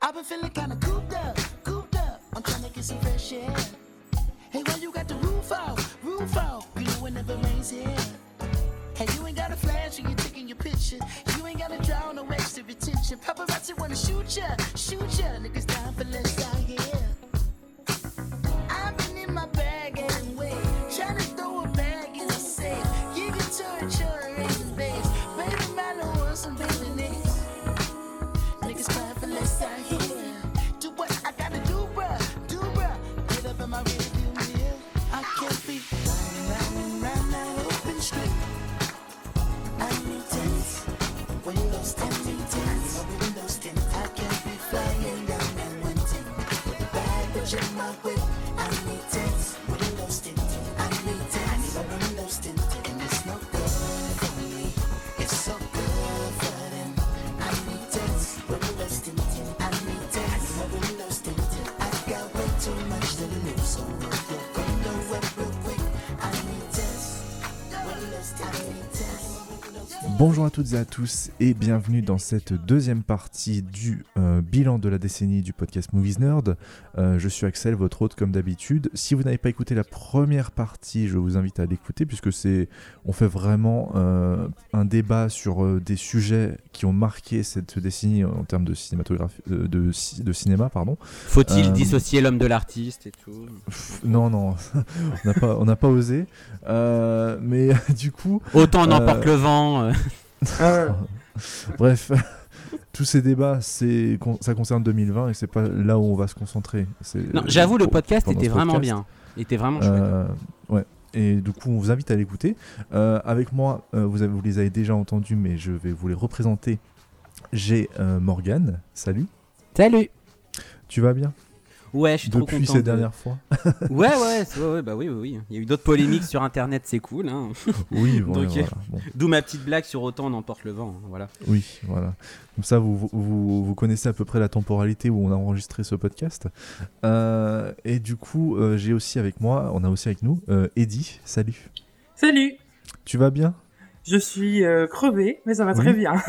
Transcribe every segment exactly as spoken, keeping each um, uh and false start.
I've been feeling kinda cooped up, cooped up. I'm trying to get some fresh air. Hey, why you got the roof out, roof out? You know it never rains here. Hey, you ain't got a flash when you're taking your picture. You ain't gotta draw no extra attention. Paparazzi wanna shoot ya, shoot ya. Niggas down for less out here. I've been in my bag anyway, trying to throw a bag in the safe. You can turn your raising base. Baby, man, I want some baby names. Niggas crying for less out here. Do what I gotta do, bruh, do bruh. Get up in my rearview mirror. I can't be running round and round that open street. I need tents, windows tinted, tents, windows tinted. I can't be flying down that one tent. With a bag bitch in my whip. I need tents, windows tinted. I need tents, I need windows tinted. And it's no good for me, it's so good for them. I need tents, windows tinted. I need tents, I need windows tinted. I got way too much to lose, so roll your window up real quick. I need tents, windows tinted. I need tents. Bonjour à toutes et à tous et bienvenue dans cette deuxième partie du euh, bilan de la décennie du podcast Movies Nerd. Euh, je suis Axel, votre hôte comme d'habitude. Si vous n'avez pas écouté la première partie, je vous invite à l'écouter puisque c'est, on fait vraiment euh, un débat sur euh, des sujets qui ont marqué cette décennie en termes de cinématographie, de, de, de cinéma, pardon. Faut-il Euh, dissocier l'homme de l'artiste et tout? Pff, Non, non, on n'a pas, on n'a pas osé. Euh, mais du coup, Autant on Euh, emporte le vent. euh. bref, tous ces débats, c'est, ça concerne deux mille vingt et c'est pas là où on va se concentrer. C'est, Non, j'avoue, le pour- podcast pendant était ce vraiment podcast. bien. Il était vraiment chouette. Euh, ouais. Et du coup, on vous invite à l'écouter. Euh, avec moi, euh, vous, avez- vous les avez déjà entendus, mais je vais vous les représenter. J'ai euh, Morgane. Salut. Salut. Tu vas bien Ouais, je suis trop depuis content. ces de- dernières fois? Ouais, ouais, c'est- ouais, ouais, bah oui, oui, oui. Il y a eu d'autres polémiques sur Internet, c'est cool. Hein. Oui, bon, Donc, voilà. Bon. D'où ma petite blague sur autant on emporte le vent. hein, Voilà. Oui, voilà. Comme ça, vous, vous- vous, vous connaissez à peu près la temporalité où on a enregistré ce podcast. Euh, et du coup, euh, j'ai aussi avec moi, on a aussi avec nous, euh, Eddy. Salut. Salut, Tu vas bien? je suis euh, crevée, mais ça va Oui. très bien.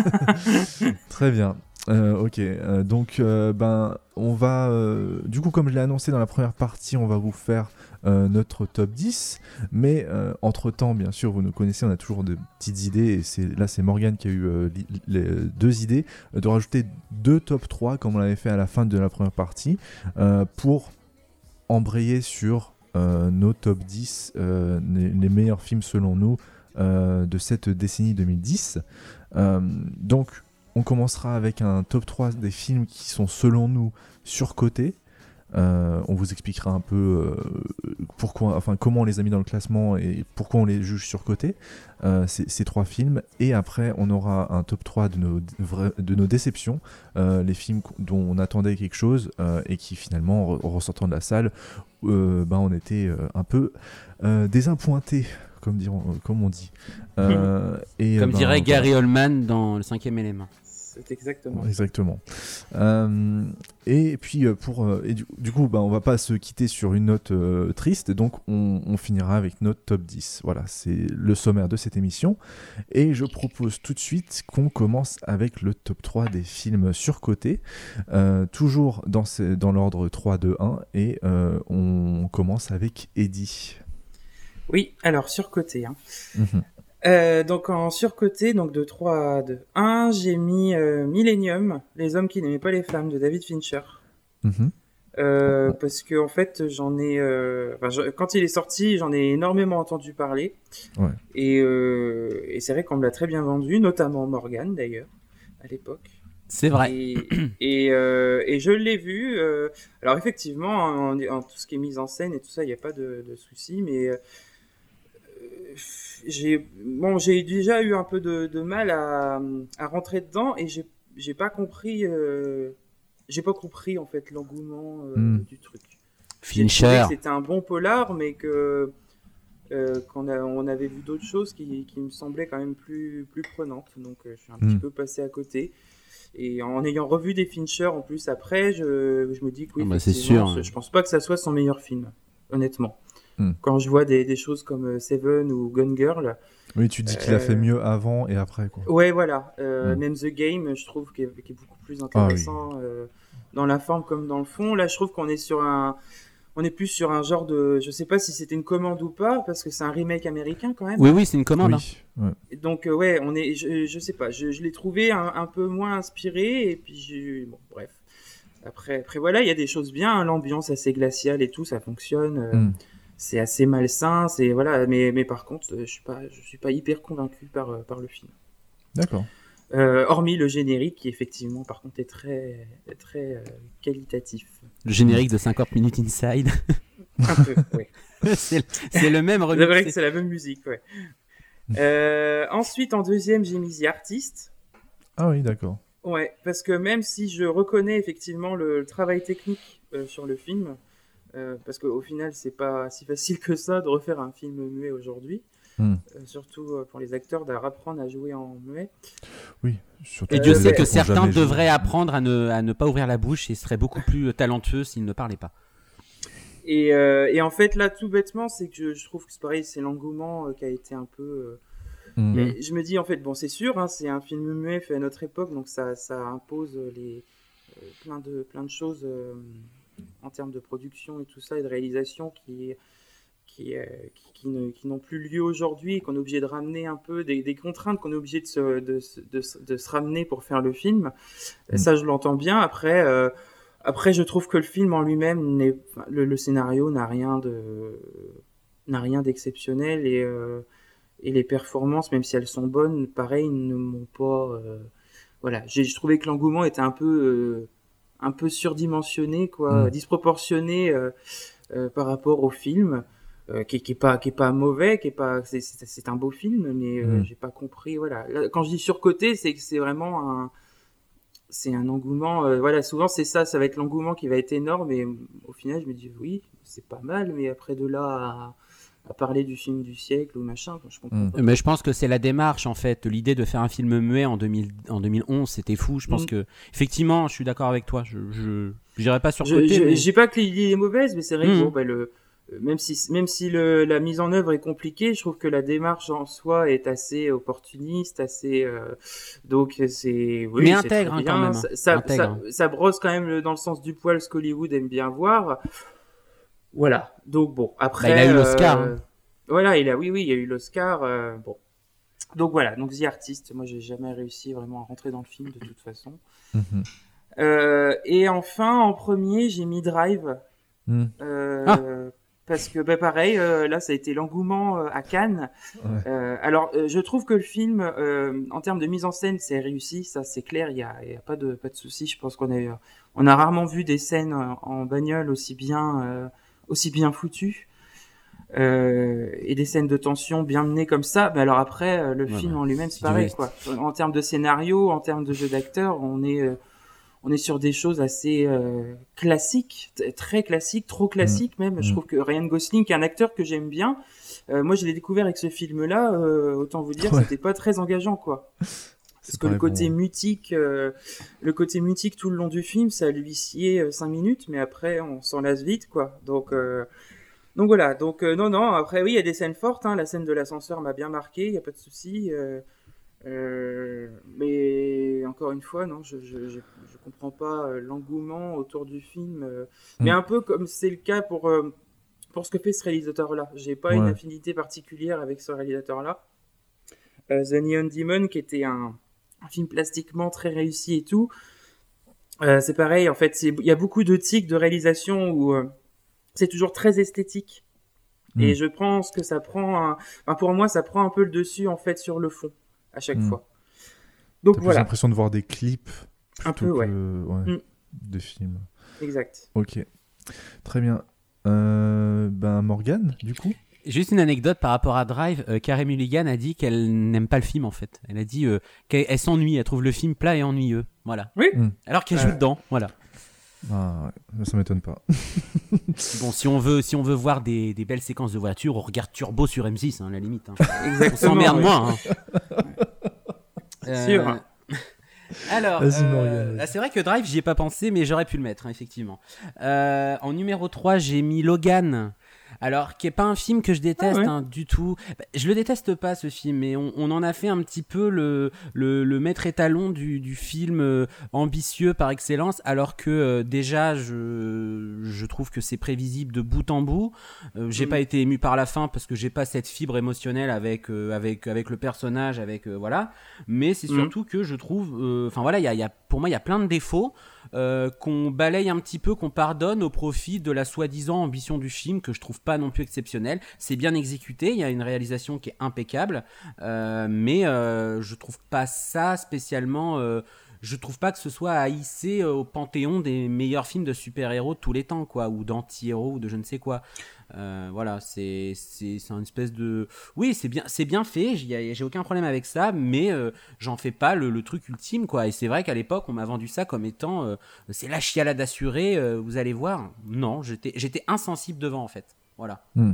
Très bien. Euh, ok, Euh, donc euh, ben on va euh, du coup, comme je l'ai annoncé dans la première partie, on va vous faire euh, notre top dix, mais euh, entre temps, bien sûr, vous nous connaissez, on a toujours de petites idées, et c'est, là c'est Morgane qui a eu euh, li- les deux idées, euh, de rajouter deux top trois comme on l'avait fait à la fin de la première partie, euh, pour embrayer sur euh, nos top dix, euh, les, les meilleurs films selon nous euh, de cette décennie deux mille dix. Euh, donc on commencera avec un top trois des films qui sont selon nous surcotés. Euh, on vous expliquera un peu euh, pourquoi, enfin comment on les a mis dans le classement et pourquoi on les juge surcotés, euh, ces, ces trois films. Et après on aura un top trois de nos, vrais- de nos déceptions, euh, les films dont on attendait quelque chose euh, et qui finalement, en ressortant de la salle, euh, ben, on était euh, un peu euh, désappointés, comme, diront, comme on dit. Euh, et, Comme ben, dirait voilà. Gary Oldman dans Le Cinquième Élément. C'est exactement. Exactement. Euh, et puis euh, pour euh, et du, du coup, bah, on va pas se quitter sur une note euh, triste, donc on, on finira avec notre top dix. Voilà, c'est le sommaire de cette émission. Et je propose tout de suite qu'on commence avec le top trois des films surcotés, euh, toujours dans, ces, dans l'ordre trois, deux, un, et euh, on commence avec Eddy. Oui, alors surcoté. Hein. Mhm. Euh, donc en surcoté, donc de trois à deux, un, j'ai mis euh, Millennium, les hommes qui n'aimaient pas les femmes, de David Fincher. Mhm. Euh, parce que en fait, j'en ai, euh, enfin, je- quand il est sorti, j'en ai énormément entendu parler. Ouais. Et, euh, et c'est vrai qu'on me l'a très bien vendu, notamment Morgane d'ailleurs, à l'époque. C'est vrai. Et, et, euh, et je l'ai vu. euh, alors effectivement, en, en tout ce qui est mise en scène et tout ça, il n'y a pas de, de souci, mais euh, j'ai bon, j'ai déjà eu un peu de, de mal à, à rentrer dedans et j'ai j'ai pas compris, euh, j'ai pas compris en fait l'engouement euh, Mm. du truc. J'ai trouvé Fincher. que c'était un bon polar, mais que euh, qu'on a, on avait vu d'autres choses qui, qui me semblaient quand même plus plus prenantes. Donc euh, je suis un Mm. petit peu passé à côté. Et en ayant revu des Fincher en plus après, je, je me dis que oui, Ah bah, c'est effectivement, sûr, je, hein. je pense pas que ça soit son meilleur film, honnêtement. Hmm. Quand je vois des, des choses comme euh, Seven ou Gone Girl, Oui, tu dis qu'il a Euh, fait mieux avant et après, quoi. ouais, voilà. Euh, Hmm. Même The Game, je trouve qu'il est, qu'il est beaucoup plus Ah oui. intéressant. euh, dans la forme comme dans le fond. Là, je trouve qu'on est sur un, on est plus sur un genre de, je sais pas si c'était une commande ou pas, parce que c'est un remake américain quand même. Oui, oui, c'est une commande. Oui, ouais. Et donc euh, ouais, on est, je, je sais pas, je, je l'ai trouvé un, un peu moins inspiré et puis j'ai, bon, bref. Après, après voilà, il y a des choses bien, hein, l'ambiance assez glaciale et tout, ça fonctionne. euh, Mm. C'est assez malsain, c'est voilà, mais mais par contre, euh, je suis pas, je suis pas hyper convaincu par euh, par le film. D'accord. Euh, hormis le générique qui effectivement, par contre, est très très euh, qualitatif. Le générique de cinquante minutes inside. Un peu, oui. c'est, c'est le même C'est remix. vrai que c'est la même musique, ouais. Euh, ensuite, en deuxième, j'ai mis The Artist. Ah oui, d'accord. Ouais, parce que même si je reconnais effectivement le, le travail technique euh, sur le film, euh, parce qu'au final, c'est pas si facile que ça de refaire un film muet aujourd'hui, Hmm. euh, surtout euh, pour les acteurs d'apprendre à jouer en muet. Oui. Surtout Et Euh, Dieu les sait acteurs que qui ont certains jamais joué. devraient apprendre à ne, à ne pas ouvrir la bouche et seraient beaucoup plus talentueux s'ils ne parlaient pas. Et, euh, et en fait, là, tout bêtement, c'est que je, je trouve que c'est pareil, c'est l'engouement euh, qui a été un peu. Euh, Hmm. mais je me dis, en fait, bon, c'est sûr, hein, c'est un film muet fait à notre époque, donc ça, ça impose les, euh, plein, de, plein de choses euh, en termes de production et tout ça, et de réalisation qui, qui, euh, qui, qui, ne, qui n'ont plus lieu aujourd'hui, et qu'on est obligé de ramener un peu, des, des contraintes qu'on est obligé de se, de, se- de, se- de se ramener pour faire le film. Et Mm. ça, je l'entends bien. Après, euh, après, je trouve que le film en lui-même, n'est, enfin, le, le scénario n'a rien de, n'a rien d'exceptionnel et, euh, et les performances, même si elles sont bonnes, pareil, ne m'ont pas. euh, voilà, j'ai je trouvais que l'engouement était un peu, euh, un peu surdimensionné, quoi, Mm. disproportionné euh, euh, par rapport au film, euh, qui, qui est pas, qui est pas mauvais, qui est pas, c'est, c'est, c'est un beau film, mais euh, Mm. j'ai pas compris. Voilà, Là, quand je dis surcoté, c'est que c'est vraiment un, c'est un engouement. euh, voilà, souvent c'est ça, ça va être l'engouement qui va être énorme, et au final, je me dis oui, c'est pas mal, mais après de là à à parler du film du siècle ou machin, je comprends Mm. pas. Mais je pense que c'est la démarche en fait. L'idée de faire un film muet en, deux mille, en deux mille onze, c'était fou. Je pense Mm. que, effectivement, je suis d'accord avec toi. Je je j'irai pas sur Je, côté. je, mais... je dis pas que l'idée est mauvaise, mais c'est vrai que Mhm. bon, bah, le, euh, même si, même si le, la mise en œuvre est compliquée, je trouve que la démarche en soi est assez opportuniste, assez, euh, donc c'est, oui, Mais c'est intègre, très hein, quand bien. même, hein. Ça, ça, Intègre. ça, ça brosse quand même le- dans le sens du poil ce qu'Hollywood aime bien voir. Voilà. Donc bon, après. Bah, il a eu l'Oscar, euh, hein. Voilà, il a, oui, oui, il y a eu l'Oscar. euh, bon. Donc voilà, donc The Artist, moi j'ai jamais réussi vraiment à rentrer dans le film de toute façon. Mhm. Euh, et enfin, en premier, j'ai mis Drive. Mm. Euh, Ah. Parce que, bah, pareil, euh, là, ça a été l'engouement euh, à Cannes. Ouais. Euh, alors, euh, je trouve que le film, euh, en termes de mise en scène, c'est réussi, ça, c'est clair. Il y a, il y a pas de, pas de souci. Je pense qu'on a, on a rarement vu des scènes en, en bagnole aussi bien, euh, aussi bien foutues. Euh, et des scènes de tension bien menées comme ça. Mais alors après, euh, le Ouais, film bah, en lui-même, si c'est tu pareil, veux- quoi. En termes de scénario, en termes de jeu d'acteur, on est, euh, on est sur des choses assez euh, classiques, t- très classiques, trop classiques même. Je Mm. trouve que Ryan Gosling, qui est un acteur que j'aime bien, euh, moi je l'ai découvert avec ce film-là, euh, autant vous dire, Ouais. c'était pas très engageant, quoi. Parce C'est que pas le côté bon. mutique, euh, le côté mutique tout le long du film, ça lui sciait euh, cinq minutes, mais après on s'en lasse vite, quoi. Donc, euh, donc voilà. Donc euh, non, non. Après oui, il y a des scènes fortes. Hein. La scène de l'ascenseur m'a bien marqué. Il y a pas de souci. Euh, euh, mais encore une fois, non, je je, je, je comprends pas euh, l'engouement autour du film. euh. Mais Mm. un peu comme c'est le cas pour euh, pour ce que fait ce réalisateur-là. J'ai pas une Ouais. affinité particulière avec ce réalisateur-là. Euh, The Neon Demon, qui était un, un film plastiquement très réussi et tout. Euh, c'est pareil, en fait, c'est- il y a beaucoup de tics de réalisation où euh, c'est toujours très esthétique. Mm. Et je pense que ça prend, un... enfin, pour moi, ça prend un peu le dessus en fait sur le fond à chaque Mm. fois. Donc T'as plus voilà, l'impression de voir des clips Un plutôt peu, que ouais. ouais, Mm. des films. exact. Ok. Très bien. Euh, ben Morgane, du coup. Juste une anecdote par rapport à Drive. Euh, Carey Mulligan a dit qu'elle n'aime pas le film en fait. Elle a dit euh, qu'elle elle s'ennuie, elle trouve le film plat et ennuyeux. Voilà. Oui. Mm. Alors qu'elle Euh. joue dedans. Voilà. Ah, ouais, ça m'étonne pas. Bon, si on veut, si on veut voir des, des belles séquences de voiture, on regarde Turbo sur M six, hein, à la limite. Hein. On Exactement. s'emmerde oui. moins. Hein. C'est sûr. Alors, Vas-y, euh, Morgane. ah, c'est vrai que Drive, j'y ai pas pensé, mais j'aurais pu le mettre, hein, effectivement. Euh, en numéro trois, j'ai mis Logan. Alors, qui est pas un film que je déteste Ah ouais. hein, du tout. Je le déteste pas ce film, mais on, on en a fait un petit peu le, le, le maître étalon du, du film euh, ambitieux par excellence, alors que euh, déjà je, je trouve que c'est prévisible de bout en bout. Euh, j'ai Mm. pas été ému par la fin parce que j'ai pas cette fibre émotionnelle avec, euh, avec, avec le personnage, avec euh, voilà. Mais c'est Mm. surtout que je trouve, enfin voilà, il y a, il y a, pour moi il y a plein de défauts. Euh, qu'on balaye un petit peu, qu'on pardonne au profit de la soi-disant ambition du film que je trouve pas non plus exceptionnelle. C'est bien exécuté, il y a une réalisation qui est impeccable, euh, mais euh, je trouve pas ça spécialement. Euh, je trouve pas que ce soit à hisser au panthéon des meilleurs films de super-héros de tous les temps, quoi, ou d'anti-héros ou de je ne sais quoi. Euh, voilà, c'est c'est c'est une espèce de oui, c'est bien c'est bien fait, j'ai j'ai aucun problème avec ça, mais euh, j'en fais pas le, le truc ultime, quoi. Et c'est vrai qu'à l'époque, on m'a vendu ça comme étant euh, c'est la chialade assurée, euh, vous allez voir. Non, j'étais j'étais insensible devant en fait. Voilà. Hmm.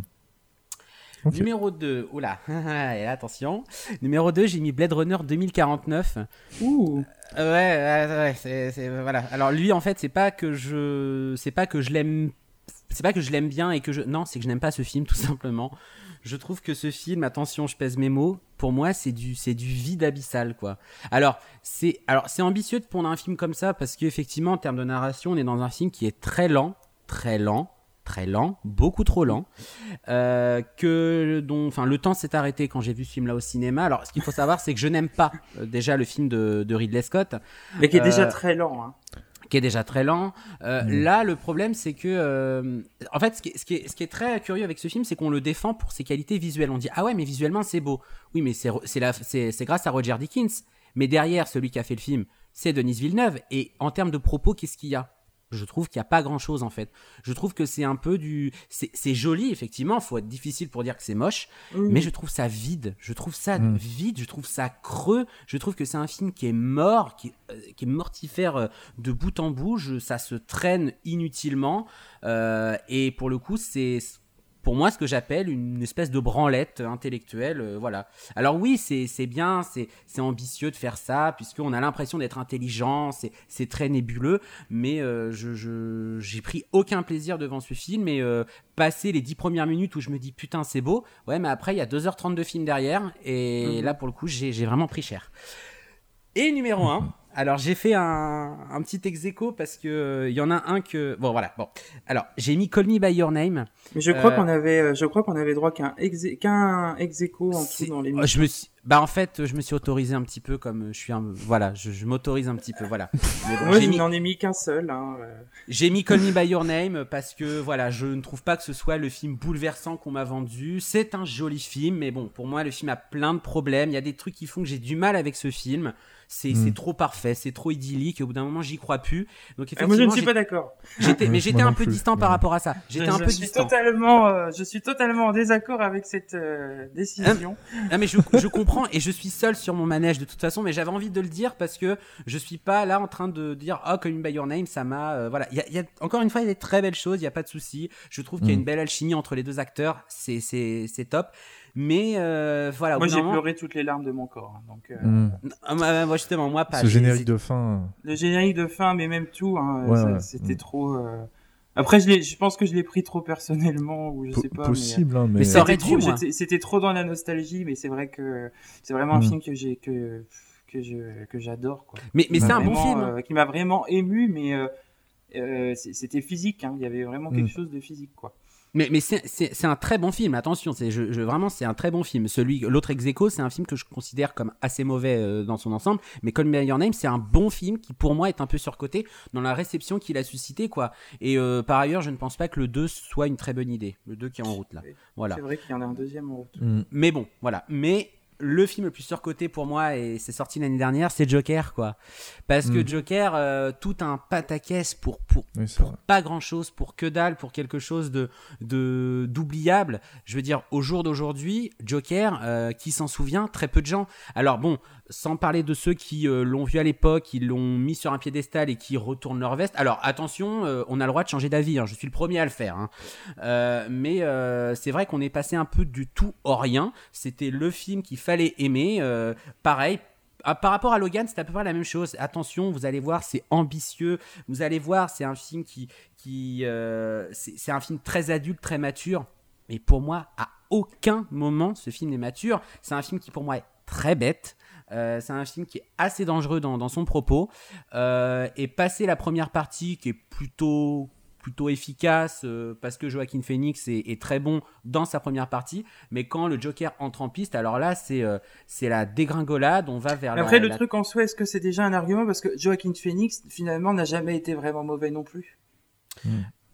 Ok. Numéro deux, oula, et attention. Numéro deux, j'ai mis Blade Runner deux mille quarante-neuf. Ouh. Euh, ouais, ouais, ouais, c'est, c'est, voilà. Alors lui, en fait, c'est pas que je, c'est pas que je l'aime, c'est pas que je l'aime bien et que je, non, c'est que je n'aime pas ce film, tout simplement. Je trouve que ce film, attention, je pèse mes mots. Pour moi, c'est du, c'est du vide abyssal, quoi. Alors, c'est, alors, c'est ambitieux de prendre un film comme ça parce qu'effectivement, en termes de narration, on est dans un film qui est très lent, très lent. très lent, beaucoup trop lent, euh, que dont, enfin, le temps s'est arrêté quand j'ai vu ce film-là au cinéma. Alors, ce qu'il faut savoir, c'est que je n'aime pas euh, déjà le film de, de Ridley Scott, Mais qui est déjà Euh, très lent. Hein. qui est déjà très lent. Euh, Mm. Là, le problème, c'est que, euh, en fait, ce qui, est, ce, qui est, ce qui est très curieux avec ce film, c'est qu'on le défend pour ses qualités visuelles. On dit ah ouais, mais visuellement c'est beau. Oui, mais c'est c'est la- c'est c'est grâce à Roger Deakins. Mais derrière, celui qui a fait le film, c'est Denis Villeneuve. Et en termes de propos, qu'est-ce qu'il y a ? Je trouve qu'il n'y a pas grand chose en fait. Je trouve que c'est un peu du. C'est c'est joli, effectivement. Il faut être difficile pour dire que c'est moche. Oui. Mais je trouve ça vide. Je trouve ça Mm. vide. Je trouve ça creux. Je trouve que c'est un film qui est mort, qui, euh, qui est mortifère euh, de bout en bout. Je- ça se traîne inutilement. Euh, et pour le coup, c'est. Pour moi, ce que j'appelle une espèce de branlette intellectuelle, euh, voilà. Alors oui, c'est c'est bien, c'est c'est ambitieux de faire ça, puisqu'on a l'impression d'être intelligent, c'est c'est très nébuleux, mais euh, je je j'ai pris aucun plaisir devant ce film, et euh, passer les dix premières minutes où je me dis putain c'est beau, ouais, mais après il y a deux heures trente de film derrière, et Mhm. là pour le coup j'ai j'ai vraiment pris cher. Et numéro un, alors j'ai fait un, un petit ex-aequo parce que euh, il y en a un que bon voilà bon alors j'ai mis Call Me by Your Name. Mais je crois Euh, qu'on avait, euh, je crois qu'on avait droit qu'à un ex, qu'un ex aequo en C'est- tout dans les. je me suis bah en fait je me suis autorisé un petit peu comme je suis un voilà je, je m'autorise un petit peu voilà. Mais bon, Moi, j'ai je mis n'en ai mis qu'un seul. Hein. euh. j'ai mis Call Me by Your Name parce que voilà je ne trouve pas que ce soit le film bouleversant qu'on m'a vendu. C'est un joli film, mais bon pour moi le film a plein de problèmes. Il y a des trucs qui font que j'ai du mal avec ce film. C'est Mm. c'est trop parfait, c'est trop idyllique, et au bout d'un moment j'y crois plus. Donc Ah, moi, je ne effectivement suis j'ai- pas d'accord. j'étais mais Ouais, j'étais moi un non peu plus. distant par Ouais. rapport à ça. J'étais je, un je peu suis distant. totalement, euh, je suis totalement en désaccord avec cette euh, décision. Ah mais je, je comprends, et je suis seul sur mon manège de toute façon, mais j'avais envie de le dire parce que je suis pas là en train de dire oh Call Me by Your Name ça m'a euh, voilà il y a, il y a- encore une fois il y a des très belles choses, il y a pas de souci, je trouve qu'il y a Mm. une belle alchimie entre les deux acteurs, c'est c'est c'est top, mais euh, voilà au Moi, bout d'un j'ai moment- pleuré toutes les larmes de mon corps. hein, donc, euh, Mm. Ah, moi, moi, justement moi pas Ce J'ai- générique c'est- de fin. le générique de fin, mais même tout, hein, Ouais, ça- ouais. c'était Mm. trop. euh, Après, je, l'ai- je pense que je l'ai pris trop personnellement, ou je Po- sais pas. possible, hein, mais. Mais ça aurait C'était trop, dû, moi. j'étais- c'était trop dans la nostalgie, mais c'est vrai que c'est vraiment un Mm. film que j'ai que que je que j'adore quoi. mais mais Bah, c'est un bon Vraiment, film. euh, qui m'a vraiment ému, mais euh, euh, c'est- c'était physique. Hein, il y avait vraiment quelque Mm. chose de physique quoi. Mais, mais c'est, c'est, c'est un très bon film, attention, c'est, je, je- vraiment c'est un très bon film. Celui, l'autre ex-aequo, c'est un film que je considère comme assez mauvais euh, dans son ensemble, mais Call Me by Your Name, c'est un bon film qui pour moi est un peu surcoté dans la réception qu'il a suscité, quoi. Et euh, par ailleurs, je ne pense pas que le deux soit une très bonne idée, le deux qui est en route là. Oui. Voilà. C'est vrai qu'il y en a un deuxième en route. Mm. Mais bon, voilà. Mais le film le plus surcoté pour moi, et c'est sorti l'année dernière, c'est Joker, quoi. Parce que Mm. Joker, euh, tout un pataquès pour, pour, Oui, c'est pour vrai. pas grand chose, pour que dalle, pour quelque chose de, de d'oubliable. Je veux dire, au jour d'aujourd'hui, Joker, euh, qui s'en souvient, très peu de gens. Alors bon, sans parler de ceux qui euh, l'ont vu à l'époque, qui l'ont mis sur un piédestal et qui retournent leur veste. Alors attention, euh, on a le droit de changer d'avis, hein, je suis le premier à le faire. Hein. Euh, mais euh, c'est vrai qu'on est passé un peu du tout au rien. C'était le film qu'il fallait aimer. Euh, pareil. Ah, par rapport à Logan, c'est à peu près la même chose. Attention, vous allez voir, c'est ambitieux. Vous allez voir, c'est un film qui, qui, euh, c'est, c'est un film très adulte, très mature. Mais pour moi, à aucun moment, ce film n'est mature. C'est un film qui, pour moi, est très bête. Euh, c'est un film qui est assez dangereux dans, dans son propos. Euh, et passer la première partie, qui est plutôt... plutôt efficace euh, parce que Joaquin Phoenix est, est très bon dans sa première partie, mais quand le Joker entre en piste, alors là c'est euh, c'est la dégringolade, on va vers après la, le la... truc en soi, est-ce que c'est déjà un argument, parce que Joaquin Phoenix finalement n'a jamais été vraiment mauvais non plus. Mmh.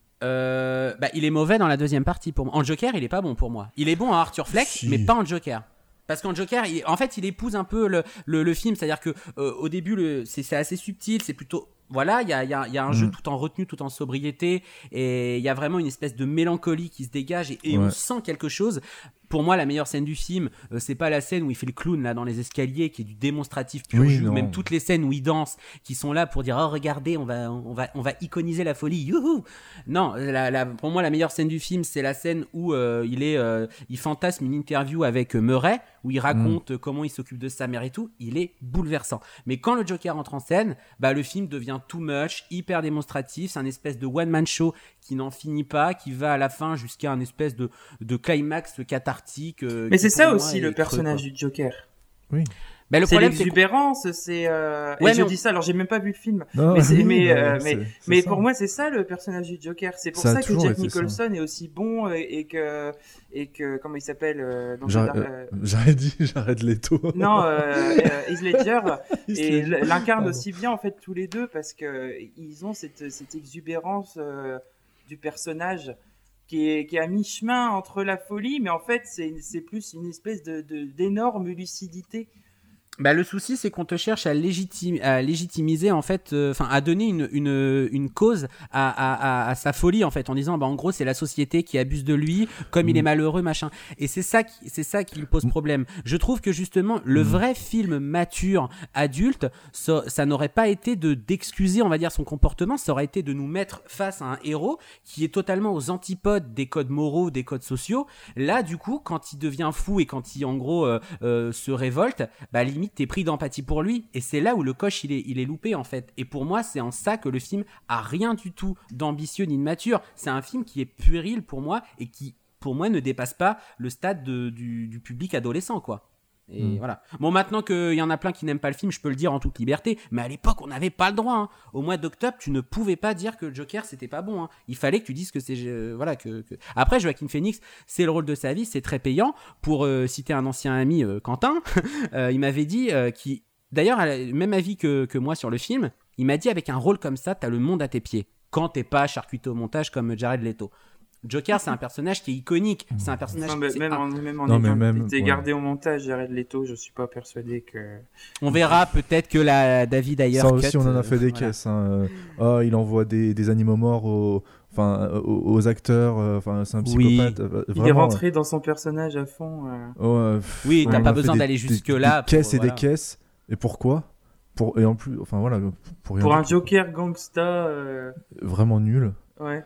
euh, bah, il est mauvais dans la deuxième partie pour moi. En Joker il est pas bon pour moi, il est bon en Arthur Fleck si. mais pas en Joker. Parce qu'en Joker, il, en fait, il épouse un peu le, le, le film, c'est-à-dire que euh, au début, le, c'est, c'est assez subtil, c'est plutôt voilà, il y a, y a, y a un mmh. jeu tout en retenue, tout en sobriété, et il y a vraiment une espèce de mélancolie qui se dégage, et, et ouais. on sent quelque chose. Pour moi, la meilleure scène du film, euh, c'est pas la scène où il fait le clown là dans les escaliers, qui est du démonstratif pur oui, jus, non. même toutes les scènes où il danse, qui sont là pour dire oh regardez, on va on va on va iconiser la folie. Youhou. Non, la, la, pour moi la meilleure scène du film, c'est la scène où euh, il est euh, il fantasme une interview avec euh, Murray, où il raconte mmh. comment il s'occupe de sa mère et tout. Il est bouleversant. Mais quand le Joker entre en scène, bah le film devient too much, hyper démonstratif. C'est un espèce de one man show qui n'en finit pas, qui va à la fin jusqu'à un espèce de de climax cathartique. Euh, Mais c'est ça aussi le personnage creux, du Joker. Oui. Bah, le c'est problème, l'exubérance, c'est, c'est euh... ouais, et je on... dis ça, alors j'ai même pas vu le film, non, mais, c'est, oui, mais, non, euh, c'est, mais, c'est mais ça. pour moi c'est ça le personnage du Joker, c'est pour ça, ça que Jack Nicholson ça. est aussi bon et, et que et que comment il s'appelle euh, donc J'arrête, euh, j'aurais dit Jared Leto. Non, euh, euh, Heath Ledger et l'incarne aussi bien en fait tous les deux parce que ils ont cette cette exubérance euh, du personnage. Qui est, qui est à mi-chemin entre la folie, mais en fait, c'est, c'est plus une espèce de, de, d'énorme lucidité. Bah, le souci, c'est qu'on te cherche à, légitim- à légitimiser, en fait, enfin, euh, à donner une, une, une cause à, à, à, à sa folie, en fait, en disant, bah, en gros, c'est la société qui abuse de lui, comme mmh. il est malheureux, machin. Et c'est ça qui, c'est ça qui lui pose problème. Je trouve que, justement, le mmh. vrai film mature, adulte, ça, ça n'aurait pas été de, d'excuser, on va dire, son comportement, ça aurait été de nous mettre face à un héros qui est totalement aux antipodes des codes moraux, des codes sociaux. Là, du coup, quand il devient fou et quand il, en gros, euh, euh, se révolte, bah, limite, t'es pris d'empathie pour lui, et c'est là où le coche il est, il est loupé en fait. Et pour moi, c'est en ça que le film a rien du tout d'ambitieux ni de mature. C'est un film qui est puéril pour moi et qui, pour moi, ne dépasse pas le stade de, du, du public adolescent, quoi. Et mmh. voilà. Bon, maintenant qu'il y en a plein qui n'aiment pas le film, je peux le dire en toute liberté, mais à l'époque, on n'avait pas le droit. Hein. Au mois d'octobre, tu ne pouvais pas dire que le Joker, c'était pas bon. Hein. Il fallait que tu dises que c'est... Euh, voilà, que, que... Après, Joaquin Phoenix, c'est le rôle de sa vie, c'est très payant. Pour euh, citer un ancien ami, euh, Quentin, euh, il m'avait dit, euh, qui, d'ailleurs, a le même avis que, que moi sur le film, il m'a dit, avec un rôle comme ça, t'as le monde à tes pieds. Quand t'es pas charcuté au montage comme Jared Leto. Joker, c'est un personnage qui est iconique. C'est un personnage. Non, mais même, un... en, même en non, ayant mais même, été ouais. gardé au montage, Jared Leto, je suis pas persuadé que. On verra peut-être que la David Ayer. Ça aussi, cut, on en a fait euh, des voilà. caisses. Hein. Oh, il envoie des, des animaux morts aux, enfin, aux, aux acteurs. Enfin, c'est un psychopathe. Oui. Vraiment, il est rentré dans son personnage à fond. Euh... Oh, pff, oui, t'as pas besoin des, d'aller jusque là. Des caisses pour, et voilà. des caisses. Et pourquoi pour, et en plus, enfin voilà, pour rien. Pour un tout. Joker gangsta. Euh... Vraiment nul. Ouais.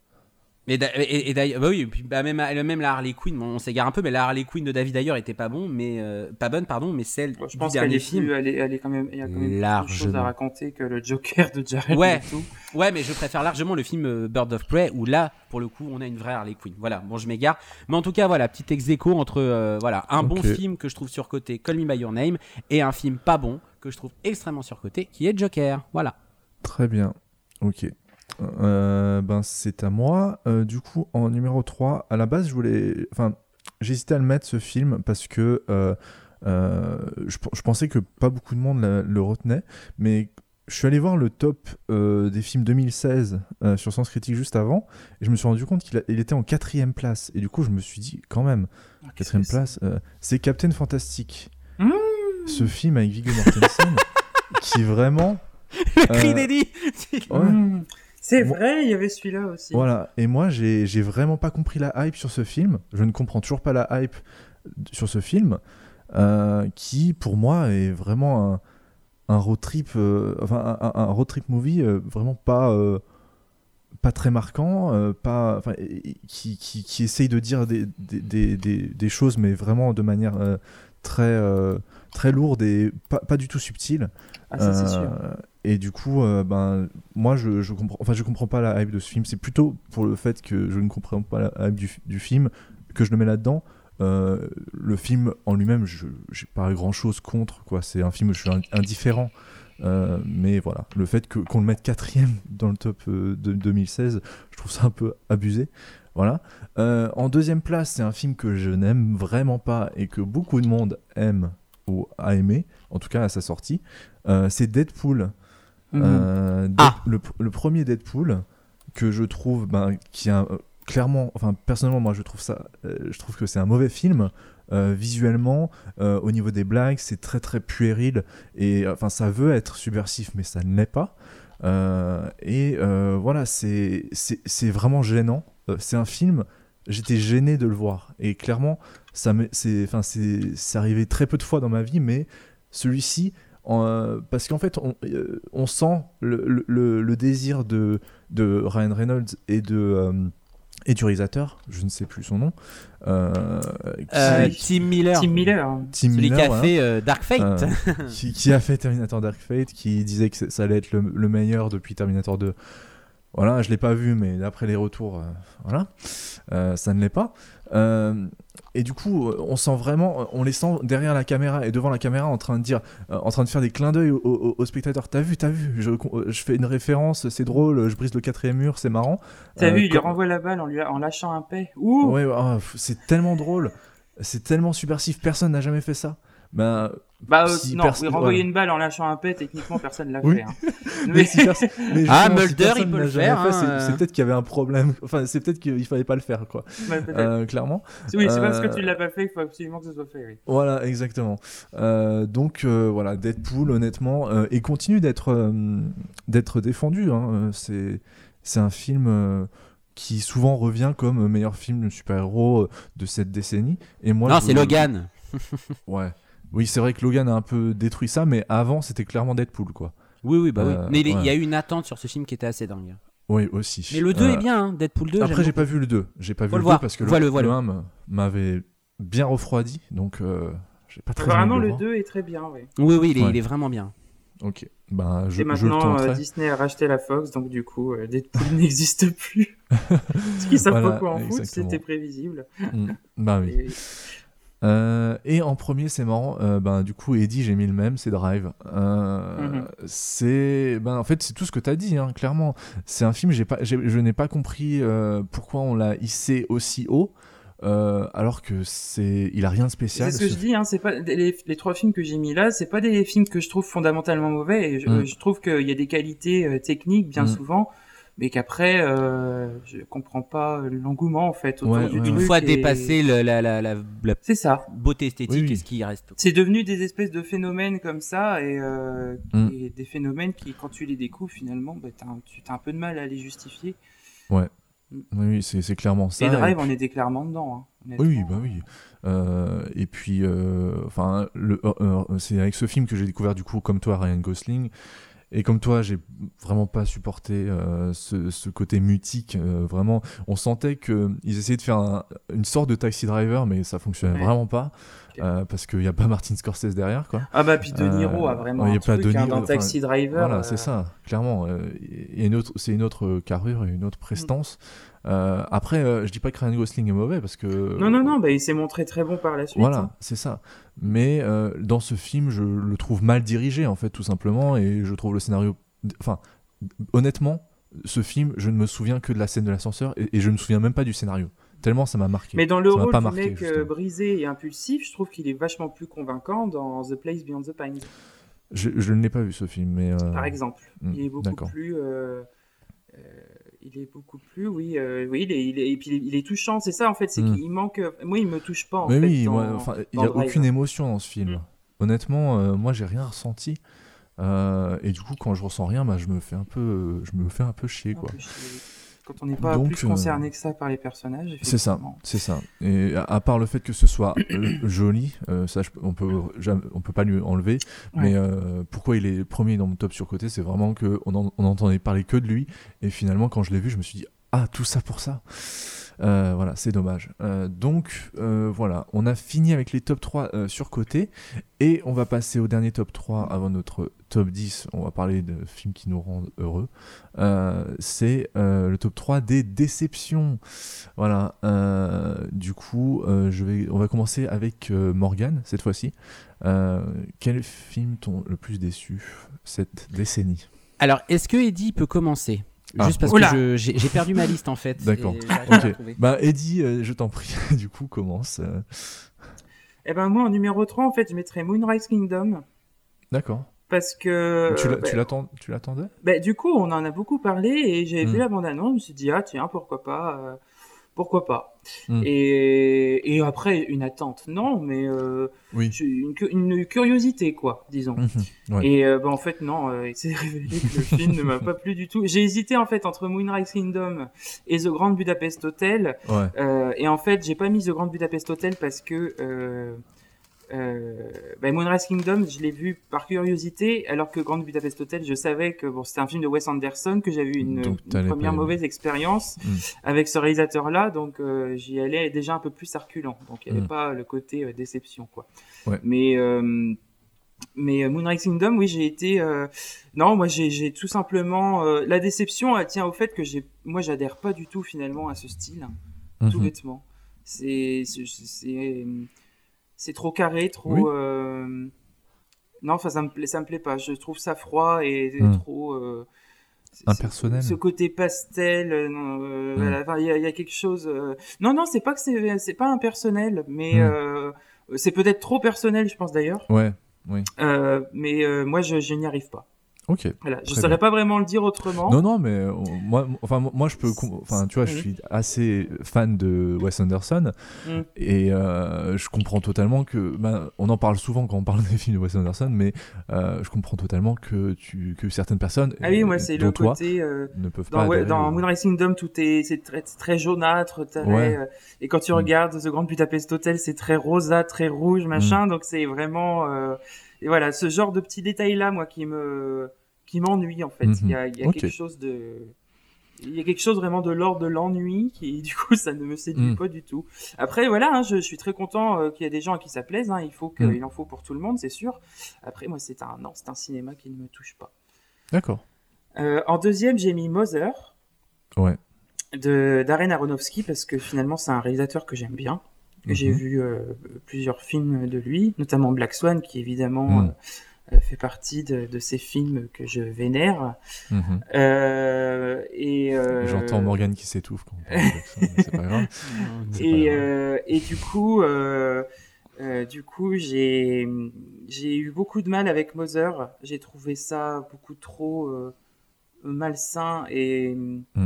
Et, et, et d'ailleurs, bah oui, puis bah même, même la Harley Quinn, bon, on s'égare un peu, mais la Harley Quinn de David Ayer était pas bon, mais euh, pas bonne, pardon, mais celle bon, je du pense dernier qu'elle est film. plus, elle est, elle est quand même, il y a quand même largement. plus de choses à raconter que le Joker de Jared ouais, Leto. Ouais, mais je préfère largement le film Bird of Prey où là, pour le coup, on a une vraie Harley Quinn. Voilà, bon, je m'égare, mais en tout cas, voilà, petit ex-aequo entre euh, voilà un okay. bon film que je trouve surcoté, Call Me by Your Name, et un film pas bon que je trouve extrêmement surcoté, qui est Joker. Voilà. Très bien. Ok. Euh, ben c'est à moi. Euh, du coup, en numéro trois, à la base, je voulais. Enfin, j'hésitais à le mettre ce film parce que euh, euh, je, je pensais que pas beaucoup de monde la, le retenait. Mais je suis allé voir le top euh, des films deux mille seize euh, sur Sens Critique juste avant. Et je me suis rendu compte qu'il a, il était en quatrième place. Et du coup, je me suis dit, quand même, ah, quatrième place, euh, c'est Captain Fantastic. Mmh ce film avec Viggo Mortensen qui vraiment. Le cri euh, d'Eddie ouais. Mmh. C'est vrai, il y avait celui-là aussi. Voilà, et moi j'ai, j'ai vraiment pas compris la hype sur ce film. Je ne comprends toujours pas la hype sur ce film, euh, qui pour moi est vraiment un, un road trip, euh, enfin un, un road trip movie euh, vraiment pas, euh, pas très marquant, euh, pas, qui, qui, qui essaye de dire des, des, des, des choses, mais vraiment de manière euh, très, euh, très lourde et pas, pas du tout subtile. Ah, ça, c'est euh, sûr. et du coup, euh, ben, moi, je, je comprends, enfin, je comprends pas la hype de ce film. C'est plutôt pour le fait que je ne comprends pas la hype du, du film que je le mets là-dedans. Euh, le film en lui-même, je j'ai pas grand-chose contre, quoi. C'est un film où je suis indifférent. Euh, mais voilà, le fait que, qu'on le mette quatrième dans le top euh, de deux mille seize, je trouve ça un peu abusé. Voilà. Euh, en deuxième place, c'est un film que je n'aime vraiment pas et que beaucoup de monde aime ou a aimé, en tout cas à sa sortie. Euh, c'est Deadpool. Mmh. Euh, Dead, ah. le, le premier Deadpool que je trouve, ben, qui a euh, clairement, enfin personnellement, moi je trouve ça, euh, je trouve que c'est un mauvais film. Euh, visuellement, euh, au niveau des blagues, c'est très très puéril et enfin ça veut être subversif, mais ça ne l'est pas. Euh, et euh, voilà, c'est, c'est c'est vraiment gênant. Euh, c'est un film, j'étais gêné de le voir et clairement, ça me, c'est enfin c'est c'est arrivé très peu de fois dans ma vie, mais celui-ci, euh, parce qu'en fait, on euh, on sent le, le le désir de de Ryan Reynolds et de euh, et du réalisateur, je ne sais plus son nom. Euh, qui... euh, Tim Miller. Tim Miller. Tim Celui Miller, qui a voilà. fait euh, Dark Fate. Euh, qui, qui a fait Terminator Dark Fate, qui disait que ça allait être le, le meilleur depuis Terminator deux. Voilà, je ne l'ai pas vu, mais d'après les retours, euh, voilà, euh, ça ne l'est pas. Euh, et du coup, on sent vraiment, on les sent derrière la caméra et devant la caméra en train de dire, euh, en train de faire des clins d'œil aux, aux, aux spectateurs. T'as vu, t'as vu, je, je fais une référence, c'est drôle, je brise le quatrième mur, c'est marrant. T'as euh, vu, il quand... lui renvoie la balle en, lui, en lâchant un paix. Ouh. Ouais, oh, c'est tellement drôle, c'est tellement subversif, personne n'a jamais fait ça. Ben, bah, euh, si non, perso- il renvoyer voilà. une balle en lâchant un paix, techniquement, personne ne l'a Oui. fait. Hein. mais Mais... si perso- mais Ah, justement, si Mulder, personne il peut l'a le jamais faire, fait, hein, c'est, c'est peut-être qu'il y avait un problème. Enfin, c'est peut-être qu'il fallait pas le faire, quoi. Ouais, peut-être. Euh, clairement. Oui, c'est Euh, parce que tu l'as pas fait qu'il faut absolument que ce soit fait. Oui. Voilà, exactement. Euh, donc euh, voilà, Deadpool, honnêtement, euh, et continue d'être euh, d'être défendu. Hein. Euh, C'est c'est un film euh, qui souvent revient comme meilleur film de super-héros euh, de cette décennie. Et moi, non, je- c'est Logan. Ouais. Oui, c'est vrai que Logan a un peu détruit ça, mais avant, c'était clairement Deadpool, quoi. Oui, oui, bah Euh, oui. Mais il y ouais. a eu une attente sur ce film qui était assez dingue. Oui, aussi. Mais le deux Euh, est bien, hein. Deadpool deux. Après, j'aime j'ai beaucoup. pas vu le deux. J'ai pas vu Faut le le deux voir. parce que le, Vois-le, le vois-le. un m- m'avait bien refroidi, donc euh, j'ai pas très Apparemment, envie de le voir. deux est très bien. Oui. Oui, oui, il est, Ouais. il est vraiment bien. Ok, ben je, Et je le maintenant, tenterai. euh, Disney a racheté la Fox, donc du coup, euh, Deadpool n'existe plus. Parce qu'ils savent Voilà, pas quoi en foutre, exactement. c'était prévisible. Mm, bah oui. Et- Euh, et en premier, c'est marrant. Euh, ben du coup, Eddie, j'ai mis le même, c'est Drive. Euh, Mhm. C'est, ben en fait, c'est tout ce que t'as dit, hein, clairement. C'est un film, j'ai pas, j'ai- je n'ai pas compris euh, pourquoi on l'a hissé aussi haut, euh, alors que c'est, il a rien de spécial. C'est ce que ce je dis, hein, c'est pas les, les trois films que j'ai mis là, c'est pas des films que je trouve fondamentalement mauvais. Et je, Mm. je trouve qu'il y a des qualités euh, techniques bien Mm. souvent, mais qu'après, euh, je comprends pas l'engouement en fait autour Ouais, du ouais, truc. Une fois et- dépassé le- la, la, la, la c'est ça. beauté esthétique, Oui, oui. est-ce qu'il reste C'est devenu des espèces de phénomènes comme ça et, euh, Mm. et des phénomènes qui, quand tu les découvres finalement, bah, t'as un, tu as un peu de mal à les justifier. Oui, oui, c'est, c'est clairement ça. et Drive, et on était clairement dedans. Hein, honnêtement. Oui, bah oui. Euh, et puis, euh, enfin, le, euh, euh, c'est avec ce film que j'ai découvert du coup, comme toi, Ryan Gosling. Et comme toi, j'ai vraiment pas supporté euh, ce, ce côté mutique. Euh, vraiment, on sentait que ils essayaient de faire un- une sorte de Taxi Driver, mais ça fonctionnait Ouais. vraiment pas euh, parce qu'il y a pas Martin Scorsese derrière, quoi. Ah bah puis De Niro Euh, a vraiment ouais, y a un pas truc De hein, Niro, dans Taxi enfin, Driver. Voilà, euh, c'est ça, clairement. Euh, il y a une autre, c'est une autre carrure et une autre prestance. Euh, après, euh, je dis pas que Ryan Gosling est mauvais parce que Non, non, non, bah, il s'est montré très bon par la suite. voilà, hein. c'est ça. Mais euh, dans ce film, je le trouve mal dirigé, en fait, tout simplement, et je trouve le scénario... Enfin, honnêtement, ce film, je ne me souviens que de la scène de l'ascenseur, et, et je ne me souviens même pas du scénario. Tellement ça m'a marqué. Mais dans le Ça m'a rôle pas du marqué, mec euh, justement. brisé et impulsif, je trouve qu'il est vachement plus convaincant dans The Place Beyond the Pines, Je, je ne l'ai pas vu, ce film, mais... euh, par exemple. hmm, Il est beaucoup d'accord. plus... euh, euh, il est beaucoup plus, oui, euh, oui, il est, il est- et puis il est, il est touchant, c'est ça en fait, c'est Mm. qu'il manque. Moi, il me touche pas en Mais fait. oui, dans- moi, enfin, il dans n'y a Drive. aucune émotion dans ce film. Mm. Honnêtement, euh, moi, j'ai rien ressenti. Euh, et du coup, quand je ressens rien, bah, je me fais un peu, je me fais un peu chier, Un quoi. peu chier. Quand on n'est pas Donc, plus euh, concerné que ça par les personnages, C'est ça, effectivement. c'est ça. Et à, à part le fait que ce soit euh, joli, euh, ça, je- on peut, jamais- on peut pas lui enlever. Ouais. Mais euh, pourquoi il est premier dans mon top surcoté, c'est vraiment que on, en- on entendait parler que de lui. Et finalement, quand je l'ai vu, je me suis dit ah, tout ça pour ça. Euh, voilà, c'est dommage. Euh, donc euh, voilà, on a fini avec les top trois euh, surcotés et on va passer au dernier top trois avant notre top dix, on va parler de films qui nous rendent heureux, euh, c'est euh, le top trois des déceptions. Voilà, euh, du coup, euh, je vais, on va commencer avec euh, Morgane, cette fois-ci. Euh, quel film t'ont le plus déçu cette décennie ? Alors, est-ce que Eddie peut commencer ? Ah. Juste parce Oula. que je- j'ai j'ai perdu ma liste en fait. D'accord. et j'arrive pas à la Ok, trouver. bah Eddie, euh, je t'en prie, du coup, commence. euh. Eh ben moi en numéro trois en fait je mettrais Moonrise Kingdom D'accord. parce que tu, l'a- euh, bah, tu l'attends, tu l'attendais ? bah, du coup on en a beaucoup parlé et j'ai Mm. vu la bande-annonce, je me suis dit ah tiens pourquoi pas euh, pourquoi pas Mm. et, et après une attente non mais euh, Oui. j'ai une, cu- une curiosité quoi disons. Mhm, ouais. Et euh, bah, en fait non, euh, il s'est révélé que le film ne m'a pas plu du tout. J'ai hésité en fait entre Moonrise Kingdom et The Grand Budapest Hotel. Ouais. Euh, et en fait, j'ai pas mis The Grand Budapest Hotel parce que euh, euh, bah, Moonrise Kingdom, je l'ai vu par curiosité, alors que Grand Budapest Hotel, je savais que bon, c'était un film de Wes Anderson, que j'avais eu une, Donc, une t'allais pas première aimer. mauvaise expérience Mm. avec ce réalisateur-là, donc euh, j'y allais déjà un peu plus reculant. Donc il n'y avait Mm. pas le côté euh, déception, quoi. Ouais. Mais euh, mais euh, Moonrise Kingdom, oui, j'ai été euh, non, moi j'ai j'ai tout simplement euh, la déception, elle tient au fait que j'ai moi j'adhère pas du tout finalement à ce style, tout Mhm. bêtement. C'est c'est c'est c'est trop carré, trop Oui. euh, non, enfin ça me plaît ça me plaît pas. Je trouve ça froid et, et Mm. trop euh, c'est- Impersonnel. Ce côté pastel, euh, non, euh, Mm. voilà, enfin, il y, a- il y a quelque chose. euh, Non, non, c'est pas que c'est c'est pas impersonnel, mais Mm. euh, c'est peut-être trop personnel, je pense d'ailleurs. Ouais, oui. Euh, mais euh, moi, je, je n'y arrive pas. Ok. Voilà, je Très saurais bien. pas vraiment le dire autrement. Non, non, mais euh, moi, enfin, moi, je peux, com- enfin, tu vois, je Oui. suis assez fan de Wes Anderson Mm. et euh, je comprends totalement que, ben, on en parle souvent quand on parle des films de Wes Anderson, mais euh, je comprends totalement que tu, que certaines personnes, Ah oui, euh, moi, c'est dont le toi, côté. euh, ne peuvent Dans, pas. ouais, adhérer dans au- Moonrise Kingdom, tout est c'est très, c'est très jaunâtre, t'as- Ouais. euh, et quand tu Mm. regardes The Grand Budapest Hotel, c'est très rosa, très rouge, machin. Donc c'est vraiment, euh, et voilà, ce genre de petits détails là, moi, qui me, qui m'ennuie en fait. Mhm. Il y a, il y a Ok. quelque chose de, il y a quelque chose vraiment de l'ordre de l'ennui qui, du coup, ça ne me séduit Mm. pas du tout. Après, voilà, hein, je, je suis très content euh, qu'il y ait des gens à qui ça plaise. Hein, il faut que, Mm. il en faut pour tout le monde, c'est sûr. Après, moi, c'est un, non, c'est un cinéma qui ne me touche pas. D'accord. Euh, en deuxième, j'ai mis Mother Ouais. de Darren Aronofsky parce que finalement c'est un réalisateur que j'aime bien. Mhm. J'ai vu euh, plusieurs films de lui, notamment Black Swan qui évidemment Mhm. euh, fait partie de, de ces films que je vénère. Mhm. Euh, et euh, J'entends Morgane qui s'étouffe quand on parle de ça, mais c'est pas grave. C'est pas et, grave. euh, et du coup, euh, euh, du coup, j'ai j'ai eu beaucoup de mal avec Mother. J'ai trouvé ça beaucoup trop euh, malsain et Mm.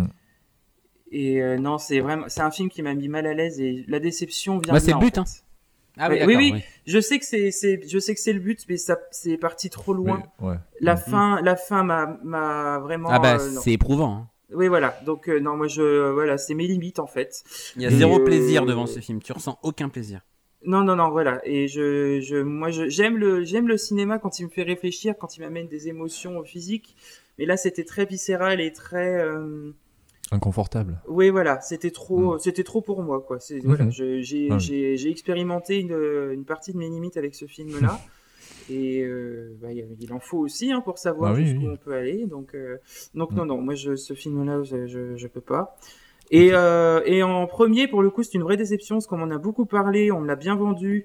et euh, non, c'est vraiment c'est un film qui m'a mis mal à l'aise et la déception vient Bah, de c'est là, le but, en hein. fait. Ah Ouais, oui, oui, d'accord. oui. oui. Je sais que c'est c'est je sais que c'est le but, mais ça c'est parti trop loin. Mais, ouais. La Mm. fin la fin m'a m'a vraiment. Ah bah euh, non. c'est éprouvant. hein. Oui, voilà. Donc euh, non, moi je euh, voilà, c'est mes limites en fait. Il y a Et, zéro euh, plaisir devant ce film. Tu ressens aucun plaisir. Non, non, non, voilà. Et je, je, moi, je, j'aime le, j'aime le cinéma quand il me fait réfléchir, quand il m'amène des émotions physiques. Mais là, c'était très viscéral et très. Euh... Inconfortable. Oui, voilà. C'était trop, Mm. c'était trop pour moi, quoi. C'est, voilà. Mhm. Je, j'ai, Ah oui. j'ai, j'ai expérimenté une, une partie de mes limites avec ce film-là. Et euh, bah, il il en faut aussi hein, pour savoir Bah oui, jusqu'où oui. on peut aller. Donc, euh, donc Mm. non, non. Moi, je, ce film-là, je, je, je peux pas. Et, euh, et en premier, pour le coup, c'est une vraie déception, parce qu'on m'en a beaucoup parlé, on me l'a bien vendu,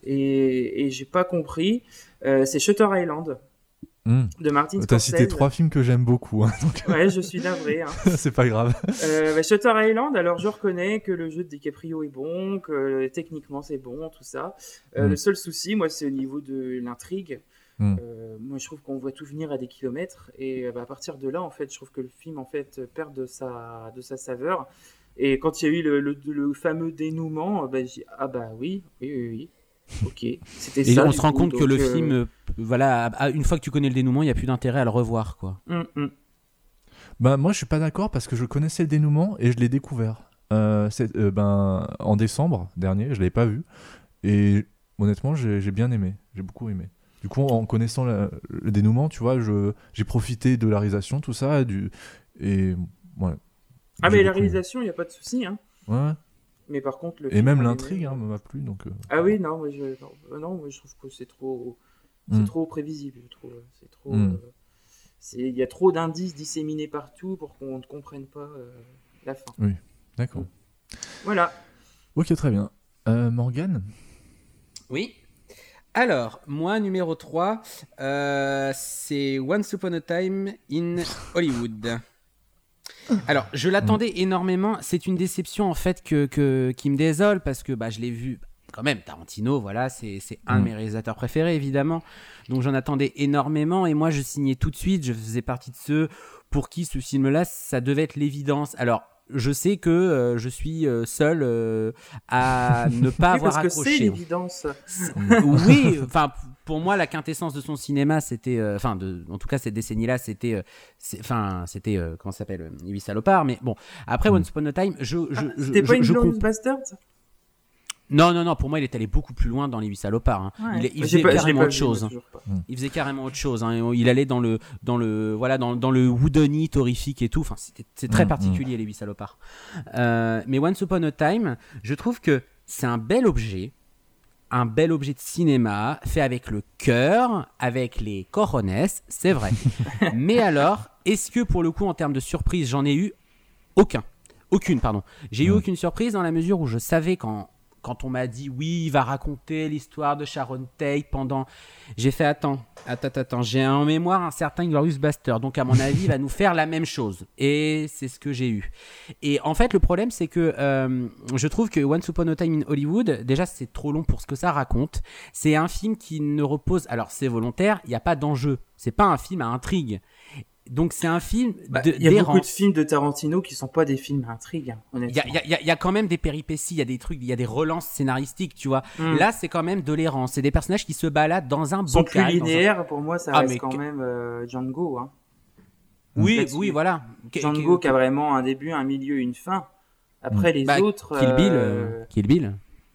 et, et j'ai pas compris. Euh, c'est Shutter Island, Mm. de Martin T'as Scorsese. cité trois films que j'aime beaucoup, hein, donc Ouais, je suis navré. Hein. c'est pas grave. Euh, bah, Shutter Island, alors je reconnais que le jeu de DiCaprio est bon, que techniquement c'est bon, tout ça. Euh, Mm. Le seul souci, moi, c'est au niveau de l'intrigue. Mm. Euh, moi, je trouve qu'on voit tout venir à des kilomètres, et euh, bah, à partir de là, en fait, je trouve que le film, en fait, perd de sa, de sa saveur. Et quand il y a eu le, le, le fameux dénouement, euh, bah, j'ai dit, ah bah oui, oui, oui, oui. Ok, c'était Et ça. on du se rend coup, compte que donc, le euh, film, euh, voilà, à- une fois que tu connais le dénouement, il n'y a plus d'intérêt à le revoir, quoi. hum, hum. Bah, moi, je suis pas d'accord parce que je connaissais le dénouement et je l'ai découvert. Euh, c'est- euh, ben, en décembre dernier, je l'avais pas vu. Et honnêtement, j'ai j'ai bien aimé. J'ai beaucoup aimé. Du coup, en connaissant la- le dénouement, tu vois, je- j'ai profité de la réalisation, tout ça. Du, et ouais. Ah, J'ai mais la beaucoup aimé. réalisation, il n'y a pas de souci. Hein. Ouais. Mais par contre, le Et film même en l'intrigue lui-même, hein, m'a plu. Donc, euh, Ah oui, non, moi, je, non, euh, non, moi, je trouve que c'est trop. c'est Mm. trop prévisible, je trouve. C'est trop. Mm. euh, c'est- Il y a trop d'indices disséminés partout pour qu'on ne comprenne pas euh, la fin. D'accord. Voilà. Ok, très bien. Euh, Morgane. Oui. Alors, moi, numéro trois, euh, c'est Once Upon a Time in Hollywood. Alors, je l'attendais énormément. C'est une déception, en fait, que, que, qui me désole parce que bah, je l'ai vu quand même. Tarantino, voilà, c'est, c'est un Mm. de mes réalisateurs préférés, évidemment. Donc, j'en attendais énormément. Et moi, je signais tout de suite. Je faisais partie de ceux pour qui ce film-là, ça devait être l'évidence. Alors, je sais que euh, je suis euh, seul euh, à ne pas Oui, avoir parce que c'est accroché. l'évidence. Oui, enfin pour moi la quintessence de son cinéma c'était euh, enfin de en tout cas cette décennie là c'était euh, c'est- enfin c'était euh, comment ça s'appelle euh, Les Huit Salopards, mais bon après Mm. Once Upon a Time je je, Ah, je, C'était pas je- une je Glorious comp- Bastards? non non non pour moi il est allé beaucoup plus loin dans Les Huit Salopards, hein. Ouais. il, il J'ai faisait pas- je l'ai carrément pas autre vu, chose, moi, hein. toujours pas. Il faisait carrément autre chose, hein. Il allait dans le dans le voilà dans, dans le whodunit horrifique et tout. Enfin, c'était c'est très Mm, particulier les Huit Salopards. Euh, mais Once Upon a Time, je trouve que c'est un bel objet, un bel objet de cinéma fait avec le cœur, avec les cojones, c'est vrai. Mais alors, est-ce que pour le coup en termes de surprise, j'en ai eu aucun, aucune pardon. J'ai eu Mm. aucune surprise dans la mesure où je savais quand quand on m'a dit oui, il va raconter l'histoire de Sharon Tate pendant. J'ai fait attends, attends, attends, j'ai en mémoire un certain Glorious Bastard, donc à mon avis, il va nous faire la même chose. Et c'est ce que j'ai eu. Et en fait, le problème, c'est que euh, je trouve que Once Upon a Time in Hollywood, déjà, c'est trop long pour ce que ça raconte. C'est un film qui ne repose. Alors, c'est volontaire, il n'y a pas d'enjeu. C'est pas un film à intrigue. Donc, c'est un film Bah, de, Il y a beaucoup de d'errance. films de Tarantino qui sont pas des films à intrigue, hein, Il y honnêtement. a, il y a- il y a- il y a quand même des péripéties, il y a des trucs, il y a des relances scénaristiques, tu vois. Mm. Là, c'est quand même de l'errance. C'est des personnages qui se baladent dans un Ils sont plus bocal. dans un- linéaires, pour moi, ça Ah, reste mais quand que- même euh, Django. Hein. Oui, Là-dessus. oui, voilà. Qu- Django qu- qui a vraiment un début, un milieu, une fin. Après, les Bah, autres... Kill Bill, euh, euh, Kill Bill.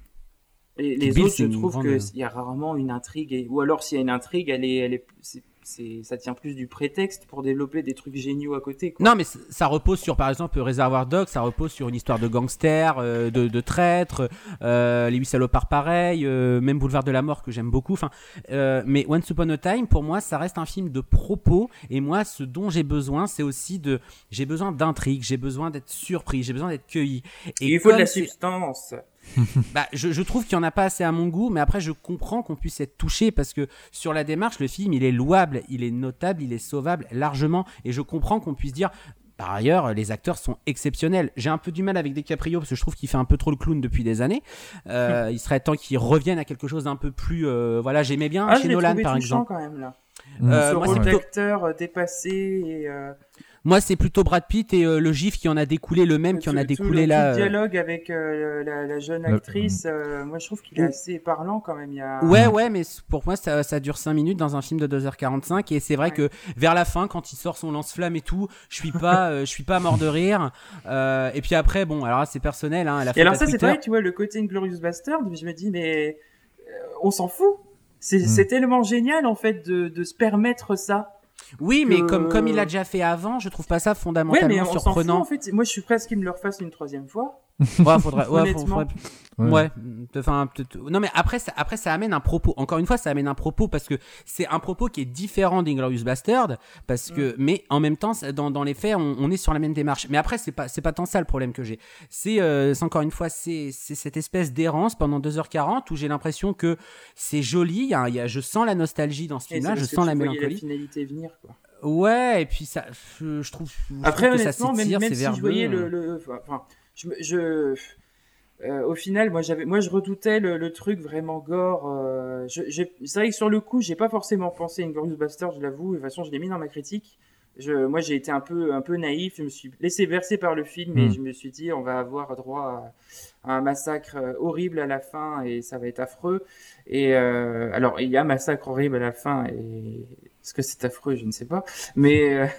Les, Kill les Bill, autres, c'est je une trouve grande- qu'il y a rarement une intrigue. Et... Ou alors, s'il y a une intrigue, elle est, elle est, c'est, c'est, ça tient plus du prétexte pour développer des trucs géniaux à côté. Quoi. Non, mais c- ça repose sur, par exemple, Reservoir Dogs, ça repose sur une histoire de gangsters, euh, de, de traîtres, euh, les huit salopards pareil, euh, même Boulevard de la Mort que j'aime beaucoup. Enfin, euh, mais Once Upon a Time, pour moi, ça reste un film de propos. Et moi, ce dont j'ai besoin, c'est aussi de, j'ai besoin d'intrigue, j'ai besoin d'être surpris, j'ai besoin d'être cueilli. Et Il faut de comme la c'est- substance. Bah, je, je trouve qu'il n'y en a pas assez à mon goût, mais après je comprends qu'on puisse être touché parce que sur la démarche, le film il est louable, il est notable, il est sauvable largement, et je comprends qu'on puisse dire. Par ailleurs, les acteurs sont exceptionnels. J'ai un peu du mal avec DiCaprio parce que je trouve qu'il fait un peu trop le clown depuis des années. Euh, il serait temps qu'il revienne à quelque chose d'un peu plus. Euh, voilà, j'aimais bien Ah, je chez l'ai Nolan trouvé par touchant exemple. quand même, là. Euh, Ce moi, rôle c'est plutôt- d'acteur euh, dépassé et... Euh, Moi, c'est plutôt Brad Pitt et euh, le gif qui en a découlé, le même qui en a tout- tout découlé le, là. tout le euh, dialogue avec euh, la, la jeune Le- actrice, euh, moi je trouve qu'il est Ouh. assez parlant quand même. Il y a... Ouais, ouais, mais c- pour moi, ça, ça dure cinq minutes dans un film de deux heures quarante-cinq. Et c'est vrai Ouais. que vers la fin, quand il sort son lance-flamme et tout, je suis pas, euh, je suis pas mort de rire. Euh, et puis après, bon, alors là, c'est personnel. Hein, elle a Et fait alors à ça c'est Twitter. pareil, tu vois, le côté Inglorious Bastard, je me dis mais euh, on s'en fout. C'est Mm. c'est tellement génial en fait de, de se permettre ça. Oui, mais que- comme, comme il l'a déjà fait avant, je trouve pas ça Ouais, fondamentalement mais on s'en fout surprenant. en fait. Moi je suis presque qu'il me le refasse une troisième fois. Ouais, faudrait, ouais, Honnêtement. faudrait- Ouais. ouais, enfin, peut-être- non, mais après ça, après, ça amène un propos. Encore une fois, ça amène un propos parce que c'est un propos qui est différent d'Inglorious Bastard, parce que, mais en même temps, ça- dans, dans les faits, on, on est sur la même démarche. Mais après, c'est pas, c'est pas tant ça le problème que j'ai. C'est, euh, c'est encore une fois, c'est, c'est cette espèce d'errance pendant deux heures quarante où j'ai l'impression que c'est joli. Il y a, il y a- je sens la nostalgie dans ce Et film-là, c'est je parce que sens tu la voyais mélancolie. la finalité venir quoi. Ouais, et puis ça, je, je trouve, je Après trouve que ça honnêtement, même, s'étire, même c'est si verbeux. je voyais le, le enfin, je, me- je euh, au final, moi j'avais, moi je redoutais le, le truc vraiment gore. Euh, je, j'ai- c'est vrai que sur le coup, j'ai pas forcément pensé à Inglourious Bastard, je l'avoue. De toute façon, je l'ai mis dans ma critique. Je, moi, j'ai été un peu, un peu naïf. Je me suis laissé bercer par le film et Mm. je me suis dit, on va avoir droit à, à un massacre euh, horrible à la fin et ça va être affreux. Et euh, alors, il y a un massacre horrible à la fin et est-ce que c'est affreux, je ne sais pas. Mais euh,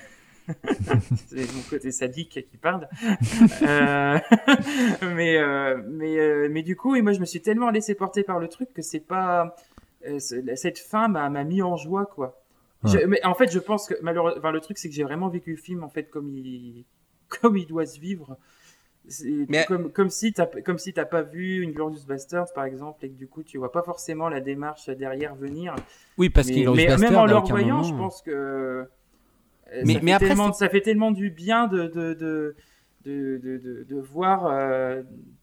c'est mon côté sadique qui parle. Euh, mais, euh, mais, euh, mais du coup, et moi, je me suis tellement laissé porter par le truc que c'est pas. euh, c'est- cette fin m'a, m'a mis en joie, quoi. Je- Ouais. mais en fait, je pense que malheureusement, enfin, le truc, c'est que j'ai vraiment vécu le film en fait comme il, comme il doit se vivre. C'est Mais- comme, comme si t'as, comme si t'as pas vu une Glorious Bastards, par exemple, et que du coup, tu vois pas forcément la démarche derrière venir. Oui, parce mais, qu'il mais Bastard, même en à le aucun revoyant, moment- je pense que euh, Mais- ça, mais fait après, tellement, c'est- ça fait tellement du bien de de de de de, de, de voir euh,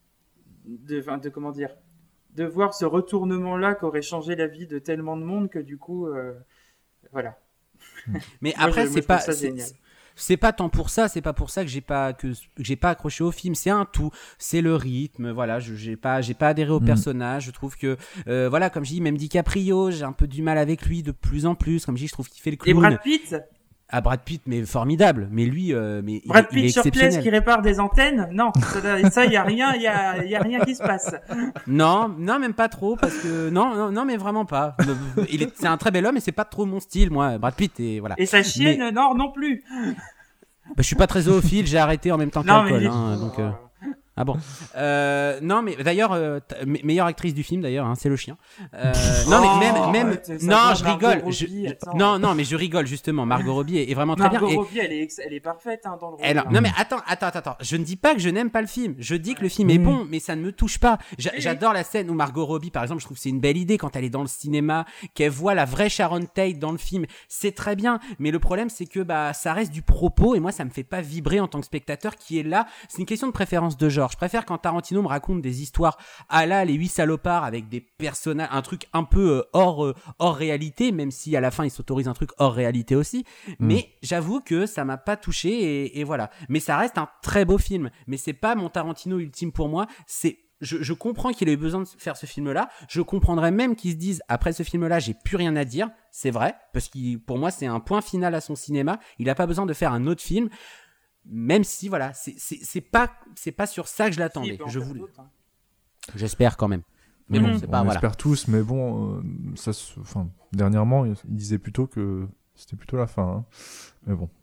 de, enfin, de comment dire de voir ce retournement-là qui aurait changé la vie de tellement de monde que du coup, euh, voilà. Mais Moi, après, je- moi, c'est je pas. trouve ça c'est- génial. C'est pas tant pour ça, c'est pas pour ça que j'ai pas que, que j'ai pas accroché au film. C'est un tout, c'est le rythme. Voilà, je j'ai pas j'ai pas adhéré au Mm. personnage. Je trouve que euh, voilà, comme je dis, même DiCaprio, j'ai un peu du mal avec lui de plus en plus. Comme je dis, je trouve qu'il fait le Et clown. Brad Pitt, Ah, Brad Pitt, mais formidable. Mais lui, euh, mais il- Brad il, est Pitt sur place exceptionnel. qui répare des antennes, non, ça, ça y a rien, il y a, y a rien qui se passe. Non, non, même pas trop, parce que non, non, non mais vraiment pas. Le- il est, c'est un très bel homme, et c'est pas trop mon style, moi. Brad Pitt et voilà. Et sa chienne, Mais- non, non plus. Bah, je suis pas très zoophile, j'ai arrêté en même temps que Non, mais l'alcool, il est- hein, donc. euh, Ah bon. Euh, non, mais d'ailleurs, euh, t- me- meilleure actrice du film, d'ailleurs, hein, c'est le chien. Euh, non, Oh, mais même, même, arrête, ça non, va, je Margot rigole. Robbie, je- attends. non, non, mais je rigole justement. Margot Robbie est, est vraiment très Margot bien. Et- Robbie, elle est, ex- elle est parfaite hein, dans le rôle. elle- hein. non mais attends, attends, attends, attends. Je ne dis pas que je n'aime pas le film. Je dis que le film est Oui. bon, mais ça ne me touche pas. J'a- Oui. J'adore la scène où Margot Robbie, par exemple, je trouve que c'est une belle idée quand elle est dans le cinéma, qu'elle voit la vraie Sharon Tate dans le film. C'est très bien, mais le problème c'est que bah ça reste du propos et moi ça me fait pas vibrer en tant que spectateur qui est là. C'est une question de préférence de genre. Je préfère quand Tarantino me raconte des histoires à la les huit salopards avec des personnages, un truc un peu euh, hors euh, hors réalité, même si à la fin il s'autorise un truc hors réalité aussi. Mais j'avoue que ça m'a pas touché et, et voilà. Mais ça reste un très beau film. Mais c'est pas mon Tarantino ultime pour moi. C'est je, je comprends qu'il ait besoin de faire ce film-là. Je comprendrais même qu'ils se disent après ce film-là, j'ai plus rien à dire. C'est vrai parce que pour moi c'est un point final à son cinéma. Il a pas besoin de faire un autre film. Même si voilà, c'est c'est c'est pas c'est pas sur ça que je Si, l'attendais. il peut en Je faire voulais. d'autres, hein. J'espère quand même. Mais Oui, bon, on- c'est pas on voilà. espère tous, mais bon, euh, ça, se- enfin, dernièrement, il il disait plutôt que c'était plutôt la fin. hein. Mais bon.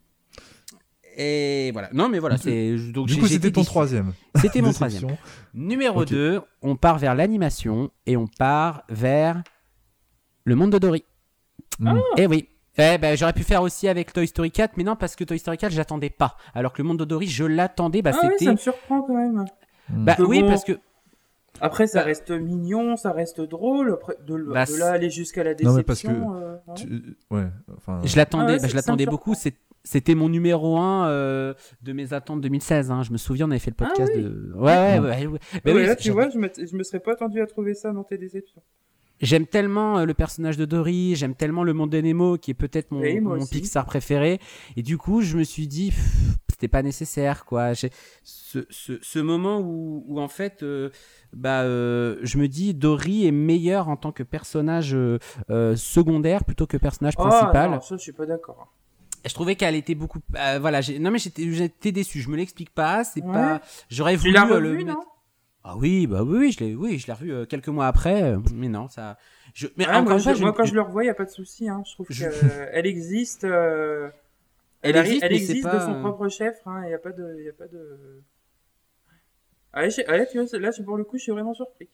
Et voilà. Non mais voilà, Du- c'est donc Du j'ai- coup, j'ai c'était été ton déçu. troisième. C'était mon Déception. troisième. Numéro Ok. deux, on part vers l'animation et on part vers le monde de Dory. Mm. Eh oui. Eh ben, j'aurais pu faire aussi avec Toy Story quatre, mais non, parce que Toy Story quatre, je l'attendais pas. Alors que le monde de Dory, je l'attendais. Bah, Ah ouais, c'était. ça me surprend quand même. Mm. Bah Que oui, bon, parce que. Après, ça Bah- reste mignon, ça reste drôle. Après, de, Bah, de là aller jusqu'à la Non, mais parce déception. euh, ouais. Tu- Ouais, enfin. Je l'attendais, Ah ouais, bah, ça- je l'attendais ça me beaucoup. surprend. C'est- C'était mon numéro un euh, de mes attentes deux mille seize. Hein. Je me souviens, on avait fait le podcast Ah oui. de. Ouais, ouais, ouais. ouais. Bah Ouais, oui, là, tu j'aime- vois, je me, je me serais pas attendu à trouver ça dans tes déceptions. J'aime tellement euh, le personnage de Dory, j'aime tellement le monde de Nemo qui est peut-être mon, Oui, moi mon aussi. Pixar préféré. Et du coup, je me suis dit, pff, c'était pas nécessaire, quoi. J'ai- Ce, ce, ce moment où, où en fait, euh, bah, euh, je me dis, Dory est meilleur en tant que personnage euh, euh, secondaire plutôt que personnage principal. Oh, non, ça, je suis pas d'accord. Je trouvais qu'elle était beaucoup. euh, voilà, j'ai- non mais j'étais, j'étais déçu. Je me l'explique pas. C'est Ouais. pas. J'aurais Tu voulu l'as euh, revu, le non mettre. Ah oui, bah oui, oui, je l'ai, oui, je l'ai revu euh, quelques mois après. euh, mais non, ça. Je... Mais Ouais, encore moi, une fois, je- je- moi, quand je le revois, il n'y a pas de souci. Hein. Je trouve Je- qu'elle existe. euh, Elle Elle, arri- existe, elle mais c'est existe pas, de son euh, propre chef. Il n'y a pas de. Y a pas de... Allez, je- allez, tu vois, là, c'est pour le coup, je suis vraiment surpris.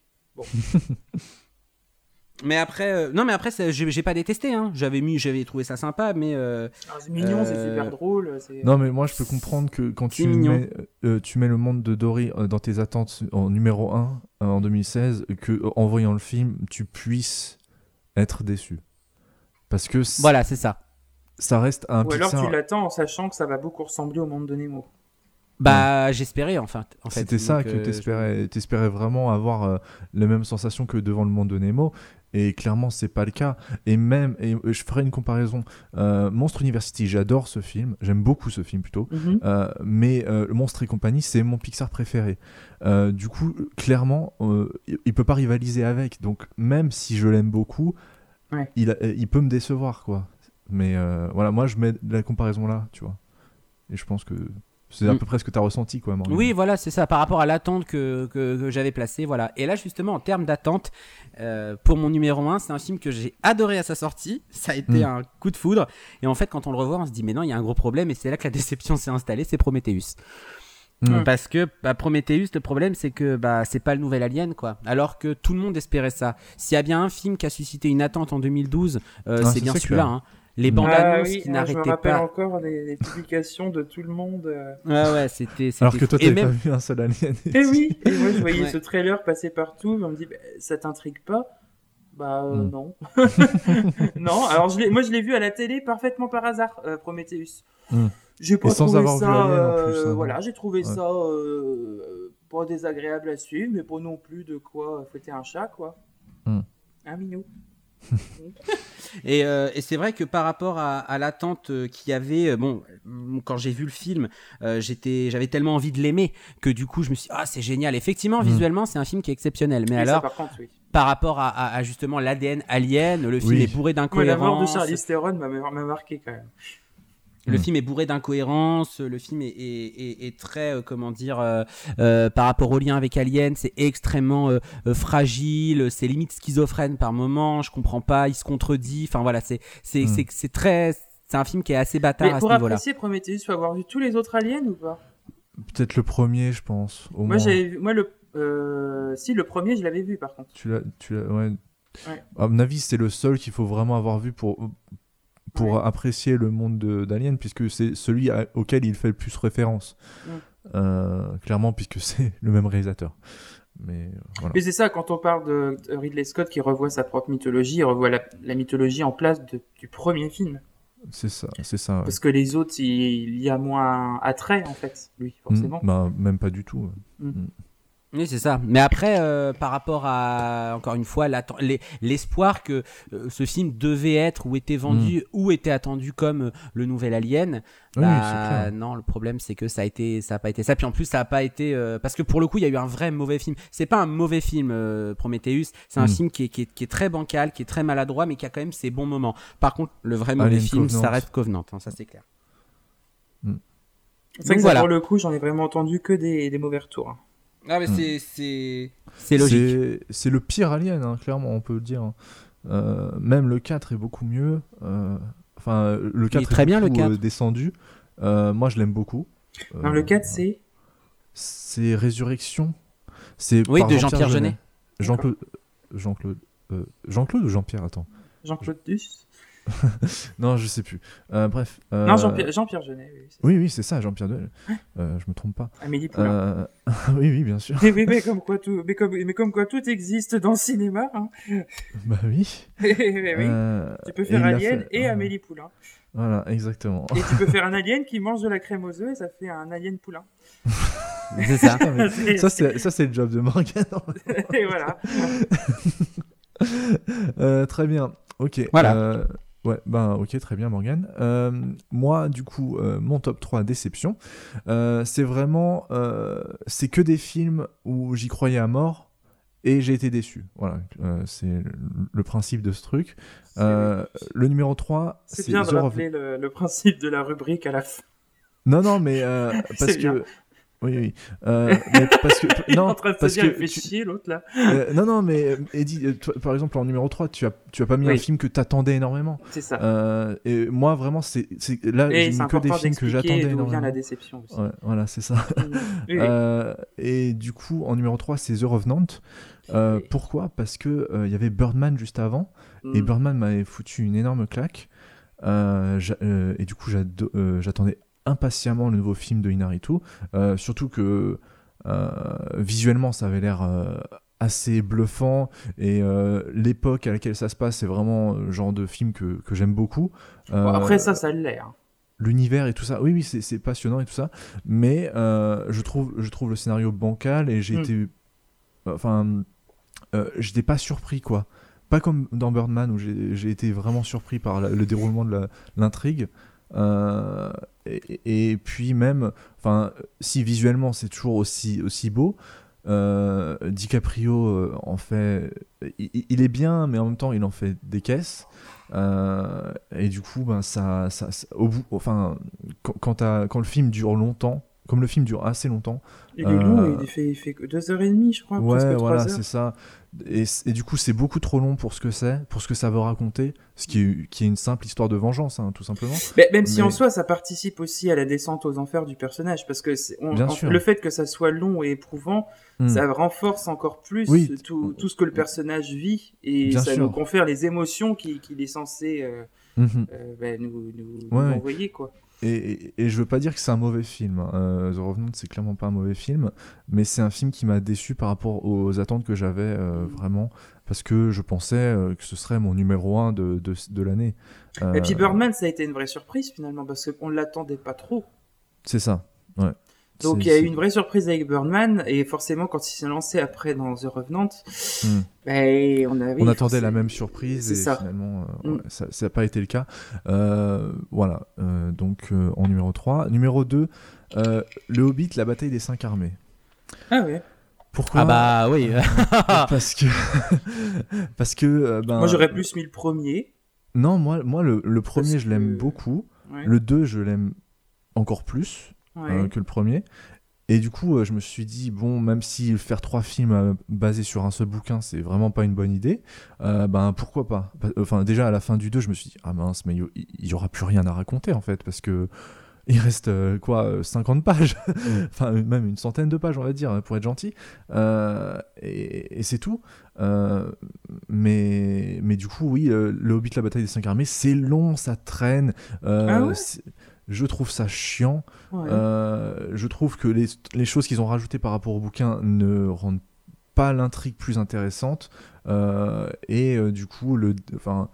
Mais après, euh, non, mais après, c'est- j'ai, j'ai pas détesté. Hein. J'avais mis, j'avais trouvé ça sympa, mais euh, Alors, c'est mignon, c'est Euh, super drôle. c'est- Non, mais moi, je peux comprendre que quand C'est tu mignon. mets, euh, tu mets le monde de Dory euh, dans tes attentes en numéro un euh, en deux mille seize, que euh, en voyant le film, tu puisses être déçu. Parce que c- voilà, c'est ça. ça reste un Ou alors Pixar. tu l'attends en sachant que ça va beaucoup ressembler au monde de Nemo. Bah, j'espérais enfin. En fait. C'était ça Donc, que euh, t'espérais. T'espérais vraiment avoir euh, les mêmes sensations que devant le monde de Nemo. Et clairement, c'est pas le cas. Et même, et je ferai une comparaison. Euh, Monstre University, j'adore ce film. J'aime beaucoup ce film plutôt. Euh, mais euh, Monstre et compagnie, c'est mon Pixar préféré. Euh, du coup, clairement, euh, il, il peut pas rivaliser avec. Donc, même si je l'aime beaucoup, Ouais. il, a- il peut me décevoir, quoi. Mais euh, voilà, moi, je mets la comparaison là, tu vois. Et je pense que c'est à Mm. peu près ce que tu as ressenti, quoi, Maureen. Oui, voilà, c'est ça, par rapport à l'attente que, que, que j'avais placée, voilà. Et là, justement, en termes d'attente, euh, pour mon numéro un, c'est un film que j'ai adoré à sa sortie, ça a été Mm. un coup de foudre, et en fait, quand on le revoit, on se dit, mais non, il y a un gros problème, et c'est là que la déception s'est installée, c'est Prometheus. Mm. Parce que bah, Prometheus, le problème, c'est que bah, c'est pas le nouvel Alien, quoi. Alors que tout le monde espérait ça. S'il y a bien un film qui a suscité une attente en deux mille douze, euh, Ah, c'est ça, bien c'est celui-là, clair. hein. Les bandes Ah annonces oui, qui moi, je me n'arrêtaient rappelle pas. encore des, des publications de tout le monde. euh. Ouais, ouais, c'était. c'était Alors que toi, fou. Et t'avais même- pas vu un seul alien. Eh oui, et moi je voyais Ouais. ce trailer passer partout, on me dit, bah, ça t'intrigue pas? Bah euh, Mm. non. Non, alors je l'ai, moi je l'ai vu à la télé parfaitement par hasard, euh, Prometheus. Mm. J'ai pas Et sans trouvé avoir ça, vu Alien en euh, plus, hein. voilà, j'ai trouvé Ouais. ça euh, pas désagréable à suivre, mais pas non plus de quoi fouetter un chat, quoi. Mm. Un minou. Et, euh, et c'est vrai que par rapport à, à l'attente euh, qu'il y avait, euh, bon, euh, quand j'ai vu le film, euh, j'étais, j'avais tellement envie de l'aimer que du coup je me suis dit, ah c'est génial. Effectivement, Mm. visuellement c'est un film qui est exceptionnel. Mais Et ça, alors, par contre, oui. par rapport à, à- à justement l'A D N alien, le film Oui. est bourré Moi, la mort de d'incohérences. Charlize Theron m'a, m'a marqué quand même. Le Mm. film est bourré d'incohérences, le film est, est, est, est très, euh, comment dire, euh, euh, par rapport au lien avec Alien, c'est extrêmement euh, euh, fragile, c'est limite schizophrène par moments, je comprends pas, il se contredit, enfin voilà, c'est, c'est, Mm. c'est, c'est très, c'est un film qui est assez bâtard Mais à pour ce niveau-là. apprécier Prometheus, faut avoir vu tous les autres aliens ou pas? Peut-être le premier, je pense. Au Moi, moins. j'avais vu, moi le, euh, si le premier, je l'avais vu par contre. Tu l'as, tu l'as, ouais. Ouais. À mon avis, c'est le seul qu'il faut vraiment avoir vu pour, pour Ouais. apprécier le monde de, d'Alien, puisque c'est celui à- auquel il fait le plus référence. Mm. Euh, clairement, puisque c'est le même réalisateur. Mais euh, voilà. Mais c'est ça, quand on parle de de Ridley Scott qui revoit sa propre mythologie, il revoit la, la mythologie en place de- du premier film. C'est ça, c'est ça. Ouais. Parce que les autres, il, il y a moins attrait en fait, lui, forcément. Mm, bah, même pas du tout. Oui, c'est ça. Mais après, euh, par rapport à, encore une fois, l'atten- les- l'espoir que euh, ce film devait être ou était vendu ou était attendu comme euh, le nouvel Alien, Oui, bah, c'est clair. non, le problème c'est que ça a été, ça a pas été ça. Puis en plus, ça a pas été euh, parce que pour le coup, il y a eu un vrai mauvais film. C'est pas un mauvais film, euh, Prometheus. C'est un Mm. film qui est, qui, est, qui est très bancal, qui est très maladroit, mais qui a quand même ses bons moments. Par contre, le vrai mauvais Alien film, Covenant. ça reste Covenant. Hein, ça c'est clair. C'est vrai Donc que ça, voilà. pour le coup, j'en ai vraiment entendu que des, des mauvais retours. hein. Ah mais Mm. c'est, c'est, c'est logique. C'est, c'est le pire Alien, hein, clairement, on peut le dire. Euh, même le quatre est beaucoup mieux. Euh, Enfin, le quatre est très bien, le beaucoup, quatre. euh, descendu. Euh, moi, je l'aime beaucoup. Non, Euh, le quatre, c'est... C'est Résurrection. C'est Oui, par de Jean-Pierre Jeunet. Jean-Claude. Jean-Claude. euh, Jean-Claude ou Jean-Pierre, attends. Jean-Claude Duss. Non, je sais plus. Euh, bref. euh, Non, Jean-Pierre, Jean-Pierre Jeunet, oui. c'est ça. Oui, oui, c'est ça, Jean-Pierre Duel. Euh, je me trompe pas. Amélie Poulain. Euh, oui, oui, bien sûr. Mais, mais, mais comme quoi tout, mais comme, mais comme quoi tout existe dans le cinéma. Hein. Bah oui. Mais oui. Euh, Tu peux et faire il a Alien fait- et euh, Amélie Poulain. Voilà, exactement. Et tu peux faire un alien qui mange de la crème aux œufs et ça fait un alien poulain. C'est ça. C'est- Ça, c'est, ça, c'est le job de Morgan. Et voilà. Euh, très bien. Ok. Voilà. Euh, ouais, ben ok, très bien, Morgan. Euh, moi, du coup, euh, mon top trois déception, euh, c'est vraiment, euh, c'est que des films où j'y croyais à mort et j'ai été déçu. Voilà, euh, c'est le, le principe de ce truc. Euh, le numéro trois, C'est c'est bien de The Rev- rappeler le, le principe de la rubrique à la fin. Non, non, mais euh, parce C'est bien. que. Oui, oui. Euh, mais parce que. Il est non, en train de se parce dire, que il fait tu- chier l'autre là. Euh, non, non, mais euh, Eddie, euh, toi, par exemple, en numéro trois, tu as, tu as pas mis Oui. un film que t'attendais énormément. C'est ça. Euh, et moi, vraiment, c'est, c'est là, Et j'ai c'est mis que des important films que d'expliquer j'attendais d'où vient énormément. la déception aussi. Ouais, voilà, c'est ça. Oui, oui. Euh, et du coup, en numéro trois, c'est The Revenant. Euh, Oui. Pourquoi ? Parce que euh, il y avait Birdman juste avant, et Mm. Birdman m'avait foutu une énorme claque. Euh, j'a- euh, et du coup, j'ado- euh, j'attendais impatiemment le nouveau film de Inarritu. Euh, surtout que euh, visuellement, ça avait l'air euh, assez bluffant. Et euh, l'époque à laquelle ça se passe, c'est vraiment le genre de film que, que j'aime beaucoup. Bon, Euh, après ça, ça l'est. hein. L'univers et tout ça, oui, oui, c'est, c'est passionnant et tout ça. Mais euh, je, trouve, je trouve le scénario bancal et j'ai Mm. été. Enfin, euh, j'étais pas surpris, quoi. Pas comme dans Birdman où j'ai, j'ai été vraiment surpris par la- le déroulement de la- l'intrigue. Euh, et, et puis même, enfin, si visuellement c'est toujours aussi, aussi beau, euh, DiCaprio euh, en fait, il, il est bien, mais en même temps il en fait des caisses. Euh, et du coup, ben ça, ça, ça- au bout, enfin, quand, quand, t'as- quand le film dure longtemps, comme le film dure assez longtemps. Il est Euh, long, il fait, il fait que deux heures et demie, je crois, Ouais, presque voilà, trois heures. c'est ça. Et, c- et du coup, c'est beaucoup trop long pour ce que c'est, pour ce que ça veut raconter, ce qui est, qui est une simple histoire de vengeance, hein, tout simplement. Mais même si Mais- en soi, ça participe aussi à la descente aux enfers du personnage, parce que c'est- on- Bien en- sûr. le fait que ça soit long et éprouvant, Hmm. ça renforce encore plus Oui. tout, tout ce que le personnage vit, et Bien ça sûr. nous confère les émotions qu'il qu'il est censé euh, Mhm. euh, bah, nous, nous, Ouais, nous ouais. envoyer, quoi. Et, et, et je veux pas dire que c'est un mauvais film. hein. Euh, The Revenant, c'est clairement pas un mauvais film, mais c'est un film qui m'a déçu par rapport aux attentes que j'avais euh, vraiment, parce que je pensais euh, que ce serait mon numéro un de, de, de l'année. Euh, Et puis Birdman, ça a été une vraie surprise finalement, parce qu'on l'attendait pas trop. C'est ça, ouais. Donc C'est- il y a eu c'est- une vraie surprise avec Birdman, et forcément quand il s'est lancé après dans The Revenant, Hmm. ben, on, avait, On attendait la forcément- même surprise C'est et ça. finalement euh, Mm. ouais, ça n'a pas été le cas. Euh, voilà, euh, donc euh, en numéro trois. Numéro deux, euh, Le Hobbit, la bataille des cinq armées. Ah ouais. Pourquoi Ah bah oui. Parce que... Parce que... euh, ben, Moi j'aurais plus mis le premier. Non, moi, moi le, le premier, Parce je l'aime que- beaucoup. Ouais. Le deux, je l'aime encore plus Ouais. euh, que le premier. Et du coup, euh, je me suis dit, bon, même si faire trois films euh, basés sur un seul bouquin, c'est vraiment pas une bonne idée, euh, ben pourquoi pas. Bah, Enfin, déjà, à la fin du deux, je me suis dit, ah mince, mais il y, y aura plus rien à raconter, en fait, parce que il reste, euh, quoi, euh, cinquante pages Enfin, même une centaine de pages, on va dire, pour être gentil. Euh, et, et c'est tout. Euh, mais, mais du coup, oui, euh, Le Hobbit, la bataille des cinq armées, c'est long, ça traîne. euh, Ah ouais c'est- je trouve ça chiant. Ouais. Euh, je trouve que les, les choses qu'ils ont rajoutées par rapport au bouquin ne rendent pas l'intrigue plus intéressante. Euh, et euh, du coup, le, enfin,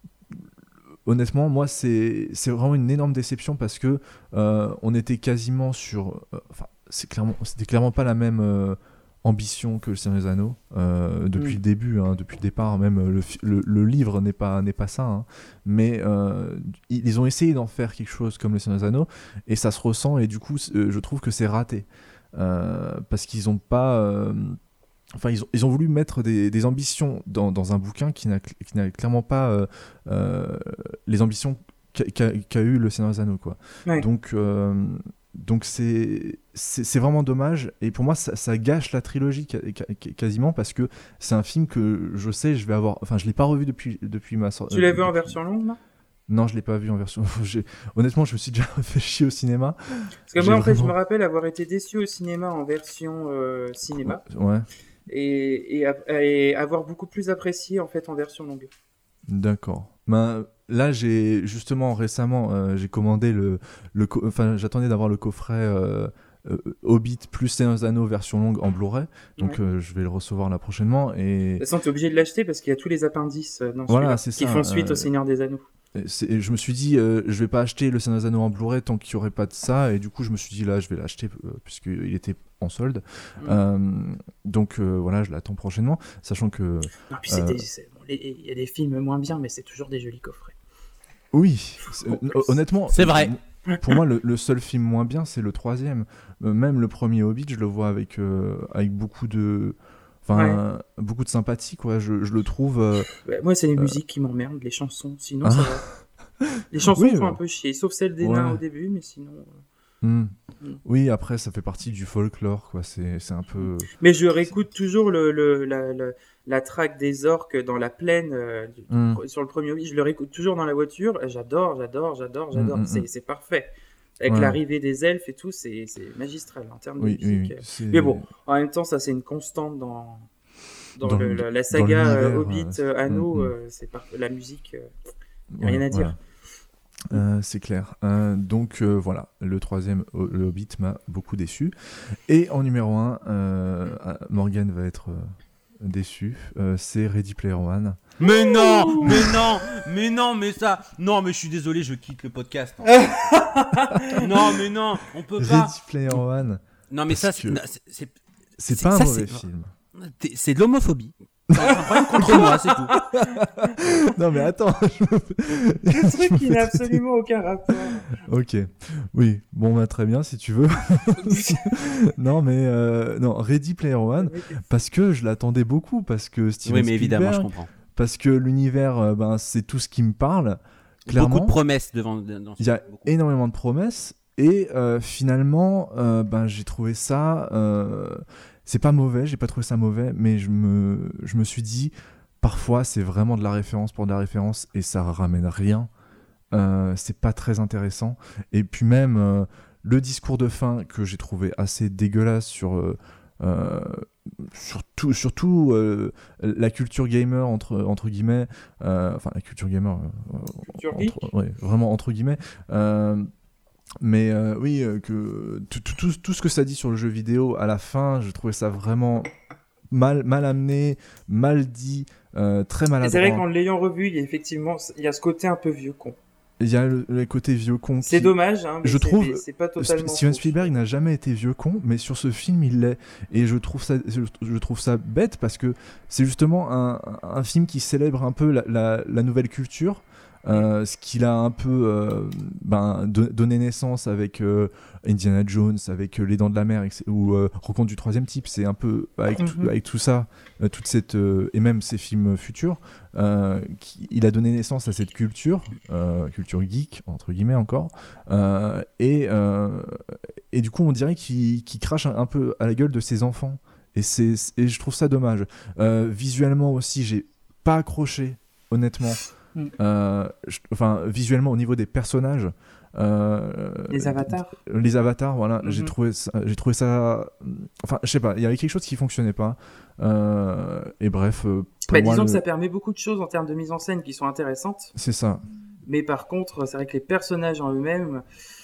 honnêtement, moi, c'est, c'est vraiment une énorme déception parce que euh, on était quasiment sur. euh, Enfin, c'est clairement, c'était clairement pas la même euh, ambition que le Seigneur des Anneaux euh, depuis Mm. le début, hein, depuis le départ. Même euh, le, fi- le, le livre n'est pas, n'est pas ça. hein. Mais euh, ils ils ont essayé d'en faire quelque chose comme le Seigneur des Anneaux et ça se ressent. Et du coup, c'est- euh, je trouve que c'est raté. Euh, parce qu'ils ont pas. euh, Enfin, ils ont, ils ont voulu mettre des, des ambitions dans, dans un bouquin qui n'a, cl- qui n'a clairement pas euh, euh, les ambitions qu'a, qu'a- qu'a eu le Seigneur des Anneaux, quoi. Ouais. Donc, euh, donc c'est, c'est, c'est vraiment dommage. Et pour moi, ça, ça gâche la trilogie ca- ca- quasiment parce que c'est un film que je sais, je vais avoir. Enfin, je l'ai pas revu depuis, depuis ma sortie. Tu l'as vu en version longue là? Non, je l'ai pas vu en version. J'ai- Honnêtement, je me suis déjà fait chier au cinéma. Parce que J'ai moi en fait je vraiment- me rappelle avoir été déçu au cinéma en version euh, cinéma Ouais. et, et, a- et avoir beaucoup plus apprécié en fait en version longue. D'accord. Ben, là, j'ai justement récemment, euh, j'ai commandé le, le co- enfin, j'attendais d'avoir le coffret euh, euh, Hobbit plus Seigneur des Anneaux version longue en Blu-ray, donc Ouais. euh, je vais le recevoir là prochainement. Et De toute façon t'es obligé de l'acheter parce qu'il y a tous les appendices euh, dans Voilà, celui-là c'est qui ça, font suite euh, au Seigneur des Anneaux. et c'est- et je me suis dit, euh, je vais pas acheter le Seigneur des Anneaux en Blu-ray tant qu'il y aurait pas de ça, et du coup, je me suis dit là, je vais l'acheter euh, puisqu'il était en solde. Mm. Euh, donc euh, voilà, je l'attends prochainement, sachant que Non, puis c'est euh, des- c'est- bon, les- il y a des films moins bien mais c'est toujours des jolis coffrets. oui, c'est- En plus. honnêtement, C'est vrai. Pour moi, le, le seul film moins bien, c'est le troisième. Euh, même le premier Hobbit, je le vois avec, euh, avec beaucoup de, enfin, beaucoup de sympathie, quoi. Je, je le trouve. euh, Bah, moi c'est les musiques qui m'emmerdent, les chansons, sinon ça va. Les chansons Oui, font ouais. un peu chier, sauf celle des Ouais. nains au début, mais sinon... euh. hmm. Mm. Oui, après, ça fait partie du folklore, quoi. C'est, c'est un peu. Mais je réécoute toujours le, le, la, la, la track des orques dans la plaine euh, du- Mm. sur le premier Hobbit, je le réécoute toujours dans la voiture, et j'adore, j'adore, j'adore, j'adore, Mm, mm, c'est, mm. c'est parfait. Avec Ouais. l'arrivée des elfes et tout, c'est, c'est magistral en termes de Oui, oui, musique. oui. c'est- Mais bon, en même temps, ça c'est une constante dans, dans, Dans le- le- la, la dans saga euh, l'univers, Hobbit, euh, euh, Anneau, mm, mm. euh, c'est par... la musique, euh, Ouais, rien à dire. voilà. Euh, c'est clair. Euh, donc euh, voilà, le troisième, euh, le Hobbit, m'a beaucoup déçu. Et en numéro un, euh, ah, Morgane va être euh, déçu. Euh, c'est Ready Player One. Mais non, mais non, mais non, mais ça, non, mais je suis désolé, je quitte le podcast. Non, mais non, on peut pas. Ready Player One. Non, mais ça, parce c'est, que- non, c'est, c'est, C'est C'est- pas un ça, mauvais c'est- film. t'es- c'est de l'homophobie. T'as un problème contre moi, c'est tout. Non mais attends. je me fais- Le je truc me qui fais- n'a absolument aucun rapport. Ok. Oui. Bon bah très bien si tu veux. non mais euh, non Ready Player One parce que je l'attendais beaucoup parce que Steven Oui, mais évidemment, je Spielberg, comprends. parce que l'univers euh, ben c'est tout ce qui me parle. Clairement. Beaucoup de promesses devant. Dans ce Il y a film, beaucoup. énormément de promesses et euh, finalement euh, ben j'ai trouvé ça euh, c'est pas mauvais, j'ai pas trouvé ça mauvais mais je me je me suis dit parfois c'est vraiment de la référence pour de la référence et ça ramène rien. Euh, c'est pas très intéressant et puis même euh, le discours de fin que j'ai trouvé assez dégueulasse sur euh, euh, surtout, surtout euh, la culture gamer entre entre guillemets, euh, enfin la culture gamer, euh, Culture entre, geek. ouais, vraiment entre guillemets. Euh, mais euh, oui, euh, que tout, tout, tout, tout ce que ça dit sur le jeu vidéo à la fin, je trouvais ça vraiment mal, mal amené, mal dit, euh, très Et maladroit. c'est vrai qu'en l'ayant revu, il y a effectivement, il y a ce côté un peu vieux con. Il y a le, le côté vieux con. C'est qui... dommage, hein, mais je c'est, trouve mais c'est pas totalement Steven faux. Spielberg n'a jamais été vieux con, mais sur ce film il l'est, et je trouve ça, je, je trouve ça bête parce que c'est justement un, un film qui célèbre un peu la, la, la nouvelle culture. Euh, ce qu'il a un peu euh, ben, do- donné naissance avec euh, Indiana Jones, avec euh, Les Dents de la Mer, et, ou euh, Rencontre du troisième type, c'est un peu avec, Mhm. tout, avec tout ça, euh, toute cette, euh, et même ces films futurs, euh, qui, il a donné naissance à cette culture, euh, culture geek, entre guillemets encore, euh, et, euh, et du coup on dirait qu'il, qu'il crache un, un peu à la gueule de ses enfants, et, c'est, et je trouve ça dommage. Euh, visuellement aussi, j'ai pas accroché, honnêtement. Mm. Euh, je- enfin, visuellement, au niveau des personnages, euh, Les avatars. les avatars, voilà, Mhm. j'ai trouvé ça, j'ai trouvé ça, enfin, je sais pas, il y avait quelque chose qui fonctionnait pas. Euh, et bref, euh, pour Bah, moi, disons le- que ça permet beaucoup de choses en termes de mise en scène qui sont intéressantes, c'est ça. mais par contre, c'est vrai que les personnages en eux-mêmes.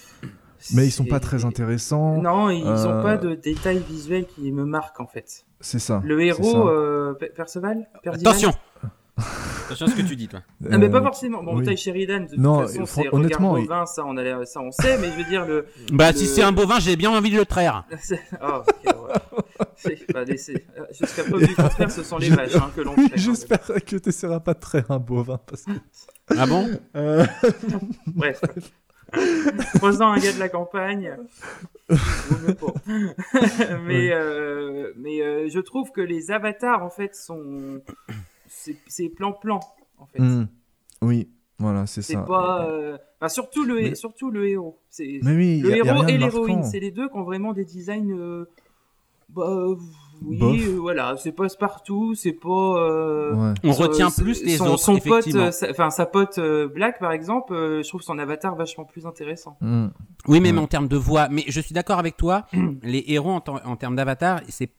Mais ils sont c'est- pas très intéressants. Non, ils Euh, ont pas de détails visuels qui me marquent en fait. C'est ça. Le c'est héros, ça. euh, Pe- Perceval Percival Attention Attention à ce que tu dis, toi. Ah, mais pas Euh, forcément. Bon, oui. Ty Sheridan, de toute Non, façon, fran- c'est honnêtement, regard il- bovin, ça on, a l'air- ça on sait, mais je veux dire le. Bah, Le- si c'est un bovin, j'ai bien envie de le traire. Oh, quelle horreur. C'est- bah, laissez- Jusqu'à preuve du contraire, ce sont les Je- vaches hein, que l'on Oui, traite, hein, j'espère que tu essaieras pas de traire un bovin parce que. Ah bon Euh, mais- Bref. Croisant un gars de la campagne. vaut mieux pas. mais Ouais. euh, mais euh, je trouve que les avatars en fait sont. C'est c'est plan-plan en fait. hmm, Oui, voilà, c'est C'est ça. pas. euh, Enfin, surtout le, Mais- surtout le héros. C'est, Mais oui, le y a- y a héros rien de et l'héroïne, marquant. c'est les deux qui ont vraiment des designs. euh, Bah, euh, oui, Bof. euh, voilà, c'est pas partout, c'est pas. euh, Ouais. On son- retient son- plus les son, autres, son pote, effectivement. euh, sa- enfin sa pote euh, Black par exemple, euh, je trouve son avatar vachement plus intéressant. Hmm. Oui, mais Ouais. en termes de voix. Mais je suis d'accord avec toi, les héros en, tem- en termes d'avatar, c'est...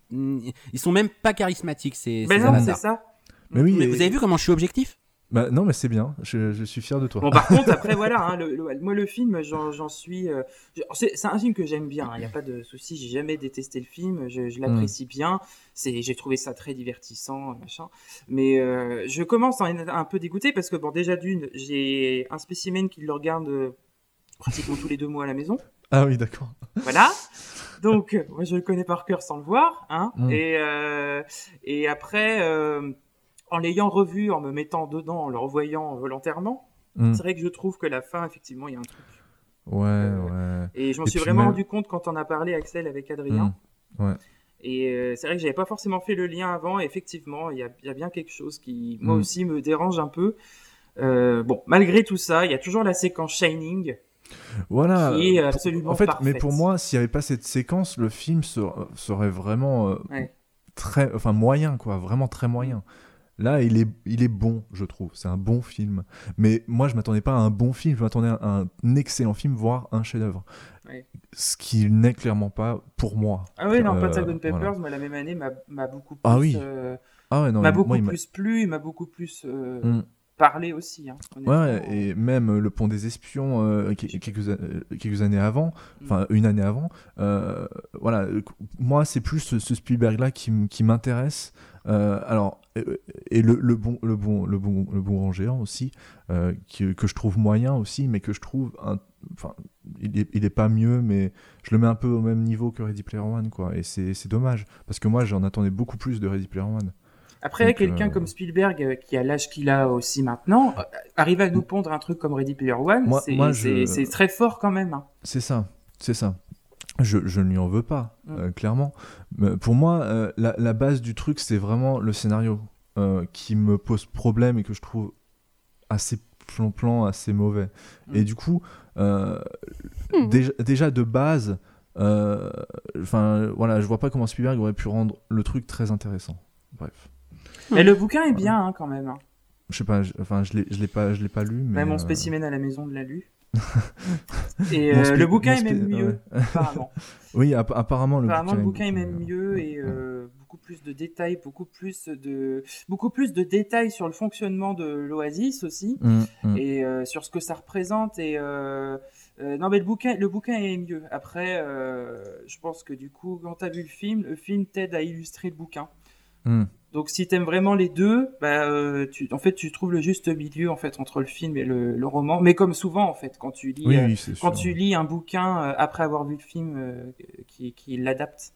ils sont même pas charismatiques, ces, Ben ces non, avatars. c'est ça. Mais oui, Mais et- vous avez vu comment je suis objectif Bah, non, mais c'est bien. Je, je suis fier de toi. Bon, par contre, après, voilà, hein, le, le- moi, le film, j'en, j'en suis. euh, je- c'est, c'est un film que j'aime bien, il n'y a pas de souci, j'ai jamais détesté le film, je, je l'apprécie bien, c'est, j'ai trouvé ça très divertissant, machin. Mais euh, je commence à être un peu dégoûté parce que, bon, déjà d'une, j'ai un spécimen qui le regarde euh, pratiquement tous les deux mois à la maison. Ah oui, d'accord. Voilà. Donc, euh, moi, je le connais par cœur sans le voir. Hein. Mm. Et, euh, et après, euh, en l'ayant revu, en me mettant dedans, en le revoyant volontairement, Hmm. c'est vrai que je trouve que la fin, effectivement, il y a un truc. Ouais, ouais. Et je m'en Et suis puis vraiment même- rendu compte quand on a parlé, Axel, avec Adrien. Hmm. Ouais. Et euh, c'est vrai que j'avais pas forcément fait le lien avant. Et effectivement, il y a, il y a bien quelque chose qui, moi Mm. aussi, me dérange un peu. Euh, bon, malgré tout ça, il y a toujours la séquence Shining. Voilà. Qui est Pour- absolument En fait, parfaite. mais pour moi, s'il n'y avait pas cette séquence, le film ser- serait vraiment euh, Ouais. très, enfin moyen, quoi, vraiment très moyen. Là, il est, il est bon, je trouve. C'est un bon film. Mais moi, je m'attendais pas à un bon film. Je m'attendais à un excellent film, voire un chef-d'œuvre. Ouais. Ce qui n'est clairement pas pour moi. Ah oui, non, Euh, Pentagon Papers, voilà. moi, la même année, m'a, m'a beaucoup plus, Ah oui. euh, Ah ouais, non. m'a il- beaucoup moi, il m'a- plus plu, il m'a beaucoup plus euh, Hmm. parlé aussi. Hein, Ouais, honnêtement. et même euh, le Pont des Espions euh, que- quelques, a- euh, quelques années avant, enfin une année avant, euh, voilà, euh, moi c'est plus ce, ce Spielberg-là qui, m- qui m'intéresse. Euh, alors, euh, et le, le bon, le bon, le bon, le bon grand géant aussi, euh, qui- que je trouve moyen aussi, mais que je trouve, un- enfin, il est, il est pas mieux, mais je le mets un peu au même niveau que Ready Player One, quoi. Et c'est, c'est dommage parce que moi j'en attendais beaucoup plus de Ready Player One. Après, Donc, quelqu'un euh, comme Spielberg, euh, qui a l'âge qu'il a aussi maintenant, euh, arrive à nous pondre un truc comme Ready Player One, Moi- c'est, moi, c'est, je- c'est très fort quand même. Hein. C'est ça, c'est ça. Je, je ne lui en veux pas, Mm. euh, clairement. Mais pour moi, euh, la, la base du truc, c'est vraiment le scénario euh, qui me pose problème et que je trouve assez plan-plan, assez mauvais. Mm. Et du coup, euh, déjà, déjà de base, euh, enfin voilà, je vois pas comment Spielberg aurait pu rendre le truc très intéressant. Bref, Mais le bouquin est bien hein, quand même. Hein. je sais pas, je- enfin je l'ai, je l'ai pas, je l'ai pas lu, mais Même mon euh, spécimen à la maison de l'a lu. Et Mon euh, spé- le bouquin mon est même spé- mieux, ouais. apparemment. Oui, app- apparemment le Apparemment, bouquin, le bouquin est même beaucoup mieux et euh, beaucoup plus de détails, beaucoup plus de, beaucoup plus de détails sur le fonctionnement de l'Oasis aussi Hum, hum. et euh, sur ce que ça représente. Et euh, euh, non, mais le bouquin, le bouquin est mieux. Après, euh, je pense que du coup, quand t'as vu le film, le film t'aide à illustrer le bouquin. Hum. Donc, si t'aimes vraiment les deux, bah, euh, tu, en fait, tu trouves le juste milieu en fait entre le film et le, le roman. Mais comme souvent, en fait, quand tu lis, Oui, euh, oui, c'est quand sûr. tu lis un bouquin euh, après avoir vu le film euh, qui, qui l'adapte.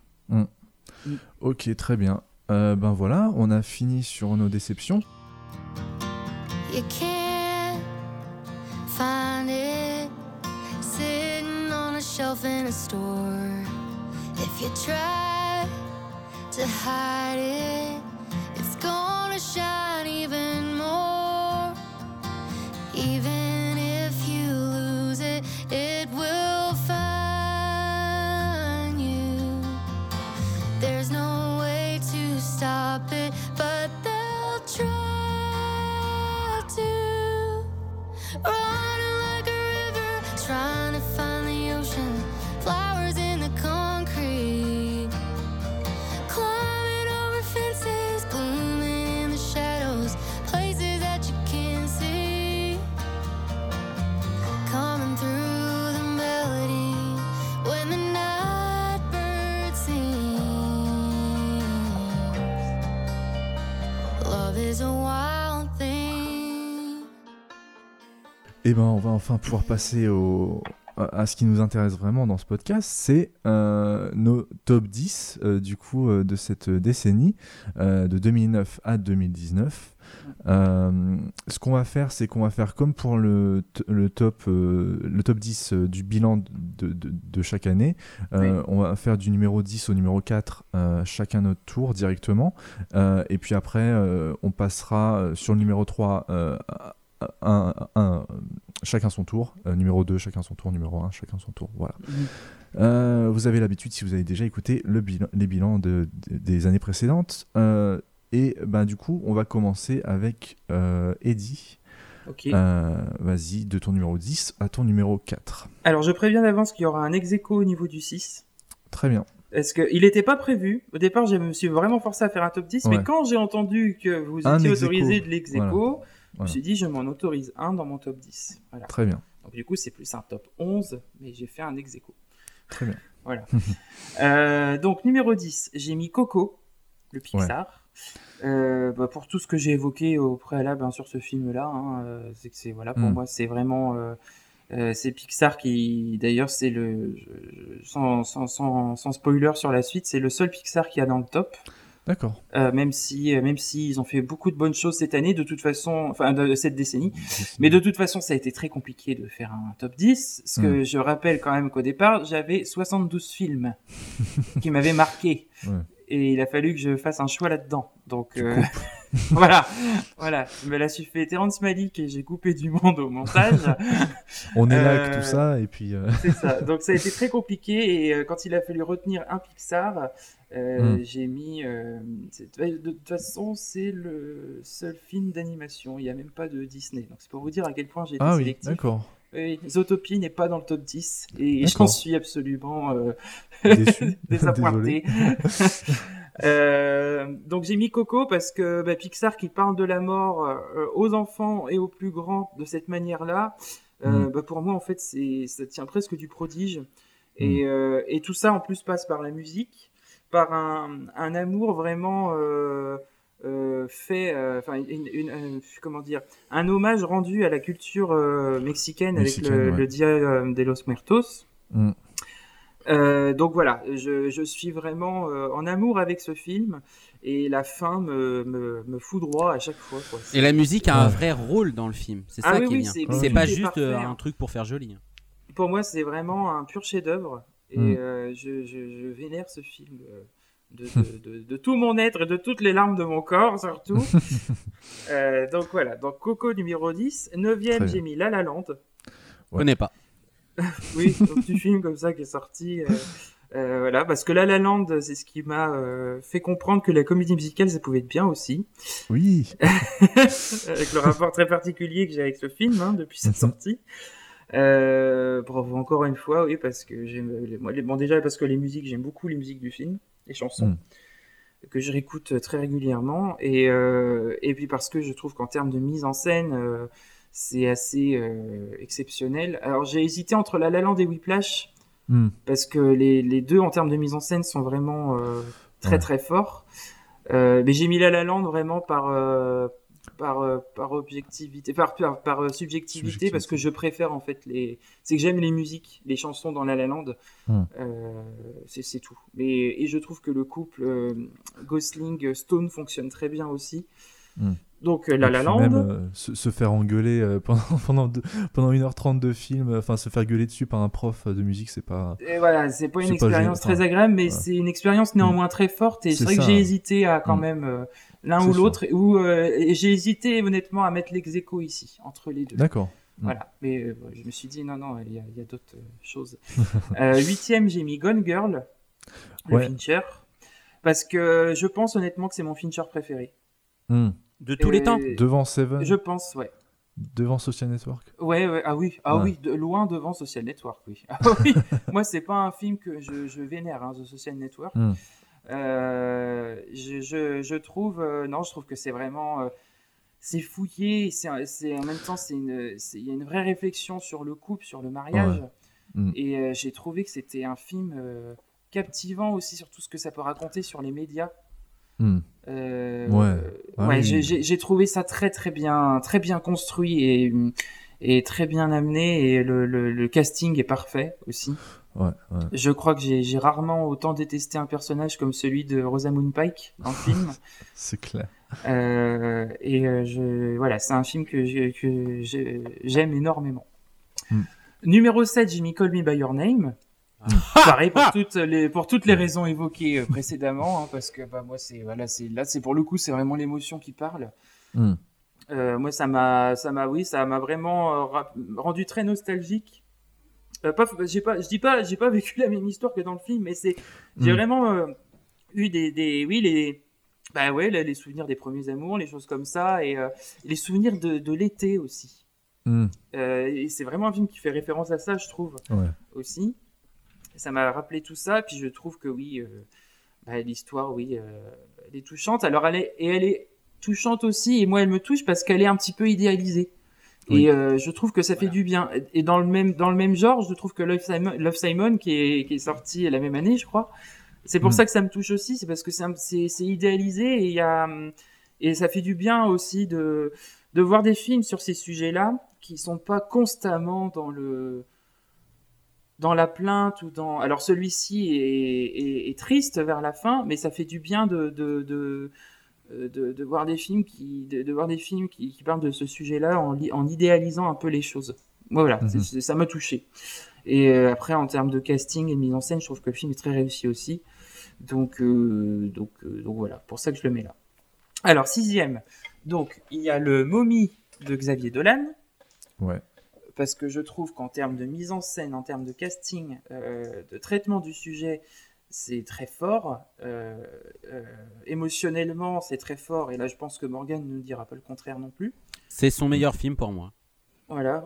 Ok, très bien. Euh, ben voilà, on a fini sur nos déceptions. You can't find it sitting on a shelf in a store. If you try to hide it, it's gonna shine even more. Even if you lose it, it will find you. There's no way to stop it, but they'll try to. Running like a river, trying to find the ocean. Flowers in the concrete. Climbing over fences, blooming in the shadows. Places that you can't see. Coming through the melody when the night bird sings. Love is a wild thing. Et ben on va enfin pouvoir passer au... à à ce qui nous intéresse vraiment dans ce podcast, c'est euh, nos top dix euh, du coup euh, de cette décennie euh, de deux mille neuf à deux mille dix-neuf. Euh, ce qu'on va faire, c'est qu'on va faire comme pour le, t- le, top, euh, le top dix euh, du bilan de, de, de chaque année. Euh, Oui. On va faire du numéro dix au numéro quatre, euh, chacun notre tour directement. Euh, et puis après, euh, on passera euh, sur le numéro trois, euh, un, un, un, chacun son tour. Euh, numéro deux, chacun son tour. Numéro un, chacun son tour. Voilà. Mhm. Euh, vous avez l'habitude, si vous avez déjà écouté le bilan, les bilans de, de- des années précédentes. Euh, et ben, du coup, on va commencer avec euh, Eddie. Ok. Euh, vas-y, de ton numéro dix à ton numéro quatre. Alors, je préviens d'avance qu'il y aura un ex-aequo au niveau du six. Très bien. Est-ce que il n'était pas prévu. Au départ, je me suis vraiment forcé à faire un top dix, Ouais. mais quand j'ai entendu que vous Un étiez ex-aequo. autorisé de l'ex-aequo, je me Voilà. suis dit, je m'en autorise un dans mon top dix. Voilà. Très bien. Donc, du coup, c'est plus un top onze, mais j'ai fait un ex-aequo. Très bien. Voilà. Euh, donc, numéro dix, j'ai mis Coco, le Pixar. Euh, bah, pour tout ce que j'ai évoqué au préalable hein, sur ce film-là, hein, euh, c'est que c'est voilà pour Mm. moi c'est vraiment euh, euh, c'est Pixar qui d'ailleurs c'est le je- je- sans, sans, sans, sans spoiler sur la suite, c'est le seul Pixar qui a dans le top. D'accord. Euh, même si euh, même si ils ont fait beaucoup de bonnes choses cette année de toute façon, enfin de cette décennie. Mais de toute façon, ça a été très compliqué de faire un top dix. Ce que Mm. je rappelle quand même qu'au départ, j'avais soixante-douze films qui m'avaient marqué. Ouais. Et il a fallu que je fasse un choix là-dedans. Donc Tu euh, voilà, voilà. Je me la suis fait Terrence Malick et j'ai coupé du monde au montage. On est là avec Euh, tout ça, et puis... euh, C'est ça. Donc ça a été très compliqué et euh, quand il a fallu retenir un Pixar, euh, Mm. j'ai mis. euh, c'est- de toute façon, c'est le seul film d'animation. Il n'y a même pas de Disney. Donc c'est pour vous dire à quel point j'ai été Ah oui, sélectif. d'accord. Oui, Zootopie n'est pas dans le top dix et j'en D'accord. suis absolument euh, Déçu. désappointé. Euh, donc j'ai mis Coco parce que bah, Pixar qui parle de la mort euh, aux enfants et aux plus grands de cette manière-là, euh, Mm. bah, pour moi en fait c'est ça tient presque du prodige et, euh, et tout ça en plus passe par la musique, par un, un amour vraiment euh, euh, fait, euh, enfin une, une- euh, comment dire, un hommage rendu à la culture euh, mexicaine, Mexicaine, avec le, ouais. le Dia euh, de los Muertos. Mm. Euh, donc voilà, je, je suis vraiment euh, en amour avec ce film et la fin me, me, me foudroie à chaque fois. Quoi. Et la musique a un Ouais. vrai rôle dans le film. C'est Ah ça oui, qui est oui, bien. c'est- C'est tout pas est juste parfait, euh, hein. un truc pour faire joli. Pour moi, c'est vraiment un pur chef-d'œuvre et Mm. euh, je, je, je vénère ce film euh, de, de, de, de tout mon être et de toutes les larmes de mon corps surtout. euh, donc voilà, donc Coco numéro dix, neuvième Très bien. j'ai mis La La Land. Je connais pas. Oui, un petit film comme ça qui est sorti. euh, euh, voilà, parce que La La Land, c'est ce qui m'a euh, fait comprendre que la comédie musicale, ça pouvait être bien aussi. Oui. Avec le rapport très particulier que j'ai avec ce film hein, depuis sa Mhm. sortie. Euh, bravo encore une fois, oui, parce que j'aime. les- Moi, les- bon, déjà parce que les musiques, j'aime beaucoup les musiques du film, les chansons, Mm. que je réécoute très régulièrement, et euh, et puis parce que je trouve qu'en termes de mise en scène, euh, c'est assez euh, exceptionnel. Alors j'ai hésité entre La La Land et Whiplash Mm. parce que les les deux en termes de mise en scène sont vraiment euh, très Ouais. très forts. Euh, mais j'ai mis La La Land vraiment par euh, par euh, par objectivité, par par, par, euh, subjectivité, parce que je préfère en fait les. C'est que j'aime les musiques, les chansons dans La La Land. Hmm. Euh, c'est c'est tout. Mais et je trouve que le couple euh, Gosling Stone fonctionne très bien aussi. Hmm. Donc euh, La Et La puis Land. même euh, se, se faire engueuler euh, pendant pendant, deux- pendant une heure trente de film, enfin se faire gueuler dessus par un prof de musique, c'est pas. Et voilà, c'est pas une C'est pas expérience gênant, très agréable, mais ouais. c'est une expérience néanmoins très forte. Et C'est c'est vrai que ça. j'ai hésité à quand Mm. même euh, l'un C'est ou sûr. l'autre, ou euh, et j'ai hésité honnêtement à mettre l'ex aequo ici entre les deux. D'accord. Mm. Voilà, mais euh, je me suis dit non non, il y a, il y a d'autres euh, choses. euh, huitième, j'ai mis Gone Girl, le Ouais. Fincher, parce que je pense honnêtement que c'est mon Fincher préféré. Mm. De tous les Et temps. Devant Seven, Je pense, ouais. devant Social Network. Ouais, ouais, ah oui, ah Ouais. oui, de, loin devant Social Network, oui. Ah oui, moi c'est pas un film que je, je vénère, hein, The Social Network. Mm. Euh, je, je, je trouve, euh, non, je trouve que c'est vraiment, euh, c'est fouillé, c'est, c'est en même temps, c'est une, c'est, il y a une vraie réflexion sur le couple, sur le mariage, Ouais. Mm. et euh, j'ai trouvé que c'était un film euh, captivant aussi sur tout ce que ça peut raconter sur les médias. Mm. Euh, Ouais. Ah ouais, oui. j'ai, j'ai, j'ai trouvé ça très très bien, très bien construit et, et très bien amené, et le, le, le casting est parfait aussi. Ouais, ouais. Je crois que j'ai, j'ai rarement autant détesté un personnage comme celui de Rosamund Pike dans le film. C'est clair. Euh, et euh, je, voilà, c'est un film que, je, que je, j'aime énormément. Mm. Numéro sept, j'ai mis Call Me By Your Name. Pareil pour toutes les pour toutes les raisons évoquées euh, précédemment, hein, parce que bah moi c'est voilà c'est là c'est pour le coup c'est vraiment l'émotion qui parle. Mm. Euh, moi ça m'a ça m'a oui ça m'a vraiment euh, ra- rendu très nostalgique. Euh, pas j'ai pas je dis pas j'ai pas vécu la même histoire que dans le film, mais c'est j'ai Mm. vraiment euh, eu des des oui les bah ouais les, les souvenirs des premiers amours, les choses comme ça, et euh, les souvenirs de de l'été aussi. Mm. Euh, et c'est vraiment un film qui fait référence à ça, je trouve Ouais. aussi. Ça m'a rappelé tout ça, puis je trouve que oui, euh, bah, l'histoire, oui, euh, elle est touchante. Alors elle est, et elle est touchante aussi, et moi elle me touche parce qu'elle est un petit peu idéalisée. Oui. Et euh, je trouve que ça fait du bien. Et dans le même dans le même genre, je trouve que Love Simon, Love Simon qui est qui est sorti la même année, je crois. C'est pour Mm. ça que ça me touche aussi, c'est parce que c'est un- c'est c'est idéalisé, et il y a et ça fait du bien aussi de de voir des films sur ces sujets-là qui sont pas constamment dans le dans la plainte ou dans. Alors celui-ci est, est, est triste vers la fin, mais ça fait du bien de de de, de, de voir des films qui de, de voir des films qui, qui parlent de ce sujet-là en, li- en idéalisant un peu les choses. Voilà, Mhm. c'est- c'est- ça m'a touché. Et euh, après, en termes de casting et de mise en scène, je trouve que le film est très réussi aussi. Donc euh, donc euh, donc voilà, pour ça que je le mets là. Alors sixième, donc il y a le Momie de Xavier Dolan. Ouais. Parce que je trouve qu'en termes de mise en scène, en termes de casting, euh, de traitement du sujet, c'est très fort. Euh, euh, émotionnellement, c'est très fort. Et là, je pense que Morgane ne dira pas le contraire non plus. C'est son meilleur film pour moi. Voilà.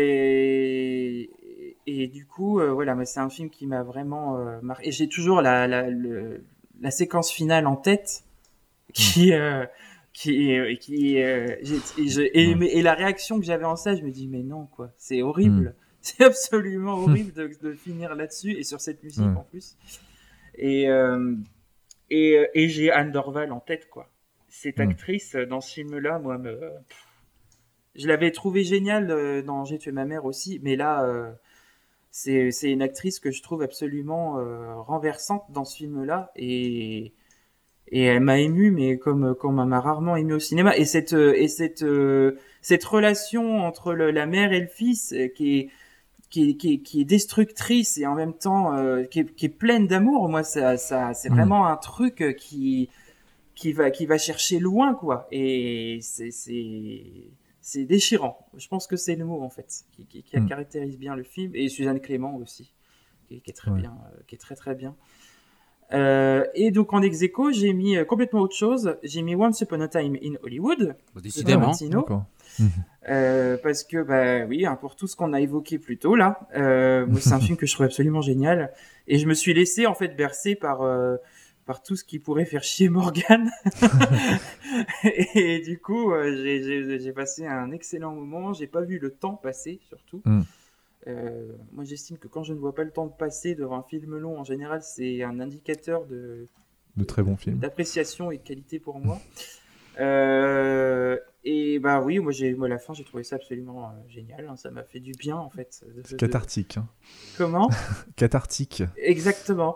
Et, et du coup, euh, voilà, mais c'est un film qui m'a vraiment euh, marqué. Et j'ai toujours la, la, le- la séquence finale en tête qui... euh, qui euh, qui euh, j'ai- et, je- et, Ouais. mais- et la réaction que j'avais en ça, je me dis mais non quoi, c'est horrible, Mm. c'est absolument horrible de, de finir là-dessus et sur cette musique Ouais. en plus. Et euh, et, euh, et j'ai Anne Dorval en tête quoi. Cette Mm. actrice euh, dans ce film-là, moi me pff, je l'avais trouvée géniale euh, dans J'ai tué ma mère aussi, mais là euh, c'est c'est une actrice que je trouve absolument euh, renversante dans ce film-là, et et elle m'a ému, mais comme comme elle m'a rarement ému au cinéma. Et cette euh, et cette euh, cette relation entre le, la mère et le fils euh, qui est qui est, qui est qui est destructrice et en même temps euh, qui est qui est pleine d'amour. Moi, ça ça c'est Mhm. vraiment un truc qui qui va qui va chercher loin quoi. Et c'est c'est c'est déchirant. Je pense que c'est le mot en fait qui qui, qui Mhm. caractérise bien le film, et Suzanne Clément aussi qui, qui est très Ouais. bien, euh, qui est très très bien. Euh, et donc en ex-aequo, j'ai mis euh, complètement autre chose. J'ai mis Once Upon a Time in Hollywood. Bon, de décidément. Tarantino. D'accord. Euh, parce que bah oui, hein, pour tout ce qu'on a évoqué plus tôt là, euh, moi c'est un film que je trouve absolument génial. Et je me suis laissé en fait bercer par euh, par tout ce qui pourrait faire chier Morgan. et, et du coup, euh, j'ai, j'ai, j'ai passé un excellent moment. J'ai pas vu le temps passer, surtout. Mm. Euh, moi, j'estime que quand je ne vois pas le temps passer devant un film long, en général, c'est un indicateur de, De très bons films. d'appréciation et de qualité pour moi. Euh, et bah oui, moi, j'ai, moi, à la fin, j'ai trouvé ça absolument euh, génial. Hein. Ça m'a fait du bien, en fait. de- C'est de- cathartique. Hein. Comment? Cathartique. Exactement.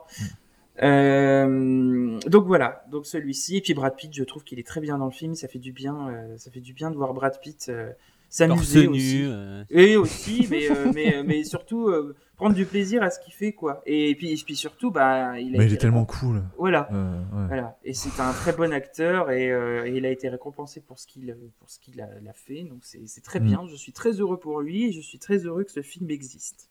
Euh, donc voilà, donc celui-ci et puis Brad Pitt, je trouve qu'il est très bien dans le film, ça fait du bien, euh, ça fait du bien de voir Brad Pitt euh, Torse s'amuser nu. aussi. euh, Et aussi, mais euh, mais mais surtout euh, prendre du plaisir à ce qu'il fait quoi. Et puis et puis surtout, bah il a Mais il été est tellement cool. voilà. Euh, ouais. Voilà, et c'est un très bon acteur et, euh, et il a été récompensé pour ce qu'il pour ce qu'il a, l'a fait, donc c'est c'est très Mm. bien. Je suis très heureux pour lui et je suis très heureux que ce film existe.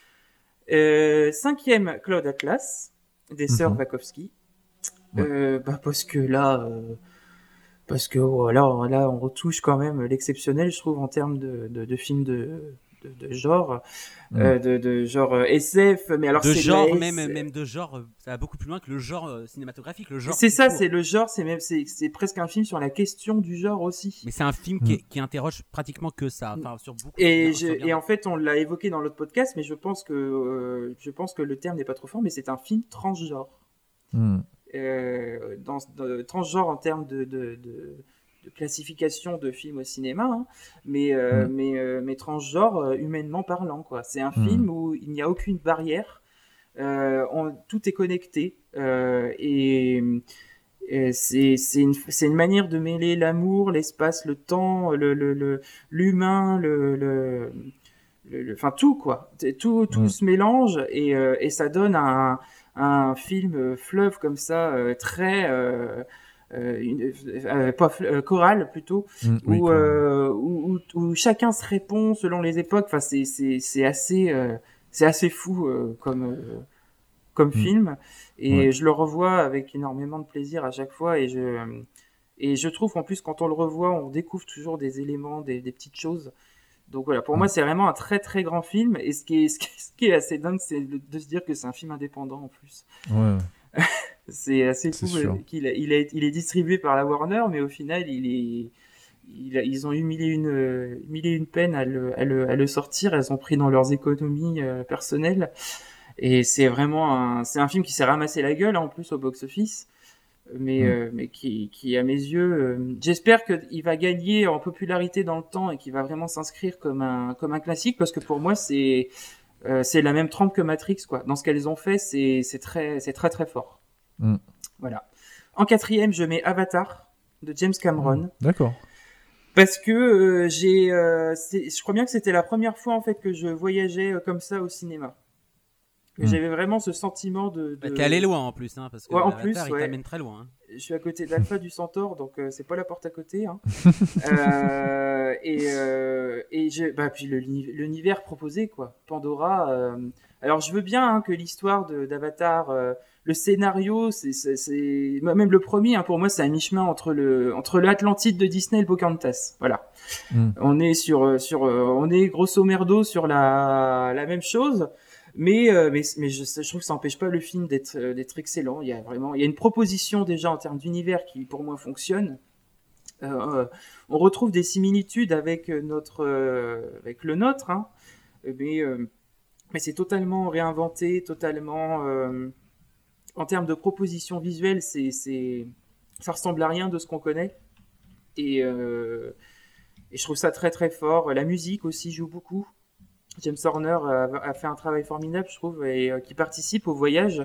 Euh, cinquième, Cloud Atlas des sœurs Mhm. Wachowski. Ouais. Euh, bah parce que là, euh, parce que oh, là, on- là, on retouche quand même l'exceptionnel, je trouve, en termes de de, de films de de, de genre, Mm. euh, de, de genre euh, S F, mais alors de c'est genre, la même, S- même de genre, euh, ça va beaucoup plus loin que le genre euh, cinématographique. Le genre C'est tout ça, court. c'est le genre, c'est même, c'est, c'est presque un film sur la question du genre aussi. Mais c'est un film qui, qui interroge pratiquement que ça. Enfin, sur beaucoup. Et, bien- je, sur bien- et en fait, on l'a évoqué dans l'autre podcast, mais je pense que euh, je pense que le terme n'est pas trop fort, mais c'est un film transgenre. Mm. Euh, dans, dans- transgenre en termes de, de, de, de classification de films au cinéma, hein, mais, euh, Mm. mais, euh, mais transgenre euh, humainement parlant, quoi. C'est un Mm. film où il n'y a aucune barrière, euh, on- tout est connecté, euh, et, et c'est, c'est, une, c'est une manière de mêler l'amour, l'espace, le temps, le, le, le, l'humain, le, le, le- le- enfin tout quoi, T- tout, tout Mm. se mélange et, euh, et ça donne un, un film euh, fleuve comme ça, euh, très euh, euh, une- euh, pas fl- euh, choral plutôt, Mm. Oui, où, quand même. euh, où, où, où chacun se répond selon les époques. Enfin, c'est c'est c'est assez euh, c'est assez fou euh, comme euh, comme Mm. film, et Ouais. je le revois avec énormément de plaisir à chaque fois, et je et je trouve qu'en plus quand on le revoit, on découvre toujours des éléments, des, des petites choses. Donc voilà, pour Mm. moi c'est vraiment un très très grand film, et ce qui est ce qui est, ce qui est assez dingue, c'est de, de se dire que c'est un film indépendant en plus. Ouais. C'est assez C'est fou sûr. euh, qu'il a, il, a, il est distribué par la Warner, mais au final, il est, il a- ils ont eu mille et une, euh, mille et une peine à le, à, le, à le sortir. Elles ont pris dans leurs économies euh, personnelles. Et c'est vraiment un, c'est un film qui s'est ramassé la gueule, hein, en plus, au box-office. Mais, Mm. euh, mais qui, qui, à mes yeux, euh, j'espère qu'il va gagner en popularité dans le temps et qu'il va vraiment s'inscrire comme un, comme un classique, parce que pour moi, c'est, euh, c'est la même trempe que Matrix, quoi. Dans ce qu'elles ont fait, c'est, c'est très, c'est très, très fort. Mm. Voilà. En quatrième, je mets Avatar de James Cameron, D'accord. parce que euh, j'ai, euh, c'est- je crois bien que c'était la première fois en fait que je voyageais euh, comme ça au cinéma. Que Mm. j'avais vraiment ce sentiment de. Bah, de... t'es allé loin en plus, hein, parce que Ouais, en Avatar, plus, il ouais. t'amène très loin. hein. Je suis à côté d'Alpha du Centaure, donc euh, c'est pas la porte à côté. Hein. euh, et euh, et je, bah puis le, l'univers proposé quoi, Pandora. euh, alors je veux bien hein, que l'histoire de, d'Avatar, euh, le scénario, c'est, c'est, c'est même le premier. Hein, pour moi, c'est un mi-chemin entre le entre l'Atlantide de Disney et le Pocahontas. Voilà. Mm. On est sur sur euh, on est grosso merdo sur la la même chose. Mais, euh, mais, mais je, je trouve que ça n'empêche pas le film d'être, euh, d'être excellent. Il y a vraiment, il y a une proposition déjà en termes d'univers qui, pour moi, fonctionne. Euh, euh, on retrouve des similitudes avec notre, euh, avec le nôtre, hein, mais, euh, mais c'est totalement réinventé, totalement. Euh, en termes de proposition visuelle, c'est, c'est, ça ressemble à rien de ce qu'on connaît. Et, euh, et je trouve ça très très fort. La musique aussi joue beaucoup. James Horner a, a fait un travail formidable, je trouve, et euh, qui participe au voyage.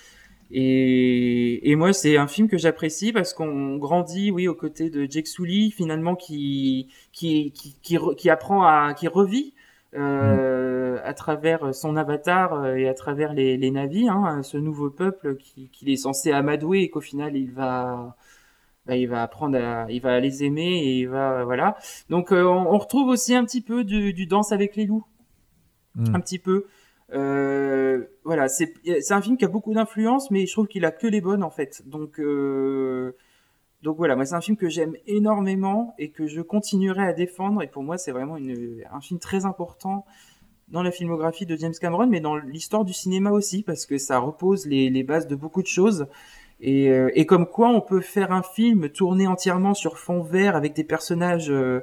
Et, et moi, c'est un film que j'apprécie parce qu'on grandit, oui, aux côtés de Jake Sully, finalement, qui qui qui qui, re, qui apprend à, qui revit euh, à travers son avatar et à travers les les Na'vi, hein, ce nouveau peuple qui qu'il est censé amadouer et qu'au final il va bah, il va apprendre à, il va les aimer et il va voilà. Donc euh, on, on retrouve aussi un petit peu du, du Danse avec les loups. Mm. Un petit peu Euh, voilà, c'est c'est un film qui a beaucoup d'influence, mais je trouve qu'il a que les bonnes en fait. Donc euh, donc voilà, moi c'est un film que j'aime énormément et que je continuerai à défendre. Et pour moi, c'est vraiment une, un film très important dans la filmographie de James Cameron, mais dans l'histoire du cinéma aussi, parce que ça repose les, les bases de beaucoup de choses. Et, euh, et comme quoi, on peut faire un film tourné entièrement sur fond vert avec des personnages euh,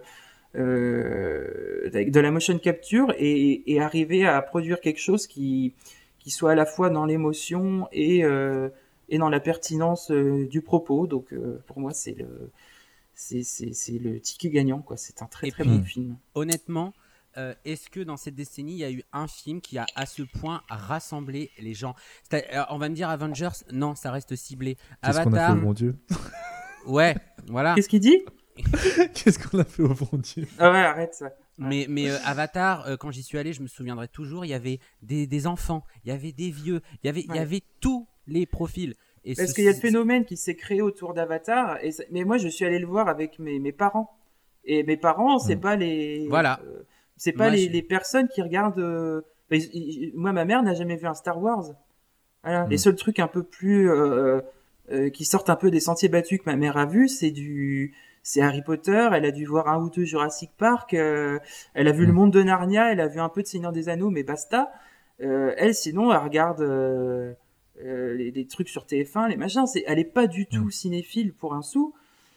euh, avec de la motion capture et, et arriver à produire quelque chose qui, qui soit à la fois dans l'émotion et, euh, et dans la pertinence euh, du propos. Donc euh, pour moi, c'est le, c'est, c'est, c'est le ticket gagnant, quoi. C'est un très Et très puis, bon film. Honnêtement, euh, est-ce que dans cette décennie, il y a eu un film qui a à ce point rassemblé les gens? C'est- alors, on va me dire Avengers, non, ça reste ciblé. Qu'est-ce qu'on a fait Avatar, au bon Dieu? ouais, voilà. Qu'est-ce qu'il dit? Qu'est-ce qu'on a fait au bon Dieu? Ah ouais, arrête ça. Mais, mais euh, Avatar, euh, quand j'y suis allé, je me souviendrai toujours, il y avait des, des enfants, il y avait des vieux, il y avait, il y Ouais. avait tous les profils. Et Parce ce- qu'il y a le phénomène qui s'est créé autour d'Avatar, et ça- mais moi je suis allé le voir avec mes, mes parents. Et mes parents, c'est Mm. pas les, Voilà. euh, c'est pas Moi, les, je- les personnes qui regardent. euh, bah, ils- ils- moi, ma mère n'a jamais vu un Star Wars. Voilà. Mm. Les seuls trucs un peu plus euh, euh, qui sortent un peu des sentiers battus que ma mère a vu, c'est du, c'est Harry Potter. Elle a dû voir un ou deux Jurassic Park. euh, elle a vu Mm. le Monde de Narnia. Elle a vu un peu de Seigneur des Anneaux, mais basta. Euh, elle, sinon, elle regarde. euh, Euh, les, les trucs sur T F un, les machins, c'est, elle est pas du tout Mm. cinéphile pour un sou.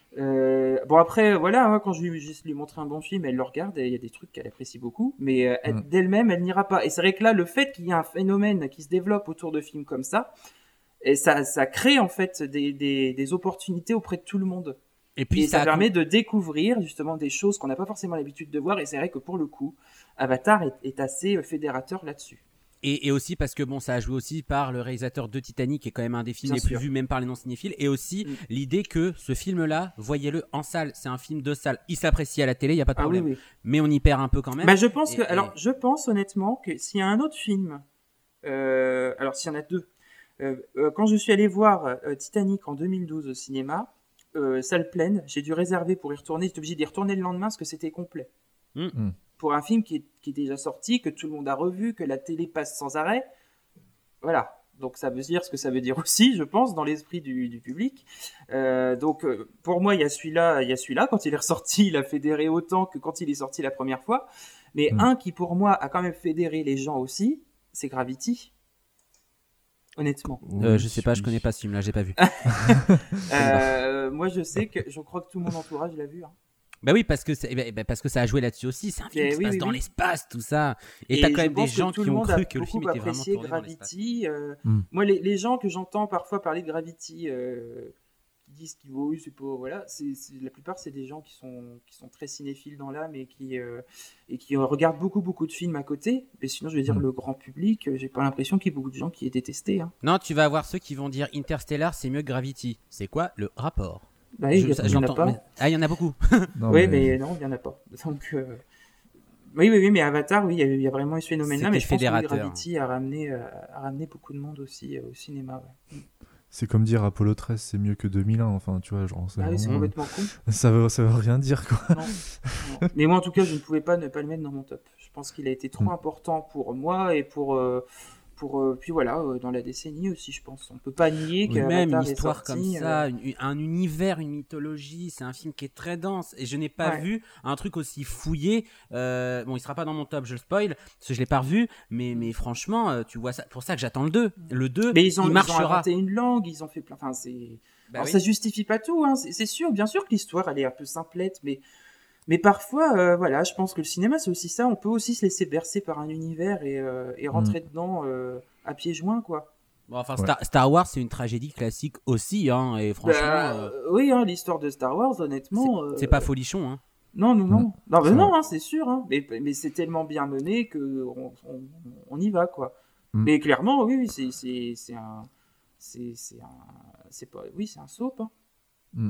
Euh, bon après, voilà, hein, quand je lui, je lui montre un bon film, elle le regarde et il y a des trucs qu'elle apprécie beaucoup, mais euh, elle- Mm. d'elle-même, elle n'ira pas. Et c'est vrai que là, le fait qu'il y ait un phénomène qui se développe autour de films comme ça, et ça, ça crée en fait des, des, des opportunités auprès de tout le monde. Et puis Et ça, a- permet de découvrir justement des choses qu'on n'a pas forcément l'habitude de voir. Et c'est vrai que pour le coup, Avatar est, est assez euh, fédérateur là-dessus. Et, et aussi parce que bon, ça a joué aussi par le réalisateur de Titanic, qui est quand même un des films Bien les sûr. plus vus, même par les non-cinéphiles. Et aussi Mm. l'idée que ce film-là, voyez-le en salle. C'est un film de salle. Il s'apprécie à la télé, il n'y a pas de Ah oui, problème. oui. Mais on y perd un peu quand même. Bah, je pense Et- que, et- alors, je pense honnêtement que s'il y a un autre film, euh, alors s'il y en a deux, euh, euh, quand je suis allé voir euh, Titanic en deux mille douze au cinéma, euh, salle pleine, j'ai dû réserver pour y retourner, j'étais obligé d'y retourner le lendemain parce que c'était complet. Mm. Mm. Pour un film qui est, qui est déjà sorti, que tout le monde a revu, que la télé passe sans arrêt, voilà. Donc ça veut dire ce que ça veut dire aussi, je pense, dans l'esprit du, du public. Euh, donc euh, pour moi, il y a celui-là, il y a celui-là. Quand il est ressorti, il a fédéré autant que quand il est sorti la première fois. Mais Mm. un qui pour moi a quand même fédéré les gens aussi, c'est Gravity. Honnêtement. Euh, Oui, je sais pas, je oui. connais pas ce film-là, j'ai pas vu. Euh, moi, je sais que je crois que tout mon entourage l'a vu. Hein. Bah oui, parce que, c'est- bah, bah, parce que ça a joué là-dessus aussi. C'est un film Eh qui se oui, passe oui, dans oui. l'espace, tout ça. Et, Et t'as quand je même des pense que gens tout qui le ont monde a cru que le film beaucoup était vraiment apprécié tourné dans l'espace. Gravity. euh, Mm. Moi, les, les gens que j'entends parfois parler de Gravity, euh, qui disent qu'ils vont, oui, c'est pas, voilà, c'est, c'est- la plupart c'est des gens qui sont qui sont très cinéphiles dans l'âme et qui euh, et qui euh, regardent beaucoup beaucoup de films à côté. Mais sinon, je veux dire Mm. le grand public, euh, j'ai pas l'impression qu'il y ait beaucoup de gens qui aient détesté. Hein. Non, tu vas avoir ceux qui vont dire Interstellar, c'est mieux que Gravity. C'est quoi le rapport? Bah, oui, Je- il y, a- ça, il y en a j'entends, pas. mais- Ah, il y en a beaucoup. Non, Oui, mais... non, il y en a pas. Donc euh, oui, oui, oui, mais Avatar, oui, il y a, il y a vraiment eu ce phénomène-là, C'était mais je pense que fédérateur. Gravity a ramené euh, a ramené beaucoup de monde aussi euh, au cinéma. Ouais. C'est comme dire Apollo treize, c'est mieux que deux mille un. Enfin, tu vois, genre, c'est Ah oui, c'est vraiment- complètement con. ça, veut, ça veut rien dire, quoi. Non, non. Mais moi, en tout cas, je ne pouvais pas ne pas le mettre dans mon top. Je pense qu'il a été trop Mm. important pour moi et pour, euh, pour euh, puis voilà, euh, dans la décennie aussi, je pense. On peut pas nier Oui. que Même une Avatar est histoire sorti, comme ça, euh, une- un univers, une mythologie, c'est un film qui est très dense. Et je n'ai pas Ouais. vu un truc aussi fouillé. Euh, bon, il sera pas dans mon top, je le spoil, parce que je l'ai pas revu. Mais, mais franchement, euh, tu vois ça. Pour ça que j'attends le deux. Le deux, Mais ils ont, il ils ont marchera. inventé une langue, ils ont fait plein. Enfin, c'est. Bah Alors, oui. ça justifie pas tout, hein. C'est c'est sûr, bien sûr que l'histoire, elle est un peu simplette, mais. Mais parfois, euh, voilà, je pense que le cinéma, c'est aussi ça. On peut aussi se laisser bercer par un univers et, euh, et rentrer dedans euh, à pieds joints, quoi. Bon, enfin, Ouais. Star, Star Wars, c'est une tragédie classique aussi, hein. Et franchement, Bah, euh, oui, hein, l'histoire de Star Wars, honnêtement. c'est- euh, c'est pas folichon, hein. Non, non, non. Mm. Non, mais C'est non, vrai. hein, c'est sûr. Hein. Mais, mais c'est tellement bien mené que on, on, on y va, quoi. Mm. Mais clairement, oui, oui, c'est c'est c'est un c'est c'est un c'est pas oui, c'est un soap. Hein.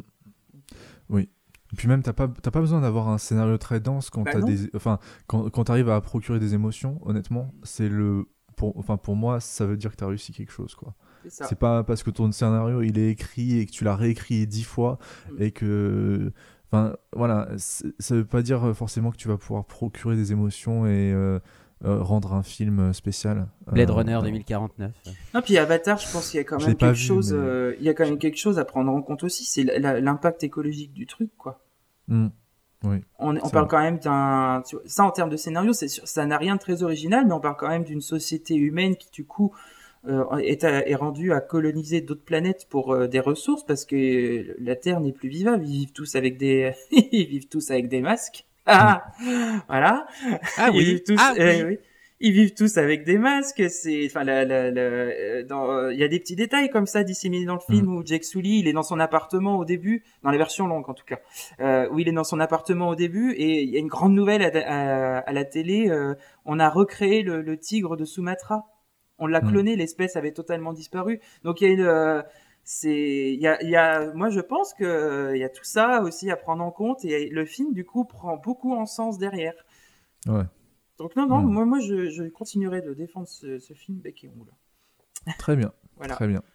Oui. Et puis même, t'as pas, t'as pas besoin d'avoir un scénario très dense quand Bah t'as non. des, enfin, quand, quand t'arrives à procurer des émotions. Honnêtement, c'est le, pour, enfin, pour moi, ça veut dire que t'as réussi quelque chose, quoi. C'est ça. C'est pas parce que ton scénario il est écrit et que tu l'as réécrit dix fois Mm. et que, enfin, voilà, c'est- ça veut pas dire forcément que tu vas pouvoir procurer des émotions et euh, euh, rendre un film spécial. Blade euh, Runner euh, deux mille quarante-neuf. Non, puis Avatar, je pense qu'il y a quand Je même l'ai pas quelque vu, chose, mais- euh, il y a quand même quelque chose à prendre en compte aussi, c'est la- la- l'impact écologique du truc, quoi. hmm, Oui. On, on C'est parle vrai. quand même d'un, tu vois, ça en termes de scénario, c'est sûr, ça n'a rien de très original, mais on parle quand même d'une société humaine qui, du coup, euh, est, à- est rendue à coloniser d'autres planètes pour euh, des ressources parce que la Terre n'est plus vivable. Ils vivent tous avec des, ils vivent tous avec des masques. Ah, voilà. Ah Ils oui, vivent tous, ah eh oui. oui. Ils vivent tous avec des masques. C'est, enfin, la, la, la, euh, dans, euh, il y a des petits détails comme ça disséminés dans le film où Jake Sully, il est dans son appartement au début, dans la version longue en tout cas, euh, où il est dans son appartement au début et il y a une grande nouvelle à, à, à la télé. Euh, on a recréé le, le tigre de Sumatra. On l'a Mm. cloné, l'espèce avait totalement disparu. Donc il y a une, euh, c'est, il y a, il y a, moi je pense que euh, il y a tout ça aussi à prendre en compte et le film du coup prend beaucoup en sens derrière. Ouais. Donc non, non, Mm. moi, moi je, je continuerai de défendre ce, ce film bec et ongle. Très bien. Voilà. Très bien.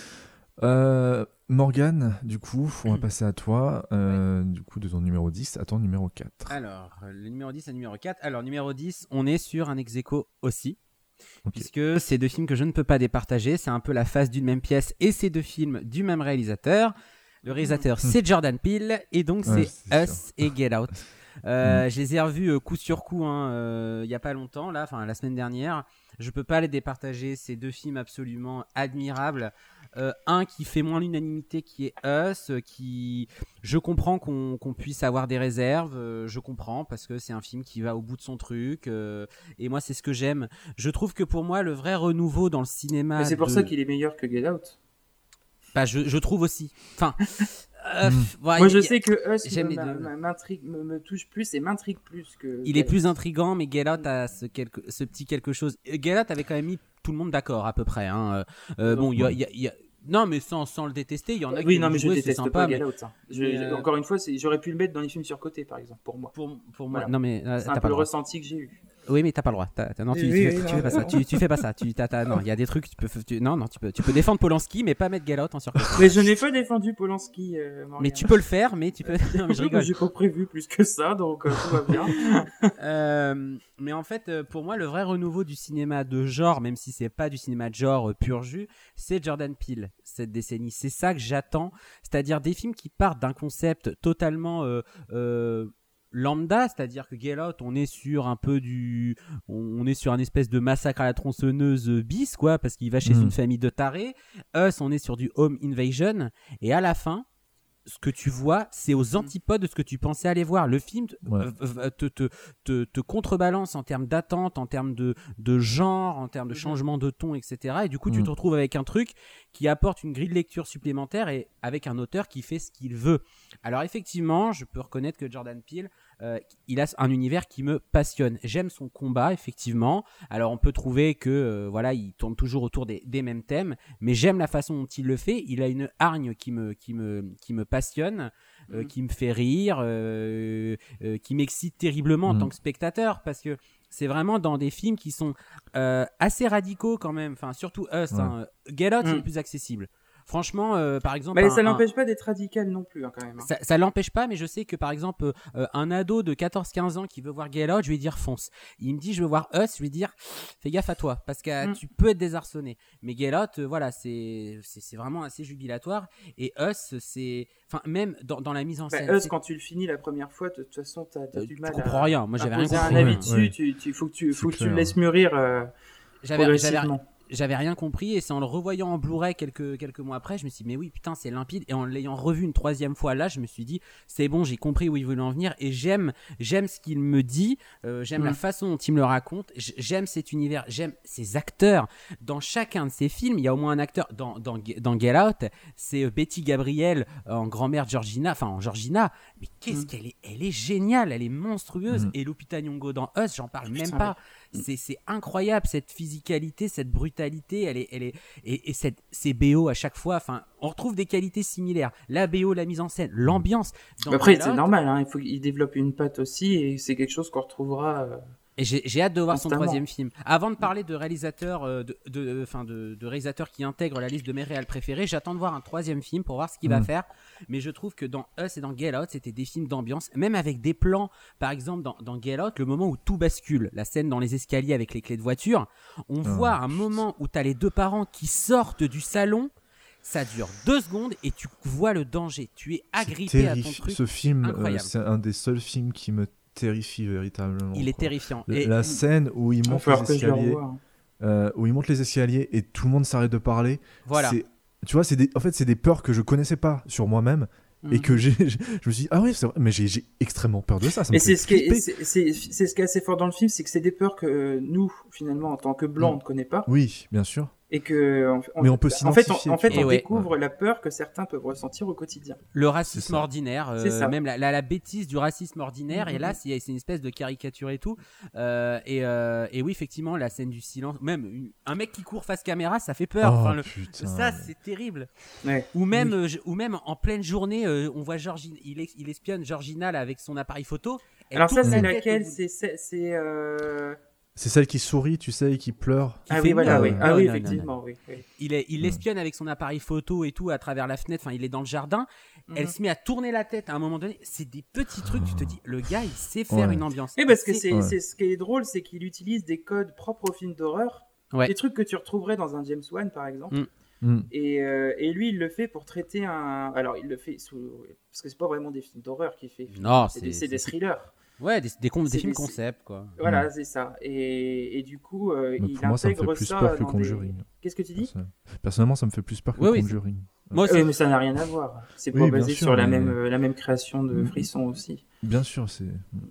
Euh, Morgane, du coup, on va passer à toi. euh, Du coup, de ton numéro dix à ton numéro quatre. Alors, euh, le numéro dix à numéro quatre. Alors, numéro dix, on est sur un ex-aequo aussi. Ok. Puisque c'est deux films que je ne peux pas départager. C'est un peu la face d'une même pièce et c'est deux films du même réalisateur. Le réalisateur, c'est Jordan Peele et donc Ouais, c'est c'est Us et Get Out. Euh, Je les ai revus euh, coup sur coup hein, euh, il y a pas longtemps, là, enfin la semaine dernière. Je peux pas les départager. Ces deux films absolument admirables. Euh, un qui fait moins l'unanimité, qui est Us, euh, qui je comprends qu'on qu'on puisse avoir des réserves. euh, je comprends parce que c'est un film qui va au bout de son truc. euh, et moi, c'est ce que j'aime. Je trouve que pour moi, le vrai renouveau dans le cinéma. Mais c'est pour de- ça qu'il est meilleur que Get Out. Bah, je, je trouve aussi. Enfin, euh, Mm. ouais, Moi il- je il- sais que Us j'aime les me- deux. m'a- m'intrigue, me, me touche plus et m'intrigue plus que. il Get est Out. plus intriguant, mais Get Out a ce, quelque, ce petit quelque chose. Get Out avait quand même mis tout le monde d'accord à peu près. Hein. Euh, euh, bon, il y a, il y a- il y a- non, mais sans, sans le détester, il y en a qui Oui, ont non, mais je joué, c'est déteste sympa. pas mais Get Out. hein. Je- mais, je- euh, Encore une fois, c'est- j'aurais pu le mettre dans les films surcotés, par exemple, pour moi. pour, pour moi, Voilà. non mais euh, C'est t'as un pas peu le le droit. ressenti que j'ai eu. Oui, mais t'as pas le droit. T'as- t'as- non, tu, Oui, tu, oui, fais, oui, tu non, fais pas ça. non. Tu, tu fais pas ça. Tu, t'as- t'as- non, il y a des trucs. Tu peux, tu- non, non, tu peux, tu peux défendre Polanski, mais pas mettre Get Out en surcoté. Mais je n'ai pas défendu Polanski, euh, Morgane. Mais tu peux le faire, mais tu peux. Non, mais je rigole. J'ai pas prévu plus que ça, donc euh, tout va bien. Euh, mais en fait, euh, pour moi, le vrai renouveau du cinéma de genre, même si c'est pas du cinéma de genre euh, pur jus, c'est Jordan Peele cette décennie. C'est ça que j'attends, c'est-à-dire des films qui partent d'un concept totalement euh, euh, lambda, c'est-à-dire que Get Out, on est sur un peu du, on on est sur un espèce de massacre à la tronçonneuse euh, bis, quoi, parce qu'il va chez Mm. une famille de tarés. Us, on est sur du home invasion, et à la fin. Ce que tu vois, c'est aux antipodes de ce que tu pensais aller voir. Le film te, Ouais. euh, te, te, te, te contrebalance en termes d'attente, en termes de, de genre, en termes de Mhm. changement de ton, et cetera. Et du coup, tu Mhm. te retrouves avec un truc qui apporte une grille de lecture supplémentaire et avec un auteur qui fait ce qu'il veut. Alors effectivement, je peux reconnaître que Jordan Peele, euh, il a un univers qui me passionne. J'aime son combat, effectivement. Alors on peut trouver que euh, voilà, il tourne toujours autour des, des mêmes thèmes, mais j'aime la façon dont il le fait. Il a une hargne qui me, qui me, qui me passionne, euh, Mhm. qui me fait rire, euh, euh, qui m'excite terriblement en Mhm. tant que spectateur, parce que c'est vraiment dans des films qui sont euh, assez radicaux quand même. Enfin, surtout Us. Ouais. Hein. Get Out, c'est Mhm. le plus accessible. Franchement, euh, par exemple, Mais un- ça un- n'empêche pas d'être radical non plus, hein, quand même. hein. ça, ça l'empêche pas, mais je sais que par exemple, euh, un ado de quatorze quinze ans qui veut voir Get Out, je vais lui dire fonce. Il me dit je veux voir Us, je vais lui dire fais gaffe à toi, parce que euh, Mm. tu peux être désarçonné. Mais Get Out, euh, voilà, c'est, c'est, c'est vraiment assez jubilatoire. Et Us, c'est. Enfin, même dans, dans la mise en Bah, scène. Us, c'est- quand tu le finis la première fois, de toute façon, t'as t'as euh, du tu mal comprends à, rien. Moi, à j'avais rien poser compris. un avis Ouais, dessus. ouais. Tu, tu, faut que tu, C'est faut que tu clair. le laisses mûrir euh, J'avais, j'avais, progressivement. j'avais rien compris et c'est en le revoyant en Blu-ray quelques, quelques mois après, je me suis dit mais oui putain c'est limpide, et en l'ayant revu une troisième fois là je me suis dit c'est bon, j'ai compris où il voulait en venir et j'aime, j'aime ce qu'il me dit, euh, j'aime Mm. la façon dont il me le raconte, j- j'aime cet univers, j'aime ses acteurs. Dans chacun de ses films il y a au moins un acteur. Dans, dans, dans Get Out c'est euh, Betty Gabriel euh, en grand-mère Georgina, enfin en Georgina, mais qu'est-ce Mm. qu'elle est, elle est géniale, elle est monstrueuse. Mm. Et Lupita Nyong'o dans Us, j'en parle même Putain, pas. C'est, c'est incroyable cette physicalité, cette brutalité, elle est, elle est, et, et cette, ces B O à chaque fois. Enfin, on retrouve des qualités similaires. La B O, la mise en scène, l'ambiance. Dans Après, Get c'est Out, normal, hein, il faut qu'il développe une patte aussi, et c'est quelque chose qu'on retrouvera euh, Et j'ai, j'ai hâte de voir son Constamment. troisième film. Avant de parler de réalisateurs, euh, de, de, enfin de, de réalisateurs qui intègrent la liste de mes réals préférés, j'attends de voir un troisième film pour voir ce qu'il Mm. va faire. Mais je trouve que dans Us et dans Get Out, c'était des films d'ambiance, même avec des plans. Par exemple, dans, dans Get Out, le moment où tout bascule, la scène dans les escaliers avec les clés de voiture, on Oh, voit un moment où t'as les deux parents qui sortent du salon. Ça dure deux secondes et tu vois le danger. Tu es agrippé à ton Terrifi- truc. Ce film, euh, incroyable. c'est un des seuls films qui me terrifie véritablement. Il est quoi. terrifiant. Le- Et La scène où il Il va monte falloir les que je le escaliers, revoie. hein. euh, où il monte les escaliers et tout le monde s'arrête de parler. voilà. C'est- Tu vois, c'est des... en fait, c'est des peurs que je connaissais pas sur moi-même et Mhm. que j'ai, je me suis dit, ah oui, c'est vrai, mais j'ai, j'ai extrêmement peur de ça. ça me Et fait c'est ce, qui est, flipper. c'est, c'est, c'est ce qui est assez fort dans le film, c'est que c'est des peurs que euh, nous, finalement, en tant que blancs, Mm. on ne connaît pas. Oui, bien sûr. Et que, en, Mais on peut en fait, s'identifier, on, en fait, tu on vois. Et ouais. découvre la peur que certains peuvent ressentir au quotidien. Le C'est racisme ça. ordinaire, euh, C'est ça. même la, la, la bêtise du racisme ordinaire, Mhm. et là c'est, c'est une espèce de caricature et tout. Euh, et, euh, et oui, effectivement, la scène du silence, même une- un mec qui court face caméra, ça fait peur. Oh, Enfin, le- putain. ça, c'est terrible. Ouais. Ou même, Oui. euh, je- ou même en pleine journée, euh, on voit Georgina, il, ex- il espionne Georgina là, avec son appareil photo. Elle Alors ça, tourne c'est la tête laquelle au bout- C'est, c'est, c'est, euh... C'est celle qui sourit, tu sais, et qui pleure. qui Ah fait oui, voilà, non, oui. non, Ah oui, non, non, effectivement, oui. oui. Il, est, il Mm. l'espionne avec son appareil photo et tout à travers la fenêtre. Enfin, il est dans le jardin. Elle Mhm. se met à tourner la tête à un moment donné. C'est des petits trucs. Tu te dis, le gars, il sait faire Ouais. une ambiance. Oui, parce que Il sait- c'est, Ouais. c'est ce qui est drôle, c'est qu'il utilise des codes propres aux films d'horreur. Ouais. Des trucs que tu retrouverais dans un James Wan, par exemple. Mm. Mm. Et, euh, et lui, il le fait pour traiter un. Alors, il le fait sous. Parce que c'est pas vraiment des films d'horreur qu'il fait. Non, c'est, c'est- des, c'est des c'est- thrillers. Ouais, des, des, con- des C'est films des- concept, quoi. Voilà, Mm. c'est ça. Et, et du coup, euh, Mais il pour moi, ça me fait intègre plus ça peur que dans des- Conjuring. Qu'est-ce que tu dis Personnellement. Personnellement, ça me fait plus peur que Oui, oui, Conjuring. Moi Euh, aussi. Mais ça n'a rien à voir. C'est Oui, pas bien basé sûr, sur la mais- même, euh, la même création de Mm. frissons aussi. Bien sûr, c'est.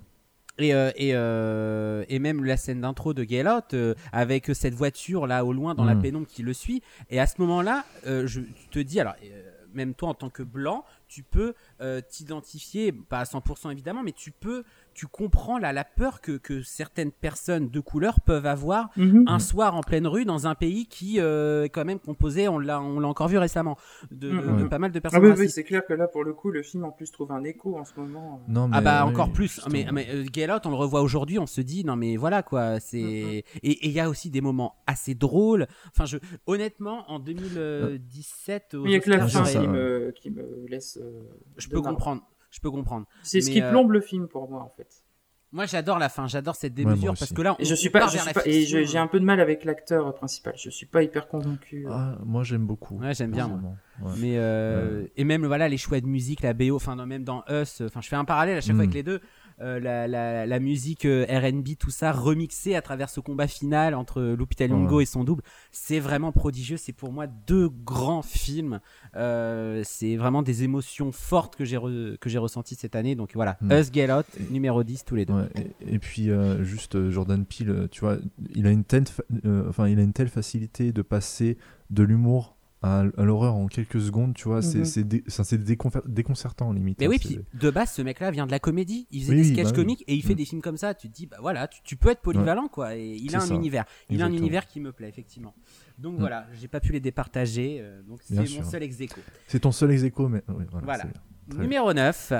Et, euh, et, euh, et même la scène d'intro de Get Out, euh, avec cette voiture là au loin dans la Mm. pénombre qui le suit. Et à ce moment-là, euh, je tu te dis, alors, euh, même toi en tant que blanc, tu peux euh, t'identifier, pas à cent pour cent évidemment, mais tu peux, tu comprends la, la peur que, que certaines personnes de couleur peuvent avoir Mhm. un soir en pleine rue dans un pays qui euh, est quand même composé, on l'a, on l'a encore vu récemment, de, de- Mhm. de pas mal de Ah personnes oui, oui, racistes. c'est clair que là, pour le coup, le film en plus trouve un écho en ce moment. Non, mais, Ah bah oui, encore plus, justement. mais, mais euh, Get Out, on le revoit aujourd'hui, on se dit non mais voilà quoi, c'est Mhm. et il y a aussi des moments assez drôles. Enfin je honnêtement en deux mille dix-sept aux Il y a que la Oscars, c'est fin ça, qui ouais. me, qui me laisse. euh, je de peux marbre. comprendre, je peux comprendre. C'est ce Mais, qui euh, plombe le film pour moi en fait. Moi j'adore la fin, j'adore cette Ouais, moi démesure aussi. parce que là on, Et je on suis pas, part je vers suis la pas- et fiction. je- j'ai un peu de mal avec l'acteur principal. Je suis pas hyper convaincu. Ah, moi, j'aime beaucoup. Ouais, j'aime bien, moi. personnellement. Ouais. Mais euh, et même voilà les choix de musique, la B O, enfin non, même dans Us, enfin je fais un parallèle à chaque Mm. fois avec les deux. Euh, la, la, la musique euh, R and B, tout ça remixé à travers ce combat final entre Lupita Nyong'o Ouais. et son double, c'est vraiment prodigieux. C'est pour moi deux grands films. Euh, c'est vraiment des émotions fortes que j'ai re- que j'ai ressenties cette année. Donc voilà, Mm. Us, Get Out, numéro dix tous les deux. Ouais, et, et puis euh, juste euh, Jordan Peele, euh, tu vois, il a une telle, fa- euh, enfin, il a une telle facilité de passer de l'humour à, à l'horreur en quelques secondes, tu vois, c'est Mhm. c'est dé- ça, c'est déconfer- déconcertant limite. Mais hein, oui, c'est- puis de base, ce mec-là vient de la comédie. Il faisait Oui, des oui, sketchs bah oui. comiques et il fait Mm. des films comme ça. Tu te dis, bah voilà, tu, tu peux être polyvalent, quoi. Et il C'est a un ça. univers. Il a un Exactement. univers qui me plaît, effectivement. Donc Mm. voilà, j'ai pas pu les départager. euh, donc c'est Bien mon sûr. seul ex aequo. C'est ton seul ex-aequo, mais oui, voilà. Voilà. c'est- Très Numéro neuf,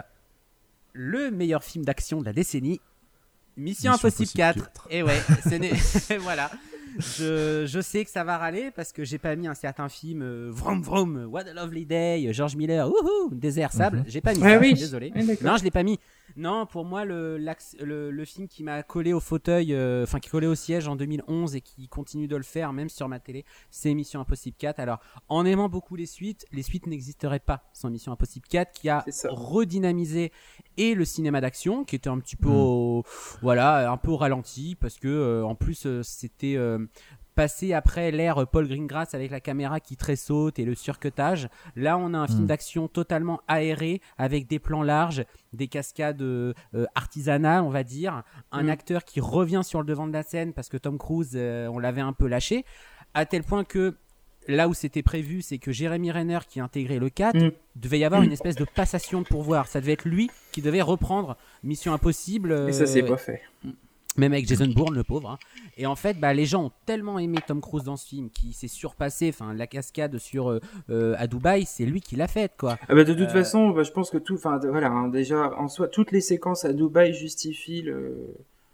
le meilleur film d'action de la décennie, Mission, Mission Impossible Impossible quatre. quatre. Et ouais, ce n'est- voilà. Je, je sais que ça va râler parce que j'ai pas mis un certain film euh, Vroom Vroom, What a Lovely Day, George Miller, wouhou, Désert Sable. Mhm. J'ai pas mis Ouais, ça, oui. je suis désolé. Ouais, d'accord. Non, je l'ai pas mis. Non, pour moi, le, l'axe- le, le film qui m'a collé au fauteuil, euh, enfin qui collé au siège en deux mille onze et qui continue de le faire même sur ma télé, c'est Mission Impossible quatre. Alors, en aimant beaucoup les suites, les suites n'existeraient pas sans Mission Impossible quatre qui a C'est ça. redynamisé et le cinéma d'action qui était un petit peu Mm. au, voilà, un peu au ralenti parce que euh, en plus euh, c'était euh, passé après l'ère Paul Greengrass avec la caméra qui tressaute et le surcutage. Là, on a un film Mm. d'action totalement aéré avec des plans larges, des cascades euh, euh, artisanales, on va dire, un Mm. acteur qui revient sur le devant de la scène parce que Tom Cruise, euh, on l'avait un peu lâché, à tel point que là où c'était prévu, c'est que Jeremy Renner qui a intégré le quatre, Mm. devait y avoir une espèce de passation de pouvoir. Ça devait être lui qui devait reprendre Mission Impossible. Et ça, c'est euh, pas fait. même avec Jason Bourne, le pauvre. hein. Et en fait, bah, les gens ont tellement aimé Tom Cruise dans ce film qui s'est surpassé. Enfin, la cascade sur euh, euh, à Dubaï, c'est lui qui l'a faite, quoi. Ah bah, de toute Euh, façon, bah, je pense que tout, enfin de- voilà, hein, déjà en soi, toutes les séquences à Dubaï justifient le,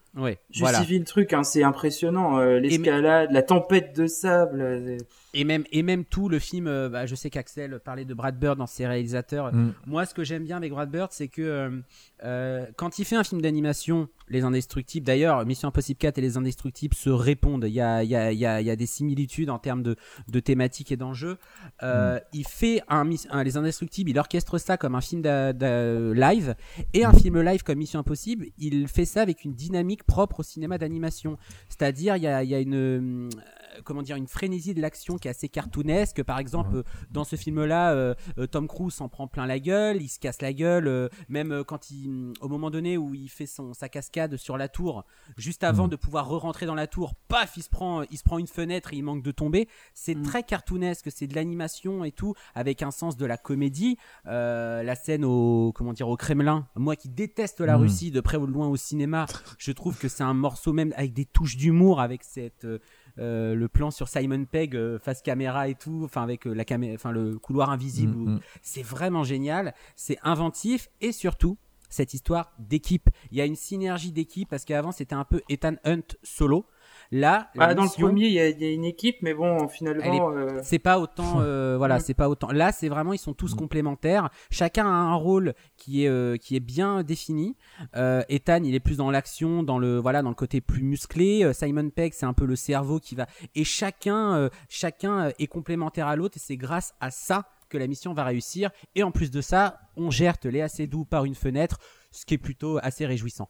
Ouais, justifie voilà. le truc, hein, c'est impressionnant. euh, l'escalade, la tempête de sable. euh, Et même, et même tout le film, euh, bah, je sais qu'Axel parlait de Brad Bird dans ses réalisateurs. Mm. Moi, ce que j'aime bien avec Brad Bird, c'est que euh, euh, quand il fait un film d'animation, Les Indestructibles, d'ailleurs, Mission Impossible quatre et Les Indestructibles se répondent. Il y a, il y a, il y a, il y a des similitudes en termes de, de thématiques et d'enjeux. Euh, Mm. Il fait un, un Les Indestructibles, il orchestre ça comme un film d'a- d'a- live et un film live comme Mission Impossible. Il fait ça avec une dynamique propre au cinéma d'animation. C'est-à-dire, il y a, il y a une, euh, comment dire, une frénésie de l'action qui est assez cartoonesque. Par exemple, euh, dans ce film-là, euh, euh, Tom Cruise s'en prend plein la gueule, il se casse la gueule, euh, même euh, quand il, au moment donné où il fait son, sa cascade sur la tour, juste avant Mm. de pouvoir re-rentrer dans la tour, paf, il se prend, il se prend une fenêtre et il manque de tomber. C'est Mm. très cartoonesque, c'est de l'animation et tout, avec un sens de la comédie. Euh, la scène au, comment dire, au Kremlin, moi qui déteste la Mm. Russie de près ou de loin au cinéma, je trouve que c'est un morceau même avec des touches d'humour, avec cette euh, euh, le plan sur Simon Pegg euh, face caméra et tout, enfin avec euh, la caméra, enfin le couloir invisible, Mm, où- mm. c'est vraiment génial, c'est inventif et surtout cette histoire d'équipe. Il y a une synergie d'équipe parce qu'avant c'était un peu Ethan Hunt solo. Là, la Ah, dans mission, le premier, il y, a- il y a une équipe, mais bon, finalement. euh, c'est pas autant, euh, voilà, Mm. c'est pas autant. Là, c'est vraiment, ils sont tous Mm. complémentaires. Chacun a un rôle qui est euh, qui est bien défini. Euh, Ethan, il est plus dans l'action, dans le voilà, dans le côté plus musclé. Euh, Simon Pegg, c'est un peu le cerveau qui va. Et chacun, euh, chacun euh, est complémentaire à l'autre. Et c'est grâce à ça que la mission va réussir. Et en plus de ça, on gère Léa Seydoux par une fenêtre, ce qui est plutôt assez réjouissant.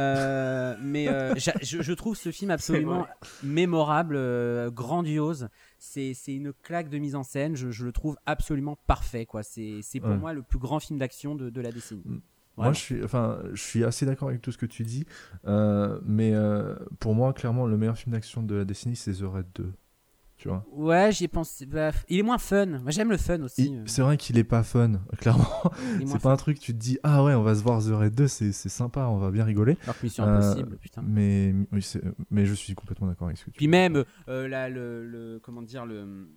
Euh, mais euh, j'a- je, je trouve ce film absolument mémorable, euh, grandiose. C'est, c'est une claque de mise en scène. Je, je le trouve absolument parfait, quoi. C'est, c'est pour Ouais. moi le plus grand film d'action de, de la décennie. Moi, Vraiment. je suis, enfin, je suis assez d'accord avec tout ce que tu dis, euh, mais euh, pour moi, clairement, le meilleur film d'action de la décennie, c'est The Raid deux. Tu vois. Ouais, j'y ai pensé. Bah, il est moins fun. Moi, j'aime le fun aussi. Il- c'est vrai qu'il est pas fun, clairement. Il est moins C'est pas un truc, tu te dis, ah ouais, on va se voir The Raid deux, c'est, c'est sympa, on va bien rigoler. Alors que Mission Euh, Impossible, putain. Mais, oui, c'est- mais je suis complètement d'accord avec ce que tu Puis dis. même, euh, là, le, le- comment dire, le, le-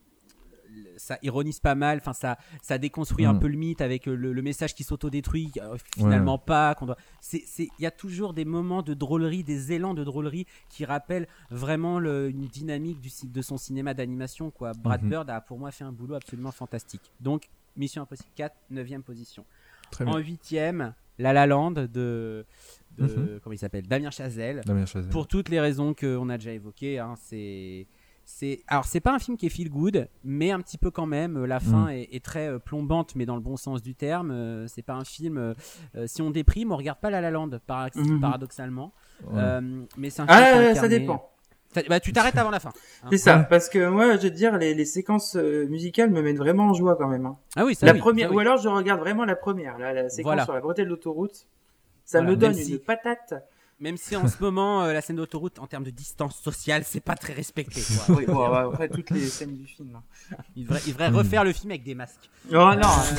ça ironise pas mal. Enfin, ça, ça déconstruit un Mm. peu le mythe avec euh, le, le message qui s'autodétruit. euh, finalement pas. Qu'on doit. C'est, c'est, il y a toujours des moments de drôlerie, des élans de drôlerie qui rappellent vraiment le- une dynamique du, ci- de son cinéma d'animation, quoi. Brad Mhm. Bird a pour moi fait un boulot absolument fantastique. Donc, Mission Impossible quatre, neuvième position. Très En bien. huitième, La La Land de, de Mhm. comment il s'appelle, Damien Chazelle. Damien Chazelle. Pour toutes les raisons qu'on a déjà évoquées, hein, c'est, c'est, alors c'est pas un film qui est feel good, mais un petit peu quand même. La fin Mm. est, est très euh, plombante, mais dans le bon sens du terme. Euh, c'est pas un film. euh, euh, si on déprime, on regarde pas La La Land, par- Mhm. paradoxalement. Ouais. Euh, mais c'est un film Ah, qui ouais, est ça incarné- dépend. Ça- bah, tu t'arrêtes avant la fin. hein. C'est ça, Ouais. parce que moi, je veux dire, les, les séquences euh, musicales me mettent vraiment en joie quand même. hein. Ah oui, ça La oui, première, ça oui. ou alors je regarde vraiment la première, là, la séquence Voilà. sur la bretelle d'autoroute. Ça Voilà, me donne même une si- patate. Même si en ce moment, euh, la scène d'autoroute, en termes de distance sociale, c'est pas très respecté. Quoi. Oui, bon, bah, après toutes les scènes du film. hein. Il devrait, il devrait Mm. refaire le film avec des masques. Oh non.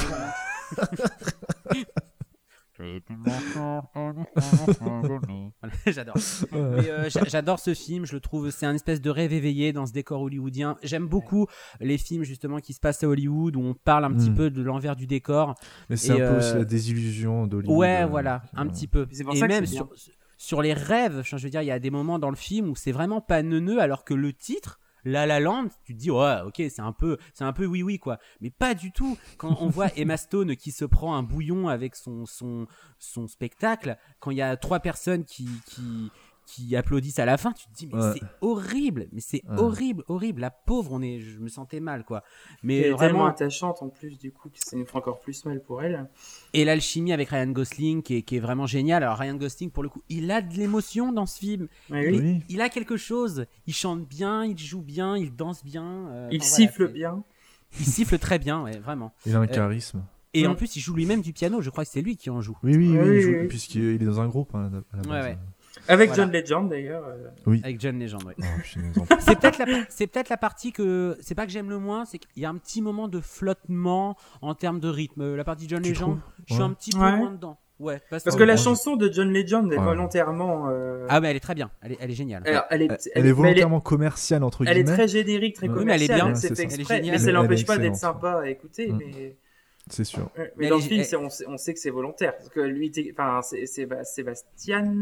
Voilà, j'adore. Mais, euh, j'a- j'adore ce film, je le trouve, c'est un espèce de rêve éveillé dans ce décor hollywoodien. J'aime beaucoup les films justement qui se passent à Hollywood où on parle un petit Mm. peu de l'envers du décor. Mais c'est et, un peu euh, aussi la désillusion d'Hollywood. Ouais, euh, voilà, un euh, petit peu. C'est pour Et ça que même c'est sur, bien. sur les rêves, enfin, je veux dire, il y a des moments dans le film où c'est vraiment pas neuneux alors que le titre, La La Land, tu te dis ouais, ok, c'est un peu, c'est un peu oui oui quoi, mais pas du tout. Quand on voit Emma Stone qui se prend un bouillon avec son son son spectacle, quand il y a trois personnes qui qui qui applaudissent à la fin, tu te dis mais Ouais. c'est horrible, mais c'est Ouais. horrible, horrible. La pauvre, on est, je me sentais mal quoi. Mais Elle est tellement vraiment, attachante en plus, du coup, que ça nous fait encore plus mal pour elle. et l'alchimie avec Ryan Gosling qui est, qui est vraiment génial. Alors Ryan Gosling pour le coup, il a de l'émotion dans ce film. Ouais, Il, oui. Oui. il a quelque chose. Il chante bien, il joue bien, il danse bien. euh, Il enfin, voilà, siffle c'est- bien. Il siffle très bien, ouais, vraiment. Il a un Euh, charisme. Et Mm. en plus, il joue lui-même du piano. Je crois que c'est lui qui en joue. Oui, oui, oui, Oui, il oui, joue- oui. puisqu'il est dans un groupe. hein, à la base. Ouais, ouais. Avec Voilà. John Legend d'ailleurs. euh. Avec John Legend, ouais. Oh, punaise, en plus. C'est peut-être la, c'est peut-être la partie que c'est pas que j'aime le moins, c'est qu'il y a un petit moment de flottement en termes de rythme. La partie John Tu Legend, trouves je suis Ouais. un petit peu Ouais. moins dedans. Ouais, parce, Parce que, que la moi, je- chanson de John Legend est Ouais. volontairement. euh, ah mais elle est très bien, elle est, elle est géniale. alors, elle est, Elle, elle est est- volontairement commerciale, entre Elle est guillemets. très générique, très Oui, mais elle est commerciale. bien, c'est c'est fait ça. exprès, Elle est mais ça géniale. l'empêche Elle est pas d'être excellente. sympa à écouter. Mm. Mais, C'est sûr. ouais, Mais mais dans elle le est- film, elle- c'est- on, sait, on sait que c'est volontaire. Parce que lui, était- enfin, c'est c'est Ba- Sébastien.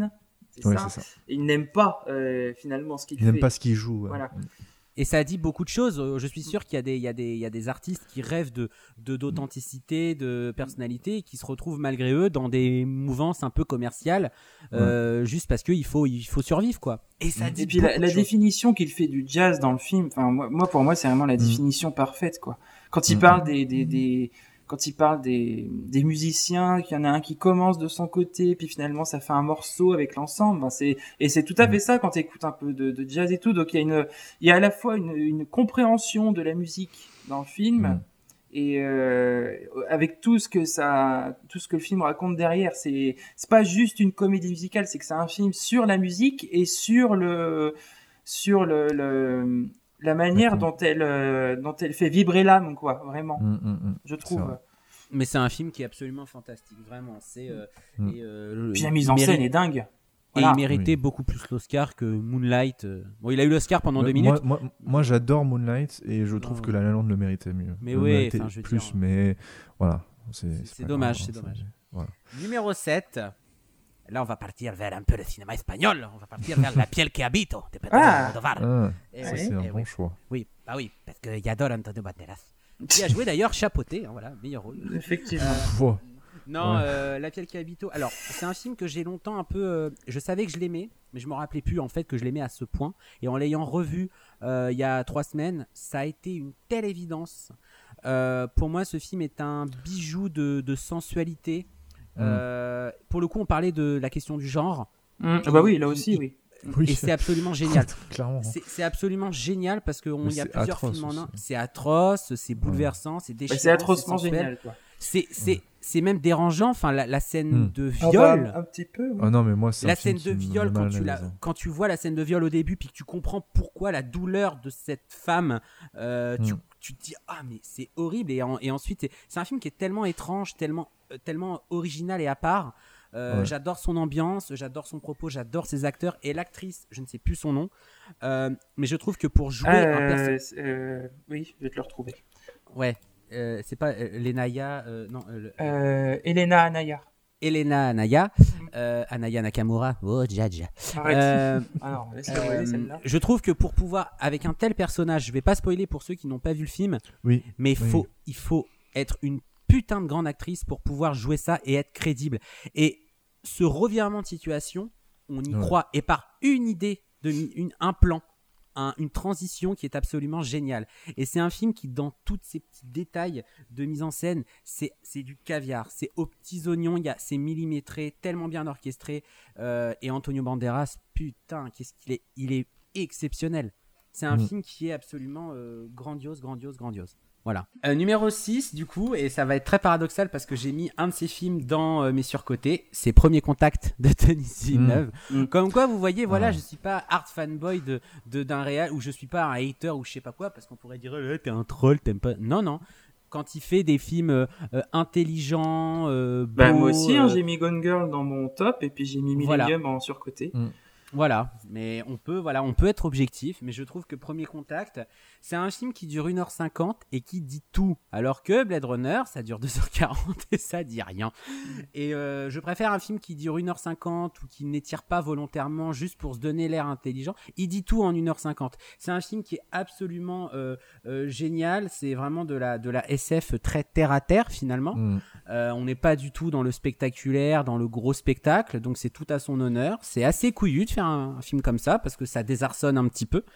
C'est Ouais, ça. c'est ça. Et il n'aime pas euh, finalement ce qu'il Il fait. n'aime pas ce qu'il joue. ouais. Voilà. Et ça dit beaucoup de choses. Euh, Je suis sûr qu'il y a des, il y a des, il y a des artistes qui rêvent de, de, d'authenticité, de personnalité, et qui se retrouvent malgré eux dans des mouvances un peu commerciales, euh, juste parce qu'il faut, il faut survivre, quoi. Et ça dit Et puis la, beaucoup la de choses. définition qu'il fait du jazz dans le film, enfin moi, moi pour moi c'est vraiment la définition parfaite quoi. Quand il Mm. parle des, des, des quand il parle des, des musiciens, qu'il y en a un qui commence de son côté, puis finalement ça fait un morceau avec l'ensemble. Ben c'est et c'est tout à fait ça quand tu écoutes un peu de, de jazz et tout. Donc il y a une il y a à la fois une, une compréhension de la musique dans le film. Mm. Et euh, avec tout ce que ça, tout ce que le film raconte derrière, c'est c'est pas juste une comédie musicale, c'est que c'est un film sur la musique et sur le sur le, le la manière D'accord. dont elle euh, dont elle fait vibrer l'âme quoi, vraiment, Mm, mm, mm. je C'est trouve. vrai. Mais c'est un film qui est absolument fantastique, vraiment. C'est euh, Mm. et, euh, le- Puis la mise en il scène mérite- est dingue. Et Voilà. il méritait Oui. beaucoup plus l'Oscar que Moonlight. euh. Bon, il a eu l'Oscar pendant Ouais, deux minutes. Moi, moi, moi, j'adore Moonlight et je trouve Non. que La La Land le méritait mieux. Mais Le ouais, méritait enfin, je veux plus, dire- mais voilà. C'est, C'est- c'est c'est pas dommage, grave, c'est hein, dommage. Voilà. Numéro sept. Là, on va partir vers un peu le cinéma espagnol. On va partir vers La piel que habito de Pedro Ah. Almodóvar. Ah, Eh ça, oui, c'est un eh bon oui. choix. Oui, bah oui, parce que j'adore Antonio Banderas. Qui a joué d'ailleurs Chapoté, hein, voilà, meilleur rôle. Effectivement. Wow. Non, Ouais. euh, La piel que habito. Alors, c'est un film que j'ai longtemps un peu. euh, je savais que je l'aimais, mais je me rappelais plus en fait que je l'aimais à ce point. Et en l'ayant revu euh, il y a trois semaines, ça a été une telle évidence. Euh, pour moi, ce film est un bijou de, de sensualité. Mm. Euh, pour le coup, on parlait de la question du genre. Hum, ah bah oui, là il- aussi il- oui. Oui. Et c'est absolument génial. Clairement. C'est c'est absolument génial parce qu'il Mais y a c'est plusieurs atroce films en un. aussi. C'est atroce, c'est bouleversant, c'est Bah, déchirant. c'est atrocement sensuel. génial quoi. C'est c'est- c'est même dérangeant. Enfin, la, la scène Mm. de Ah bah, viol. un petit peu. oui. Ah non, mais moi, c'est La un film scène de qui me viol, met quand mal à tu, la, l'aise, hein. quand tu vois la scène de viol au début, puis que tu comprends pourquoi la douleur de cette femme, euh, tu, Mm. tu te dis ah mais c'est horrible. Et, en- et ensuite, c'est- c'est un film qui est tellement étrange, tellement, euh, tellement original et à part. Euh, Ouais. J'adore son ambiance, j'adore son propos, j'adore ses acteurs et l'actrice, je ne sais plus son nom, euh, mais je trouve que pour jouer un Euh, personnage, c'est- euh, oui, je vais te le retrouver. ouais, euh, c'est pas euh, Lenaya, euh, non, euh, le- Euh, Elena Anaya. Elena Anaya, euh, Anaya Nakamura, oh Jaja. Arrête. Euh, Ah non, laisse-la Euh, voler, celle-là. je trouve que pour pouvoir, avec un tel personnage, je vais pas spoiler pour ceux qui n'ont pas vu le film, Oui. mais il Oui. faut, il faut être une putain de grande actrice pour pouvoir jouer ça et être crédible. Et ce revirement de situation, on y Ouais. croit, et par une idée, de, mi- une, un plan, un- une transition qui est absolument géniale. Et c'est un film qui, dans tous ces petits détails de mise en scène, c'est c'est du caviar, c'est aux petits oignons, il y a- c'est millimétré, tellement bien orchestré. Euh, et Antonio Banderas, putain, qu'est-ce qu'il est, il est exceptionnel. C'est un Mm. film qui est absolument euh, grandiose, grandiose, grandiose. Voilà. Euh, numéro six, du coup, et ça va être très paradoxal parce que j'ai mis un de ces films dans euh, mes surcotés, c'est Premier Contact de Denis Villeneuve. Mm. Comme quoi, vous voyez, voilà, Ah. je suis pas hard fanboy de, de, d'un réal, ou je suis pas un hater ou je sais pas quoi, parce qu'on pourrait dire, eh, t'es un troll, t'aimes pas. Non, non. Quand il fait des films euh, euh, intelligents, euh, beaux, Bah, moi aussi, hein, euh, j'ai mis Gone Girl dans mon top et puis j'ai mis Voilà. Millennium en surcoté. Voilà, mais on peut, voilà, on peut être objectif, mais je trouve que Premier Contact, c'est un film qui dure une heure cinquante et qui dit tout, alors que Blade Runner, ça dure deux heures quarante et ça dit rien. Et euh, je préfère un film qui dure une heure cinquante ou qui n'étire pas volontairement juste pour se donner l'air intelligent. Il dit tout en une heure cinquante. C'est un film qui est absolument euh, euh, génial, c'est vraiment de la, de la S F très terre à terre finalement. Mm. Euh, on n'est pas du tout dans le spectaculaire, dans le gros spectacle, donc c'est tout à son honneur. C'est assez couillu de faire un, un film comme ça parce que ça désarçonne un petit peu.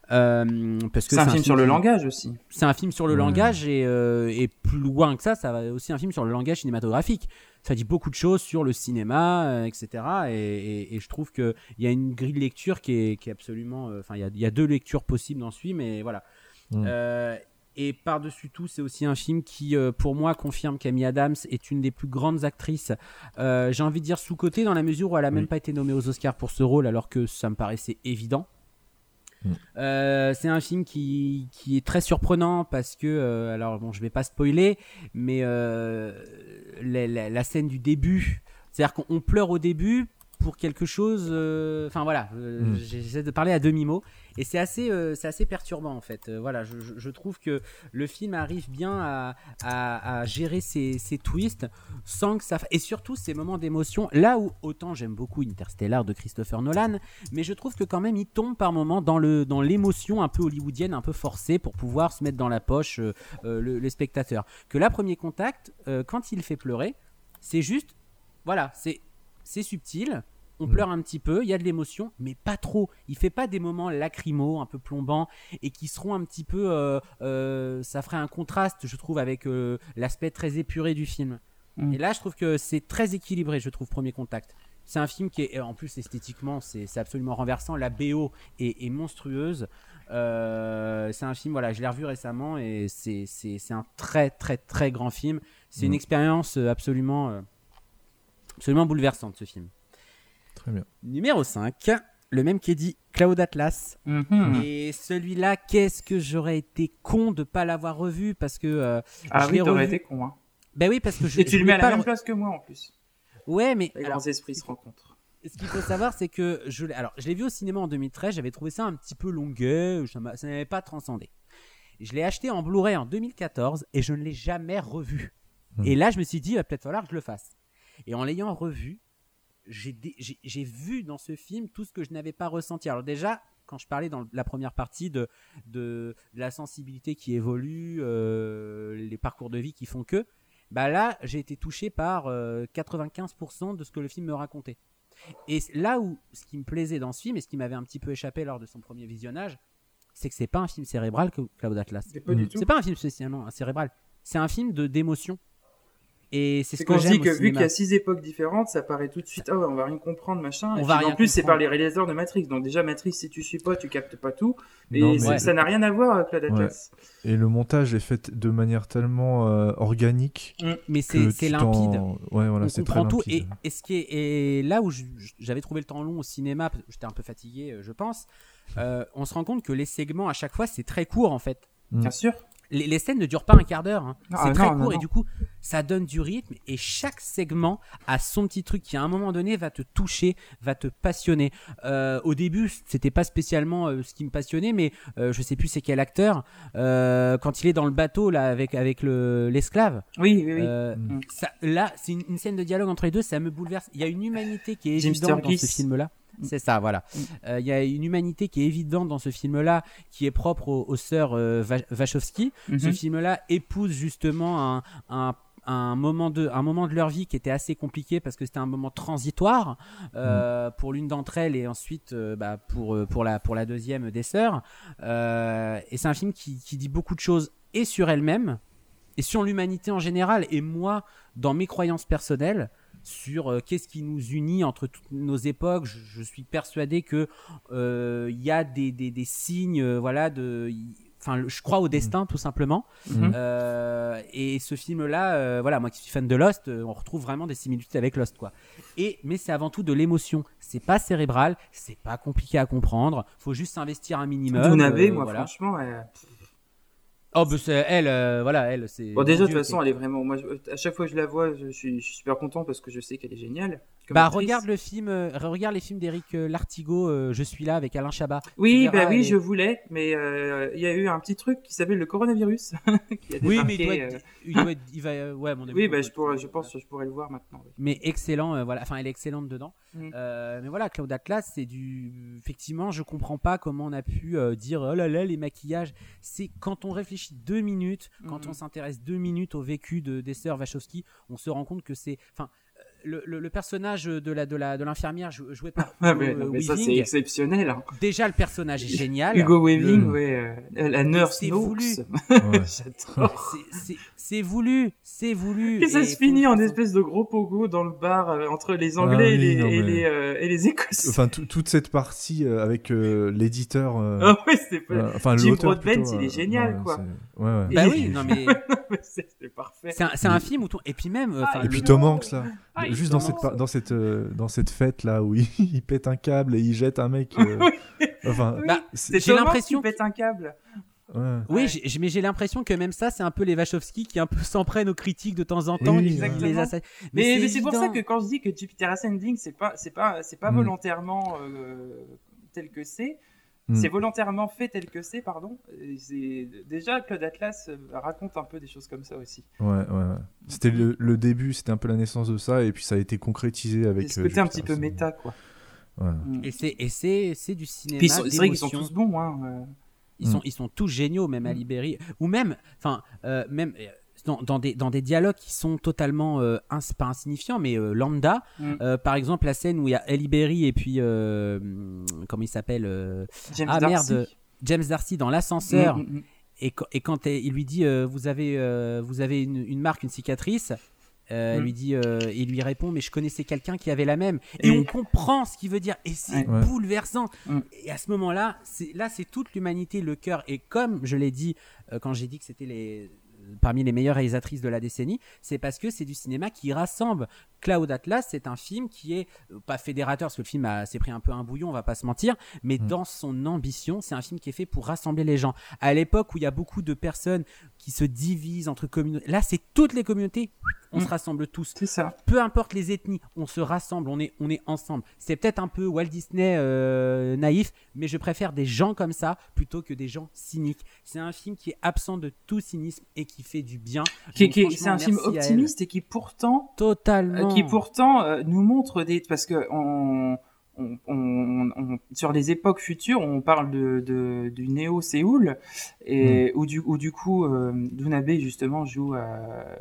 Euh, parce que C'est un film sur le qui- langage aussi. C'est un film sur le Ouais. langage et, euh, et plus loin que ça, ça va aussi un film sur le langage cinématographique. Ça dit beaucoup de choses sur le cinéma, euh, et cetera. Et, et- et je trouve qu'il y a une grille de lecture qui est, qui est absolument. Enfin, il y a, il y a deux lectures possibles dans ce film, et voilà. Mm. Euh, et par-dessus tout, c'est aussi un film qui, euh, pour moi, confirme qu'Amy Adams est une des plus grandes actrices. Euh, j'ai envie de dire sous-cotée dans la mesure où elle a même Oui. pas été nommée aux Oscars pour ce rôle, alors que ça me paraissait évident. Mm. Euh, c'est un film qui, qui est très surprenant parce que, euh, alors bon, je vais pas spoiler, mais euh, la, la- la scène du début, c'est-à-dire qu'on pleure au début pour quelque chose. euh, Enfin voilà, euh, Mm. j'essaie de parler à demi-mot et c'est assez, euh, c'est assez perturbant en fait. Euh, voilà, je, je- je trouve que le film arrive bien à, à- à gérer ses, ses twists sans que ça fa- et surtout ces moments d'émotion. Là où autant j'aime beaucoup Interstellar de Christopher Nolan, mais je trouve que quand même il tombe par moments dans le dans l'émotion un peu hollywoodienne, un peu forcée pour pouvoir se mettre dans la poche euh, euh, le, les spectateurs. Que là, Premier Contact, euh, quand il fait pleurer, c'est juste, voilà, c'est c'est subtil. On Mm. pleure un petit peu, il y a de l'émotion, mais pas trop. Il fait pas des moments lacrymaux, un peu plombants, et qui seront un petit peu. euh, euh, ça ferait un contraste, je trouve, avec euh, l'aspect très épuré du film. Mm. Et là, je trouve que c'est très équilibré, je trouve, Premier Contact. C'est un film qui est, en plus, esthétiquement, c'est c'est absolument renversant. La B O est, est monstrueuse. Euh, c'est un film, voilà, je l'ai revu récemment, et c'est c'est- c'est un très, très, très grand film. C'est une Mm. expérience euh, absolument, euh, absolument bouleversante, ce film. Très bien. Numéro cinq, le même qui est dit Cloud Atlas. Mhm. Et celui-là, qu'est-ce que j'aurais été con de pas l'avoir revu parce que euh, Ah je oui, l'ai t'aurais revu. été con. Hein. Ben oui, parce que je Et tu je le voulais mets à pas la le- même place que moi en plus. Ouais, mais Les alors, grands esprits se rencontrent. ce qu'il faut savoir, c'est que je l'ai alors je l'ai vu au cinéma en deux mille treize. J'avais trouvé ça un petit peu longuet, ça m'a- ça n'avait pas transcendé. Je l'ai acheté en Blu-ray en deux mille quatorze et je ne l'ai jamais revu. Hmm. Et là, je me suis dit, il va peut-être falloir que je le fasse. Et en l'ayant revu, j'ai dé- j'ai j'ai vu dans ce film tout ce que je n'avais pas ressenti. Alors déjà, quand je parlais dans la première partie de, de, de la sensibilité qui évolue, euh, les parcours de vie qui font que, bah là, j'ai été touché par euh, quatre-vingt-quinze pour cent de ce que le film me racontait. Et c- là où ce qui me plaisait dans ce film, et ce qui m'avait un petit peu échappé lors de son premier visionnage, c'est que c'est pas un film cérébral que Cloud Atlas. C'est pas Mm. du tout. C'est pas un film spécialement cérébral. C'est un film de d'émotion. Et c'est ce C'est que qu'on se j'aime dit au que vu cinéma. qu'il y a six époques différentes, ça paraît tout de suite, ah ouais, on va rien comprendre, machin. On Et va puis, rien en plus, c'est comprendre. par les réalisateurs de Matrix. Donc déjà, Matrix, si tu suis pas, tu captes pas tout. Et Non, mais- c'est- ça n'a rien à voir avec Cloud Atlas. Et le montage est fait de manière tellement euh, organique Mais que c'est c'est tu t'en- limpide. Ouais, voilà, On c'est très comprend tout. Et, limpide. et ce qui est et là où je- je- j'avais trouvé le temps long au cinéma, parce que j'étais un peu fatigué, euh, je pense. euh, on se rend compte que les segments à chaque fois c'est très court en fait. Mm. Bien sûr. Les, les scènes ne durent pas un quart d'heure. hein. Ah, C'est non, très non, court non. et du coup ça donne du rythme. Et chaque segment a son petit truc qui à un moment donné va te toucher, va te passionner. Euh, au début c'était pas spécialement euh, ce qui me passionnait, mais euh, je sais plus c'est quel acteur. Euh, quand il est dans le bateau là avec avec le l'esclave. Oui, oui, oui. Euh, Mm. ça, là, c'est une, une scène de dialogue entre les deux, ça me bouleverse. Il y a une humanité qui est Jim évidente dans Sturgis. ce film-là. C'est ça, voilà. Mm. Euh, Il y a une humanité qui est évidente dans ce film-là, qui est propre aux, aux sœurs euh, Va- Wachowski. Ce Mhm. film-là épouse justement un, un, un moment de, un moment de leur vie qui était assez compliqué parce que c'était un moment transitoire euh, pour l'une d'entre elles et ensuite euh, bah, pour, euh, pour, la, pour la deuxième des sœurs. Euh, et c'est un film qui, qui dit beaucoup de choses et sur elle-même et sur l'humanité en général. Et moi, dans mes croyances personnelles, sur euh, qu'est-ce qui nous unit entre toutes nos époques, je, je suis persuadé que euh, il y a des, des, des signes, euh, voilà, de, y- enfin, je crois au destin tout simplement. Mhm. Euh, et ce film-là, euh, voilà, moi qui suis fan de Lost, euh, on retrouve vraiment des similitudes avec Lost, quoi. Et mais c'est avant tout de l'émotion. C'est pas cérébral, c'est pas compliqué à comprendre. Faut juste s'investir un minimum. Vous n'avez, euh, moi, voilà. franchement. euh, Oh, bah, c'est elle, euh, voilà, elle, c'est. Bon, déjà, de mon toute Dieu, façon, quel- elle est vraiment. Moi, je- à chaque fois que je la vois, je suis, je suis super content parce que je sais qu'elle est géniale. comme Bah, actrice. regarde le film, euh, regarde les films d'Éric euh, Lartigot, euh, Je suis là avec Alain Chabat. Tu Oui, verras, bah oui, elle est- je voulais, mais euh, il y a eu un petit truc qui s'appelle le coronavirus. qui a Oui, mais débarqué, il doit euh, être, il doit être- il va, euh, ouais, à mon avis, Oui, il bah, doit je, être- pourrais, je pense que je pourrais le voir maintenant. oui. Mais excellent, euh, voilà. Enfin, elle est excellente dedans. Mm. Euh, mais voilà, Cloud Atlas, c'est du. Effectivement, je comprends pas comment on a pu euh, dire oh là là les maquillages. C'est quand on réfléchit deux minutes, quand Mhm. on s'intéresse deux minutes au vécu de des sœurs Wachowski, on se rend compte que c'est. Enfin, euh, le, le, le personnage de la de la de l'infirmière jou- joué par Ah, Hugo, mais, euh, non, mais ça, c'est Weaving. exceptionnel. hein. Déjà, le personnage est génial. Hugo Weaving, Le- ouais, euh, la nurse C'est Noakes. voulu. Ouais. J'adore. C'est- c'est- C'est voulu, c'est voulu. Et ça Et se faut- finit en faut- espèce de gros pogo dans le bar euh, entre les Anglais Ah et, oui, les, non, et, mais- les, euh, et les Écossais. Enfin, tout- toute cette partie euh, avec euh, l'éditeur. euh, Ah ouais, c'est pas... euh, enfin, Jim l'auteur Broadbent, plutôt, il est euh, génial, ouais, quoi. c'est- Ouais, ouais. Bah Et- oui, non mais c'est c'est parfait. c'est un, c'est un film où ton... et puis même. euh, Ah, enfin, Et puis le- Tom Hanks là, Ah, il juste dans Tom cette, Hanks. par- dans cette, euh, dans cette fête là où il, il pète un câble et il jette un mec. euh, Enfin, Oui, Bah, c'est- c'est j'ai Tom Hanks l'impression qui pète un câble. Ouais. Oui, Ouais. j'ai- j'ai- mais j'ai l'impression que même ça, c'est un peu les Wachowski qui un peu s'en prennent aux critiques de temps en temps. Oui, qui- exactement. les assa- Mais, mais c'est pour ça évident. que quand je dis que Jupiter Ascending, c'est pas, c'est pas, c'est pas Mm. volontairement euh, tel que c'est. Mm. C'est volontairement fait tel que c'est, pardon. Et c'est... Déjà, Claude Atlas euh, raconte un peu des choses comme ça aussi. Ouais, ouais, ouais. C'était le, le début, c'était un peu la naissance de ça, et puis ça a été concrétisé avec. C'est ce euh, côté un Jupiter petit peu Ascending. méta, quoi. Ouais. Mm. Et c'est et c'est c'est du cinéma. Puis ils sont- c'est vrai qu'ils sont d'émotion. tous bons, hein. euh. Ils sont, Mm. ils sont tous géniaux, même à Mm. Libéry. Ou même, enfin, euh, même euh, dans, dans, des, dans des dialogues qui sont totalement, euh, ins- pas insignifiants, mais euh, lambda. Mm. Euh, par exemple, la scène où il y a Halle Berry et puis, euh, hum, comment il s'appelle euh, James Ah Darcy. merde, James Darcy dans l'ascenseur. Mm, mm, mm. Et, quand- et quand elle- il lui dit euh, vous avez, euh, vous avez une, une marque, une cicatrice. Euh, Mm. elle lui dit, euh, il lui répond mais je connaissais quelqu'un qui avait la même. Et, Et- on comprend ce qu'il veut dire. Et c'est Ouais. bouleversant. Mm. Et à ce moment-là, c'est, là, c'est toute l'humanité, le cœur. Et comme je l'ai dit euh, quand j'ai dit que c'était les, parmi les meilleures réalisatrices de la décennie, c'est parce que c'est du cinéma qui rassemble. Cloud Atlas, c'est un film qui est euh, pas fédérateur, parce que le film a, s'est pris un peu un bouillon, on va pas se mentir, mais Mm. dans son ambition, c'est un film qui est fait pour rassembler les gens. À l'époque où il y a beaucoup de personnes qui se divisent entre communautés, là, c'est toutes les communautés, on Mm. se rassemble tous. C'est ça. Peu importe les ethnies, on se rassemble, on est, on est ensemble. C'est peut-être un peu Walt Disney euh, naïf, mais je préfère des gens comme ça plutôt que des gens cyniques. C'est un film qui est absent de tout cynisme et qui fait du bien. Qui, Donc, qui- franchement, c'est un film merci à elle. optimiste et qui pourtant, Totalement. euh, qui pourtant euh, nous montre des, parce que on, on, on- on- sur les époques futures, on parle de, de du Néo Séoul et où du où du coup euh, Dunabe justement joue euh,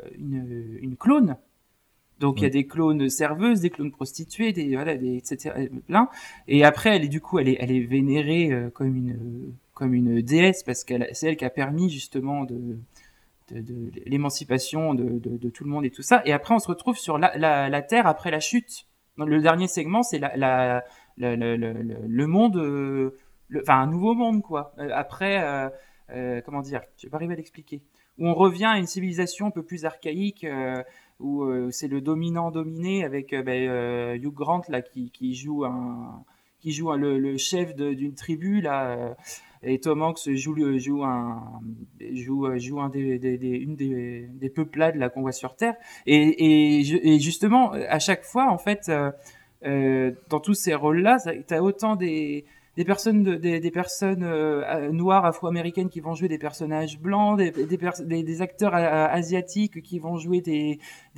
une une clone. Donc il y a Ouais. des clones serveuses, des clones prostituées, des voilà, des et cetera plein. Et après elle est du coup elle est elle est vénérée euh, comme une comme une déesse parce qu'elle c'est elle qui a permis justement de de, de l'émancipation de, de, de tout le monde et tout ça. Et après, on se retrouve sur la, la, la Terre après la chute. Donc, le dernier segment, c'est la, la, la, la- la- la- le monde, euh, le- enfin un nouveau monde quoi. Euh, après, euh, euh, comment dire, je vais pas arriver à l'expliquer. Où on revient à une civilisation un peu plus archaïque, euh, où euh, c'est le dominant dominé avec euh, ben, euh, Hugh Grant là qui, qui joue un, qui joue un- le, le chef de- d'une tribu là. euh, et Tom Hanks joue, le- joue un, joue, joue un des, des, des- une des, des peuplades là qu'on voit sur Terre. Et, et, je- et justement, à chaque fois, en fait, euh, euh, dans tous ces rôles-là, tu as autant des, des personnes, de, des, des personnes euh, noires, afro-américaines qui vont jouer des personnages blancs, des, des, pers- des, des acteurs euh, asiatiques qui vont jouer des,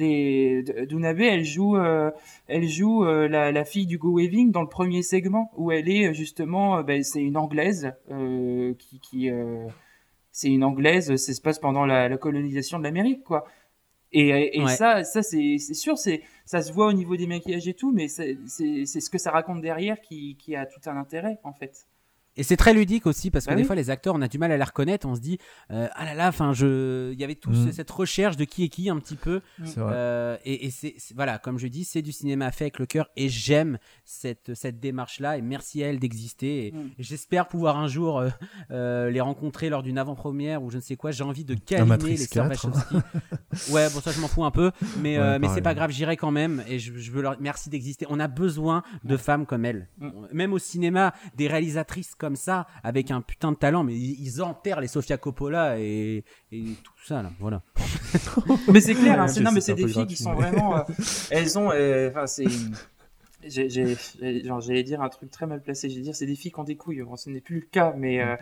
des Dunabe, elle joue, euh, elle joue euh, la, la fille du Go Waving dans le premier segment où elle est justement, euh, ben, c'est une anglaise euh, qui, qui euh, c'est une anglaise, ça se passe pendant la, la colonisation de l'Amérique, quoi. Et, et Ouais. ça, ça c'est, c'est sûr, c'est, ça se voit au niveau des maquillages et tout, mais c'est, c'est, c'est ce que ça raconte derrière qui, qui a tout un intérêt, en fait. Et c'est très ludique aussi parce que Bah des oui. fois les acteurs on a du mal à les reconnaître, on se dit euh, ah là là, enfin je, il y avait tout Mhm. ce- cette recherche de qui est qui un petit peu. C'est vrai. Euh, et et c'est, c'est- voilà, comme je dis, c'est du cinéma fait avec le cœur et j'aime cette, cette démarche-là et merci à elle d'exister. Et, Mm. et j'espère pouvoir un jour euh, euh, les rencontrer lors d'une avant-première ou je ne sais quoi. J'ai envie de câliner Matrix les sœurs quatre. Wachowski. Ouais, bon ça je m'en fous un peu, mais, Ouais, euh, mais c'est pareil. pas grave, j'irai quand même et je, je veux leur merci d'exister. On a besoin de femmes comme elle. Mm. Même au cinéma, des réalisatrices comme ça avec un putain de talent, mais ils, ils enterrent les Sofia Coppola et, et tout ça là. Voilà. Mais c'est clair, hein, Ouais, c'est, je non, sais, mais c'est c'est un des peu filles gratuit, qui sont mais- vraiment, euh, elles ont, euh, enfin, c'est, j'ai, j'ai, j'ai- genre, j'allais dire un truc très mal placé, j'allais dire c'est des filles qui ont des couilles, bon, ce n'est plus le cas, mais, euh,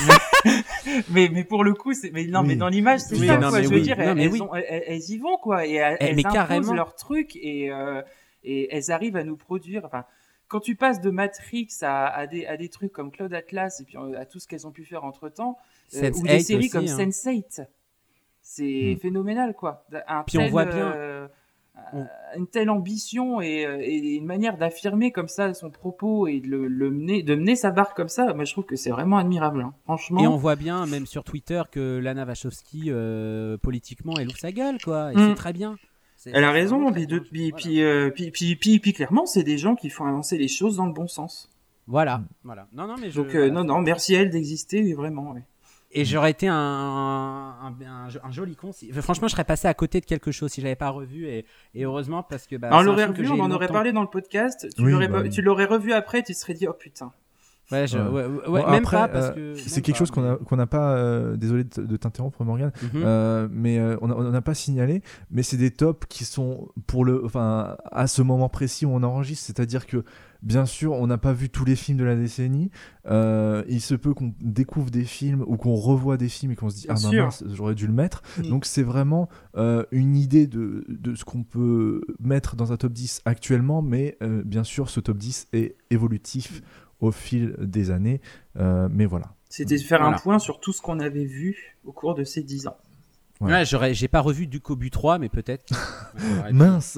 mais, mais, mais pour le coup, c'est, mais non, Oui. mais dans l'image, c'est Oui, ça, non, quoi, mais je veux oui. dire, Non, elles, mais elles oui. ont- elles, elles y vont, quoi, et elles, Eh, elles mais imposent carrément. leur truc, et, euh, et elles arrivent à nous produire, enfin, quand tu passes de Matrix à, à, des, à des trucs comme Cloud Atlas, et puis euh, à tout ce qu'elles ont pu faire entre temps, sense ou des eight séries aussi, comme hein. sense eight, c'est Mm. phénoménal, quoi. Un Puis on tel, voit bien- euh, on- une telle ambition et, euh, et une manière d'affirmer comme ça son propos et de le, le mener, de mener sa barque comme ça, moi je trouve que c'est vraiment admirable, hein. Franchement. Et on voit bien, même sur Twitter, que Lana Wachowski, euh, politiquement, elle ouvre sa gueule, quoi. Et Mm. c'est très bien. C'est- Elle a c'est raison, vraiment puis, très de, bien. puis, Voilà. puis, euh, puis, puis, puis, puis clairement, c'est des gens qui font avancer les choses dans le bon sens. Voilà, voilà. Non, non, mais je, Donc, euh, voilà. non, non, merci à elle d'exister, vraiment. Ouais. Et j'aurais été un, un, un, un joli con. Si... enfin, franchement, je serais passé à côté de quelque chose si je l'avais pas revu. Et, et heureusement, parce que. Bah, Alors, on c'est un l'aurait film que revu, j'ai on en aurait longtemps- parlé dans le podcast, tu Oui, l'aurais bah pas- oui. tu l'aurais revu après, tu te serais dit, oh putain. Ouais, je, Ouais. ouais, ouais, Bon, même après, pas parce euh, que. c'est même quelque pas, chose qu'on mais- a qu'on n'a pas. euh, désolé de, de t'interrompre, Morgane. Mhm. Euh, mais euh, on a- on n'a pas signalé, mais c'est des tops qui sont pour le, enfin, à ce moment précis où on enregistre, c'est-à-dire que bien sûr, on n'a pas vu tous les films de la décennie. Euh, il se peut qu'on découvre des films ou qu'on revoie des films et qu'on se dit Bien ah bah sûr. mince, j'aurais dû le mettre. Mm. Donc c'est vraiment euh, une idée de, de ce qu'on peut mettre dans un top dix actuellement, mais euh, bien sûr, ce top dix est évolutif au fil des années. Euh, mais voilà. C'était de faire Voilà. un point sur tout ce qu'on avait vu au cours de ces dix ans. Ouais. Ouais, j'aurais, j'ai pas revu du Kobu trois, mais peut-être. J'aurais pu. Mince.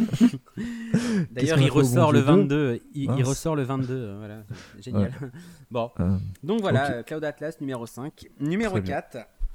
D'ailleurs, qu'on a il fait au ressort Bon le Dieu deux? vingt-deux. Il, il Mince. ressort le vingt-deux. euh, Voilà, génial. Bon, Euh, donc voilà, ok. euh, Cloud Atlas numéro cinq. Numéro Très bien. quatre.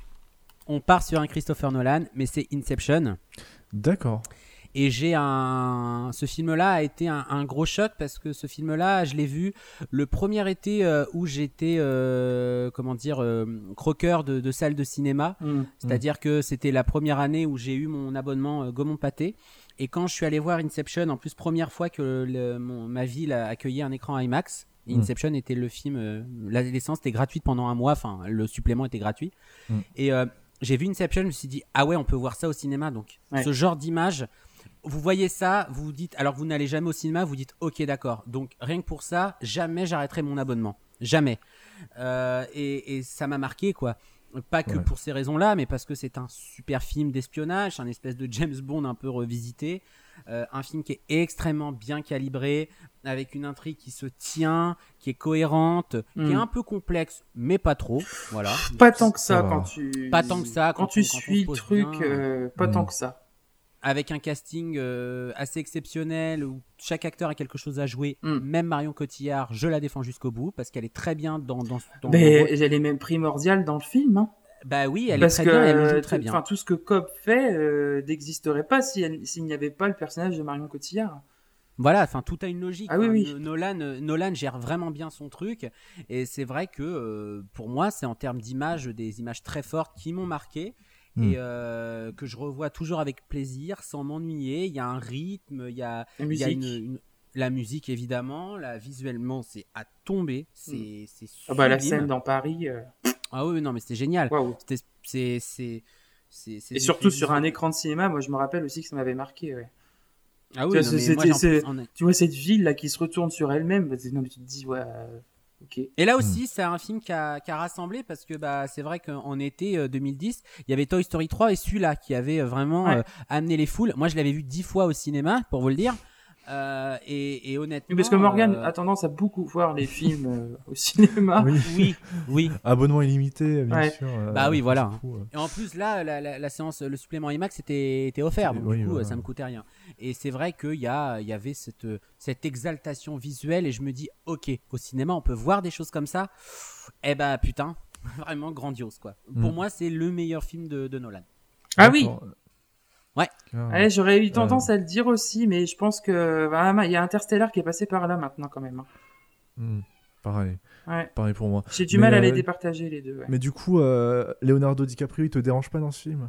On part sur un Christopher Nolan, mais c'est Inception. D'accord. Et j'ai un. Ce film-là a été un, un gros choc parce que ce film-là, je l'ai vu le premier été euh, où j'étais, euh, comment dire, euh, croqueur de, de salle de cinéma. Mm. C'est-à-dire que c'était la première année où j'ai eu mon abonnement euh, Gaumont Pâté. Et quand je suis allé voir Inception, en plus, première fois que le- mon- ma ville a accueilli un écran IMAX, et Mm. Inception était le film. euh, la licence était gratuite pendant un mois, enfin, le supplément était gratuit. Mm. Et euh, j'ai vu Inception, je me suis dit, ah ouais, on peut voir ça au cinéma. Donc, Ouais. ce genre d'image. Vous voyez ça, vous vous dites, alors que vous n'allez jamais au cinéma, vous dites, ok, d'accord. Donc, rien que pour ça, jamais j'arrêterai mon abonnement. Jamais. Euh, et, et ça m'a marqué, quoi. Pas que Ouais. pour ces raisons-là, mais parce que c'est un super film d'espionnage, un espèce de James Bond un peu revisité. Euh, un film qui est extrêmement bien calibré, avec une intrigue qui se tient, qui est cohérente, qui est Mm. un peu complexe, mais pas trop. Voilà. Pas tant que Ça ça va. quand tu. Pas tant que ça, Quand, quand tu on- quand on suis se le pose truc, bien. euh, pas Mm. tant que ça. Avec un casting euh, assez exceptionnel où chaque acteur a quelque chose à jouer. Mm. Même Marion Cotillard, je la défends jusqu'au bout parce qu'elle est très bien dans, dans, dans le Mais rôle. elle est même primordiale dans le film. Hein. Bah oui, elle Parce est très que bien, elle le euh, joue très tout- bien. enfin, tout ce que Cobb fait euh, n'existerait pas si elle- s'il n'y avait pas le personnage de Marion Cotillard. Voilà, enfin tout a une logique. Ah oui, hein. oui. No- Nolan, euh, Nolan gère vraiment bien son truc et c'est vrai que euh, pour moi, c'est en termes d'image des images très fortes qui m'ont marqué. Mm. Et euh, que je revois toujours avec plaisir, sans m'ennuyer. Il y a un rythme, il y a, La il y a musique. une, une- la musique évidemment, là, visuellement c'est à tomber, c'est c'est Ah bah, la sublime. scène dans Paris. euh, Ah oui, non mais c'était génial. Waouh. C'était- c'est c'est c'est c'est Et des surtout effets sur un visuels. écran de cinéma, moi je me rappelle aussi que ça m'avait marqué. Ouais. Ah oui, Tu vois, non, mais c'est- moi, c'est- j'en- c'est- en- Tu vois cette ville là qui se retourne sur elle-même, bah, c'est- non mais tu te dis ouais, euh, ok. Et là aussi, c'est un film qui a, qui a rassemblé parce que bah, c'est vrai qu'en été euh, deux mille dix, il y avait Toy Story trois et celui-là qui avait euh, vraiment Ouais. euh, amené les foules. Moi, je l'avais vu dix fois au cinéma, pour vous le dire. Euh, et, et honnêtement. Parce que Morgane euh, a tendance à beaucoup voir les films euh, au cinéma. Oui. Oui, oui. Abonnement illimité, bien Ouais. sûr. euh, Bah oui, voilà. c'est fou, euh. Et en plus, là, la, la- la séance, le supplément IMAX était, était offert. Donc, Oui, du coup, voilà. ça me coûtait rien. Et c'est vrai qu'il y, a, il y avait cette, cette exaltation visuelle. Et je me dis, ok, au cinéma, on peut voir des choses comme ça. Eh bah, putain, vraiment grandiose, quoi. Pour Mm. moi, c'est le meilleur film de, de Nolan. Ah oui. D'accord. Ouais. Ah, Ouais, j'aurais eu Euh. tendance à le dire aussi, mais je pense que bah, il y a Interstellar qui est passé par là maintenant quand même. hein. hmm, Pareil, Ouais. pareil pour moi. J'ai du Mais, mal à les euh, départager les deux. ouais. Mais du coup, euh, Leonardo DiCaprio, il te dérange pas dans ce film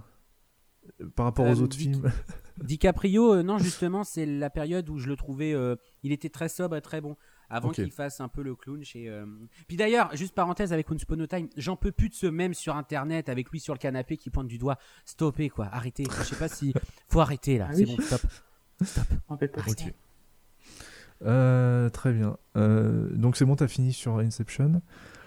par rapport aux Euh, autres Dic- films? DiCaprio, euh, non, justement, c'est la période où je le trouvais. euh, il était très sobre et très bon. Avant Ok. qu'il fasse un peu le clown chez. euh, Puis d'ailleurs, juste parenthèse avec Once Upon a Time, j'en peux plus de ce même sur internet avec lui sur le canapé qui pointe du doigt. Stoppez quoi, arrêtez. Je sais pas si. Faut arrêter là, Ah c'est oui. bon, stop. Stop. Je me rappelle pas de ça. Ok. Euh, très bien. Euh, donc c'est bon, t'as fini sur Inception.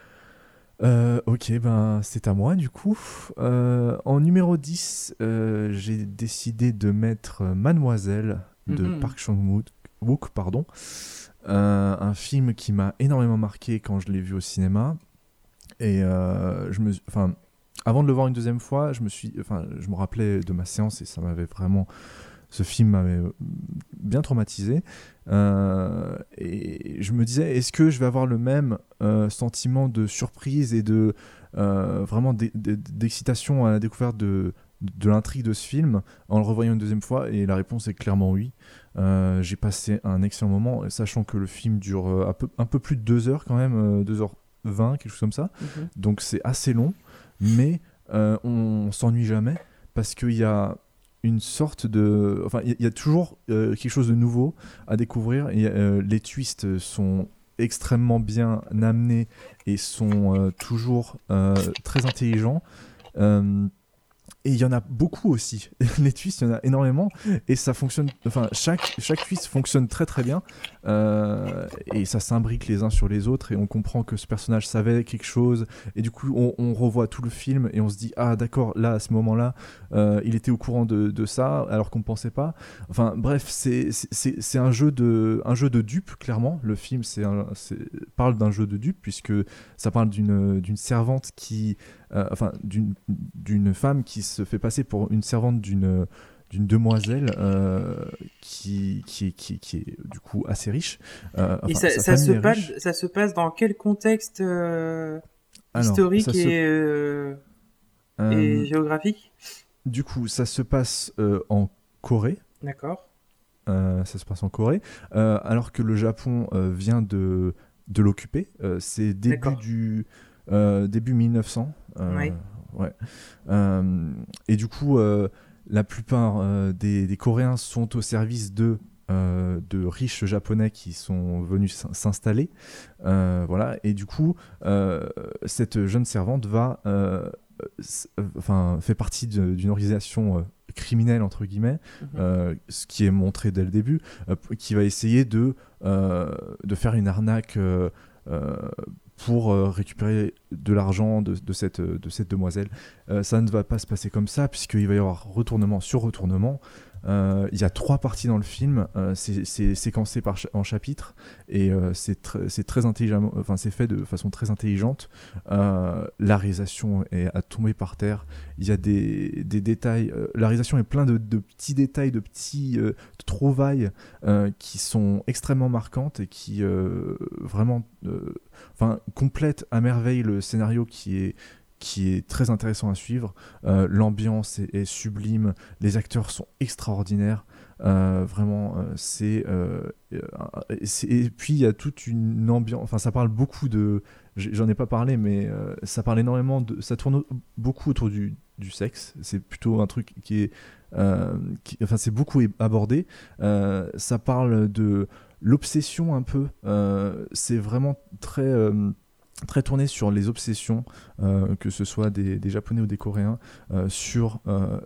Euh, ok, ben c'est à moi du coup. Euh, en numéro dix, euh, j'ai décidé de mettre Mademoiselle de Mhm. Park Chan-wook, pardon. Euh, un film qui m'a énormément marqué quand je l'ai vu au cinéma. Et euh, je me, enfin, avant de le voir une deuxième fois, je me suis, enfin, je me rappelais de ma séance et ça m'avait vraiment, ce film m'avait bien traumatisé. Euh, et je me disais, est-ce que je vais avoir le même euh, sentiment de surprise et de euh, vraiment d'e- d'e- d'excitation à la découverte de, de l'intrigue de ce film en le revoyant une deuxième fois? Et la réponse est clairement oui. Euh, j'ai passé un excellent moment, sachant que le film dure euh, un, peu, un peu plus de deux heures quand même, euh, deux heures vingt, quelque chose comme ça. Mhm. Donc c'est assez long, mais euh, on s'ennuie jamais parce qu'il y a une sorte de... Enfin, il y, y a toujours euh, quelque chose de nouveau à découvrir et euh, les twists sont extrêmement bien amenés et sont euh, toujours euh, très intelligents. Euh, Et il y en a beaucoup aussi. Les twists, il y en a énormément. Et ça fonctionne. Enfin, chaque, chaque twist fonctionne très très bien. Euh, et ça s'imbrique les uns sur les autres. Et on comprend que ce personnage savait quelque chose. Et du coup, on, on revoit tout le film. Et on se dit, ah d'accord, là, à ce moment-là, euh, il était au courant de, de ça, alors qu'on ne pensait pas. Enfin, bref, c'est, c'est, c'est un, jeu de, un jeu de dupe, clairement. Le film c'est un, c'est, parle d'un jeu de dupe, puisque ça parle d'une, d'une servante qui. Euh, enfin, d'une, d'une femme qui se fait passer pour une servante d'une, d'une demoiselle euh, qui, qui, est, qui, qui est du coup assez riche. Euh, Et enfin, ça, sa ça, se famille est passe, riche. ça se passe dans quel contexte euh, Alors, historique ça et, se- euh, Euh, et géographique? du coup, ça se passe euh, en Corée. D'accord. Euh, ça se passe en Corée, euh, alors que le Japon euh, vient de, de l'occuper. Euh, c'est début D'accord. du euh, début mille neuf cents. euh, Oui. ouais. Euh, et du coup, euh, la plupart euh, des, des Coréens sont au service de euh, de riches Japonais qui sont venus s'in- s'installer. Euh, voilà. Et du coup, euh, cette jeune servante va euh, s- euh, enfin, fait partie de- d'une organisation euh, criminelle entre guillemets, Mhm. euh, ce qui est montré dès le début, euh, p- qui va essayer de, euh, de faire une arnaque euh, euh, pour euh, récupérer de l'argent de, de, cette, de cette demoiselle. Euh, ça ne va pas se passer comme ça, puisqu'il va y avoir retournement sur retournement. Euh, Il y a trois parties dans le film, euh, c'est c'est séquencé par cha- en chapitres, et euh, c'est tr- c'est très intelligemment, enfin c'est fait de façon très intelligente. Euh, la réalisation est à tomber par terre. Il y a des, des détails. Euh, la réalisation est plein de, de petits détails, de petits euh, de trouvailles euh, qui sont extrêmement marquantes et qui euh, vraiment, euh, enfin complètent à merveille le scénario qui est qui est très intéressant à suivre. Euh, l'ambiance est, est sublime, les acteurs sont extraordinaires. Euh, vraiment, euh, c'est, euh, euh, c'est- et puis il y a toute une ambiance. Enfin, ça parle beaucoup de. j'ai- J'en ai pas parlé, mais euh, ça parle énormément de. Ça tourne beaucoup autour du, du sexe. C'est plutôt un truc qui est. euh, qui- enfin, c'est beaucoup abordé. Euh, ça parle de l'obsession un peu. Euh, c'est vraiment très. euh, très tourné sur les obsessions, euh, que ce soit des, des Japonais ou des Coréens, euh, sur, euh,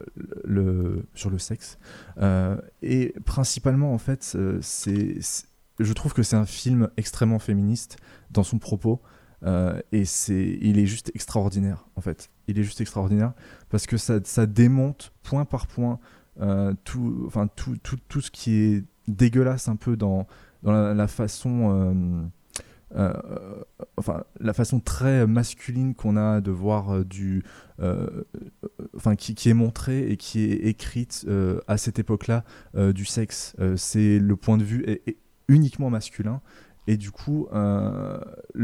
le, sur le sexe. Euh, et principalement, en fait, euh, c'est, c'est- je trouve que c'est un film extrêmement féministe dans son propos. Euh, et c'est, il est juste extraordinaire, en fait. Il est juste extraordinaire parce que ça, ça démonte point par point euh, tout, enfin, tout, tout, tout ce qui est dégueulasse un peu dans, dans la, la façon... euh, euh, enfin la façon très masculine qu'on a de voir euh, du euh, euh, enfin qui, qui est montrée et qui est écrite euh, à cette époque-là euh, du sexe. Euh, c'est le point de vue est, est uniquement masculin et du coup euh,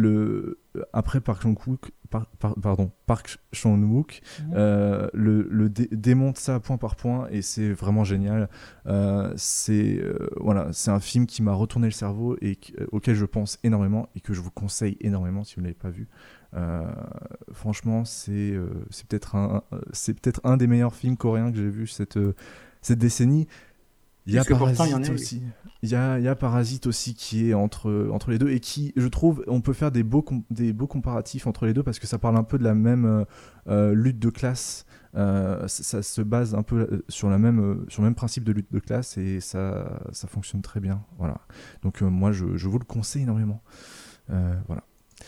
le après Park Chan-wook par, par- pardon Park Chan-wook Mhm. euh, le, le dé- démonte ça point par point et c'est vraiment génial. Euh, c'est euh, voilà, c'est un film qui m'a retourné le cerveau et qui- euh, auquel je pense énormément et que je vous conseille énormément si vous ne l'avez pas vu. Euh, franchement, c'est euh, c'est peut-être un un- c'est peut-être un des meilleurs films coréens que j'ai vu cette euh, cette décennie. Il y a Parce que pourtant, il y en Parasite a eu. aussi. Il y a, il y a Parasite aussi qui est entre, entre les deux et qui, je trouve, on peut faire des beaux, com- des beaux comparatifs entre les deux parce que ça parle un peu de la même euh, euh, lutte de classe. Euh, ça, ça se base un peu euh, sur, la même, euh, sur le même principe de lutte de classe et ça, ça fonctionne très bien. Voilà. Donc euh, moi, je, je vous le conseille énormément. Euh, voilà.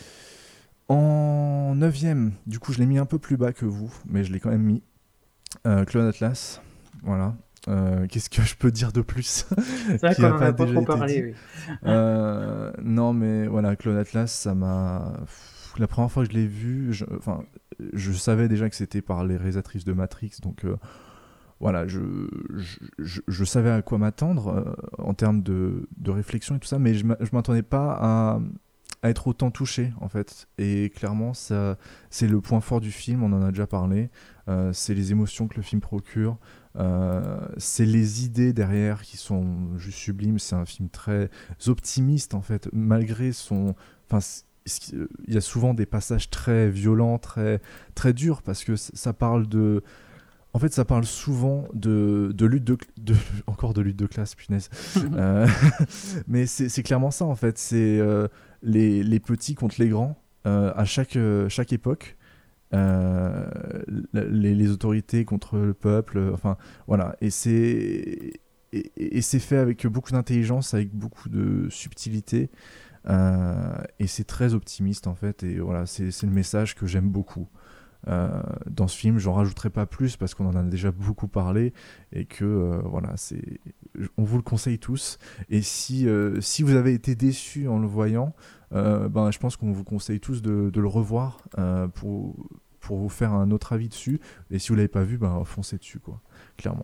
En neuvième, du coup, je l'ai mis un peu plus bas que vous, mais je l'ai quand même mis. Euh, Clone Atlas. Voilà. Euh, qu'est-ce que je peux dire de plus C'est vrai qui qu'on a en pas a pas déjà trop été parlé. dit. Oui. Euh, non, mais voilà, Clone Atlas, ça m'a. Pff, La première fois que je l'ai vu, je... Enfin, je savais déjà que c'était par les réalisatrices de Matrix, donc euh, voilà, je, je, je, je savais à quoi m'attendre euh, en termes de, de réflexion et tout ça, mais je ne m'attendais pas à, à être autant touché en fait. Et clairement, ça, c'est le point fort du film, on en a déjà parlé. Euh, c'est les émotions que le film procure. Euh, c'est les idées derrière qui sont juste sublimes. C'est un film très optimiste en fait, malgré son. Enfin, il y a souvent des passages très violents, très très durs parce que ça parle de. En fait, ça parle souvent de, de lutte de, de encore de lutte de classe, punaise. euh, mais c'est, c'est clairement ça en fait. C'est euh, les, les petits contre les grands euh, à chaque, euh, chaque époque. Euh, les, les autorités contre le peuple, euh, enfin voilà, et c'est et, et c'est fait avec beaucoup d'intelligence, avec beaucoup de subtilité, euh, et c'est très optimiste en fait, et voilà, c'est, c'est le message que j'aime beaucoup euh, dans ce film. J'en rajouterai pas plus parce qu'on en a déjà beaucoup parlé, et que euh, voilà, c'est, on vous le conseille tous, et si, euh, si vous avez été déçus en le voyant, Euh, ben, je pense qu'on vous conseille tous de, de le revoir euh, pour, pour vous faire un autre avis dessus. Et si vous ne l'avez pas vu, ben, foncez dessus, quoi, clairement.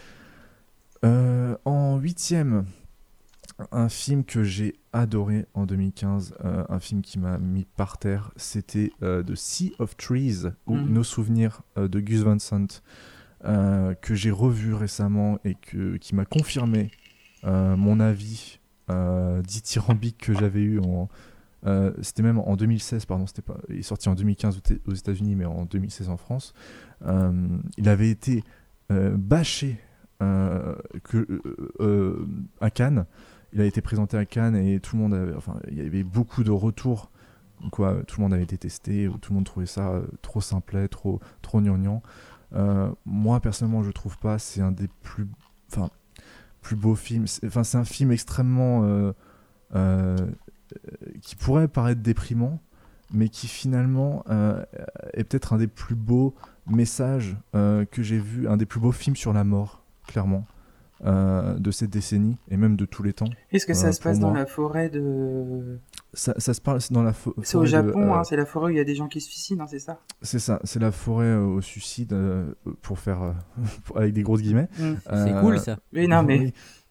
Euh, en huitième, un film que j'ai adoré en deux mille quinze, euh, un film qui m'a mis par terre, c'était euh, The Sea of Trees, ou Mhm. Nos souvenirs euh, de Gus Van Sant, euh, que j'ai revu récemment et que, qui m'a confirmé euh, mon avis euh, dithyrambique que j'avais eu en... Euh, c'était même en deux mille seize, pardon, c'était pas, il est sorti en deux mille quinze aux États-Unis, mais en deux mille seize en France. Euh, il avait été euh, bâché euh, que, euh, euh, à Cannes. Il a été présenté à Cannes et tout le monde avait, enfin, il y avait beaucoup de retours. Quoi, tout le monde avait détesté, tout le monde trouvait ça euh, trop simplet, trop, trop gnangnan. Euh, moi, personnellement, je trouve pas. C'est un des plus, enfin, plus beaux films. C'est, enfin, c'est un film extrêmement euh, euh, qui pourrait paraître déprimant, mais qui finalement euh, est peut-être un des plus beaux messages euh, que j'ai vu, un des plus beaux films sur la mort, clairement, euh, de cette décennie, et même de tous les temps. Est-ce que ça Euh, se pour passe dans moi. la forêt de... Ça, ça se parle dans la fo- C'est au forêt de, Japon, euh, hein, c'est la forêt où il y a des gens qui se suicident, hein, c'est ça? c'est ça, c'est la forêt euh, au suicide, euh, pour faire, euh, pour- avec des grosses guillemets. Mm. C'est Euh, cool ça. Oui, non, mais... Oui.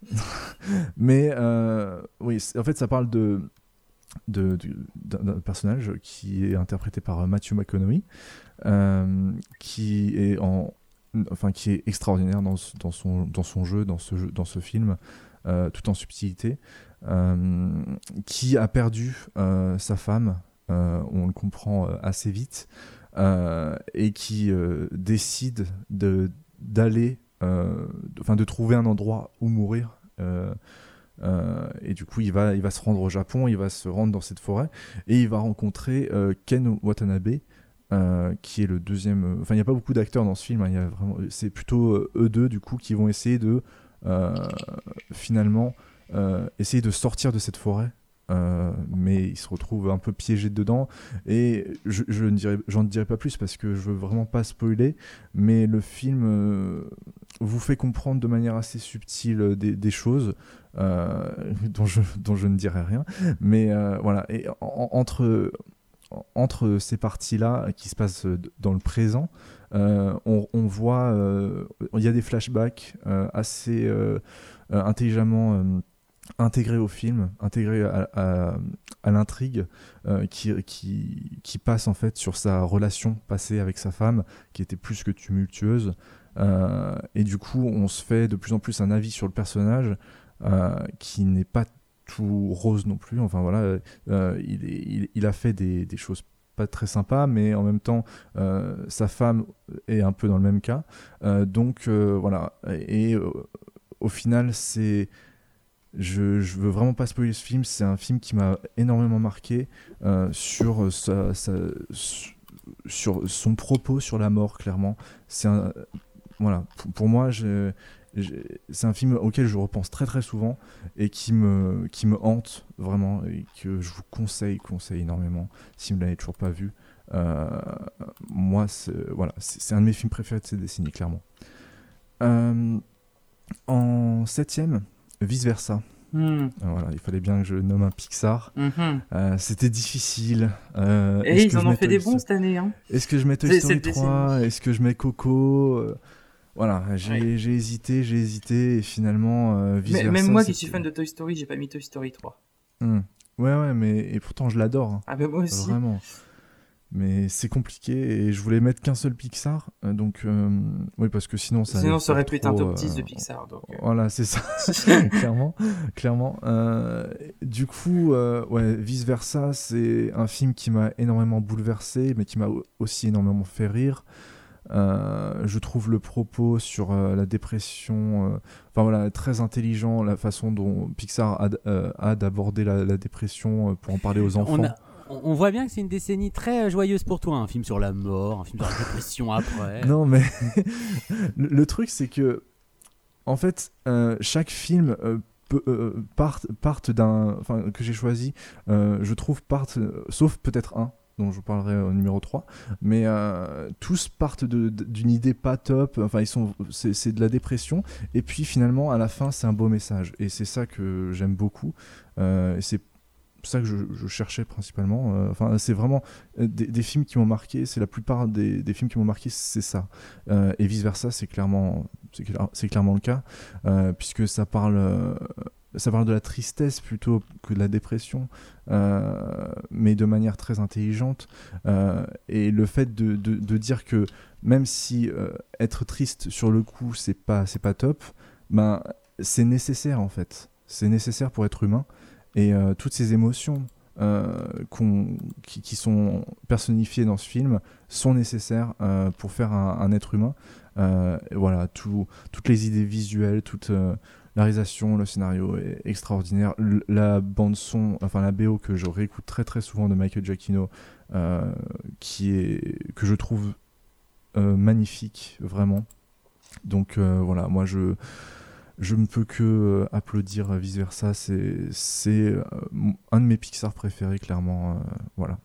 mais euh, oui, c'est- en fait, ça parle de, de, de- d'un, d'un personnage qui est interprété par Matthew McConaughey, euh, qui est en, enfin, qui est extraordinaire dans, ce- dans son, dans son jeu, dans ce jeu, dans ce film, euh, tout en subtilité, euh, qui a perdu euh, sa femme. Euh, on le comprend euh, assez vite, euh, et qui euh, décide de d'aller, euh, de, enfin de trouver un endroit où mourir. Euh, euh, et du coup, il va, il va se rendre au Japon, il va se rendre dans cette forêt, et il va rencontrer euh, Ken Watanabe, euh, qui est le deuxième. euh, Enfin, il n'y a pas beaucoup d'acteurs dans ce film. Hein, il y a vraiment, c'est plutôt euh, eux deux du coup qui vont essayer de euh, finalement euh, essayer de sortir de cette forêt. Euh, mais ils se retrouvent un peu piégés dedans, et je, je ne dirai, j'en dirai pas plus parce que je veux vraiment pas spoiler, mais le film euh, vous fait comprendre de manière assez subtile euh, des, des choses euh, dont, je, dont je ne dirai rien, mais euh, voilà, et en, entre, entre ces parties-là qui se passent dans le présent, euh, on, on voit, euh, il y a des flashbacks euh, assez euh, euh, intelligemment euh, intégré au film, intégré à, à, à l'intrigue, euh, qui, qui, qui passe en fait sur sa relation passée avec sa femme, qui était plus que tumultueuse. Euh, et du coup, on se fait de plus en plus un avis sur le personnage, euh, qui n'est pas tout rose non plus. Enfin voilà, euh, il, est, il, il a fait des, des choses pas très sympas, mais en même temps, euh, sa femme est un peu dans le même cas. Euh, donc euh, voilà, et, et euh, au final, c'est... Je, je veux vraiment pas spoiler ce film, c'est un film qui m'a énormément marqué euh, sur, sa, sa, sur son propos sur la mort, clairement. C'est un, voilà, pour, pour moi, j'ai, j'ai, c'est un film auquel je repense très très souvent et qui me, qui me hante vraiment, et que je vous conseille, conseille énormément si vous ne l'avez toujours pas vu. Euh, moi, c'est, voilà, c'est, c'est un de mes films préférés de cette décennie, clairement. Euh, en septième, Vice Versa. Mm. Voilà, il fallait bien que je nomme un Pixar. Mhm. Euh, c'était difficile. Euh, Et est-ce ils que en je ont mets fait Toy des bons Sto- cette année, hein. Est-ce que je mets Toy C'est- Story cette trois? Est-ce que je mets Coco? Euh, Voilà, j'ai, Ouais. j'ai hésité, j'ai hésité, et finalement, euh, Vice Mais, Versa. même moi qui c'était- suis fan de Toy Story, j'ai pas mis Toy Story trois. Hmm. Ouais, ouais, mais et pourtant je l'adore. Hein. Ah bah moi aussi. Vraiment. Mais c'est compliqué, et je voulais mettre qu'un seul Pixar, euh, donc euh, oui, parce que sinon ça. Sinon allait ça aurait faire pu être un trop, top dix euh, de Pixar. Donc, euh. Voilà, c'est ça, clairement, clairement. Euh, du coup, euh, ouais, Vice Versa, c'est un film qui m'a énormément bouleversé, mais qui m'a aussi énormément fait rire. Euh, je trouve le propos sur euh, la dépression, euh, enfin voilà, très intelligent, la façon dont Pixar a, d- euh, a d'aborder la, la dépression euh, pour en parler aux enfants. On, a- on- on voit bien que c'est une décennie très euh, joyeuse pour toi, un film sur la mort, un film sur la dépression après. Non, mais le, le truc, c'est que, en fait, euh, chaque film euh, peut, euh, parte, parte d'un. Enfin, que j'ai choisi, euh, je trouve, partent, euh, sauf peut-être un, dont je vous parlerai au numéro trois, mais euh, tous partent de, de- d'une idée pas top, enfin, ils sont, c'est, c'est de la dépression, et puis finalement, à la fin, c'est un beau message, et c'est ça que j'aime beaucoup, euh, et c'est ça que je, je cherchais principalement. Euh, Enfin, c'est vraiment euh, des, des films qui m'ont marqué. C'est la plupart des, des films qui m'ont marqué, c'est ça. Euh, et vice versa, c'est clairement, c'est, cla- c'est clairement le cas, euh, puisque ça parle, euh, ça parle de la tristesse plutôt que de la dépression, euh, mais de manière très intelligente. Euh, et le fait de, de, de dire que même si euh, être triste sur le coup, c'est pas, c'est pas top, ben c'est nécessaire en fait. C'est nécessaire pour être humain. Et euh, toutes ces émotions euh, qu'on, qui, qui sont personnifiées dans ce film sont nécessaires euh, pour faire un, un être humain. Euh, et voilà, tout, toutes les idées visuelles, toute euh, la réalisation, le scénario est extraordinaire. L- la bande son, enfin la B O que je réécoute très très souvent de Michael Giacchino, euh, qui est que je trouve euh, magnifique vraiment. Donc euh, voilà, moi je je ne peux que euh, applaudir euh, vice versa. C'est, c'est euh, m- un de mes Pixar préférés, clairement. euh, voilà.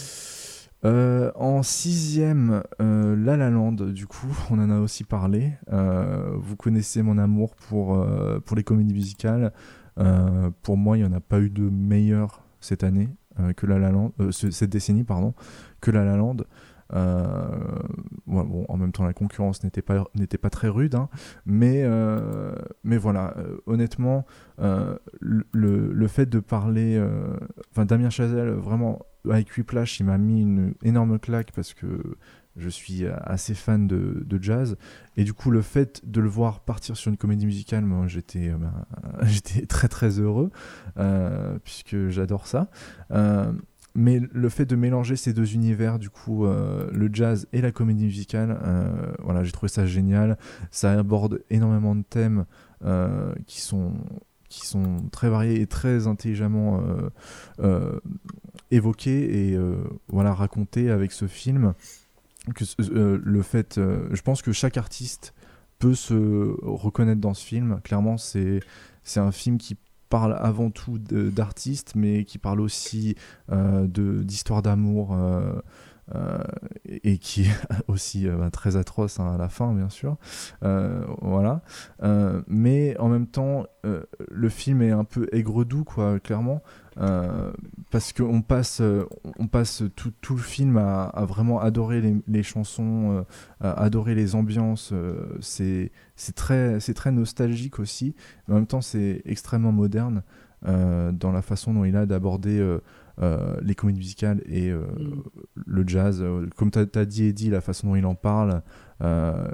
Euh, en sixième, euh, La La Land, du coup, on en a aussi parlé. Euh, vous connaissez mon amour pour, euh, pour les comédies musicales. Euh, pour moi, il n'y en a pas eu de meilleure cette année euh, que La La Land, euh, ce- cette décennie, pardon, que La La Land. Euh, ouais, bon, en même temps, la concurrence n'était pas, n'était pas très rude, hein, mais, euh, mais voilà, euh, honnêtement, euh, le, le le fait de parler, euh, enfin Damien Chazelle, vraiment, avec Whiplash, il m'a mis une énorme claque parce que je suis assez fan de, de jazz, et du coup, le fait de le voir partir sur une comédie musicale, moi, j'étais, euh, ben, j'étais très très heureux, euh, puisque j'adore ça. Euh, mais le fait de mélanger ces deux univers, du coup, euh, le jazz et la comédie musicale, euh, voilà, j'ai trouvé ça génial. Ça aborde énormément de thèmes euh, qui sont qui sont très variés et très intelligemment euh, euh, évoqués et euh, voilà, racontés avec ce film. Que, ce- euh, le fait, euh, je pense que chaque artiste peut se reconnaître dans ce film. Clairement, c'est c'est un film qui parle avant tout de- d'artistes, mais qui parle aussi euh, de d'histoire d'amour euh, euh, et, et qui est aussi euh, bah, très atroce, hein, à la fin, bien sûr. Euh, voilà. Euh, mais en même temps, euh, le film est un peu aigre-doux, quoi, clairement. Euh, parce qu'on passe, euh, on passe tout, tout le film à, à vraiment adorer les, les chansons, euh, à adorer les ambiances. euh, c'est, c'est, très, c'est très nostalgique aussi, mais en même temps c'est extrêmement moderne euh, dans la façon dont il a d'aborder euh, euh, les comédies musicales et euh, Mm. le jazz. Euh, Comme tu as dit, Eddie, la façon dont il en parle, euh,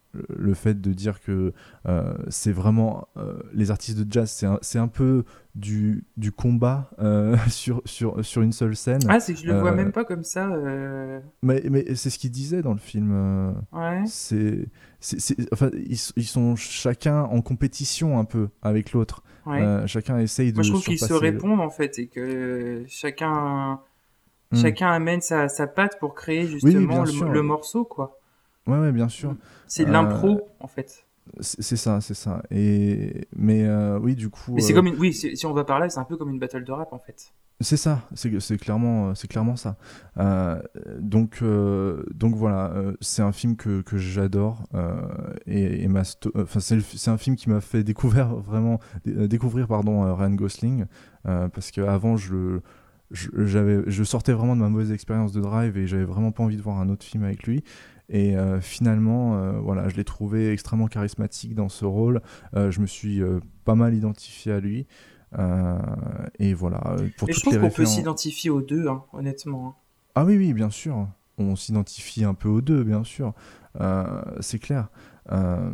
le fait de dire que euh, c'est vraiment euh, les artistes de jazz, c'est un, c'est un peu du, du combat euh, sur, sur, sur une seule scène. Ah, c'est que je le vois Euh, même pas comme ça. euh, Mais, mais c'est ce qu'il disait dans le film. euh, Ouais. c'est, c'est, c'est- enfin, ils, ils sont chacun en compétition un peu avec l'autre. Ouais. Euh, chacun essaye de Moi, je trouve qu'ils se surpasser- répondent en fait et que chacun, Hmm. chacun amène sa, sa patte pour créer oui, justement bien le, sûr. le morceau, quoi. Ouais, ouais, bien sûr. C'est de Euh, l'impro en fait. C'est c'est ça, c'est ça. Et mais euh, oui, du coup. Mais c'est euh, comme une, oui, c'est- si on va par là, c'est un peu comme une battle de rap en fait. C'est ça, c'est c'est clairement, c'est clairement ça. Euh, donc, euh, donc voilà, euh, c'est un film que, que j'adore euh, et, et ma sto- enfin c'est le- c'est un film qui m'a fait découvrir vraiment euh, découvrir pardon euh, Ryan Gosling euh, parce qu'avant je le- je, j'avais, je sortais vraiment de ma mauvaise expérience de Drive et j'avais vraiment pas envie de voir un autre film avec lui. Et euh, finalement, euh, voilà, je l'ai trouvé extrêmement charismatique dans ce rôle. Euh, je me suis euh, pas mal identifié à lui. Euh, et voilà, euh, pour Et je toutes trouve les qu'on peut références. s'identifier aux deux, hein, honnêtement. hein. Ah oui, oui, bien sûr. On s'identifie un peu aux deux, bien sûr. Euh, c'est clair. Euh,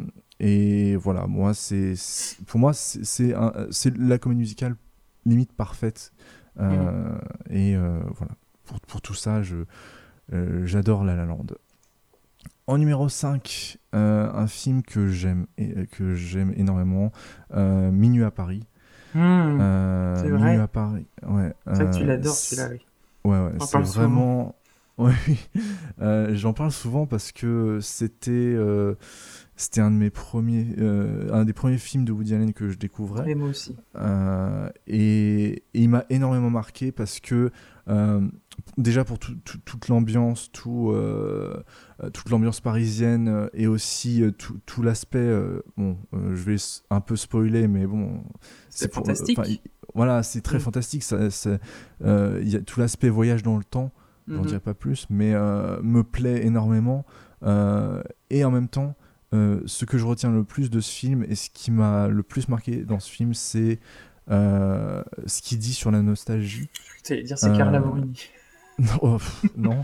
et voilà, moi, c'est, c'est- pour moi, c'est, c'est, un- c'est la comédie musicale limite parfaite. Euh, Et euh, voilà, pour, pour tout ça, je, euh, j'adore La La Land. En numéro cinq, euh, un film que j'aime, et, que j'aime énormément, euh, Minuit à Paris. Mmh, Euh, c'est vrai. Minuit à Paris, ouais. C'est vrai que tu euh, l'adores, c'est- celui-là, oui. Ouais, ouais, T'en c'est parles souvent. vraiment. Ouais, oui. Euh, j'en parle souvent parce que c'était, euh, c'était un de mes premiers, euh, un des premiers films de Woody Allen que je découvrais. Et moi aussi. Euh, et, et il m'a énormément marqué parce que euh, déjà pour tout- tout- toute l'ambiance, tout, euh, euh, toute l'ambiance parisienne euh, et aussi euh, tout, tout l'aspect. euh, bon, euh, je vais s- un peu spoiler, mais bon, C'est pour- fantastique. enfin, il- voilà, c'est très Mm. fantastique. Ça, ça- euh, il y a tout l'aspect voyage dans le temps. J'en Mhm. dirai pas plus, mais euh, me plaît énormément. Euh, et en même temps, euh, ce que je retiens le plus de ce film et ce qui m'a le plus marqué dans ce film, c'est euh, ce qu'il dit sur la nostalgie. Tu allais dire c'est Euh, Carla Morini. Non, oh, pff, non.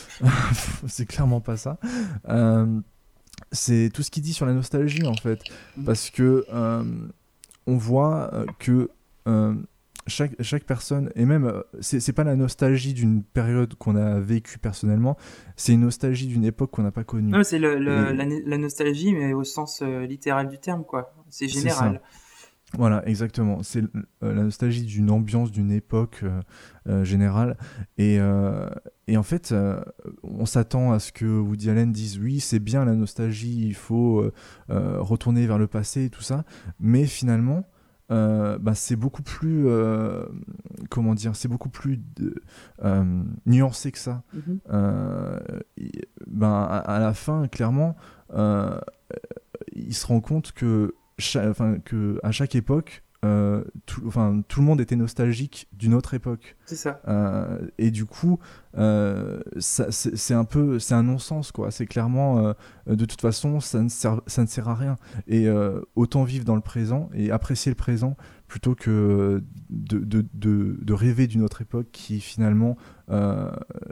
C'est clairement pas ça. Euh, c'est tout ce qu'il dit sur la nostalgie en fait, Mhm. parce que euh, on voit euh, que euh, chaque, chaque personne, et même euh, c'est c'est pas la nostalgie d'une période qu'on a vécue personnellement, c'est une nostalgie d'une époque qu'on n'a pas connue. Non, c'est le, le- Et- la, la nostalgie, mais au sens euh, littéral du terme, quoi. C'est C'est général. Voilà, exactement. C'est euh, la nostalgie d'une ambiance, d'une époque euh, euh, générale. Et, euh, et en fait, euh, on s'attend à ce que Woody Allen dise oui, c'est bien la nostalgie, il faut euh, euh, retourner vers le passé et tout ça. Mais finalement, euh, bah, c'est beaucoup plus, euh, comment dire, c'est beaucoup plus de- euh, nuancé que ça. Mhm. Euh, il- ben, à, à la fin, clairement, euh, il se rend compte que, cha- enfin, que à chaque époque, euh, tout, enfin, tout le monde était nostalgique d'une autre époque. C'est ça. Euh, et du coup, euh, ça- c'est c'est un peu, c'est un non-sens, quoi. C'est clairement, euh, de toute façon, ça ne sert, ça ne sert à rien. Et euh, autant vivre dans le présent et apprécier le présent plutôt que de, de, de, de rêver d'une autre époque qui finalement, euh,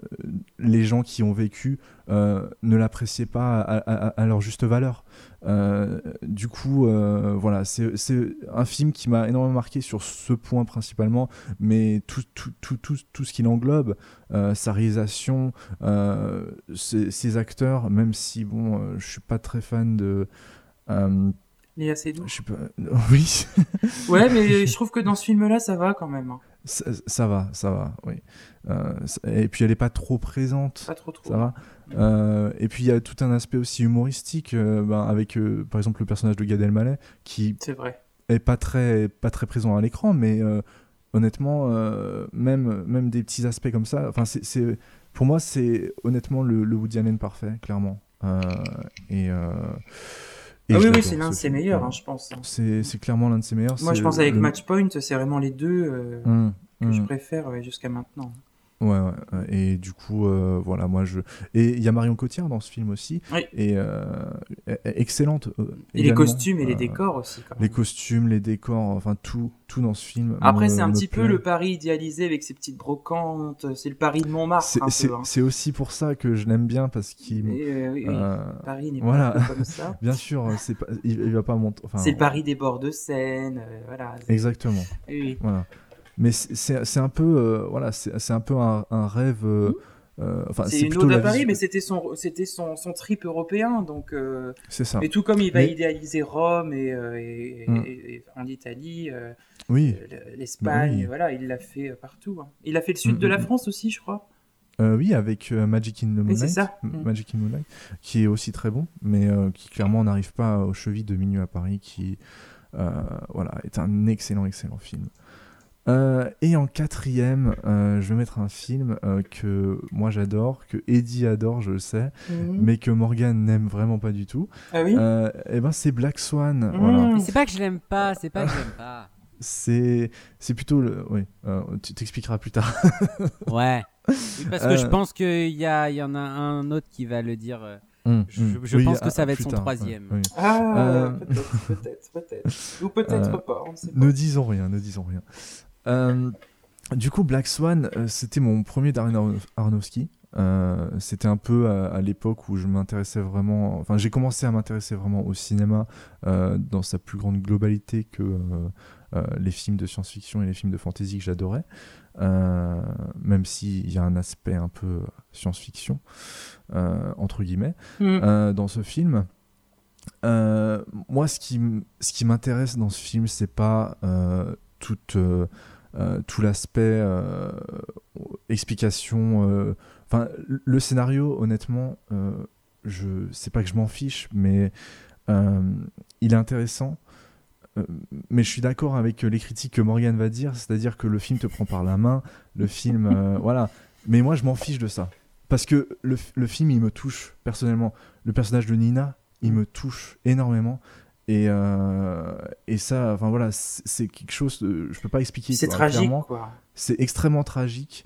les gens qui ont vécu euh, ne l'appréciaient pas à, à- à leur juste valeur. Euh, du coup, euh, voilà, c'est c'est un film qui m'a énormément marqué sur ce point principalement, mais tout, tout, tout, tout, tout ce qu'il englobe, euh, sa réalisation, euh, ses, ses acteurs, même si, bon, euh, je suis pas très fan de... euh, Léa Seydoux. je suis pas... Oui, Ouais, mais je trouve que dans ce film-là, ça va quand même. hein. ça, ça va, ça va, oui. Euh, ça- et puis elle est pas trop présente. Pas trop trop. Ça va. Euh, et puis il y a tout un aspect aussi humoristique, euh, ben, avec euh, par exemple le personnage de Gad Elmaleh qui C'est vrai. est pas très, pas très présent à l'écran, mais euh, honnêtement, euh, même, même des petits aspects comme ça, enfin, c'est, c'est, pour moi, c'est honnêtement le, le Woody Allen parfait, clairement. Euh, et, euh, et Ah je oui, oui, l'adore, c'est l'un de ce ses film. meilleurs, Ouais. hein, je pense. C'est, c'est clairement l'un de ses meilleurs. Moi, c'est je pense avec le- Matchpoint, c'est vraiment les deux euh, Hum, que je hum. préfère ouais, jusqu'à maintenant. Ouais, ouais, ouais. Et du coup, euh, voilà, moi je. Et il y a Marion Cotillard dans ce film aussi. Oui. Et euh, e- excellente. euh, Et les également. costumes et les Euh, décors aussi. Quand même. Les costumes, les décors, enfin tout, tout dans ce film. Après, me- c'est un me petit peu plaît. le Paris idéalisé avec ses petites brocantes. C'est le Paris de Montmartre, C'est, un c'est, peu. hein. c'est aussi pour ça que je l'aime bien parce qu'il. Mais, euh, oui, oui. euh, Paris n'est voilà. pas un peu comme ça. Bien sûr, c'est pas, il, il va pas monter. Enfin, C'est le Paris des bords de Seine. euh, voilà. c'est- Exactement. Oui, oui. Voilà. Mais c'est, c'est, c'est un peu, euh, voilà, c'est, c'est un peu un, un rêve. euh, euh, enfin, C'est c'est une plutôt ode à la Paris, visu- mais c'était son, c'était son, son trip européen. Donc, euh, C'est ça. et tout comme il va Mais- idéaliser Rome et, euh, et, Mm. et- et- en Italie, euh, Oui. euh, l'Espagne, Bah oui. voilà, il l'a fait euh, partout. hein. Il a fait le sud Mm, de la mm, France aussi, je crois. Euh, oui, avec euh, Magic in the Oui, c'est Moonlight, ça. M- Mm. Magic in the Moonlight, qui est aussi très bon, mais euh, qui clairement n'arrive pas aux chevilles de Minuit à Paris, qui euh, voilà, est un excellent, excellent film. Euh, et en quatrième, euh, je vais mettre un film euh, que moi j'adore, que Eddie adore, je le sais, Mhm. mais que Morgan n'aime vraiment pas du tout. Ah oui. Euh, et ben c'est Black Swan. Mhm. Voilà. Mais c'est pas que je l'aime pas, c'est pas que je l'aime pas. C'est c'est plutôt le, oui, euh, tu t'expliqueras plus tard. Ouais. Oui, parce que je Euh. pense qu'il y, a- il y en a un autre qui va le dire. euh, Hum, Je- hum. je Oui, pense que ah, ça va être plus son tard, troisième. ouais, oui. Ah, Euh, peut-être, peut-être, peut-être. Ou peut-être Euh, pas, on ne sait pas. Ne disons rien, ne disons rien. Euh, du coup, Black Swan, euh, c'était mon premier Darren Aron- Aronofsky. Euh, c'était un peu à, à l'époque où je m'intéressais vraiment. Enfin, j'ai commencé à m'intéresser vraiment au cinéma euh, dans sa plus grande globalité que euh, euh, les films de science-fiction et les films de fantasy que j'adorais, euh, même s'il y a un aspect un peu science-fiction, euh, entre guillemets, Mm. euh, dans ce film. Euh, moi, ce qui, m- ce qui m'intéresse dans ce film, c'est pas euh, toute, euh, euh, tout l'aspect euh, explication. euh, Enfin, le scénario, honnêtement, euh, je, c'est pas que je m'en fiche, mais euh, il est intéressant. Euh, mais je suis d'accord avec euh, les critiques que Morgane va dire, c'est-à-dire que le film te prend par la main, le film, euh, voilà. Mais moi, je m'en fiche de ça, parce que le, f- le film, il me touche personnellement. Le personnage de Nina, il me touche énormément. Et, euh, et ça, enfin voilà, c'est c'est quelque chose, de, je peux pas expliquer. C'est quoi, tragique, clairement. quoi. C'est extrêmement tragique.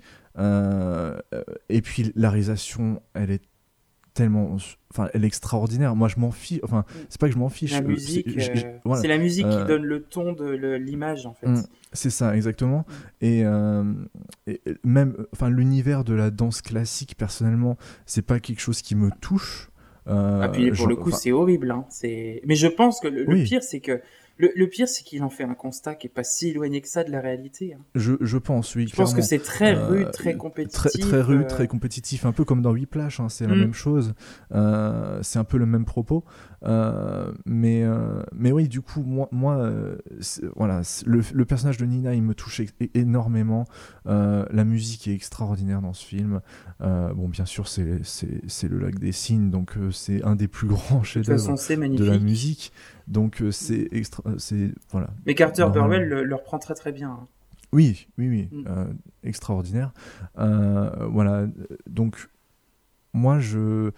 Euh, euh, et puis la réalisation, elle est tellement, enfin, elle est extraordinaire. Moi, je m'en fiche. Enfin, c'est pas que je m'en fiche. La euh, musique, c'est- je- je- euh, voilà. c'est la musique Euh, qui donne le ton de le- l'image, en fait. Mm, c'est ça, exactement. Et, euh, et- et même, enfin, l'univers de la danse classique, personnellement, c'est pas quelque chose qui me touche. Euh, Ah, puis pour genre- le coup, enfin, c'est horrible. Hein. C'est... Mais je pense que le, le Oui. pire, c'est que le, le pire, c'est qu'il en fait un constat qui est pas si éloigné que ça de la réalité. Hein. je, je pense, oui. Je pense que clairement. c'est très Euh, rude, très Très, compétitif. très rude, euh, très compétitif, un peu comme dans Whiplash, hein, c'est la Mm. même chose. Euh, c'est un peu le même propos. Euh, mais, euh, mais oui, du coup, moi, moi euh, c'est- voilà, c'est- le, le personnage de Nina, il me touche é- énormément. Euh, la musique est extraordinaire dans ce film. Euh, bon, bien sûr, c'est, c'est, c'est le Lac des Cygnes, donc euh, c'est un des plus grands de toute chefs-d'œuvre façon, c'est de magnifique. la musique. Donc euh, c'est extra, c'est voilà. Mais Carter Normalement. Burwell le, le reprend très très bien. hein. Oui, oui, oui, Mm. euh, extraordinaire. Euh, voilà, donc moi je,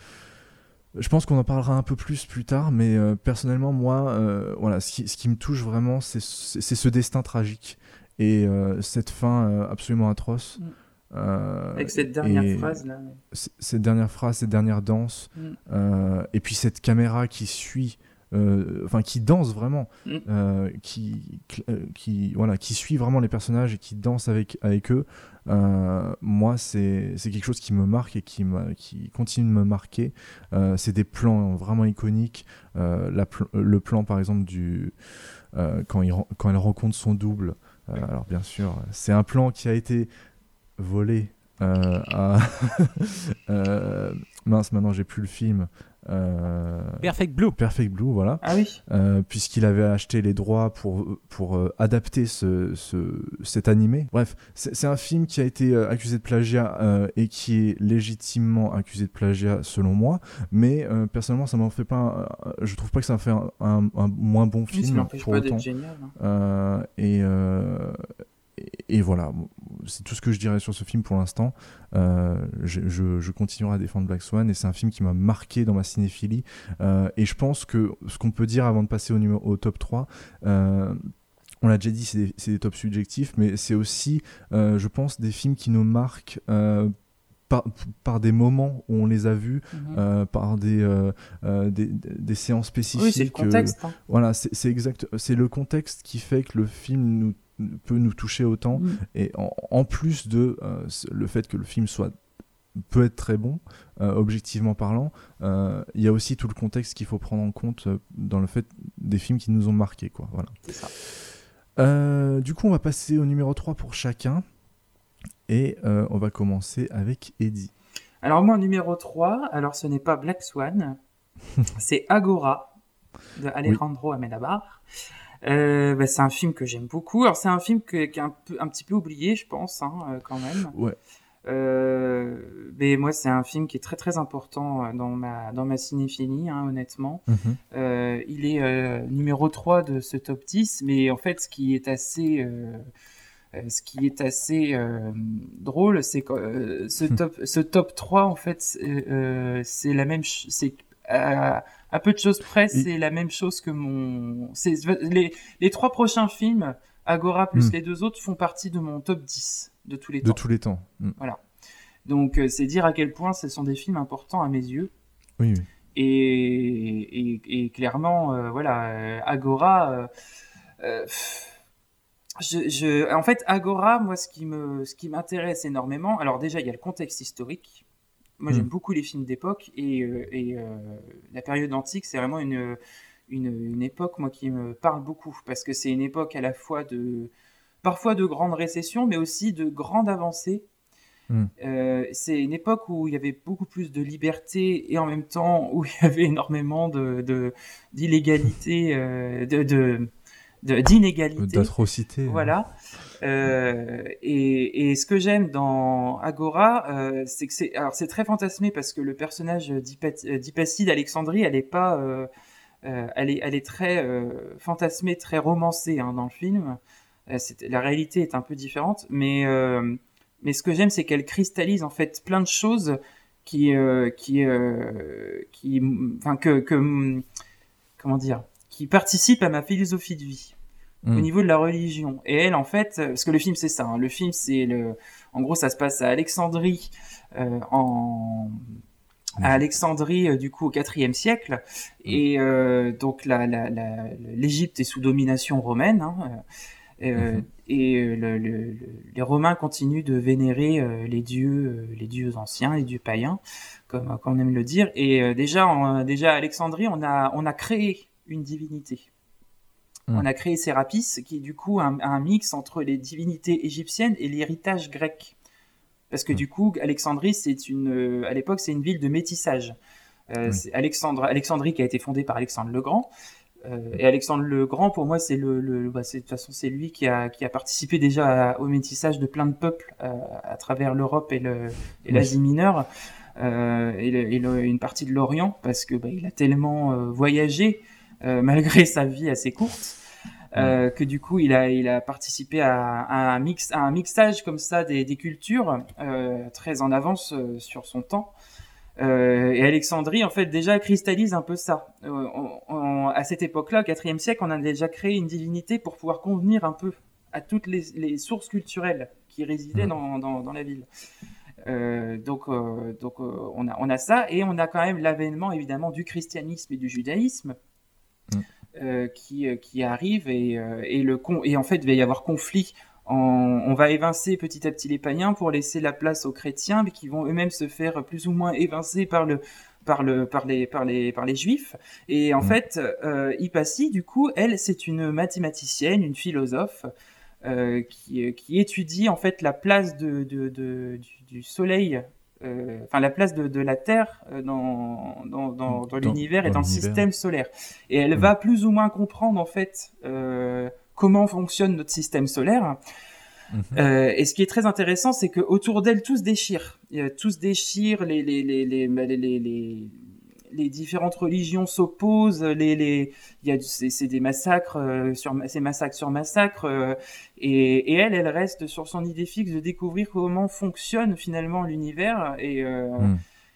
je pense qu'on en parlera un peu plus plus tard, mais euh, personnellement moi, euh, voilà, ce qui, ce qui me touche vraiment, c'est, c'est, c'est ce destin tragique et euh, cette fin euh, absolument atroce. Mm. Euh, Avec cette dernière et phrase là. c- cette dernière phrase, cette dernière danse, Mm. euh, et puis cette caméra qui suit. euh, Enfin, qui danse vraiment, Mm. euh, qui, cl- euh, qui, voilà, qui suit vraiment les personnages et qui danse avec, avec eux. Euh, moi, c'est c'est quelque chose qui me marque et qui, m'a- qui continue de me marquer. Euh, c'est des plans vraiment iconiques. Euh, la pl- le plan, par exemple, du, euh, quand, il, ren- quand elle rencontre son double. Euh, alors, bien sûr, c'est un plan qui a été volé euh, à. euh, mince, maintenant, j'ai plus le film. Euh, Perfect Blue. Perfect Blue, voilà. Ah oui. Euh, puisqu'il avait acheté les droits pour, pour euh, adapter ce, ce, cet animé. Bref, c'est c'est un film qui a été euh, accusé de plagiat euh, et qui est légitimement accusé de plagiat selon moi, mais euh, personnellement ça m'en fait pas un- je trouve pas que ça fait un, un- un moins bon Oui, ça film n'empêche pour pas autant. d'être génial. hein. Euh, et, euh, et, et voilà, c'est tout ce que je dirais sur ce film pour l'instant. Euh, je, je, je continuerai à défendre Black Swan et c'est un film qui m'a marqué dans ma cinéphilie. Euh, et je pense que ce qu'on peut dire avant de passer au, numéro, au top trois, euh, on l'a déjà dit, c'est des, c'est des tops subjectifs, mais c'est aussi, euh, je pense, des films qui nous marquent. Euh, par, par des moments où on les a vus, Mhm. euh, par des, euh, euh, des, des séances spécifiques. Oui, c'est le contexte. hein. Voilà, c'est c'est exact, c'est le contexte qui fait que le film nous, peut nous toucher autant. Mm. Et en, en plus de euh, le fait que le film soit peut être très bon, euh, objectivement parlant, euh, il y a aussi tout le contexte qu'il faut prendre en compte euh, dans le fait des films qui nous ont marqués, quoi. Voilà. C'est ça. Euh, du coup, on va passer au numéro trois pour chacun. Et euh, on va commencer avec Eddie. Alors moi, numéro trois, alors ce n'est pas Black Swan, c'est Agora de Alejandro Amenábar. Euh, bah, c'est un film que j'aime beaucoup. Alors c'est un film que- qui est un, peu, un petit peu oublié, je pense, hein, euh, quand même. Ouais. Euh, mais moi, c'est un film qui est très très important euh, dans ma, dans ma cinéphilie, hein, honnêtement. Mhm. Euh, il est euh, numéro trois de ce top dix, mais en fait, ce qui est assez... euh, euh, ce qui est assez euh, drôle, c'est que euh, ce, top, ce top trois, en fait, c'est, euh, c'est la même... ch- c'est à, à peu de choses près, Oui. c'est la même chose que mon... C'est, les, les trois prochains films, Agora plus Mm. les deux autres, font partie de mon top dix de tous les De temps. tous les temps. Mm. Donc, euh, c'est dire à quel point ce sont des films importants à mes yeux. Oui, oui. Et, et, et clairement, euh, voilà, euh, Agora... euh, euh, pff, je, je, en fait, Agora, moi, ce qui me, ce qui m'intéresse énormément, alors déjà, il y a le contexte historique. Moi, Mm. j'aime beaucoup les films d'époque et, euh, et euh, la période antique, c'est vraiment une, une, une époque, moi, qui me parle beaucoup, parce que c'est une époque à la fois de, parfois de grande récession, mais aussi de grande avancée. Mm. Euh, c'est une époque où il y avait beaucoup plus de liberté et en même temps où il y avait énormément de, de d'illégalité, euh, de, de, de- d'inégalité. D'atrocité. hein. Voilà. Euh, et, et ce que j'aime dans Agora, euh, c'est que c'est, alors c'est très fantasmé parce que le personnage d'Hypa- euh, d'Hypatie d'Alexandrie, elle est pas, euh, euh, elle est, elle est très euh, fantasmée, très romancée hein, dans le film. Euh, c'est- la réalité est un peu différente, mais euh, mais ce que j'aime, c'est qu'elle cristallise en fait plein de choses qui euh, qui euh, qui, enfin que que comment dire, qui participent à ma philosophie de vie au Mm. niveau de la religion. Et elle, en fait, euh, parce que le film, c'est ça. hein, le film, c'est le, en gros, ça se passe à Alexandrie, euh, en, à Alexandrie, euh, du coup, au quatrième siècle. Et euh, donc, la, la, la, l'Égypte est sous domination romaine. Hein, euh, Mhm. Et euh, le, le, le- les Romains continuent de vénérer euh, les dieux, euh, les dieux anciens, les dieux païens, comme, comme on aime le dire. Et euh, déjà, en, déjà à Alexandrie, on a, on a créé une divinité. Mm. On a créé Sérapis, qui est du coup un, un mix entre les divinités égyptiennes et l'héritage grec. Parce que Mm. du coup, Alexandrie, c'est une, euh, à l'époque, c'est une ville de métissage. Euh, Oui. c'est Alexandre, Alexandrie qui a été fondée par Alexandre le Grand. Euh, et Alexandre le Grand, pour moi, c'est le, le bah, c'est, de toute façon, c'est lui qui a, qui a participé déjà à- au métissage de plein de peuples euh, à travers l'Europe et, le, et l'Asie mineure euh, et, le- et le- une partie de l'Orient, parce que bah, il a tellement euh, voyagé euh, malgré sa vie assez courte. Euh, que du coup il a il a participé à, à un mix à un mixage comme ça des, des cultures euh, très en avance euh, sur son temps. Euh, et Alexandrie, en fait, déjà cristallise un peu ça. Euh, on- on- à cette époque-là, au quatrième siècle, on a déjà créé une divinité pour pouvoir convenir un peu à toutes les, les sources culturelles qui résidaient Mhm. dans, dans, dans la ville. Euh, donc, euh, donc euh, on a, on a ça, et on a quand même l'avènement évidemment du christianisme et du judaïsme Mhm. euh, qui, euh, qui arrive, et, euh, et, le con, et en fait, il va y avoir conflit. En- on va évincer petit à petit les païens pour laisser la place aux chrétiens, mais qui vont eux-mêmes se faire plus ou moins évincer par le par le par les par les par les juifs. Et en Mhm. fait, euh, Hypatie, du coup, elle, c'est une mathématicienne, une philosophe euh, qui qui étudie en fait la place de, de, de du, du soleil, euh, enfin la place de, de la Terre euh, dans dans dans, dans Dans- l'univers et dans dans le l'univers. système solaire. Et elle Mhm. va plus ou moins comprendre en fait euh, comment fonctionne notre système solaire. Mhm. Euh, et ce qui est très intéressant, c'est que autour d'elle, tout se déchire. Euh, tout se déchire, les, les, les, les, les, les, les, les différentes religions s'opposent, les, les, il y a, c'est, c'est des massacres, euh, sur, c'est massacre sur massacre, euh, et, et elle, elle reste sur son idée fixe de découvrir comment fonctionne finalement l'univers, et, euh, Mhm.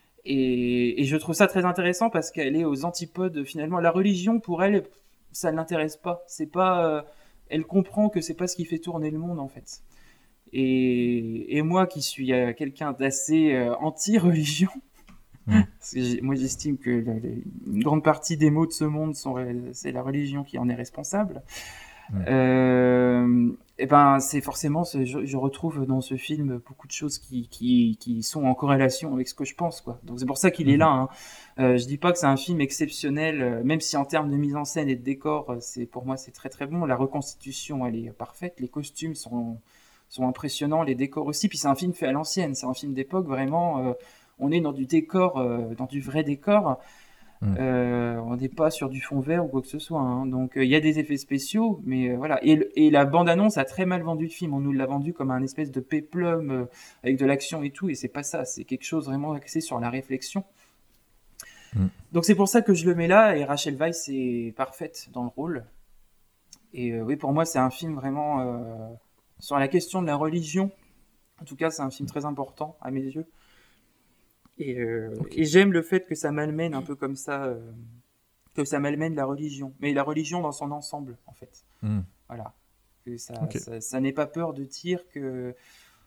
et, et je trouve ça très intéressant parce qu'elle est aux antipodes finalement. La religion, pour elle, ça ne l'intéresse pas. C'est pas, euh, elle comprend que c'est pas ce qui fait tourner le monde en fait. Et, et moi qui suis euh, quelqu'un d'assez euh, anti-religion, Mm. parce que j'ai- moi j'estime que la- la- une grande partie des maux de ce monde, sont, ré- c'est la religion qui en est responsable. Mm. Euh, et ben c'est forcément, ce- je, je retrouve dans ce film beaucoup de choses qui, qui, qui sont en corrélation avec ce que je pense, quoi. Donc c'est pour ça qu'il est Mhm. là. Hein. Euh, je dis pas que c'est un film exceptionnel, euh, même si en termes de mise en scène et de décor, euh, c'est pour moi c'est très très bon. La reconstitution, elle est parfaite. Les costumes sont sont impressionnants, les décors aussi. Puis c'est un film fait à l'ancienne, c'est un film d'époque vraiment. Euh, on est dans du décor, euh, dans du vrai décor. Mm. Euh, on n'est pas sur du fond vert ou quoi que ce soit. Hein. Donc il euh, y a des effets spéciaux, mais euh, voilà. Et, le- et la bande-annonce a très mal vendu le film. On nous l'a vendu comme un espèce de péplum euh, avec de l'action et tout, et c'est pas ça. C'est quelque chose vraiment axé sur la réflexion. Mm. Donc c'est pour ça que je le mets là. Et Rachel Weisz est parfaite dans le rôle. Et euh, oui, pour moi, c'est un film vraiment euh, sur la question de la religion. En tout cas, c'est un film très important à mes yeux. Et, euh, Ok. et j'aime le fait que ça malmène un peu comme ça, euh, que ça malmène la religion. Mais la religion dans son ensemble, en fait. Mm. Voilà. Que ça, Ok. ça, ça n'ait pas peur de dire que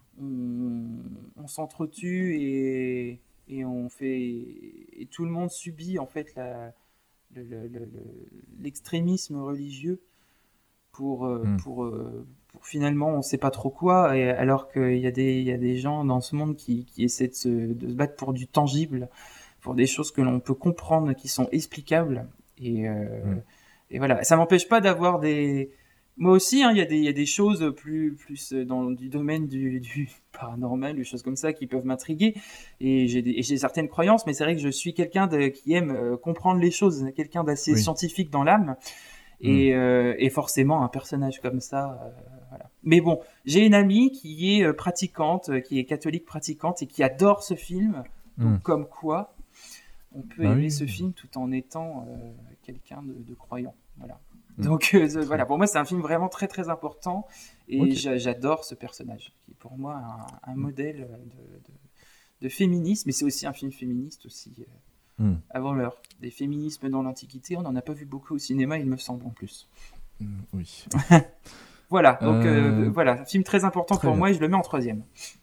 on, on s'entretue et, et on fait et tout le monde subit en fait la, le- le- le- le- l'extrémisme religieux pour euh, Mm. pour euh, pour finalement on sait pas trop quoi, et alors qu'il y a des il y a des gens dans ce monde qui, qui essaient de se, de se battre pour du tangible, pour des choses que l'on peut comprendre, qui sont explicables, et euh, Mm. et voilà, ça m'empêche pas d'avoir des moi aussi, hein, il y a des, il y a des choses plus, plus dans du domaine du, du paranormal, des choses comme ça qui peuvent m'intriguer. Et j'ai, des, et j'ai certaines croyances, mais c'est vrai que je suis quelqu'un de, qui aime euh, comprendre les choses, quelqu'un d'assez Oui. scientifique dans l'âme. Et, Mm. euh, et forcément, un personnage comme ça, euh, voilà. Mais bon, j'ai une amie qui est euh, pratiquante, euh, qui est catholique pratiquante et qui adore ce film. Donc, Mm. comme quoi, on peut Bah aimer oui. ce film tout en étant euh, quelqu'un de, de croyant. Voilà. Mm. Donc euh, ce- voilà, pour moi c'est un film vraiment très très important et Ok. j'a- j'adore ce personnage qui est pour moi un, un modèle de, de, de féminisme, mais c'est aussi un film féministe aussi euh, Mm. avant l'heure. Des féminismes dans l'Antiquité, on n'en a pas vu beaucoup au cinéma, il me semble en plus. Mm, Oui. Voilà, donc euh, Euh, voilà, un film très important très pour bien. moi et je le mets en troisième.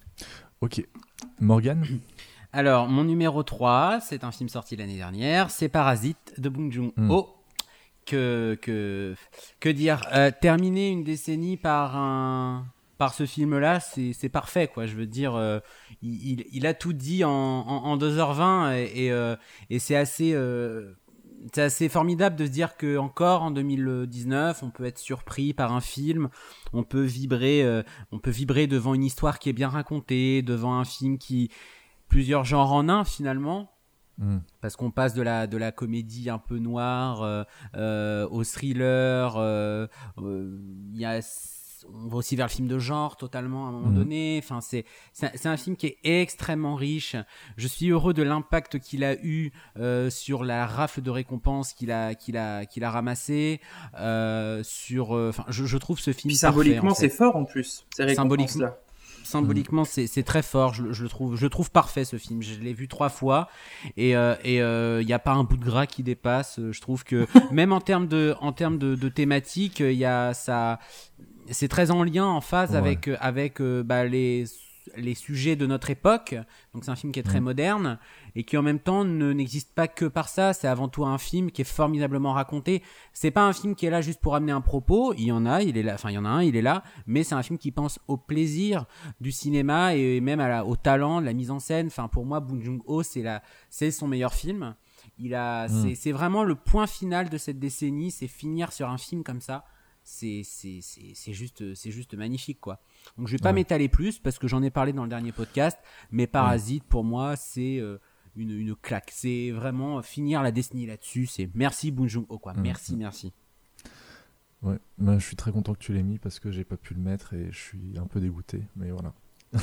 Ok. Morgane. Alors, mon numéro trois, c'est un film sorti l'année dernière, c'est Parasite de Bong Joon-ho. Que, que, que dire euh, Terminer une décennie par, un, par ce film-là, c'est, c'est parfait, quoi. Je veux dire, euh, il, il, il a tout dit en, en, en deux heures vingt et, et, euh, et c'est assez... Euh, c'est assez formidable de se dire que encore en deux mille dix-neuf, on peut être surpris par un film, on peut vibrer, euh, on peut vibrer devant une histoire qui est bien racontée, devant un film qui plusieurs genres en un finalement. Mm. Parce qu'on passe de la, de la comédie un peu noire euh, euh, au thriller, euh, euh, y a, on va aussi vers le film de genre totalement à un moment Mhm. donné. Enfin, c'est, c'est, un, c'est un film qui est extrêmement riche. Je suis heureux de l'impact qu'il a eu euh, sur la rafle de récompenses qu'il a, qu'il a, qu'il a ramassé. Euh, sur, enfin, euh, je, je trouve ce film Puis parfait, symboliquement en fait. c'est fort en plus, ces Symboliquement, récompenses-là. Symboliquement, c'est, c'est très fort. Je, je le trouve, je le trouve parfait ce film. Je l'ai vu trois fois et il euh, et, euh, y a pas un bout de gras qui dépasse. Je trouve que même en termes de, en termes de, de thématique, il y a ça, c'est très en lien, en phase Ouais. avec avec euh, bah, les les sujets de notre époque. Donc c'est un film qui est très Mm. moderne et qui en même temps ne n'existe pas que par ça. C'est avant tout un film qui est formidablement raconté. C'est pas un film qui est là juste pour amener un propos. Il y en a, il est là. Enfin, il y en a un, il est là. Mais c'est un film qui pense au plaisir du cinéma et même à la, au talent, de la mise en scène. Enfin, pour moi, Bong Joon-ho, c'est la, c'est son meilleur film. Il a, Mm. c'est, c'est vraiment le point final de cette décennie. C'est finir sur un film comme ça. C'est, c'est, c'est, c'est juste, c'est juste magnifique, quoi. Donc, je vais pas Ouais. m'étaler plus parce que j'en ai parlé dans le dernier podcast. Mais Parasite, pour moi, c'est euh, une, une claque. C'est vraiment finir la décennie là-dessus. C'est merci Bong Joon-ho, quoi. Mm. Merci, merci. Ouais. Ben, je suis très content que tu l'aies mis parce que j'ai pas pu le mettre et je suis un peu dégoûté, mais voilà.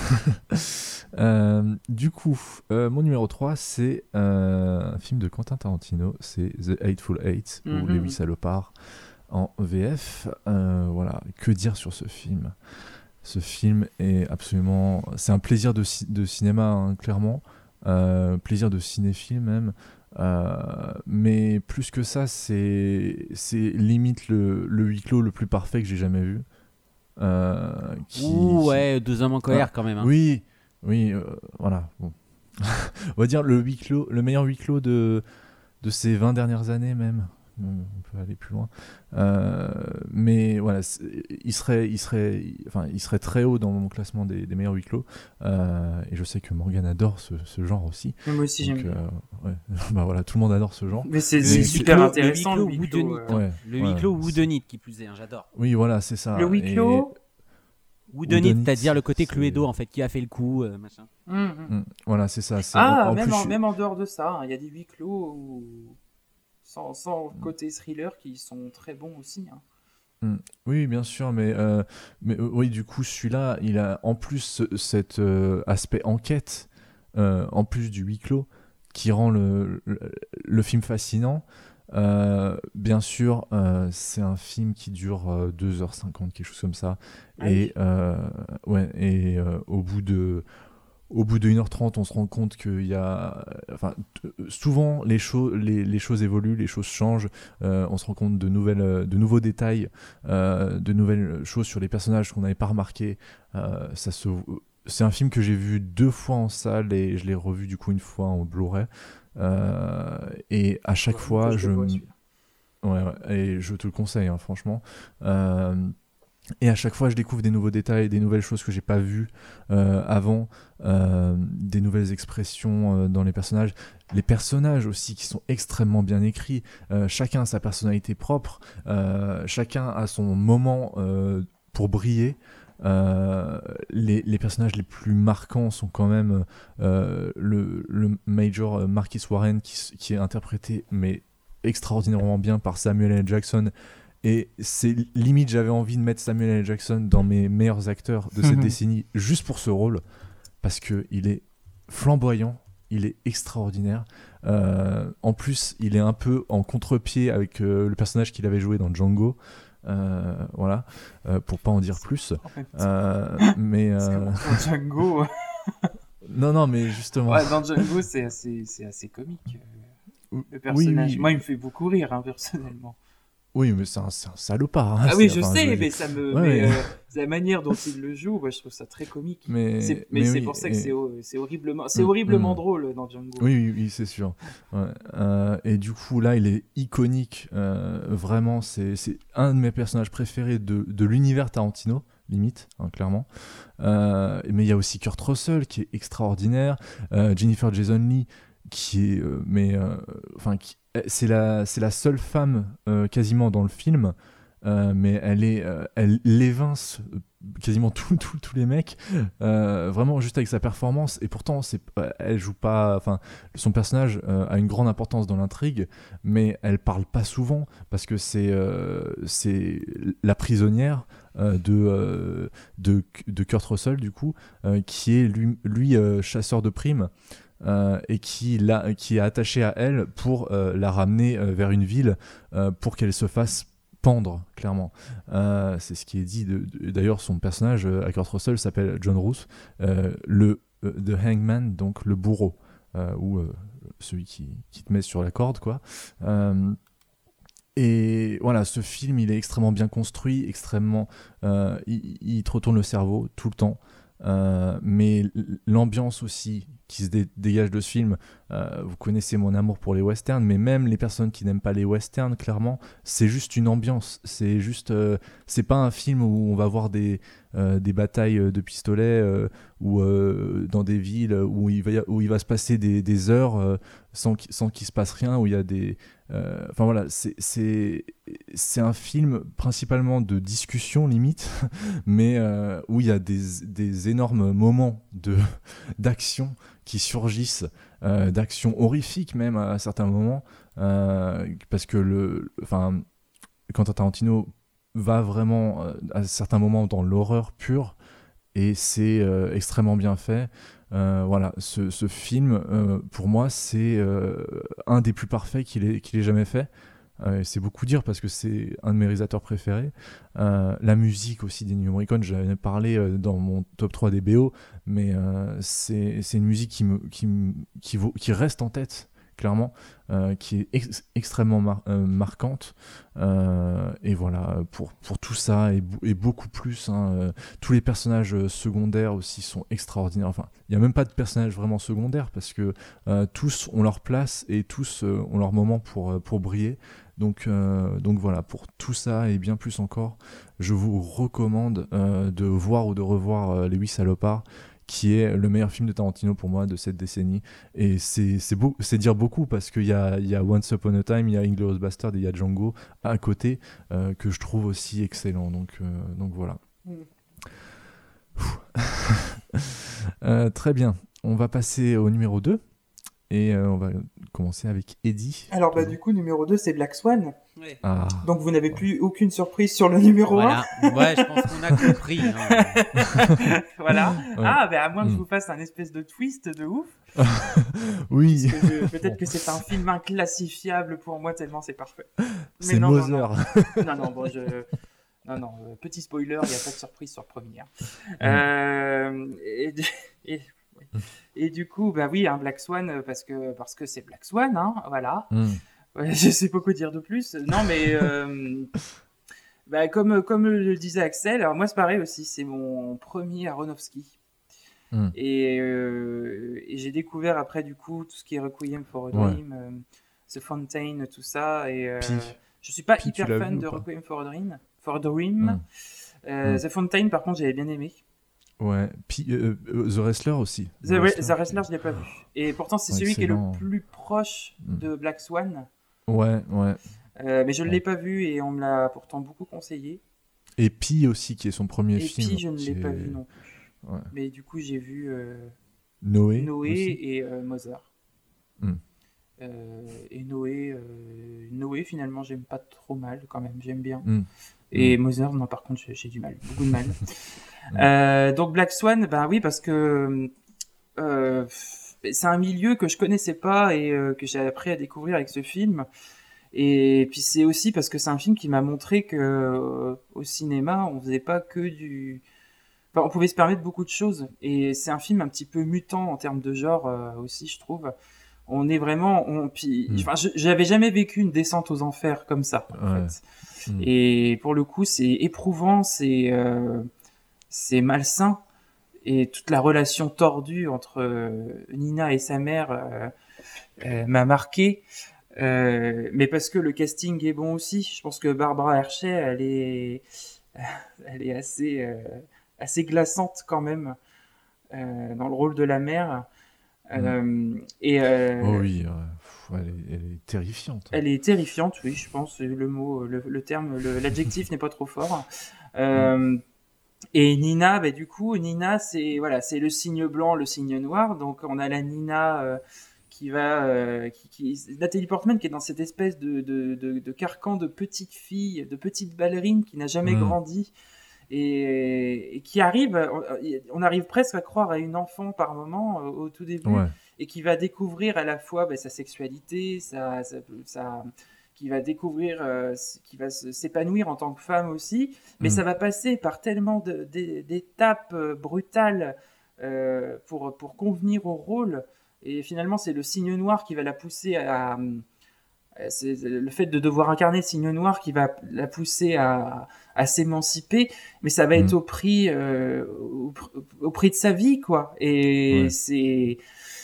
Euh, du coup, euh, mon numéro trois, c'est euh, un film de Quentin Tarantino, c'est The Hateful Eight, ou Mhm. Les Huit Salopards en V F. Euh, voilà, que dire sur ce film ? Ce film est absolument... C'est un plaisir de, ci- de cinéma, hein, clairement. Euh, plaisir de cinéphile même. Euh, mais plus que ça, c'est, c'est limite le, le huis clos le plus parfait que j'ai jamais vu. Euh, qui, Ouh, qui- ouais, Deux hommes en colère Ah, quand même. Hein. Oui, oui, euh, voilà. Bon. On va dire le huis clos, le meilleur huis clos de, de ces vingt dernières années même. Euh, On peut aller plus loin. Euh, mais voilà, c'est- il serait, il, serait, enfin, il serait très haut dans mon classement des, des meilleurs huis clos. Euh, et je sais que Morgane adore ce, ce genre aussi. Mais moi aussi Donc, j'aime bien. euh, ouais. Bah voilà, tout le monde adore ce genre. Mais c'est, Le c'est huis super clos- intéressant le le huis huis clos clos. whodunit. euh. Ouais, Le ouais, huis clos c'est- Whodunit qui plus est, hein, j'adore. Oui, voilà, c'est ça. Le huis Et- clos. Whodunit, Whodunit, c'est-à-dire le côté c'est- Cluedo en fait, qui a fait le coup, euh, machin. Hum, hum. Mm, voilà, c'est ça. c'est- Ah, en même, plus, en, je- même en dehors de ça, hein, il y a des huis clos où- sans, sans côté thriller qui sont très bons aussi. Hein. Oui, bien sûr, mais, euh, mais euh, oui, du coup, celui-là, il a en plus ce- cet euh, aspect enquête, euh, en plus du huis clos, qui rend le, le, le film fascinant. Euh, bien sûr, euh, c'est un film qui dure euh, deux heures cinquante, quelque chose comme ça. Ah et oui. euh, ouais, et euh, au bout de au bout de une heure trente, on se rend compte qu'il y a... Enfin, t- souvent, les, cho- les, les choses évoluent, les choses changent. Euh, on se rend compte de, nouvelles, euh, de nouveaux détails, euh, de nouvelles choses sur les personnages qu'on n'avait pas remarqués. Euh, ça se... C'est un film que j'ai vu deux fois en salle et je l'ai revu du coup une fois en Blu-ray. Euh, et à chaque Ouais, fois, moi, je... le vois, m- celui-là. Ouais, ouais, et je te le conseille, hein, franchement. Euh, Et à chaque fois, je découvre des nouveaux détails, des nouvelles choses que j'ai pas vues euh, avant, euh, des nouvelles expressions euh, dans les personnages. Les personnages aussi qui sont extrêmement bien écrits. Euh, chacun a sa personnalité propre. Euh, chacun a son moment euh, pour briller. Euh, les, les personnages les plus marquants sont quand même euh, le, le Major Marquis Warren qui, qui est interprété mais extraordinairement bien par Samuel L. Jackson. Et c'est limite, j'avais envie de mettre Samuel L. Jackson dans mes meilleurs acteurs de cette décennie juste pour ce rôle, parce qu'il est flamboyant, il est extraordinaire. Euh, en plus, il est un peu en contre-pied avec euh, le personnage qu'il avait joué dans Django. Euh, voilà, euh, pour pas en dire plus. Euh, mais euh... dans Django. non, non, mais justement. Ouais, dans Django, c'est assez, c'est assez comique. Euh, le personnage. Oui, oui. Moi, il me fait beaucoup rire, hein, personnellement. Oui, mais c'est un, c'est un salopard. Hein. Ah oui, c'est, je enfin, sais, je... mais ça me, ouais, mais, mais... euh, la manière dont il le joue, moi, je trouve ça très comique. Mais, c'est, mais, mais c'est oui, pour ça et... que c'est, c'est horriblement, c'est mmh, horriblement mmh. drôle dans Django. Oui, oui, oui, c'est sûr. Ouais. Euh, et du coup, là, il est iconique. Euh, vraiment, c'est, c'est un de mes personnages préférés de, de l'univers Tarantino, limite, hein, clairement. Euh, mais il y a aussi Kurt Russell qui est extraordinaire, euh, Jennifer Jason Leigh qui est, euh, mais, euh, enfin, qui, c'est la, c'est la seule femme euh, quasiment dans le film. Euh, mais elle est, euh, elle l'évince quasiment tous tout, tous les mecs, euh, vraiment juste avec sa performance. Et pourtant, c'est, elle joue pas. Enfin, son personnage euh, a une grande importance dans l'intrigue, mais elle parle pas souvent parce que c'est, euh, c'est la prisonnière euh, de, euh, de de Kurt Russell du coup, euh, qui est lui, lui euh, chasseur de primes. Euh, et qui, la, qui est attaché à elle pour euh, la ramener euh, vers une ville euh, pour qu'elle se fasse pendre, clairement. Euh, c'est ce qui est dit. De, de, d'ailleurs, son personnage, euh, à Kurt Russell, s'appelle John Roos, euh, le euh, The Hangman, donc le bourreau, euh, ou euh, celui qui, qui te met sur la corde, quoi. Euh, et voilà, ce film, il est extrêmement bien construit, extrêmement... Euh, il, il te retourne le cerveau tout le temps. Euh, mais l'ambiance aussi qui se dé- dégage de ce film, euh, vous connaissez mon amour pour les westerns, mais même les personnes qui n'aiment pas les westerns, clairement, c'est juste une ambiance, c'est juste, euh, c'est pas un film où on va voir des, euh, des batailles de pistolets euh, ou euh, dans des villes où il va, y a, où il va se passer des, des heures euh, sans, qu', sans qu'il se passe rien, où il y a des... Euh, enfin voilà, c'est, c'est, c'est un film principalement de discussion limite, mais euh, où il y a des, des énormes moments de, d'action qui surgissent, euh, d'action horrifique même à certains moments, euh, parce que le, enfin, Quentin Tarantino va vraiment euh, à certains moments dans l'horreur pure, et c'est euh, extrêmement bien fait. Euh, voilà, ce, ce film, euh, pour moi, c'est euh, un des plus parfaits qu'il ait, qu'il ait jamais fait. Euh, c'est beaucoup dire parce que c'est un de mes réalisateurs préférés. Euh, la musique aussi d'Ennio Morricone, j'en ai parlé euh, dans mon top trois des B O, mais euh, c'est, c'est une musique qui, me, qui, me, qui, vaut, qui reste en tête, clairement, euh, qui est ex- extrêmement mar- euh, marquante. Euh, et voilà, pour, pour tout ça et, et beaucoup plus, hein, euh, tous les personnages secondaires aussi sont extraordinaires. Enfin, il n'y a même pas de personnages vraiment secondaires parce que euh, tous ont leur place et tous euh, ont leur moment pour, pour briller. Donc, euh, donc voilà, pour tout ça et bien plus encore, je vous recommande euh, de voir ou de revoir euh, Les Huit Salopards, qui est le meilleur film de Tarantino pour moi de cette décennie. Et c'est, c'est, beau, c'est dire beaucoup parce qu'il y a, il y a Once Upon a Time, il y a Inglourious Basterds et il y a Django à côté euh, que je trouve aussi excellent. Donc, euh, donc voilà. Mm. euh, très bien, on va passer au numéro deux. Et euh, on va commencer avec Eddie. Alors, bah, du coup, numéro deux, c'est Black Swan. Ouais. Ah. Donc, vous n'avez plus aucune surprise sur le numéro voilà. un. Ouais, je pense qu'on a compris. Hein. Voilà. Ouais. Ah, bah, à moins que mm. je vous fasse un espèce de twist de ouf. Oui. Je, peut-être que c'est un film inclassifiable pour moi, tellement c'est parfait. C'est non, Moser. Non, non, non, non bon, je... non, non euh, petit spoiler, il n'y a pas de surprise sur Première. Mm. Euh, et... et... Et du coup, bah oui, un Black Swan parce que parce que c'est Black Swan, hein, voilà. Mm. Ouais, je sais pas quoi dire de plus. Non, mais euh, bah comme comme le disait Axel, alors moi c'est pareil aussi, c'est mon premier Aronofsky. Mm. Et, euh, et j'ai découvert après du coup tout ce qui est Requiem for a Dream, ouais. euh, The Fountain, tout ça. Et euh, je suis pas Puis hyper fan de Requiem for a Dream. For a Dream. Mm. Euh, Mm. The Fountain, par contre, j'avais bien aimé. Ouais. Puis euh, euh, The Wrestler aussi. The, Re- The Wrestler, je l'ai pas vu. Et pourtant, c'est Ouais, celui qui est le excellent. plus proche Mm. de Black Swan. Ouais, ouais. Euh, mais je ne Ouais. l'ai pas vu et on me l'a pourtant beaucoup conseillé. Et Pi aussi, qui est son premier Et film. puis, je ne qui l'ai pas est- vu non plus. Ouais. Mais du coup, j'ai vu euh, Noé. Noé aussi. et euh, Mother. Mm. Euh, et Noé, euh, Noé, finalement, j'aime pas trop mal quand même, j'aime bien. Mm. Et Mother, non, par contre, j'ai, j'ai du mal, beaucoup de mal. Euh, donc Black Swan, ben oui, parce que euh, c'est un milieu que je connaissais pas et euh, que j'ai appris à découvrir avec ce film. Et puis c'est aussi parce que c'est un film qui m'a montré que euh, au cinéma, on faisait pas que du... Enfin, on pouvait se permettre beaucoup de choses. Et c'est un film un petit peu mutant en termes de genre euh, aussi, je trouve. On est vraiment... On... Puis, Mm. enfin, je- j'avais jamais vécu une descente aux enfers comme ça, en Ouais. fait. Mm. Et pour le coup, c'est éprouvant, c'est euh, c'est malsain. Et toute la relation tordue entre euh, Nina et sa mère euh, euh, m'a marqué. Euh, mais parce que le casting est bon aussi. Je pense que Barbara Hershey, elle est, elle est assez, euh, assez glaçante quand même euh, dans le rôle de la mère. Euh, et euh, Oh oui, ouais. Pff, elle, est, elle est terrifiante. elle est terrifiante, oui, je pense. Le mot, le, le terme, le- l'adjectif n'est pas trop fort. Euh, Et Nina, bah, du coup, Nina, c'est voilà, c'est le signe blanc, le signe noir. Donc, on a la Nina euh, qui va, euh, qui, qui, Nathalie Portman qui est dans cette espèce de, de, de, de carcan de petite fille, de petite ballerine qui n'a jamais Mm. grandi et, et qui arrive, on, on arrive presque à croire à une enfant par moment euh, au tout début Ouais. et qui va découvrir à la fois bah, sa sexualité, sa, sa, sa- qui va découvrir, euh, qui va se- s'épanouir en tant que femme aussi, mais Mm. ça va passer par tellement de- d'é- d'étapes euh, brutales euh, pour, pour convenir au rôle. Et finalement, c'est le signe noir qui va la pousser à. à- c'est le fait de devoir incarner le signe noir qui va la pousser à, à s'émanciper, mais ça va Mm. être au prix, euh, au, pr- au prix de sa vie, quoi. Et Ouais. c'est.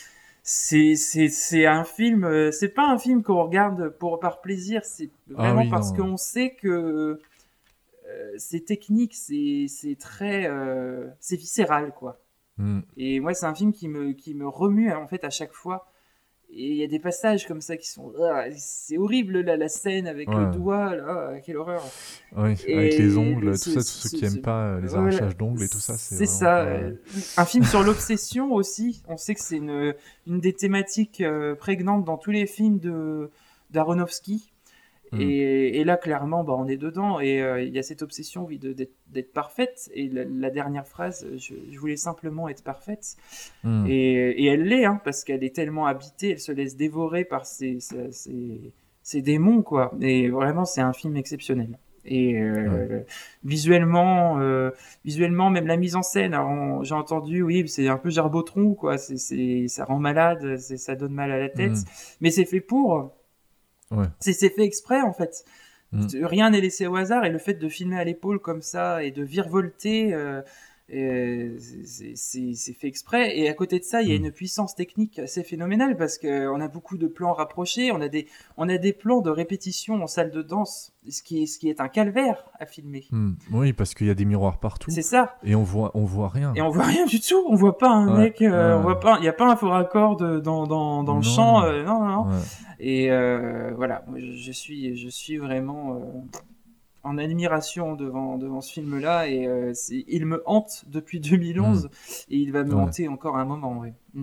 C'est, c'est, c'est un film, euh, c'est pas un film qu'on regarde pour, par plaisir, c'est vraiment Ah oui, parce non. qu'on sait que euh, c'est technique, c'est, c'est très, euh, c'est viscéral, quoi. Mm. Et moi, c'est un film qui me, qui me remue, en fait, à chaque fois. Et il y a des passages comme ça qui sont, ah, c'est horrible, là, la scène avec Ouais. le doigt, là, ah, quelle horreur. Oui, Et avec les ongles, tout ce- ça, tous ceux ce- qui ce- aiment pas euh, les voilà. arrachages d'ongles et tout ça, c'est C'est vraiment ça. pas- euh, Un film sur l'obsession aussi. On sait que c'est une, une des thématiques euh, prégnantes dans tous les films de d'Aronofsky. Mm. Et, et là, clairement, bah, on est dedans. Et euh, il y a cette obsession, oui, de- d'être, d'être parfaite. Et la, la dernière phrase, je, je voulais simplement être parfaite. Mm. Et, et elle l'est, hein, parce qu'elle est tellement habitée, elle se laisse dévorer par ses, ses, ses- ses démons, quoi. Et vraiment, c'est un film exceptionnel. Et euh, visuellement, euh, visuellement, même la mise en scène, alors, on- j'ai entendu, oui, c'est un peu Gerbotron, quoi. C'est, c'est, ça rend malade, c'est, ça donne mal à la tête. Mm. Mais c'est fait pour. Ouais. C'est, c'est fait exprès, en fait. Mm. Rien n'est laissé au hasard. Et le fait de filmer à l'épaule comme ça et de virevolter, euh, euh, c'est, c'est, c'est fait exprès. Et à côté de ça, il y a Mm. une puissance technique assez phénoménale parce qu'on a beaucoup de plans rapprochés. On a des, on a des plans de répétition en salle de danse, ce qui est, ce qui est un calvaire à filmer. Mm. Oui, parce qu'il y a des miroirs partout C'est ça. et on voit, on voit rien. Et on voit rien du tout. On voit pas un Ouais, mec. euh, ouais. On voit pas. Il y a pas un faux raccord de- dans dans dans le Non. champ. euh, non non non. Ouais. Et euh, voilà, moi, je, je suis, je suis vraiment euh, en admiration devant, devant ce film-là. Et euh, c'est, il me hante depuis deux mille onze Mm. et il va me Ouais. hanter encore un moment. Ouais. Mm.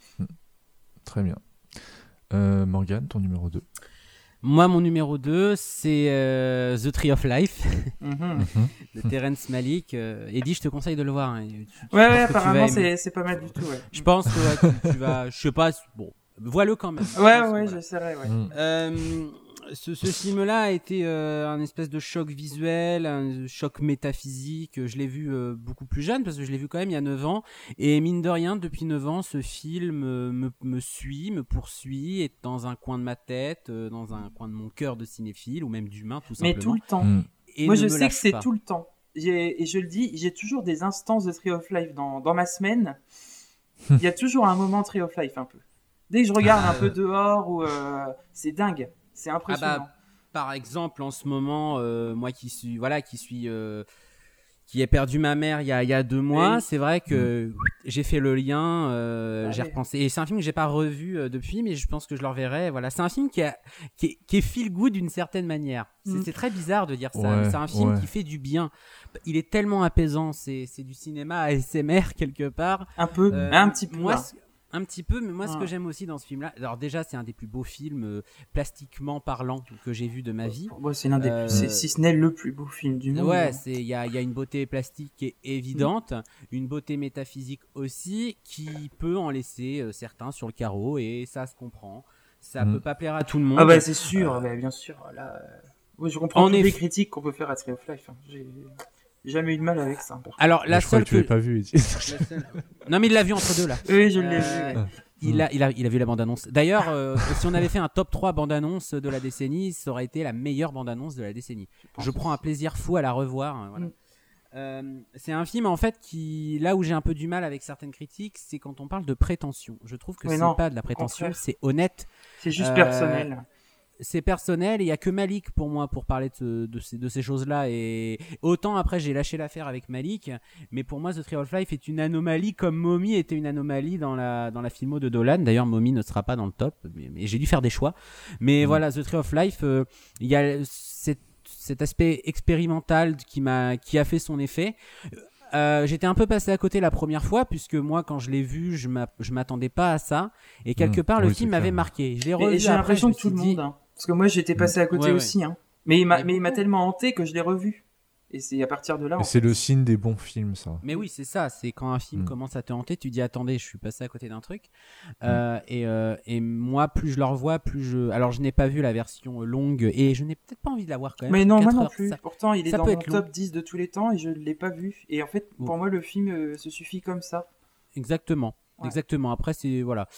Très bien. Euh, Morgane, ton numéro deux. Moi, mon numéro deux, c'est euh, The Tree of Life Mhm. de Terrence Malick. Euh, Eddie, je te conseille de le voir. hein. Tu- tu- Ouais, je ouais, pense que tu vas apparemment, aimer. c'est, c'est pas mal du tout. Ouais, Je pense que ouais, tu, tu vas. Je sais pas. Bon, vois-le quand même. Je ouais, pense que ouais voilà. j'essaierai. Ouais. Mm. Euh, ce, ce film-là a été euh, un espèce de choc visuel, un choc métaphysique. Je l'ai vu euh, beaucoup plus jeune parce que je l'ai vu quand même il y a neuf ans. Et mine de rien, depuis neuf ans, ce film euh, me, me suit, me poursuit, est dans un coin de ma tête, euh, dans un coin de mon cœur de cinéphile ou même d'humain, tout Mais simplement. tout le temps. Mm. Et Moi, ne je me sais que lâche c'est pas. tout le temps. J'ai, et je le dis, j'ai toujours des instances de Tree of Life dans, dans ma semaine. Il y a toujours un moment Tree of Life un peu. Dès que je regarde Ah, un peu euh. dehors, ou euh, c'est dingue, c'est impressionnant. Ah bah, par exemple, en ce moment, euh, moi qui suis, voilà, qui suis, euh, qui ai perdu ma mère il y a, il y a deux mois, Oui. c'est vrai que j'ai fait le lien, euh, Ah j'ai ouais. repensé. Et c'est un film que j'ai pas revu euh, depuis, mais je pense que je le reverrai. Voilà, c'est un film qui, a, qui, est, qui est feel good d'une certaine manière. C'est, Mm. c'est très bizarre de dire ça, Ouais, mais c'est un film ouais. qui fait du bien. Il est tellement apaisant, c'est, c'est du cinéma A S M R quelque part. Un peu, Euh, un petit peu. Moi, hein. ce- un petit peu, mais moi, ce que Ouais. j'aime aussi dans ce film-là, alors déjà, c'est un des plus beaux films euh, plastiquement parlant que j'ai vu de ma vie. Pour moi, c'est l'un des Euh, plus, c'est, si ce n'est le plus beau film du monde. Ouais, hein. c'est il y a, il y a une beauté plastique qui est évidente, une beauté métaphysique aussi qui peut en laisser euh, certains sur le carreau et ça se comprend. Ça Mm. peut pas plaire à tout le monde. Ah bah c'est sûr, bah, bien sûr. Là, euh, oui, je comprends En toutes les effet- critiques qu'on peut faire à Tree of Life. hein. J'ai jamais eu de mal avec ça. par contre. Alors la Je crois seule que tu l'avais que pas vu. la seule- non mais il l'a vu entre deux là. Oui, je l'ai Euh, vu. ouais. Il a, il, a, il a vu la bande-annonce. D'ailleurs, euh, si on avait fait un top trois bande-annonce de la décennie, ça aurait été la meilleure bande-annonce de la décennie. pense Je prends un plaisir fou à la revoir. hein, voilà. Mm. Euh, c'est un film en fait qui, là où j'ai un peu du mal avec certaines critiques, c'est quand on parle de prétention. Je trouve que Mais c'est non, pas de la au prétention, contraire. c'est honnête, C'est juste euh, personnel. c'est personnel. Et il y a que Malik pour moi pour parler de, ce- de ces, de ces choses-là. Et autant après j'ai lâché l'affaire avec Malik, mais pour moi The Tree of Life est une anomalie comme Mommy était une anomalie dans la dans la filmo de Dolan. D'ailleurs Mommy ne sera pas dans le top, mais, mais j'ai dû faire des choix. Mais Mm. voilà, The Tree of Life, euh, il y a cette- cet aspect expérimental qui m'a qui a fait son effet. Euh, j'étais un peu passé à côté la première fois puisque moi quand je l'ai vu je m'a- je m'attendais pas à ça et quelque Mm. part le Oui, film c'est m'avait clair. marqué. Je l'ai Et, revu et j'ai après, l'impression je me que tout le suis dit- monde. hein. Parce que moi, j'étais passé à côté Ouais, ouais. aussi. Hein. Mais il m'a, Mais mais il m'a beaucoup. tellement hanté que je l'ai revu. Et c'est à partir de là. Et en c'est fait. le signe des bons films, ça. Mais oui, c'est ça. C'est quand un film Mm. commence à te hanter, tu dis attendez, je suis passé à côté d'un truc. Euh, et, euh, et moi, plus je le revois, plus je. Alors, je n'ai pas vu la version longue et je n'ai peut-être pas envie de la voir quand même. Mais non, moi Quatre non heures, plus. ça- Pourtant, il est ça dans peut mon être long. top dix de tous les temps et je ne l'ai pas vu. Et en fait, pour Bon. moi, le film euh, se suffit comme ça. Exactement. Ouais. Exactement. Après, c'est voilà.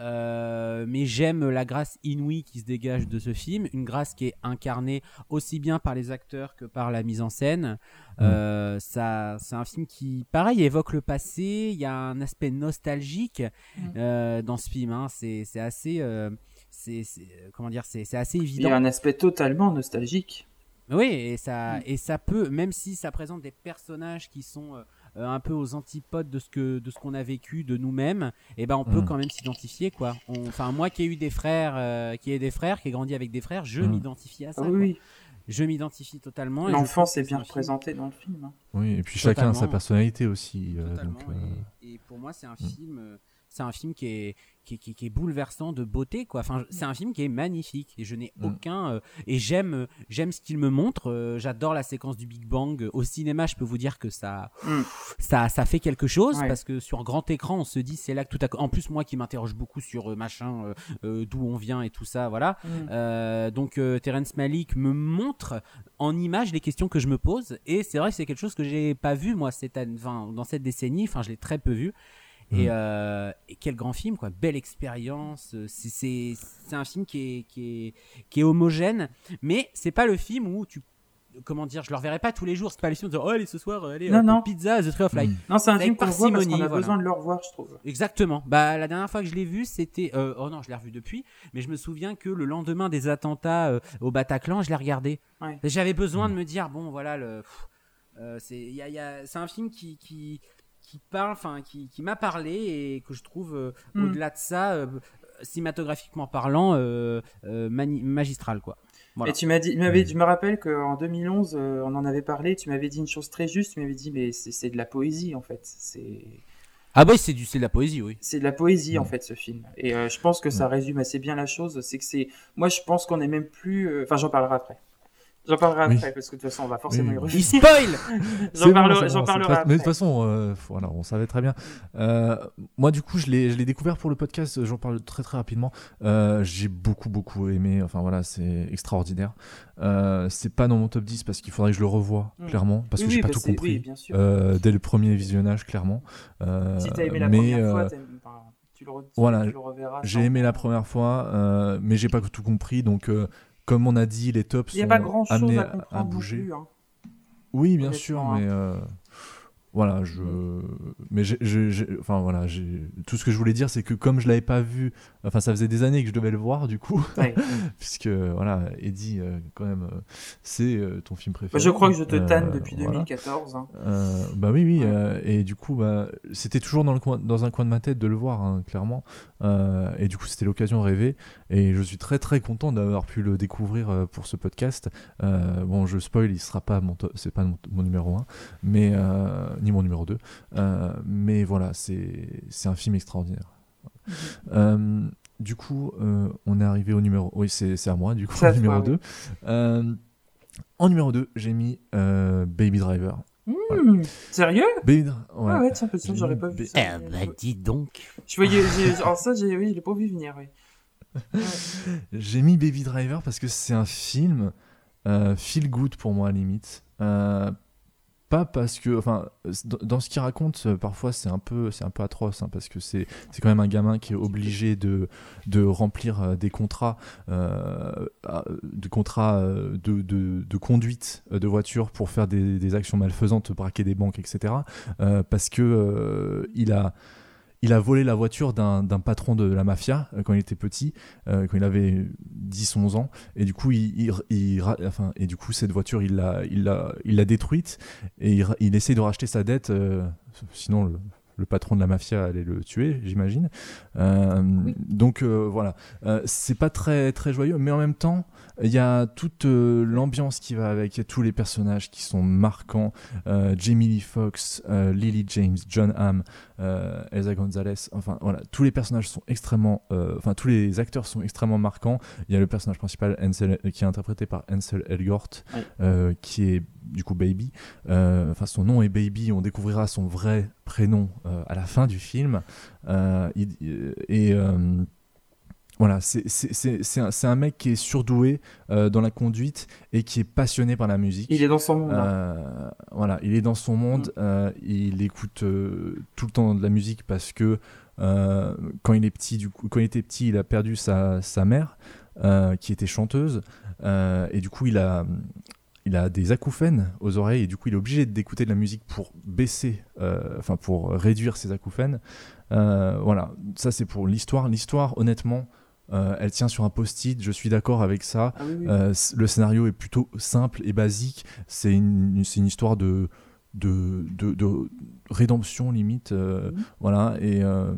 Euh, mais j'aime la grâce inouïe qui se dégage de ce film, une grâce qui est incarnée aussi bien par les acteurs que par la mise en scène. Euh, ça, c'est un film qui, pareil, évoque le passé. Il y a un aspect nostalgique Mm. euh, dans ce film. Hein. C'est, c'est assez, euh, c'est, c'est- comment dire, c'est, c'est assez Il y évident. a un aspect totalement nostalgique. Oui, et ça, Mm. et ça peut, même si ça présente des personnages qui sont euh, euh, un peu aux antipodes de ce que, de ce qu'on a vécu de nous-mêmes, et ben on peut Mm. quand même s'identifier quoi. On- Enfin moi qui ai eu des frères, euh, qui ai des frères, qui ai grandi avec des frères, je Mm. m'identifie à ça. Ah quoi. oui, oui. Je m'identifie totalement. et je L'enfance trouve est que bien c'est un film- représentée dans le film. hein. Oui, et puis chacun a sa Totalement. personnalité aussi. euh, Totalement. donc, euh, Et, et pour moi, c'est un Mm. film, euh, c'est un film qui est, qui, est- qui est- qui est bouleversant de beauté, quoi. Enfin, c'est un film qui est magnifique et je n'ai Mm. aucun. euh, et j'aime, euh, j'aime ce qu'il me montre. euh, j'adore la séquence du Big Bang. Au cinéma, je peux vous dire que ça, Mm. ça, ça fait quelque chose Ouais. parce que sur grand écran, on se dit c'est là que tout a. En plus, moi qui m'interroge beaucoup sur euh, machin, euh, euh, d'où on vient et tout ça, voilà. Mm. Euh, donc euh, Terrence Malick me montre en image les questions que je me pose et c'est vrai que c'est quelque chose que j'ai pas vu moi cette année, enfin, dans cette décennie, enfin je l'ai très peu vu. Et, Mm. euh, et quel grand film quoi, belle expérience. euh, C'est, c'est, c'est un film qui est, qui est, qui est homogène, mais c'est pas le film où tu, comment dire, je le reverrai pas tous les jours. C'est pas le film de dire, oh allez ce soir, allez Non, hop, non. pizza, The Tree of Life. Mm. Non, c'est un Avec film qu'on voit parce qu'on parcimonie, a voilà. besoin de le revoir, je trouve. Exactement. Bah la dernière fois que je l'ai vu, c'était euh, oh non, je l'ai revu depuis, mais je me souviens que le lendemain des attentats euh, au Bataclan, je l'ai regardé. Ouais. J'avais besoin Mm. de me dire bon voilà le pff, euh, c'est il y a, il y a- c'est un film qui qui qui parle enfin qui, qui m'a parlé et que je trouve euh, Mm. au-delà de ça euh, cinématographiquement parlant euh, euh, mani- magistral quoi. Voilà. Et tu m'as dit, tu m'avais, je me rappelle qu'en deux mille onze, euh, on en avait parlé. Tu m'avais dit une chose très juste. Tu m'avais dit, mais c'est, c'est de la poésie en fait. C'est, Ah bah c'est du c'est de la poésie oui. c'est de la poésie en Mm. fait ce film. Et euh, je pense que ça résume assez bien la chose. C'est que c'est, moi je pense qu'on est même plus. euh, Enfin, j'en parlerai après. J'en parlerai Oui. après parce que de toute façon on va forcément Oui. y Il revenir. spoil. C'est J'en bon, parlerai, c'est j'en bon, parlerai c'est pas- après. Mais de toute façon, euh, voilà, on savait très bien. Euh, moi, du coup, je l'ai, je l'ai découvert pour le podcast. J'en parle très très rapidement. Euh, j'ai beaucoup beaucoup aimé. Enfin voilà, c'est extraordinaire. Euh, c'est pas dans mon top dix parce qu'il faudrait que je le revoie Mm. clairement parce Oui, que j'ai oui, pas bah, tout c'est- oui, compris bien sûr. euh, dès le premier visionnage, clairement. Euh, Si t'as aimé la mais, première fois, euh, t'aimes- enfin, tu le, re- tu- voilà, tu le reverras. j'ai sans- aimé la première fois, euh, mais j'ai pas tout compris. Donc, euh, comme on a dit, les tops Il n'y a sont pas grand chose amenés à à, comprendre à non bouger. plus, hein. Oui, bien Honnêtement, sûr, hein. mais euh, voilà, je. Mais j'ai, j'ai, j'ai- enfin voilà, j'ai... tout ce que je voulais dire, c'est que comme je l'avais pas vu, enfin ça faisait des années que je devais le voir du coup, Ouais. puisque voilà, Eddie, euh, quand même, euh, c'est euh, ton film préféré. Bah, je crois que je te Euh, tanne depuis voilà. deux mille quatorze. Hein. Euh, bah oui, oui, Ouais. euh, et du coup, bah, c'était toujours dans, le coin, dans un coin de ma tête de le voir, hein, clairement. Euh, et du coup, c'était l'occasion de rêver. Et je suis très très content d'avoir pu le découvrir euh, pour ce podcast. Euh, bon, je spoil, il sera pas mon, to- c'est pas mon, mon numéro un, mais euh, ni mon numéro deux. Euh, mais voilà, c'est c'est un film extraordinaire. Euh, du coup, euh, on est arrivé au numéro. Oui, c'est c'est à moi, du coup, C'est à toi, numéro oui. deux. Euh, en numéro deux, j'ai mis euh, Baby Driver. Mmh. Sérieux? Baby Dri- ouais. Ah ouais, tiens, peut-être J'ai j'aurais mis pas vu Ba- ça. Eh bah dis donc. Je voyais, j'ai- alors ça, j'ai, oui, je l'ai pas vu venir, oui. J'ai mis Baby Driver parce que c'est un film euh, feel good pour moi, à la limite. Euh, pas parce que, enfin, dans, dans ce qu'il raconte, euh, parfois c'est un peu, c'est un peu atroce, hein, parce que c'est, c'est quand même un gamin qui est obligé de, de remplir euh, des contrats, euh, à- de contrats euh, de, de, de conduite euh, de voiture pour faire des, des actions malfaisantes, braquer des banques, et cetera. euh, parce que euh, il a Il a volé la voiture d'un, d'un patron de la mafia euh, quand il était petit, euh, quand il avait dix onze ans. Et du coup, il, il, il ra- enfin, et du coup cette voiture, il l'a, il l'a, il l'a détruite. Et il, ra- il essaie de racheter sa dette. euh, sinon, le, le patron de la mafia allait le tuer, j'imagine. Euh, Oui. Donc euh, voilà. Euh, c'est pas très, très joyeux, mais en même temps, il y a toute euh, l'ambiance qui va avec. Il y a tous les personnages qui sont marquants. Euh, Jamie Lee Foxx, euh, Lily James, John Hamm, euh, Elsa Gonzalez, enfin voilà, tous les personnages sont extrêmement, euh, enfin tous les acteurs sont extrêmement marquants. Il y a le personnage principal Ansel, qui est interprété par Ansel Elgort, Ouais. euh, qui est du coup Baby. Euh, Enfin son nom est Baby, on découvrira son vrai prénom euh, à la fin du film. Euh, il- il- et euh, voilà, c'est, c'est, c'est, c'est, un, c'est un mec qui est surdoué euh, dans la conduite et qui est passionné par la musique. Il est dans son monde. hein. Euh, voilà, il est dans son monde, Mm. euh, il écoute euh, tout le temps de la musique parce que euh, quand il est petit, du coup, quand il était petit, il a perdu sa, sa mère euh, qui était chanteuse euh, et du coup il a il a des acouphènes aux oreilles et du coup il est obligé d'écouter de la musique pour baisser, euh, enfin pour réduire ses acouphènes. Euh, voilà, ça c'est pour l'histoire. L'histoire, honnêtement, euh, elle tient sur un post-it. Je suis d'accord avec ça. Ah oui, oui. Euh, c- le scénario est plutôt simple et basique. C'est une, c'est une histoire de, de, de, de rédemption limite. euh, Mhm. Voilà. Et, euh,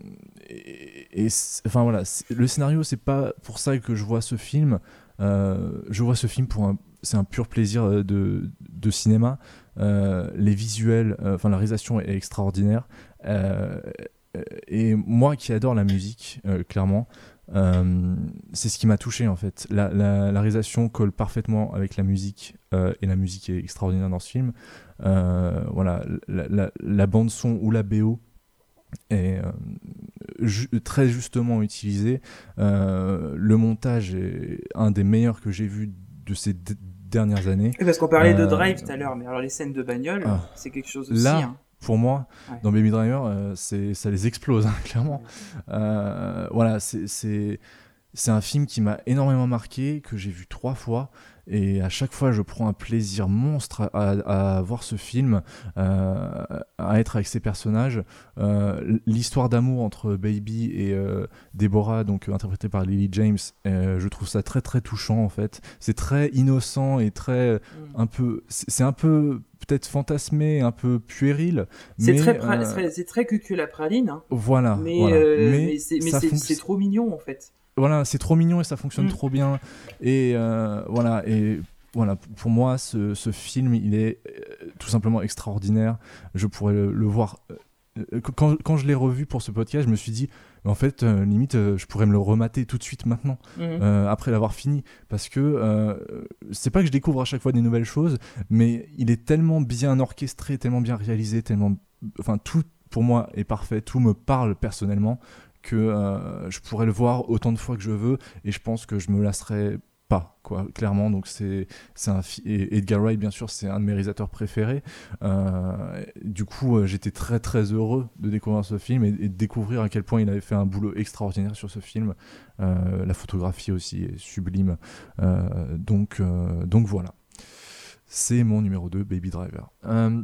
et, et c'est- enfin voilà. c'est- Le scénario, c'est pas pour ça que je vois ce film. Euh, je vois ce film pour un. C'est un pur plaisir euh, de, de cinéma. Euh, les visuels, euh, enfin la réalisation est extraordinaire. Euh, et moi qui adore la musique, euh, clairement, euh, c'est ce qui m'a touché en fait. La, la, la réalisation colle parfaitement avec la musique euh, et la musique est extraordinaire dans ce film. Euh, voilà, la, la, la bande son ou la B O est euh, ju- très justement utilisée. Euh, le montage est un des meilleurs que j'ai vu de ces d- dernières années. Oui, parce qu'on parlait de euh, Drive tout à l'heure, mais alors les scènes de bagnole, Ah. c'est quelque chose aussi. Là, hein. pour moi, Ouais. dans Baby Driver, euh, c'est, ça les explose, hein, clairement. Euh, voilà, c'est, c'est, c'est un film qui m'a énormément marqué, que j'ai vu trois fois. Et à chaque fois, je prends un plaisir monstre à, à- à voir ce film, euh, à être avec ces personnages. Euh, l'histoire d'amour entre Baby et euh, Deborah, donc interprétée par Lily James, euh, je trouve ça très très touchant en fait. C'est très innocent et très Mm. un peu, c'est c'est un peu peut-être fantasmé, un peu puéril. C'est mais, très, pra- euh, très- c'est très cucul à praline, hein. voilà. mais, voilà. euh, mais c'est mais ça c'est- fonc- c'est trop mignon en fait. Voilà, c'est trop mignon et ça fonctionne Mm. trop bien. Et euh, voilà, et voilà, p- pour moi, ce, ce film, il est euh, tout simplement extraordinaire. Je pourrais le, le voir. euh, quand, quand je l'ai revu pour ce podcast, je me suis dit, en fait, euh, limite, euh, je pourrais me le remater tout de suite maintenant, Mhm. euh, après l'avoir fini. Parce que euh, c'est pas que je découvre à chaque fois des nouvelles choses, mais il est tellement bien orchestré, tellement bien réalisé, tellement. Enfin, tout pour moi est parfait, tout me parle personnellement, que euh, je pourrais le voir autant de fois que je veux et je pense que je me lasserai pas, quoi, clairement. Donc c'est c'est un fi- et Edgar Wright, bien sûr, c'est un de mes réalisateurs préférés. Euh, du coup, euh, j'étais très très heureux de découvrir ce film et, et de découvrir à quel point il avait fait un boulot extraordinaire sur ce film. Euh, la photographie aussi est sublime. Euh, donc euh, donc voilà, c'est mon numéro deux, Baby Driver. Euh,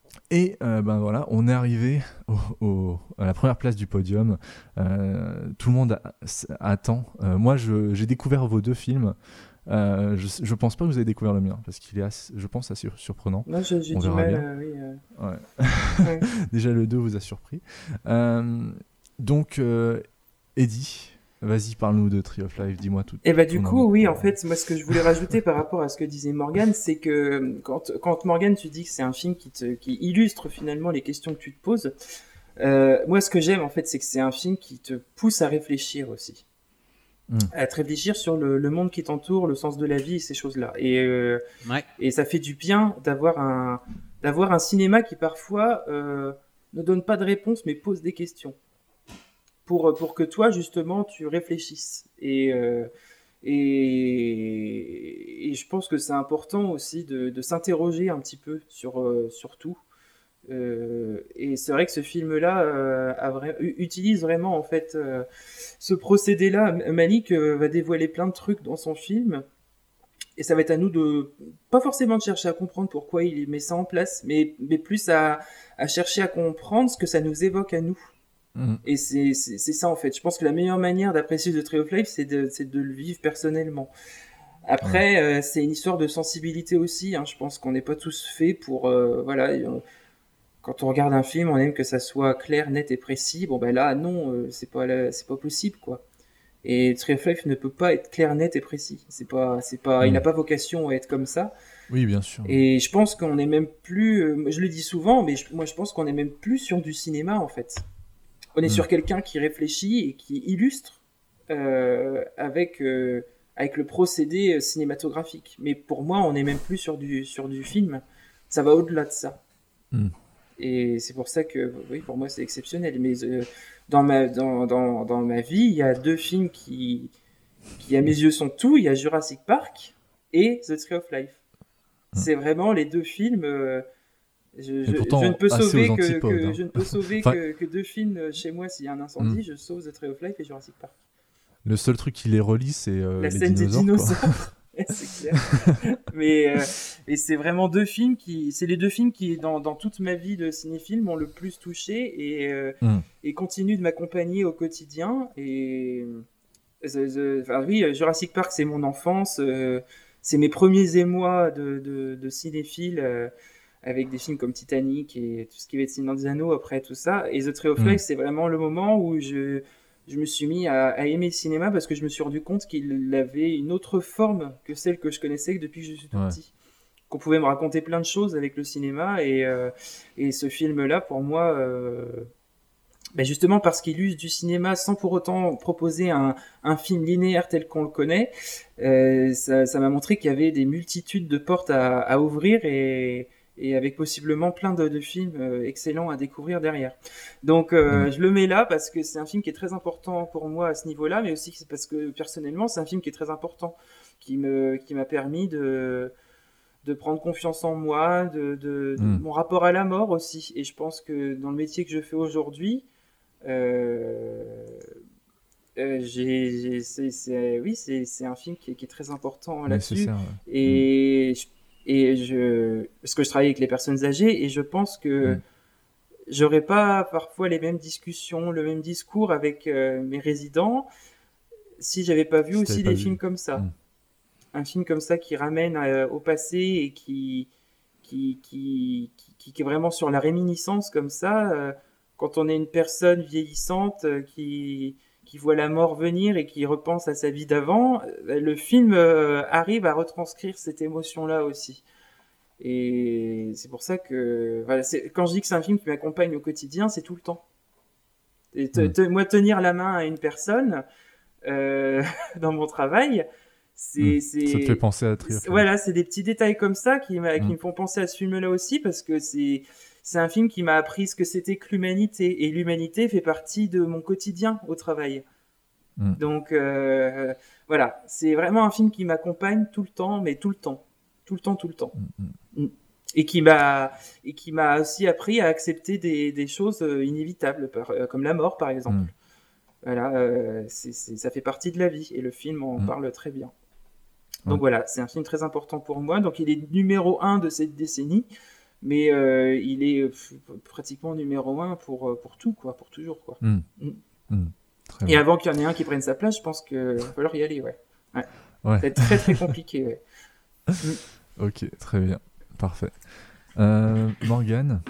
Et euh, ben voilà, on est arrivé au, au- à la première place du podium. Euh, tout le monde a- s- attend. Euh, moi, je- j'ai découvert vos deux films. Euh, je, je pense pas que vous avez découvert le mien, parce qu'il est, assez- je pense, assez surprenant. Moi, j'ai, j'ai On du verra mal. bien. euh, oui, euh, Ouais. ouais. Déjà, le deux vous a surpris. Euh, donc, euh, Eddie, vas-y, parle-nous de Tree of Life. Dis-moi tout. Et bah du ton coup, amour oui, pour- en fait, moi ce que je voulais rajouter par rapport à ce que disait Morgane, c'est que euh, quand, quand Morgane, tu dis que c'est un film qui, te, qui illustre finalement les questions que tu te poses, euh, moi ce que j'aime en fait, c'est que c'est un film qui te pousse à réfléchir aussi. Mm. À te réfléchir sur le, le monde qui t'entoure, le sens de la vie et ces choses-là. Et, euh, Ouais. et ça fait du bien d'avoir un, d'avoir un cinéma qui parfois euh, ne donne pas de réponse mais pose des questions. Pour, pour que toi, justement, tu réfléchisses. Et, euh, et, et je pense que c'est important aussi de, de s'interroger un petit peu sur, euh, sur tout. Euh, et c'est vrai que ce film-là euh, a vra- u- utilise vraiment en fait euh, ce procédé-là. M- Malik euh, va dévoiler plein de trucs dans son film. Et ça va être à nous de, pas forcément de chercher à comprendre pourquoi il met ça en place, mais, mais plus à, à chercher à comprendre ce que ça nous évoque à nous. Mm. Et c'est, c'est, c'est ça en fait. Je pense que la meilleure manière d'apprécier The Tree of Life, c'est de, c'est de le vivre personnellement. Après, euh, c'est une histoire de sensibilité aussi. Hein. Je pense qu'on n'est pas tous faits pour, euh, voilà. euh, Quand on regarde un film, on aime que ça soit clair, net et précis. Bon ben là, non, euh, c'est pas, la- c'est pas possible quoi. Et Tree of Life ne peut pas être clair, net et précis. C'est pas, c'est pas, il Mm. n'a pas vocation à être comme ça. Oui, bien sûr. Et je pense qu'on est même plus, euh, je le dis souvent, mais je- moi je pense qu'on est même plus sur du cinéma en fait. On est Mm. sur quelqu'un qui réfléchit et qui illustre euh, avec, euh, avec le procédé euh, cinématographique. Mais pour moi, on est même plus sur du, sur du film. Ça va au-delà de ça. Mm. Et c'est pour ça que, oui, pour moi, c'est exceptionnel. Mais euh, dans, ma, dans, dans, dans ma vie, il y a deux films qui, qui, à mes yeux, sont tout. Il y a Jurassic Park et The Tree of Life. Mm. C'est vraiment les deux films. euh, je, je, pourtant, je ne peux assez sauver aux que, antipodes, que- hein. je ne peux sauver Enfin- que, que deux films chez moi s'il y a un incendie. Mm. Je sauve The Tree of Life et Jurassic Park. Le seul truc qui les relie, c'est euh, La les scène dinosaures. des quoi. dinosaures. Ouais, c'est clair. Mais euh, et c'est vraiment deux films qui, c'est les deux films qui dans, dans toute ma vie de cinéphile m'ont le plus touché et euh, Mm. et continuent de m'accompagner au quotidien. Et the- the- enfin, oui, Jurassic Park c'est mon enfance, euh, c'est mes premiers émois de, de, de cinéphile euh, avec des films comme Titanic et tout ce qui va être Seigneur des Anneaux après tout ça. Et The Tree of Mm. Life c'est vraiment le moment où je je me suis mis à, à aimer le cinéma parce que je me suis rendu compte qu'il avait une autre forme que celle que je connaissais depuis que je suis tout Ouais. petit. Qu'on pouvait me raconter plein de choses avec le cinéma et, euh, et ce film-là, pour moi, euh, ben justement parce qu'il use du cinéma sans pour autant proposer un, un film linéaire tel qu'on le connaît, euh, ça, ça m'a montré qu'il y avait des multitudes de portes à, à ouvrir et, et avec possiblement plein de, de films euh, excellents à découvrir derrière. Donc euh, Mm. je le mets là parce que c'est un film qui est très important pour moi à ce niveau-là, mais aussi parce que personnellement c'est un film qui est très important, qui me qui m'a permis de de prendre confiance en moi, de, de, de Mm. mon rapport à la mort aussi. Et je pense que dans le métier que je fais aujourd'hui, euh, euh, j'ai, j'ai- c'est, c'est- oui, c'est, c'est un film qui est, qui est très important là-dessus. Nécessaire, ouais. Et, je- et je, parce que je travaille avec les personnes âgées et je pense que Mm. j'aurais pas parfois les mêmes discussions, le même discours avec euh, mes résidents si j'avais pas vu Si aussi t'avais des pas films vu. comme ça. Mm. Un film comme ça qui ramène euh, au passé et qui qui, qui, qui, qui- qui est vraiment sur la réminiscence comme ça. euh, quand on est une personne vieillissante euh, qui, qui voit la mort venir et qui repense à sa vie d'avant, euh, le film euh, arrive à retranscrire cette émotion-là aussi. Et c'est pour ça que voilà, c'est, quand je dis que c'est un film qui m'accompagne au quotidien, c'est tout le temps. Et te- Mm. te- moi, tenir la main à une personne euh, dans mon travail, c'est, Mm. c'est... Ça te fait penser à Tree of Life. Voilà, c'est des petits détails comme ça qui, m'a- qui Mm. me font penser à ce film-là aussi, parce que c'est, c'est un film qui m'a appris ce que c'était que l'humanité. Et l'humanité fait partie de mon quotidien au travail. Mm. Donc, euh, voilà, c'est vraiment un film qui m'accompagne tout le temps, mais tout le temps. Tout le temps, tout le temps. Mm, mm. Et qui m'a, et qui m'a aussi appris à accepter des, des choses euh, inévitables, par- euh, comme la mort, par exemple. Mm. Voilà, euh, c'est, c'est- ça fait partie de la vie, et le film en Mm. parle très bien. Donc Ouais. voilà, c'est un film très important pour moi. Donc il est numéro un de cette décennie, mais euh, il est euh, pratiquement numéro un pour, pour tout, quoi, pour toujours, quoi. Mm. Mm. Mm. Très Et bien. avant qu'il y en ait un qui prenne sa place, je pense qu'il va falloir y aller, ouais. ouais. Ouais. Ça va être très très compliqué, ouais. Ok, très bien. Parfait. Euh, Morgane.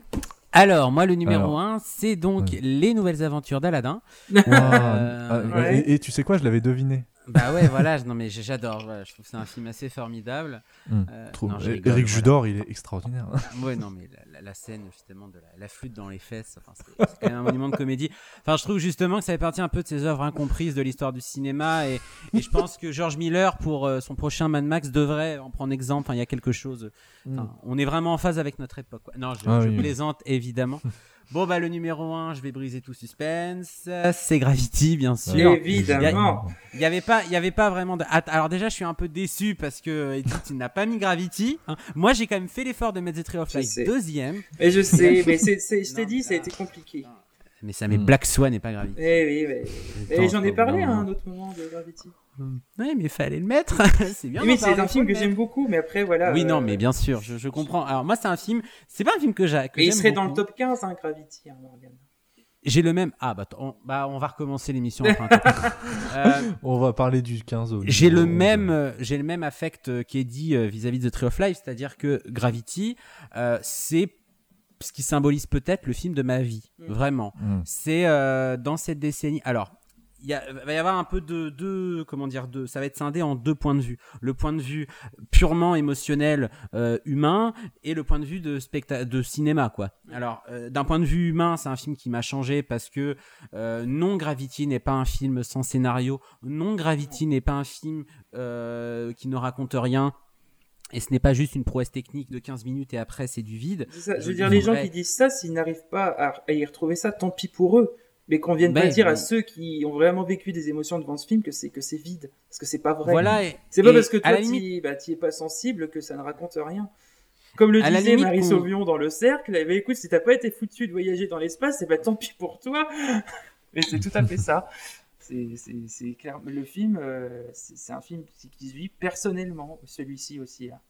Alors, moi, le numéro Alors, un, c'est donc ouais. Les Nouvelles Aventures d'Aladin. Waouh. Euh, Ah, ouais. et, et tu sais quoi, je l'avais deviné. Bah ouais, voilà, je- non mais j'adore, voilà, je trouve que c'est un film assez formidable. Mm. Euh, Trop- non, je Et- rigole, Eric voilà. Judor, il est extraordinaire. Ouais, non, mais la, la- la scène, justement, de la, la flûte dans les fesses, enfin, c'est c'est quand même un monument de comédie. Enfin, je trouve justement que ça fait partie un peu de ces œuvres incomprises de l'histoire du cinéma. Et, et je pense que George Miller, pour euh, son prochain Mad Max, devrait en prendre exemple. Enfin, il y a quelque chose. Enfin, on est vraiment en phase avec notre époque, quoi. Non, je, Ah je oui. plaisante, évidemment. Bon, bah, le numéro un, je vais briser tout suspense. C'est Gravity, bien sûr. Évidemment. Il y avait pas, il y avait pas vraiment de. Att- Alors déjà, je suis un peu déçu parce que Edith, il n'a pas mis Gravity. hein. Moi, j'ai quand même fait l'effort de mettre The Tree of Je Life sais. deuxième, Mais je sais, mais c'est, c'est, je t'ai Non, dit, ça a là- été compliqué. mais ça met Mm. Black Swan et pas Gravity. Eh oui, mais... Attends, Et j'en ai faut parlé à vraiment- un autre moment de Gravity. Ouais, mais fallait le mettre. C'est bien. Oui, mais d'en parler, c'est un faut film le que j'aime mettre. beaucoup, mais après, voilà. Oui, non, euh, mais bien sûr, je, je comprends. Alors moi, c'est un film. C'est pas un film que j'ai. que Et il j'aime serait dans le beaucoup. top quinze, hein, Gravity, hein, Morgane. J'ai le même. Ah bah, t- on, bah, on va recommencer l'émission après. un temps. Euh, On va parler du quinze au J'ai le numéro même, onze. euh, j'ai le même affect euh, qui est dit euh, vis-à-vis de The Tree of Life, c'est-à-dire que Gravity, euh, c'est ce qui symbolise peut-être le film de ma vie, Mm. vraiment. Mm. C'est euh, dans cette décennie. Alors, il y a- va y avoir un peu de deux, comment dire, deux. Ça va être scindé en deux points de vue. Le point de vue purement émotionnel, euh, humain, et le point de vue de specta- de cinéma, quoi. Alors, euh, d'un point de vue humain, c'est un film qui m'a changé parce que euh, non, Gravity n'est pas un film sans scénario. Non, Gravity n'est pas un film euh, qui ne raconte rien. Et ce n'est pas juste une prouesse technique de quinze minutes et après c'est du vide. C'est ça. Je veux Euh, dire, ils les gens auraient- qui disent ça, s'ils n'arrivent pas à, à y retrouver ça, tant pis pour eux. Mais qu'on vienne Ben, pas dire à mais- ceux qui ont vraiment vécu des émotions devant ce film que c'est que c'est vide, parce que c'est pas vrai. Voilà. Et, C'est pas et parce que à toi la t'y limite, bah, t'y es pas sensible que ça ne raconte rien. Comme le À la disait limite, Marie qu'on- Sauvion dans Le Cercle, eh ben, écoute, si t'as pas été foutu de voyager dans l'espace, eh ben, tant pis pour toi. Mais c'est tout à fait ça. C'est, c'est, c'est clair. Le film, euh, c'est, c'est un film qui qui se vit personnellement, celui-ci aussi. Là.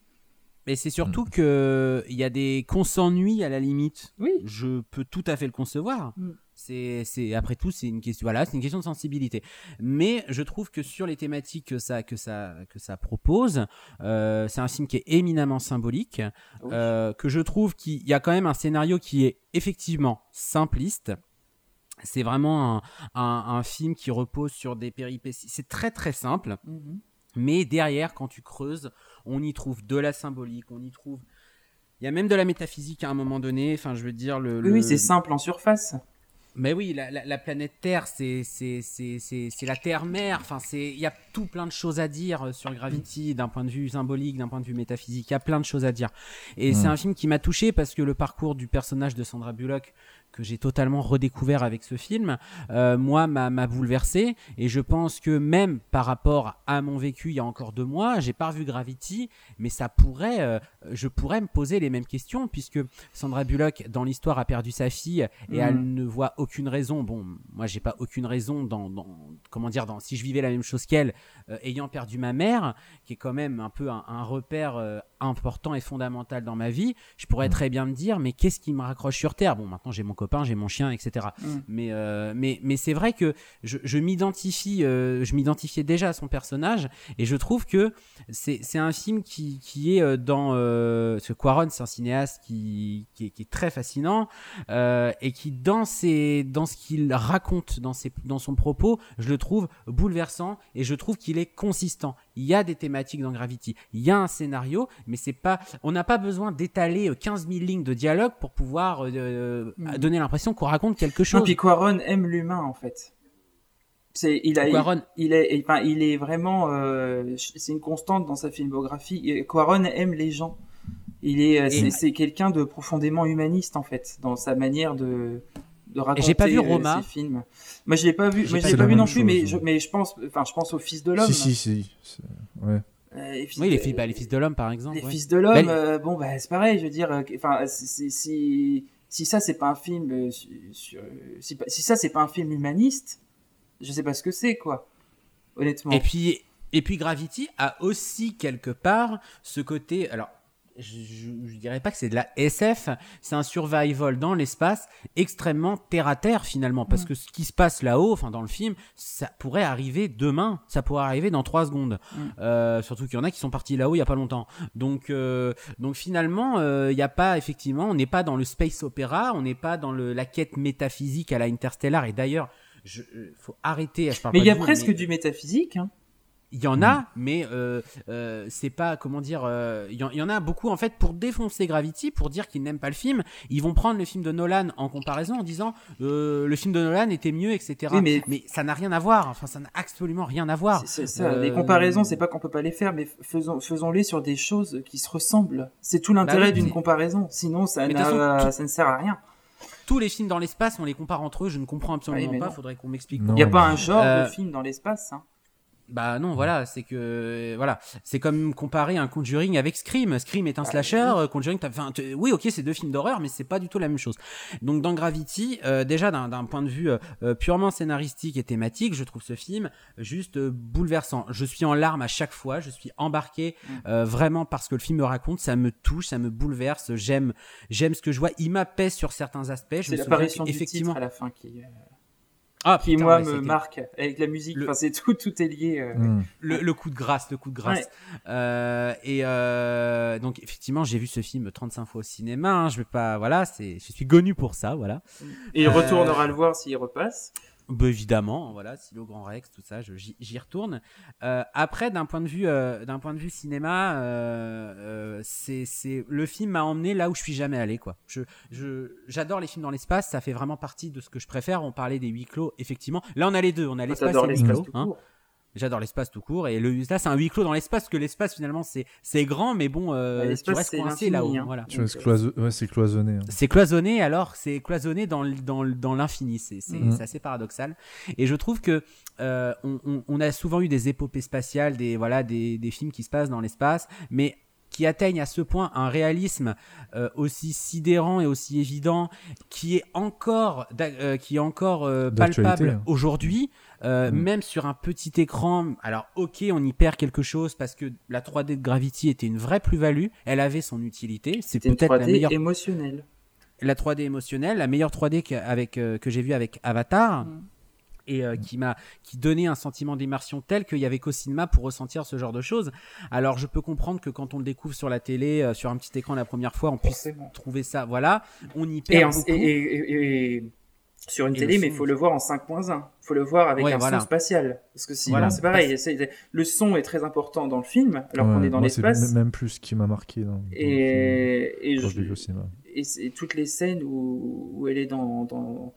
mais c'est surtout que il y a des qu'on s'ennuie à la limite. Oui. Je peux tout à fait le concevoir. Mm. C'est, c'est après tout, c'est une question. Voilà, c'est une question de sensibilité. Mais je trouve que sur les thématiques que ça que ça que ça propose, euh, c'est un film qui est éminemment symbolique. Oui. euh, que je trouve qu'il y a quand même un scénario qui est effectivement simpliste. C'est vraiment un, un, un film qui repose sur des péripéties. C'est très très simple. Mhm. Mais derrière, quand tu creuses, on y trouve de la symbolique, on y trouve... Il y a même de la métaphysique à un moment donné, enfin je veux dire... Le, Oui, le- oui, c'est simple en surface. Mais oui, la, la, la planète Terre, c'est, c'est, c'est, c'est, c'est la Terre-mère, enfin c'est... il y a tout plein de choses à dire euh, sur Gravity, d'un point de vue symbolique, d'un point de vue métaphysique, il y a plein de choses à dire. Et Mm. c'est un film qui m'a touché parce que le parcours du personnage de Sandra Bullock, que j'ai totalement redécouvert avec ce film, euh, moi, m'a, m'a bouleversé. Et je pense que même par rapport à mon vécu il y a encore deux mois, j'ai pas revu Gravity, mais ça pourrait, euh, je pourrais me poser les mêmes questions, puisque Sandra Bullock, dans l'histoire, a perdu sa fille et Mhm. elle ne voit aucune raison. Bon, moi, j'ai pas aucune raison dans, dans comment dire, dans, si je vivais la même chose qu'elle, euh, ayant perdu ma mère, qui est quand même un peu un, un repère euh, important et fondamental dans ma vie, je pourrais Mhm. très bien me dire, mais qu'est-ce qui me raccroche sur Terre? Bon, maintenant, j'ai mon copain, j'ai mon chien, et cetera. Mm. Mais, euh, mais, mais c'est vrai que je, je m'identifie, euh, je m'identifiais déjà à son personnage, et je trouve que c'est, c'est un film qui, qui est euh, dans... Euh, ce Cuarón, c'est un cinéaste qui, qui, est, qui est très fascinant, euh, et qui, dans, ses, dans ce qu'il raconte, dans, ses, dans son propos, je le trouve bouleversant, et je trouve qu'il est consistant. Il y a des thématiques dans Gravity, il y a un scénario, mais c'est pas, on n'a pas besoin d'étaler quinze mille lignes de dialogue pour pouvoir euh, Mm. donner l'impression qu'on raconte quelque chose. Non, puis Cuarón aime l'humain en fait. C'est, il a, Cuarón- il, il est, enfin, il est vraiment, euh, c'est une constante dans sa filmographie. Et Cuarón aime les gens. Il est, euh, Et- c'est, c'est quelqu'un de profondément humaniste en fait dans sa manière de, de raconter j'ai pas vu euh, Roma. ses films. Moi, je l'ai pas vu, J'ai moi, pas je l'ai vu pas la vu non même plus, mais chose, je, ouais. mais je pense, enfin, je pense aux Fils de l'homme. Si, si, si. c'est- Ouais. Euh, et Oui, les, euh, fils, bah, les fils de l'homme, par exemple. Les ouais. Fils de l'homme, Ben- euh, bon bah c'est pareil, je veux dire, euh, enfin si, si, si, si ça c'est pas un film, euh, sur, sur- si, pas- si ça c'est pas un film humaniste, je sais pas ce que c'est quoi, honnêtement. Et puis, et puis Gravity a aussi quelque part ce côté. Alors, je, je, je dirais pas que c'est de la S F, c'est un survival dans l'espace extrêmement terre à terre finalement, parce mmh. que ce qui se passe là-haut, enfin dans le film, ça pourrait arriver demain, ça pourrait arriver dans trois secondes. Mmh. Euh, surtout qu'il y en a qui sont partis là-haut il y a pas longtemps. Donc, euh, donc finalement, il euh, y a pas effectivement, on n'est pas dans le space opéra, on n'est pas dans le, la quête métaphysique à la Interstellar. Et d'ailleurs, il faut arrêter. Je parle mais il y a vous, presque mais... du métaphysique. Hein. Il y en a, mais euh, euh, c'est pas, comment dire, euh, il y, y en a beaucoup en fait pour défoncer Gravity, pour dire qu'ils n'aiment pas le film. Ils vont prendre le film de Nolan en comparaison en disant euh, le film de Nolan était mieux, et cetera. Oui, mais... mais ça n'a rien à voir, enfin ça n'a absolument rien à voir. C'est, c'est ça, euh... les comparaisons, c'est pas qu'on peut pas les faire, mais faisons, faisons-les sur des choses qui se ressemblent. C'est tout l'intérêt bah oui, d'une mais... comparaison, sinon ça, n'a, façon, tout... ça ne sert à rien. Tous les films dans l'espace, on les compare entre eux, je ne comprends absolument oui, pas, il faudrait qu'on m'explique. Il n'y a pas un genre euh... de film dans l'espace, hein. Bah non, voilà, c'est que voilà, c'est comme comparer un Conjuring avec Scream. Scream est un slasher, ah, oui. Conjuring, t'as, enfin, t- oui, ok, c'est deux films d'horreur, mais c'est pas du tout la même chose. Donc dans Gravity, euh, déjà d'un, d'un point de vue euh, purement scénaristique et thématique, je trouve ce film juste euh, bouleversant. Je suis en larmes à chaque fois, je suis embarqué euh, vraiment parce que le film me raconte, ça me touche, ça me bouleverse. J'aime, j'aime ce que je vois. Il m'appelle sur certains aspects. Je c'est l'apparition du titre à la fin qui. Ah, qui putain, moi ouais, me c'était... marque avec la musique, le... enfin c'est tout, tout est lié. Euh... Mmh. Le, le coup de grâce, le coup de grâce. Ouais. Euh, et euh, donc effectivement, j'ai vu ce film trente-cinq fois au cinéma. Hein, je vais pas, voilà, c'est, je suis connu pour ça, voilà. Et il euh... retournera le voir s'il repasse. Bah évidemment, voilà, si le Grand Rex, tout ça, je, j'y, j'y retourne. Euh, après, d'un point de vue, euh, d'un point de vue cinéma, euh, euh, c'est, c'est, le film m'a emmené là où je suis jamais allé, quoi. Je, je, j'adore les films dans l'espace, ça fait vraiment partie de ce que je préfère. On parlait des huis clos, effectivement. Là, on a les deux, on a l'espace et les huis clos. Hein. J'adore l'espace tout court, et le, là c'est un huis clos dans l'espace, parce que l'espace finalement c'est, c'est grand, mais bon, euh, ouais, tu restes coincé là-haut. Hein. Voilà. Tu restes cloisonné, ouais, c'est cloisonné. Hein. C'est cloisonné, alors c'est cloisonné dans, dans, dans l'infini, c'est, c'est, mmh. c'est assez paradoxal. Et je trouve que euh, on, on, on a souvent eu des épopées spatiales, des, voilà, des, des films qui se passent dans l'espace, mais qui atteignent à ce point un réalisme euh, aussi sidérant et aussi évident, qui est encore, euh, qui est encore euh, palpable aujourd'hui, euh, mmh. même sur un petit écran. Alors ok, on y perd quelque chose parce que la trois D de Gravity était une vraie plus-value, elle avait son utilité, c'est C'était peut-être une trois D la meilleure émotionnelle. La trois D émotionnelle, la meilleure trois D qu'avec, euh, que j'ai vue avec Avatar. Mmh. Et euh, qui m'a qui donnait un sentiment d'immersion tel qu'il y avait qu'au cinéma pour ressentir ce genre de choses. Alors je peux comprendre que quand on le découvre sur la télé, euh, sur un petit écran la première fois, on puisse Forcément. trouver ça. Voilà, on y perd et en, beaucoup. Et, et, et, et sur une et télé, mais il faut le voir en cinq point un. Il faut le voir avec ouais, un voilà. son spatial, parce que sinon voilà. c'est pareil. C'est, le son est très important dans le film, alors ouais, qu'on est dans moi, l'espace. C'est même plus ce qui m'a marqué dans, dans et, le film, et quand je, je l'ai vu au cinéma. Et, et toutes les scènes où, où elle est dans, dans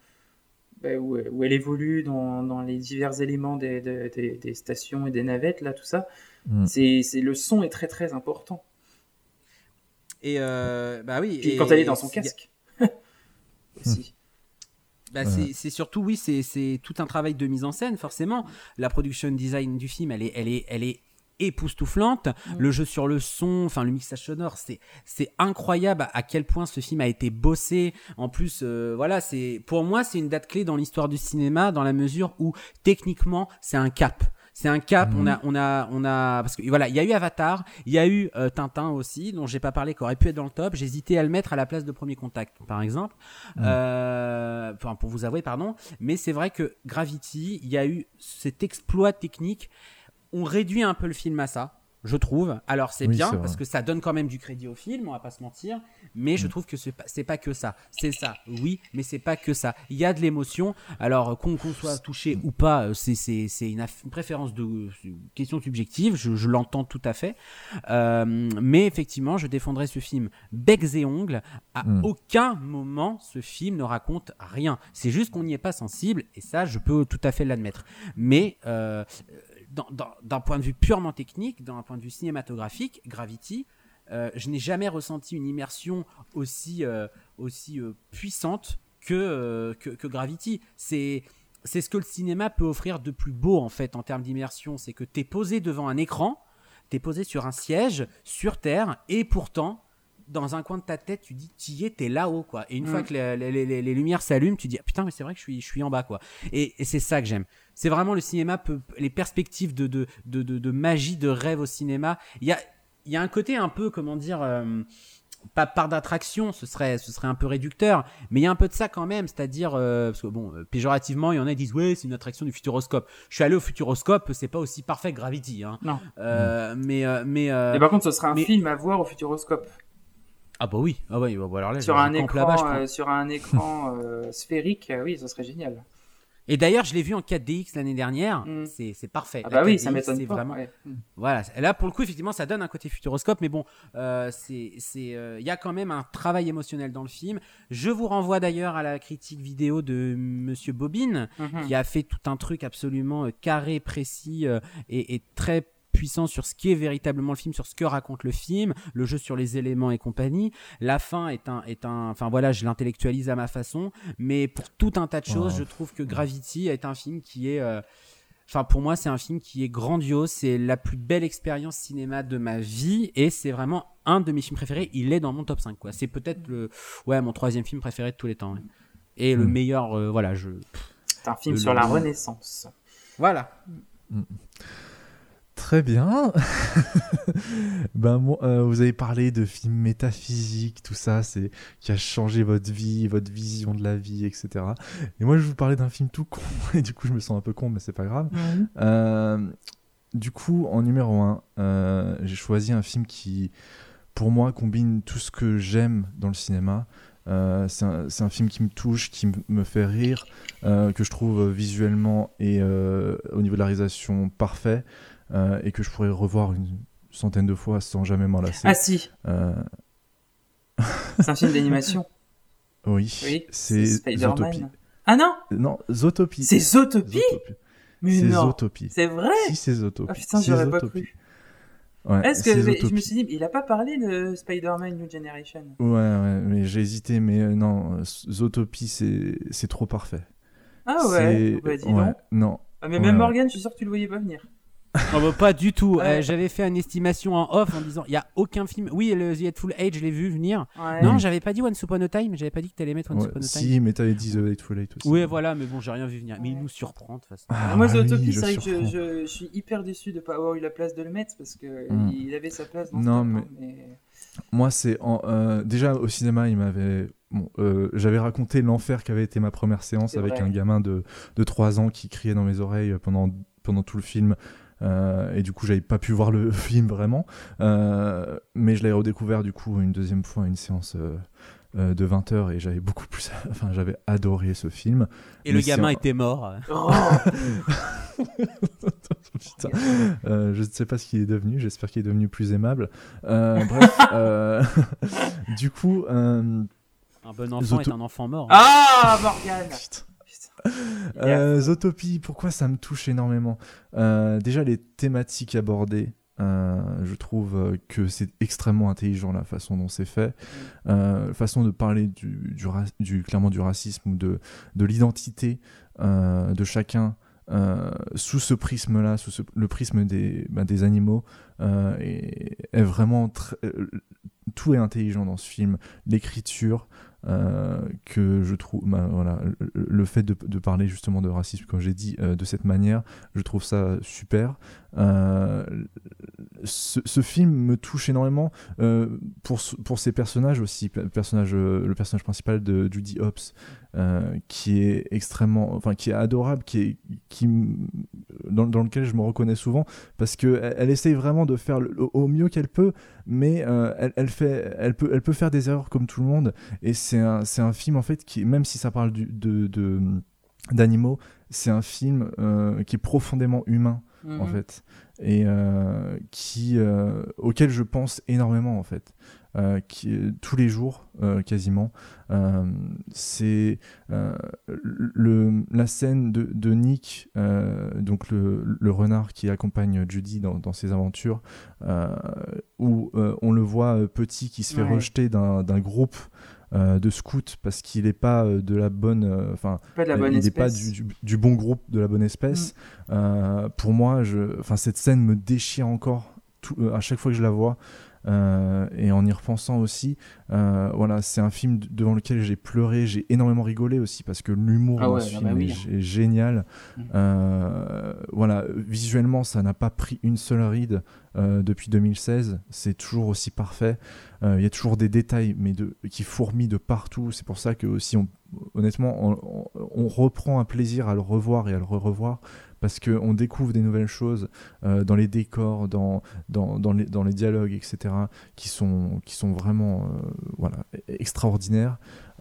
Où, où elle évolue dans, dans les divers éléments des, des, des, des stations et des navettes, là, tout ça, mm. c'est, c'est, le son est très très important. Et euh, bah oui. Puis et, quand elle est dans son casque. A... aussi. Bah ouais. c'est, c'est surtout, oui, c'est, c'est tout un travail de mise en scène, forcément. La production design du film, elle est, elle est, elle est époustouflante. Mmh. Le jeu sur le son, enfin le mixage sonore, c'est c'est incroyable à quel point ce film a été bossé. En plus, euh, voilà, c'est pour moi c'est une date clé dans l'histoire du cinéma dans la mesure où techniquement c'est un cap. C'est un cap. Mmh. On a, on a, on a, parce que voilà, il y a eu Avatar, il y a eu euh, Tintin aussi, dont j'ai pas parlé, qui aurait pu être dans le top. J'hésitais à le mettre à la place de Premier Contact, par exemple. Mmh. Euh, enfin, pour vous avouer, pardon. Mais c'est vrai que Gravity, il y a eu cet exploit technique. On réduit un peu le film à ça, je trouve. Alors c'est oui, bien c'est parce que ça donne quand même du crédit au film, on va pas se mentir. Mais mmh. je trouve que c'est pas, c'est pas que ça. C'est ça, oui, mais c'est pas que ça. Il y a de l'émotion. Alors qu'on, qu'on soit touché ou pas, c'est c'est c'est une, aff- une préférence de une question subjective. Je, je l'entends tout à fait. Euh, mais effectivement, je défendrai ce film becs et ongles. À mmh. aucun moment, ce film ne raconte rien. C'est juste qu'on n'y est pas sensible et ça, je peux tout à fait l'admettre. Mais euh, Dans, dans, d'un point de vue purement technique, d'un point de vue cinématographique, Gravity, euh, je n'ai jamais ressenti une immersion aussi, euh, aussi euh, puissante que, euh, que, que Gravity. C'est, c'est ce que le cinéma peut offrir de plus beau en fait en termes d'immersion. C'est que tu es posé devant un écran, tu es posé sur un siège, sur Terre, et pourtant, dans un coin de ta tête, tu dis, tu y es, t'es là-haut, quoi. Et une mmh. fois que les, les, les, les lumières s'allument, tu dis, ah, putain, mais c'est vrai que je suis, je suis en bas, quoi. Et, et c'est ça que j'aime. C'est vraiment le cinéma, peut, les perspectives de, de, de, de, de magie, de rêve au cinéma. Il y a, il y a un côté un peu, comment dire, euh, pas par d'attraction, ce serait, ce serait un peu réducteur, mais il y a un peu de ça quand même, c'est-à-dire, euh, parce que bon, euh, péjorativement, il y en a qui disent, ouais, c'est une attraction du Futuroscope. Je suis allé au Futuroscope, c'est pas aussi parfait que Gravity, hein. Non. Euh, mais, euh, mais, euh, Et par contre, ce sera un mais- film à voir au Futuroscope. ah bah oui, ah oui, bah, alors là, Sur je- un je campe écran, là-bas, je prends- euh, sur un écran euh, sphérique, euh, oui, ce serait génial. Et d'ailleurs, je l'ai vu en quatre D X l'année dernière, Mm. c'est, c'est parfait. Ah La bah oui, quatre D X, ça m'étonne c'est pas. vraiment... ouais. Mm. Voilà, là pour le coup effectivement ça donne un côté Futuroscope, mais bon, euh, c'est, c'est, euh, il y a quand même un travail émotionnel dans le film. Je vous renvoie d'ailleurs à la critique vidéo de Monsieur Bobine, Mhm. qui a fait tout un truc absolument euh, carré, précis euh, et, et très puissant sur ce qui est véritablement le film, sur ce que raconte le film, le jeu sur les éléments et compagnie. La fin est un, est un, enfin voilà, je l'intellectualise à ma façon, mais pour tout un tas de choses, Oh. je trouve que Gravity est un film qui est euh, Enfin, pour moi, c'est un film qui est grandiose. C'est la plus belle expérience cinéma de ma vie. Et c'est vraiment un de mes films préférés. Il est dans mon top cinq, quoi. C'est peut-être le, ouais, mon troisième film préféré de tous les temps. Ouais. Et le Mm. meilleur, euh, voilà, je. C'est un film Le- sur la le- Renaissance. Voilà. Très bien. Ben moi, euh, vous avez parlé de films métaphysiques, tout ça, c'est qui a changé votre vie, votre vision de la vie, et cetera. Et moi, je vais vous parler d'un film tout con. Et du coup, je me sens un peu con, mais c'est pas grave. Euh, du coup, en numéro un, euh, j'ai choisi un film qui, pour moi, combine tout ce que j'aime dans le cinéma. Euh, c'est, un, c'est un film qui me touche, qui m- me fait rire, euh, que je trouve visuellement et euh, au niveau de la réalisation parfait, euh, et que je pourrais revoir une centaine de fois sans jamais m'en lasser. Ah si, Euh, c'est un film d'animation. oui, Oui, c'est Spider-Man. Zootopie. Ah non, Non, Zootopie. c'est Zootopie. Zootopie. Mais C'est non, Zootopie. c'est vrai. Si, c'est Zootopie. Ah putain, C'est j'aurais pas Zootopie. cru. Ouais, Est-ce que c'est mais je Zootopie. me suis dit, il a pas parlé de Spider-Man New Generation. Ouais, ouais, mais j'ai hésité, mais euh, non, euh, Zootopie, c'est, c'est trop parfait. Ah ouais. C'est- Bah, dis ouais, donc. non. Ah, mais Ouais, même ouais. Morgan, je suis sûr que tu le voyais pas venir. Oh, bah, pas du tout. Ouais. Euh, j'avais fait une estimation en off en disant, il y a aucun film. Oui, le The Hateful Eight, je l'ai vu venir. Ouais. Non, j'avais pas dit Once Upon a Time. J'avais pas dit que t'allais mettre Once Ouais, Upon a Time. si, mais t'avais dit The Hateful Eight aussi. Oui, voilà, mais bon, j'ai rien vu venir. Mais il nous surprend de toute façon. Ah, Moi, oui, Zootopie, je c'est vrai que je, surprends. je, je suis hyper déçu de pas avoir eu la place de le mettre parce que Mm. il avait sa place dans Non, ce mais- top, hein, mais... Moi, c'est en, euh, déjà au cinéma, il m'avait. Bon, euh, j'avais raconté l'enfer qu'avait été ma première séance C'est avec vrai. un gamin de, de trois ans qui criait dans mes oreilles pendant, pendant tout le film. Euh, et du coup, j'avais pas pu voir le film vraiment. Euh, mais je l'avais redécouvert du coup une deuxième fois à une séance euh, euh, de vingt heures et j'avais beaucoup plus. Enfin, j'avais adoré ce film. Et Mais le c'est gamin en- était mort. Oh, Putain. Euh, je ne sais pas ce qu'il est devenu, j'espère qu'il est devenu plus aimable. Euh, bref, euh, du coup, euh, Un bon enfant Zoto- est un enfant mort. ah, Morgan. putain. Putain. Euh, Zootopie, pourquoi ça me touche énormément? Euh, Déjà, les thématiques abordées, euh, je trouve euh, que c'est extrêmement intelligent la façon dont c'est fait. Euh, façon de parler du, du, ra- du- clairement du racisme ou de, de l'identité euh, de chacun. Euh, sous ce prisme-là, sous ce- le prisme des, bah, des animaux, euh, est, est vraiment tr- euh, tout est intelligent dans ce film. L'écriture, euh, que je trouve, bah, voilà, le, le fait de, de parler justement de racisme, comme j'ai dit, euh, de cette manière, je trouve ça super. Euh, ce, ce film me touche énormément euh, pour, ce- pour ses personnages aussi, le personnage, euh, le personnage principal de Judy Hopps, euh, qui est extrêmement, enfin qui est adorable, qui est, qui, m- dans, dans lequel je me reconnais souvent, parce que elle, elle essaye vraiment de faire le- au mieux qu'elle peut, mais euh, elle, elle fait, elle peut, elle peut faire des erreurs comme tout le monde, et c'est un, c'est un film en fait qui, même si ça parle du, de, de d'animaux, c'est un film euh, qui est profondément humain en Mhm. fait, et euh, qui, euh, auquel je pense énormément en fait, euh, qui, tous les jours euh, quasiment. Euh, c'est euh, le, la scène de, de Nick, euh, donc le, le renard qui accompagne Judy dans, dans ses aventures, euh, où euh, on le voit euh, petit qui se fait Ouais. rejeter d'un, d'un groupe euh, de scouts parce qu'il n'est pas euh, de la bonne, enfin Pas de la bonne il n'est pas espèce. du, du- du bon groupe, de la bonne espèce. Euh, pour moi, je, enfin, cette scène me déchire encore tout- euh, à chaque fois que je la vois. Euh, et en y repensant aussi, euh, voilà, c'est un film d- devant lequel j'ai pleuré, j'ai énormément rigolé aussi parce que l'humour Ah dans ouais, ce ah film bah oui. est, est génial. Mm. Euh, voilà, visuellement, ça n'a pas pris une seule ride euh, depuis deux mille seize. C'est toujours aussi parfait. Euh, Il y a toujours des détails, mais de, qui fourmillent de partout. C'est pour ça que aussi, on, honnêtement, on, on- on reprend un plaisir à le revoir et à le re-revoir parce qu'on découvre des nouvelles choses euh, dans les décors, dans, dans, dans, les, dans les dialogues, et cetera, qui sont, qui sont vraiment euh, voilà, extraordinaires.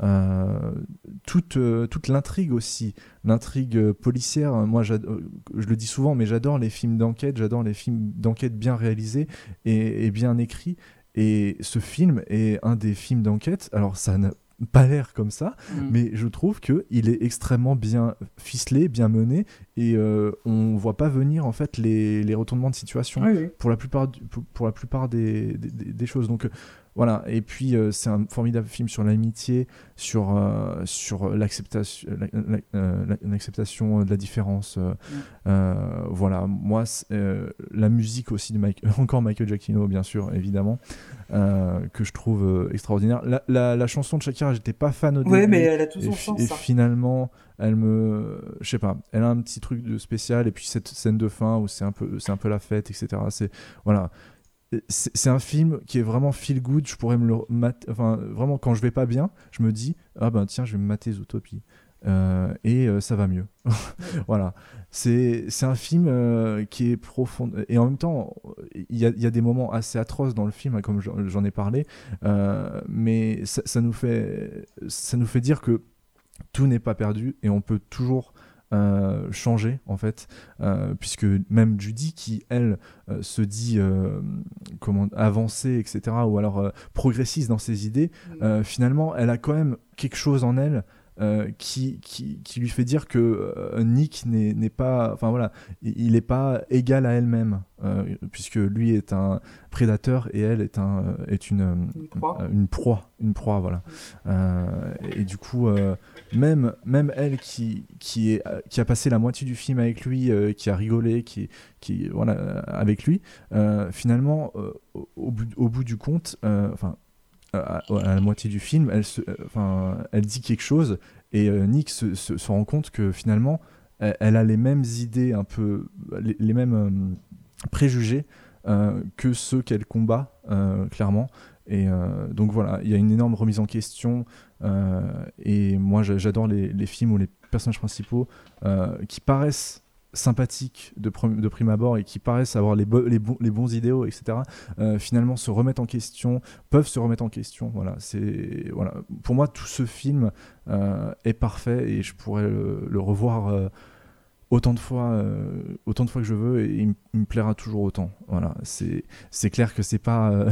Euh, toute, euh, toute l'intrigue aussi, l'intrigue euh, policière, moi j'ado- euh, je le dis souvent, mais j'adore les films d'enquête, j'adore les films d'enquête bien réalisés et, et bien écrits. Et ce film est un des films d'enquête, alors ça n'a pas l'air comme ça, Mm. mais je trouve qu'il est extrêmement bien ficelé, bien mené, et euh, on voit pas venir en fait les, les retournements de situation Oui, oui. pour la plupart, du- pour, pour la plupart des, des, des- des choses. Donc euh, voilà, et puis euh, c'est un formidable film sur l'amitié, sur, euh, sur l'acceptation, la- la- euh, la- l'acceptation de la différence. euh, euh, voilà, moi, c'est, euh, la musique aussi de Mike, encore Michael Giacchino, bien sûr, évidemment, euh, que je trouve euh, extraordinaire. La, la, la chanson de Shakira, j'étais pas fan au Ouais, début. mais elle a tout Et, son fi- sens. et hein. finalement, elle me, je sais pas, elle a un petit truc de spécial. Et puis cette scène de fin où c'est un peu, c'est un peu la fête, et cetera. C'est voilà, c'est c'est un film qui est vraiment feel good. Je pourrais me le mat- enfin vraiment quand je vais pas bien, je me dis ah ben tiens, je vais me mater Zootopie. Euh, et euh, ça va mieux. Voilà, c'est c'est un film euh, qui est profond et en même temps il y a, il y a des moments assez atroces dans le film, hein, comme j'en j'en ai parlé, euh, mais ça, ça nous fait ça nous fait dire que tout n'est pas perdu et on peut toujours euh, changer en fait, euh, puisque même Judy qui elle euh, se dit euh, comment avancée, etc., ou alors euh, progressiste dans ses idées, euh, finalement elle a quand même quelque chose en elle euh, qui, qui, qui lui fait dire que euh, Nick n'est n'est pas, enfin voilà, il n'est pas égal à elle-même, euh, puisque lui est un prédateur et elle est, un, est une, Une proie. euh, une proie, une proie, voilà. Euh, et, et du coup, euh, même, même elle qui, qui, est, qui a passé la moitié du film avec lui, euh, qui a rigolé, qui, qui voilà, euh, avec lui, euh, finalement, euh, au, au bout, au bout du compte, euh, enfin, à, à la moitié du film, elle, se, euh, enfin, elle dit quelque chose et euh, Nick se, se, se rend compte que finalement, elle, elle a les mêmes idées, un peu, les, les mêmes euh, préjugés euh, que ceux qu'elle combat, euh, clairement. Et euh, donc voilà, il y a une énorme remise en question. Euh, et moi, j'a- j'adore les, les films où les personnages principaux euh, qui paraissent sympathiques de, pre- de prime abord et qui paraissent avoir les, bo- les, bons- les bons idéaux, et cetera, euh, finalement se remettent en question, peuvent se remettre en question. Voilà, c'est, voilà. Pour moi, tout ce film euh, est parfait et je pourrais le, le revoir euh, autant de fois, euh, autant de fois que je veux et il, m- il me plaira toujours autant. Voilà, c'est, c'est clair que c'est pas, euh,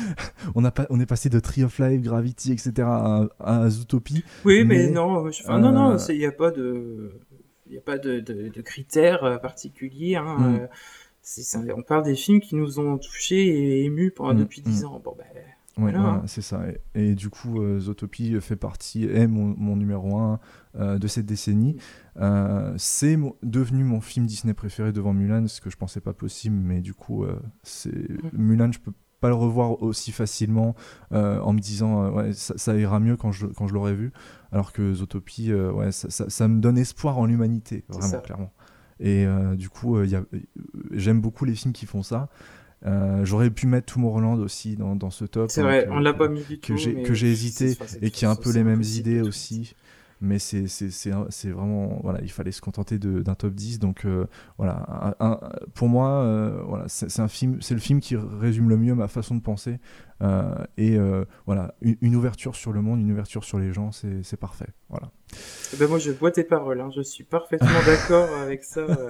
on a pas, on est passé de Tree of Life, Gravity, et cetera à, à Zootopie. Oui, mais, mais, non, je- enfin, non, non, euh, il n'y a pas de, il a pas de, de, de critères euh, particuliers. Hein, Mm. euh, c'est, ça- on parle des films qui nous ont touchés et émus pendant, Mm, depuis dix mm. ans. Bon, ben, Ouais, voilà, voilà, hein. c'est ça. Et, et du coup, euh, Zootopie fait partie, est mon, mon numéro un euh, de cette décennie. Euh, c'est mon- devenu mon film Disney préféré devant Mulan, ce que je pensais pas possible, mais du coup, euh, c'est Mulan, je peux pas le revoir aussi facilement euh, en me disant euh, ouais, ça, ça ira mieux quand je, quand je l'aurai vu, alors que Zootopie, euh, ouais, ça, ça, ça me donne espoir en l'humanité, C'est vraiment, ça. clairement. Et euh, du coup, euh, y a, j'aime beaucoup les films qui font ça. Euh, j'aurais pu mettre Tomorrowland aussi dans, dans ce top. C'est hein, vrai, que- on l'a que- pas mis du que tout. j'ai mais que j'ai hésité c'est- c'est- et qui a un c'est- peu c'est les mêmes impossible idées de tout aussi, mais c'est c'est c'est un- c'est vraiment voilà, il fallait se contenter de- d'un top dix, donc euh, voilà, un- un- pour moi euh, voilà, c'est c'est un film, c'est le film qui résume le mieux ma façon de penser, euh, et euh, voilà, une, une ouverture sur le monde, une ouverture sur les gens, c'est c'est parfait, voilà. Eh ben, moi, je bois tes paroles. Hein, je suis parfaitement d'accord avec ça. euh.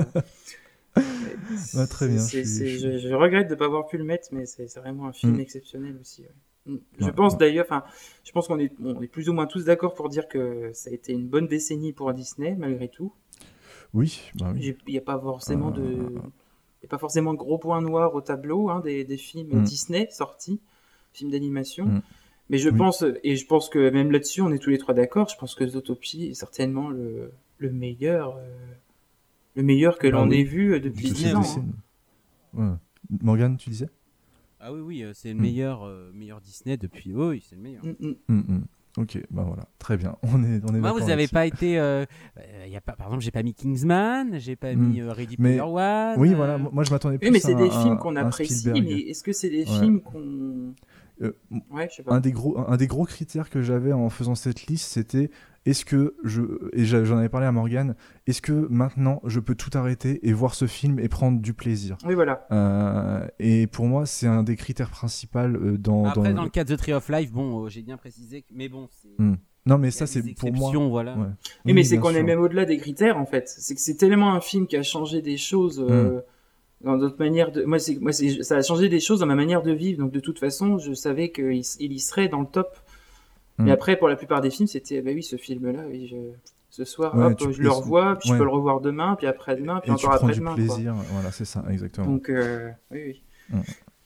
Ouais, très bien, C'est- je suis- c'est- je je, suis- je regrette de ne pas avoir pu le mettre, mais c'est c'est vraiment un film Mm. exceptionnel aussi. ouais. Mm. Je Ouais, pense ouais. d'ailleurs, enfin, je pense qu'on est, on est plus ou moins tous d'accord pour dire que ça a été une bonne décennie pour Disney, malgré tout. Oui, bah oui. J'ai- Il n'y a pas forcément de, Euh. il y a pas forcément de gros points noirs au tableau hein, des, des films Mm. Disney sortis, films d'animation. Mm. Mais je Oui. pense, et je pense que même là-dessus, on est tous les trois d'accord. Je pense que Zootopie est certainement le, le meilleur, euh, le meilleur que Bah l'on oui. ait vu euh, depuis De dix cette ans. hein. décennie. Ouais. Morgane, tu disais? Ah oui, oui, euh, c'est le Mm. meilleur, euh, meilleur Disney depuis. Oh, oui, c'est le meilleur. Mm, mm. Hum, hum. Ok, bah voilà, très bien. On est, on est Moi, d'accord vous avez là-dessus. pas été. euh, euh, y a pas, par exemple, j'ai pas mis Kingsman, j'ai pas Mm. mis euh, Ready Mais- Player One. Oui, euh, voilà, moi moi, je m'attendais plus Oui, mais c'est à des un- films qu'on un apprécie, Spielberg. mais est-ce que c'est des Ouais. films qu'on... Euh, Ouais, je sais pas. un des gros un des gros critères que j'avais en faisant cette liste, c'était est-ce que je et j'a- j'en avais parlé à Morgane, est-ce que maintenant je peux tout arrêter et voir ce film et prendre du plaisir. Oui, voilà. Euh, et pour moi, c'est un des critères principaux euh, dans, Après, dans dans le cas de The Tree of Life, bon, euh, j'ai bien précisé, que... mais bon, c'est. Hmm. Non, mais il y a ça c'est des pour moi. exceptions, voilà. Ouais. Oui, mais Oui, c'est bien qu'on est sûr. même au-delà des critères, en fait. C'est que c'est tellement un film qui a changé des choses euh, dans notre manière de... Moi, c'est, moi c'est, ça a changé des choses dans ma manière de vivre. Donc, de toute façon, je savais qu'il s- il y serait dans le top. Mm. Mais après, pour la plupart des films, c'était, bah oui, ce film-là, oui, je... ce soir, Ouais, hop, tu- je le revois, puis ouais. je peux le revoir demain, puis après-demain, puis Et tu encore prends du après-demain. quoi. plaisir. Voilà, c'est ça, exactement. Donc, euh, oui, oui.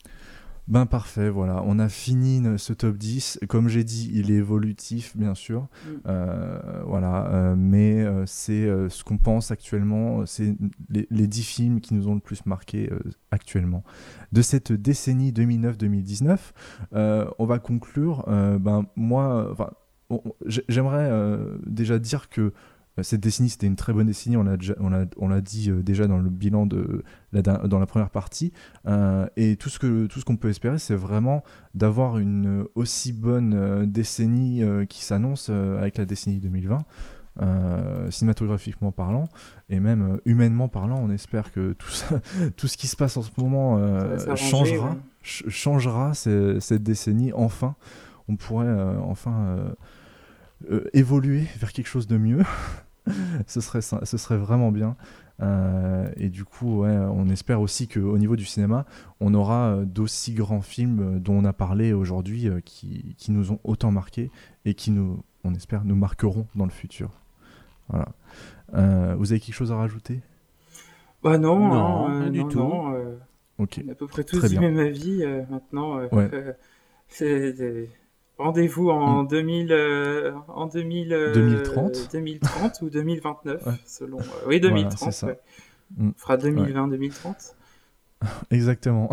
Ben parfait, voilà, on a fini ne- ce top dix. Comme j'ai dit, il est évolutif, bien sûr. Mm. Euh, voilà, euh, mais euh, c'est euh, ce qu'on pense actuellement, c'est les, les dix films qui nous ont le plus marqué euh, actuellement. De cette décennie deux mille neuf deux mille dix-neuf, euh, on va conclure. Euh, ben, moi, enfin, on- on- j'ai- j'aimerais euh, déjà dire que euh, cette décennie, c'était une très bonne décennie, on l'a déjà- on l'a on l'a dit euh, déjà dans le bilan de la, dans la première partie. Euh, et tout ce que tout ce qu'on peut espérer, c'est vraiment d'avoir une aussi bonne euh, décennie euh, qui s'annonce euh, avec la décennie deux mille vingt, euh, cinématographiquement parlant, et même euh, humainement parlant. On espère que tout, ça, tout ce qui se passe en ce moment euh, Ça va s'arranger, changera, ouais. ch- changera ce- cette décennie. Enfin, on pourrait euh, enfin euh, euh, évoluer vers quelque chose de mieux. ce serait ça- ce serait vraiment bien. Euh, et du coup, ouais, on espère aussi qu'au niveau du cinéma, on aura euh, d'aussi grands films euh, dont on a parlé aujourd'hui euh, qui, qui nous ont autant marqué et qui nous, on espère, nous marqueront dans le futur. Voilà. Euh, vous avez quelque chose à rajouter ? Bah non, Non, hein, rien euh, du non, tout. non, euh, Ok. on a à peu près tous Très dit bien. même avis euh, maintenant. euh, Ouais. euh, c'est, c'est- Rendez-vous en Mm. deux mille, euh, en deux mille, euh, deux mille trente deux mille trente ou deux mille vingt-neuf, Ouais. selon. euh, oui, deux mille trente. Voilà, c'est ça. ouais. Mm. On fera deux mille vingt deux mille trente. Exactement.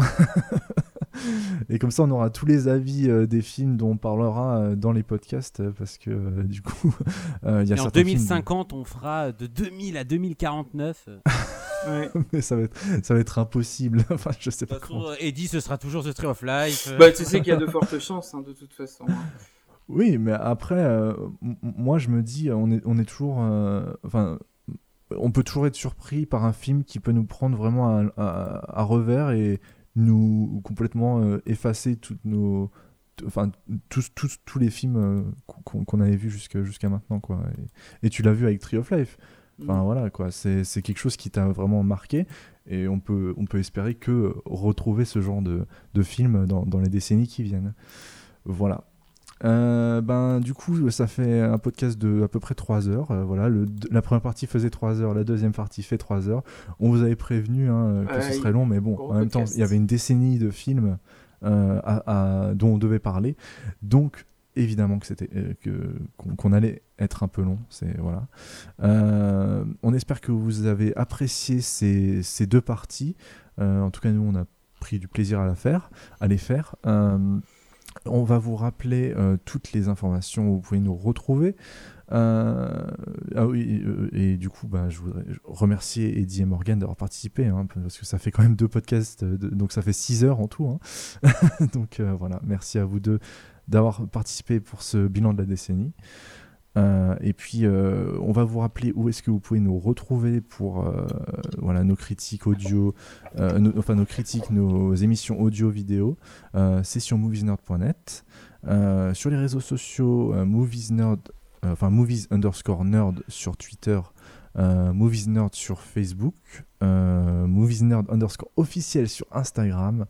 Et comme ça, on aura tous les avis euh, des films dont on parlera euh, dans les podcasts, euh, parce que euh, du coup, euh, il y a Et en certains deux mille films- cinquante, on fera de deux mille à deux mille quarante-neuf. De Ouais. mais ça va être, ça va être impossible. Enfin, je sais pas toute comment. façon, Eddie, ce sera toujours The Tree of Life. Bah, tu sais qu'il y a de fortes chances, hein, de toute façon. hein. Oui, mais après, euh, m- moi, je me dis, on est, on est toujours, euh, enfin, on peut toujours être surpris par un film qui peut nous prendre vraiment à, à- à revers et nous complètement euh, effacer toutes nos, t- enfin, tous, tous, tous les films euh, qu'on, qu'on avait vus jusqu'à, jusqu'à maintenant, quoi. Et, et tu l'as vu avec Tree of Life. Enfin Mm. voilà quoi, c'est, c'est quelque chose qui t'a vraiment marqué et on peut, on peut espérer que retrouver ce genre de, de film dans, dans les décennies qui viennent. Voilà. Euh, ben, du coup, ça fait un podcast de à peu près trois heures. Euh, voilà, le, la première partie faisait trois heures, la deuxième partie fait trois heures. On vous avait prévenu hein, que Ouais, ce serait long, mais bon, gros en même temps, podcast. il y avait une décennie de films euh, à- à- dont on devait parler. Donc, évidemment que c'était euh, que qu'on, qu'on allait être un peu long. C'est voilà. Euh, on espère que vous avez apprécié ces, ces deux parties. Euh, en tout cas, nous, on a pris du plaisir à la faire, à les faire. Euh, on va vous rappeler euh, toutes les informations où vous pouvez nous retrouver. Euh, ah oui, euh, et du coup, bah, je voudrais remercier Eddie et Morgane d'avoir participé, hein, parce que ça fait quand même deux podcasts, euh, de- donc ça fait six heures en tout. Hein. donc euh, voilà, merci à vous deux d'avoir participé pour ce bilan de la décennie. Euh, et puis, euh, on va vous rappeler où est-ce que vous pouvez nous retrouver pour euh, voilà, nos critiques audio, euh, nos, enfin nos critiques, nos émissions audio-vidéo. Euh, c'est sur moviesnerd point net. Euh, sur les réseaux sociaux, euh, moviesnerd, euh, enfin movies underscore nerd sur Twitter, euh, moviesnerd sur Facebook, euh, moviesnerd underscore officiel sur Instagram.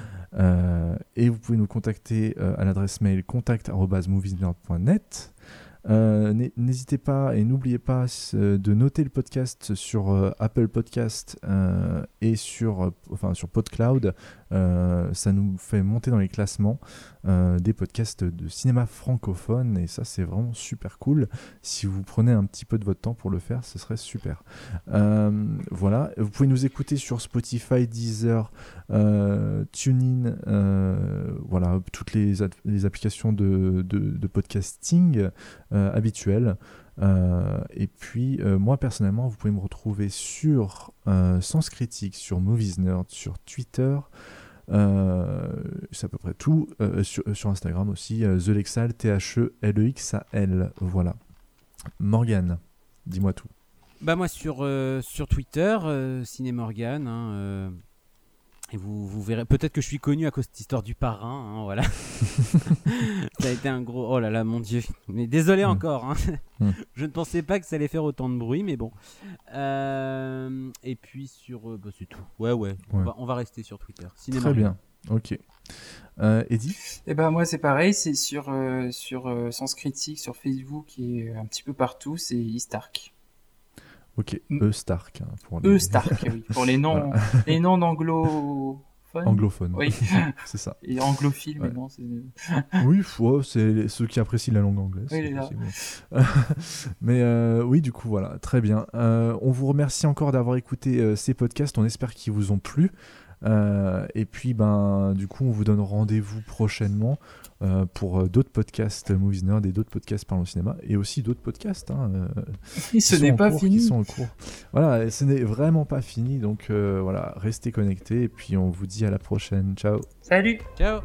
Euh, et vous pouvez nous contacter euh, à l'adresse mail contact arobase moviesnerd point net. Euh, n'hé- n'hésitez pas et n'oubliez pas euh, de noter le podcast sur euh, Apple Podcast euh, et sur, euh, enfin, sur PodCloud. euh, ça nous fait monter dans les classements euh, des podcasts de cinéma francophone, et ça c'est vraiment super cool. Si vous prenez un petit peu de votre temps pour le faire, ce serait super. Euh, voilà, vous pouvez nous écouter sur Spotify, Deezer, euh, TuneIn, euh, voilà, toutes les, ad- les applications de, de, de podcasting euh, habituelles. Euh, et puis euh, moi personnellement, vous pouvez me retrouver sur euh, Sens Critique, sur Movies Nerd, sur Twitter, euh, c'est à peu près tout, euh, sur, sur Instagram aussi, euh, The Lexal, T H E L E X A L. Voilà. Morgane, dis-moi tout. Bah moi sur, euh, sur Twitter, euh, Ciné Morgane, hein, euh, et vous, vous verrez, peut-être que je suis connu à cause de cette histoire du parrain, hein, voilà. Ça a été un gros, oh là là mon dieu, mais désolé mmh. encore, hein. mmh. Je ne pensais pas que ça allait faire autant de bruit, mais bon. Euh, et puis sur, euh, bah, c'est tout, ouais ouais, ouais. On, va, on va rester sur Twitter. Ciné Très Morgane. bien, ok. Euh, Eddy ? Eh ben moi c'est pareil, c'est sur, euh, sur euh, Sens Critique, sur Facebook et un petit peu partout, c'est E-Stark. Ok, E Stark. Hein, pour les... E Stark, oui, pour les non, voilà. Les non anglophones. Anglophones. Oui, c'est ça. Et anglophiles, ouais. Mais non, c'est. Oui, ouais, c'est ceux qui apprécient la langue anglaise. Oui, là. Mais euh, oui, du coup, voilà, très bien. Euh, on vous remercie encore d'avoir écouté euh, ces podcasts. On espère qu'ils vous ont plu. Euh, et puis, ben, du coup, on vous donne rendez-vous prochainement euh, pour euh, d'autres podcasts Movies Nerd et d'autres podcasts Parlons Cinéma, et aussi d'autres podcasts. Hein, euh, et ce n'est pas cours, fini. Qui sont en cours. Voilà, ce n'est vraiment pas fini. Donc, euh, voilà, restez connectés. Et puis, on vous dit à la prochaine. Ciao. Salut. Ciao.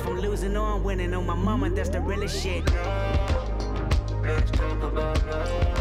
Let's talk about love.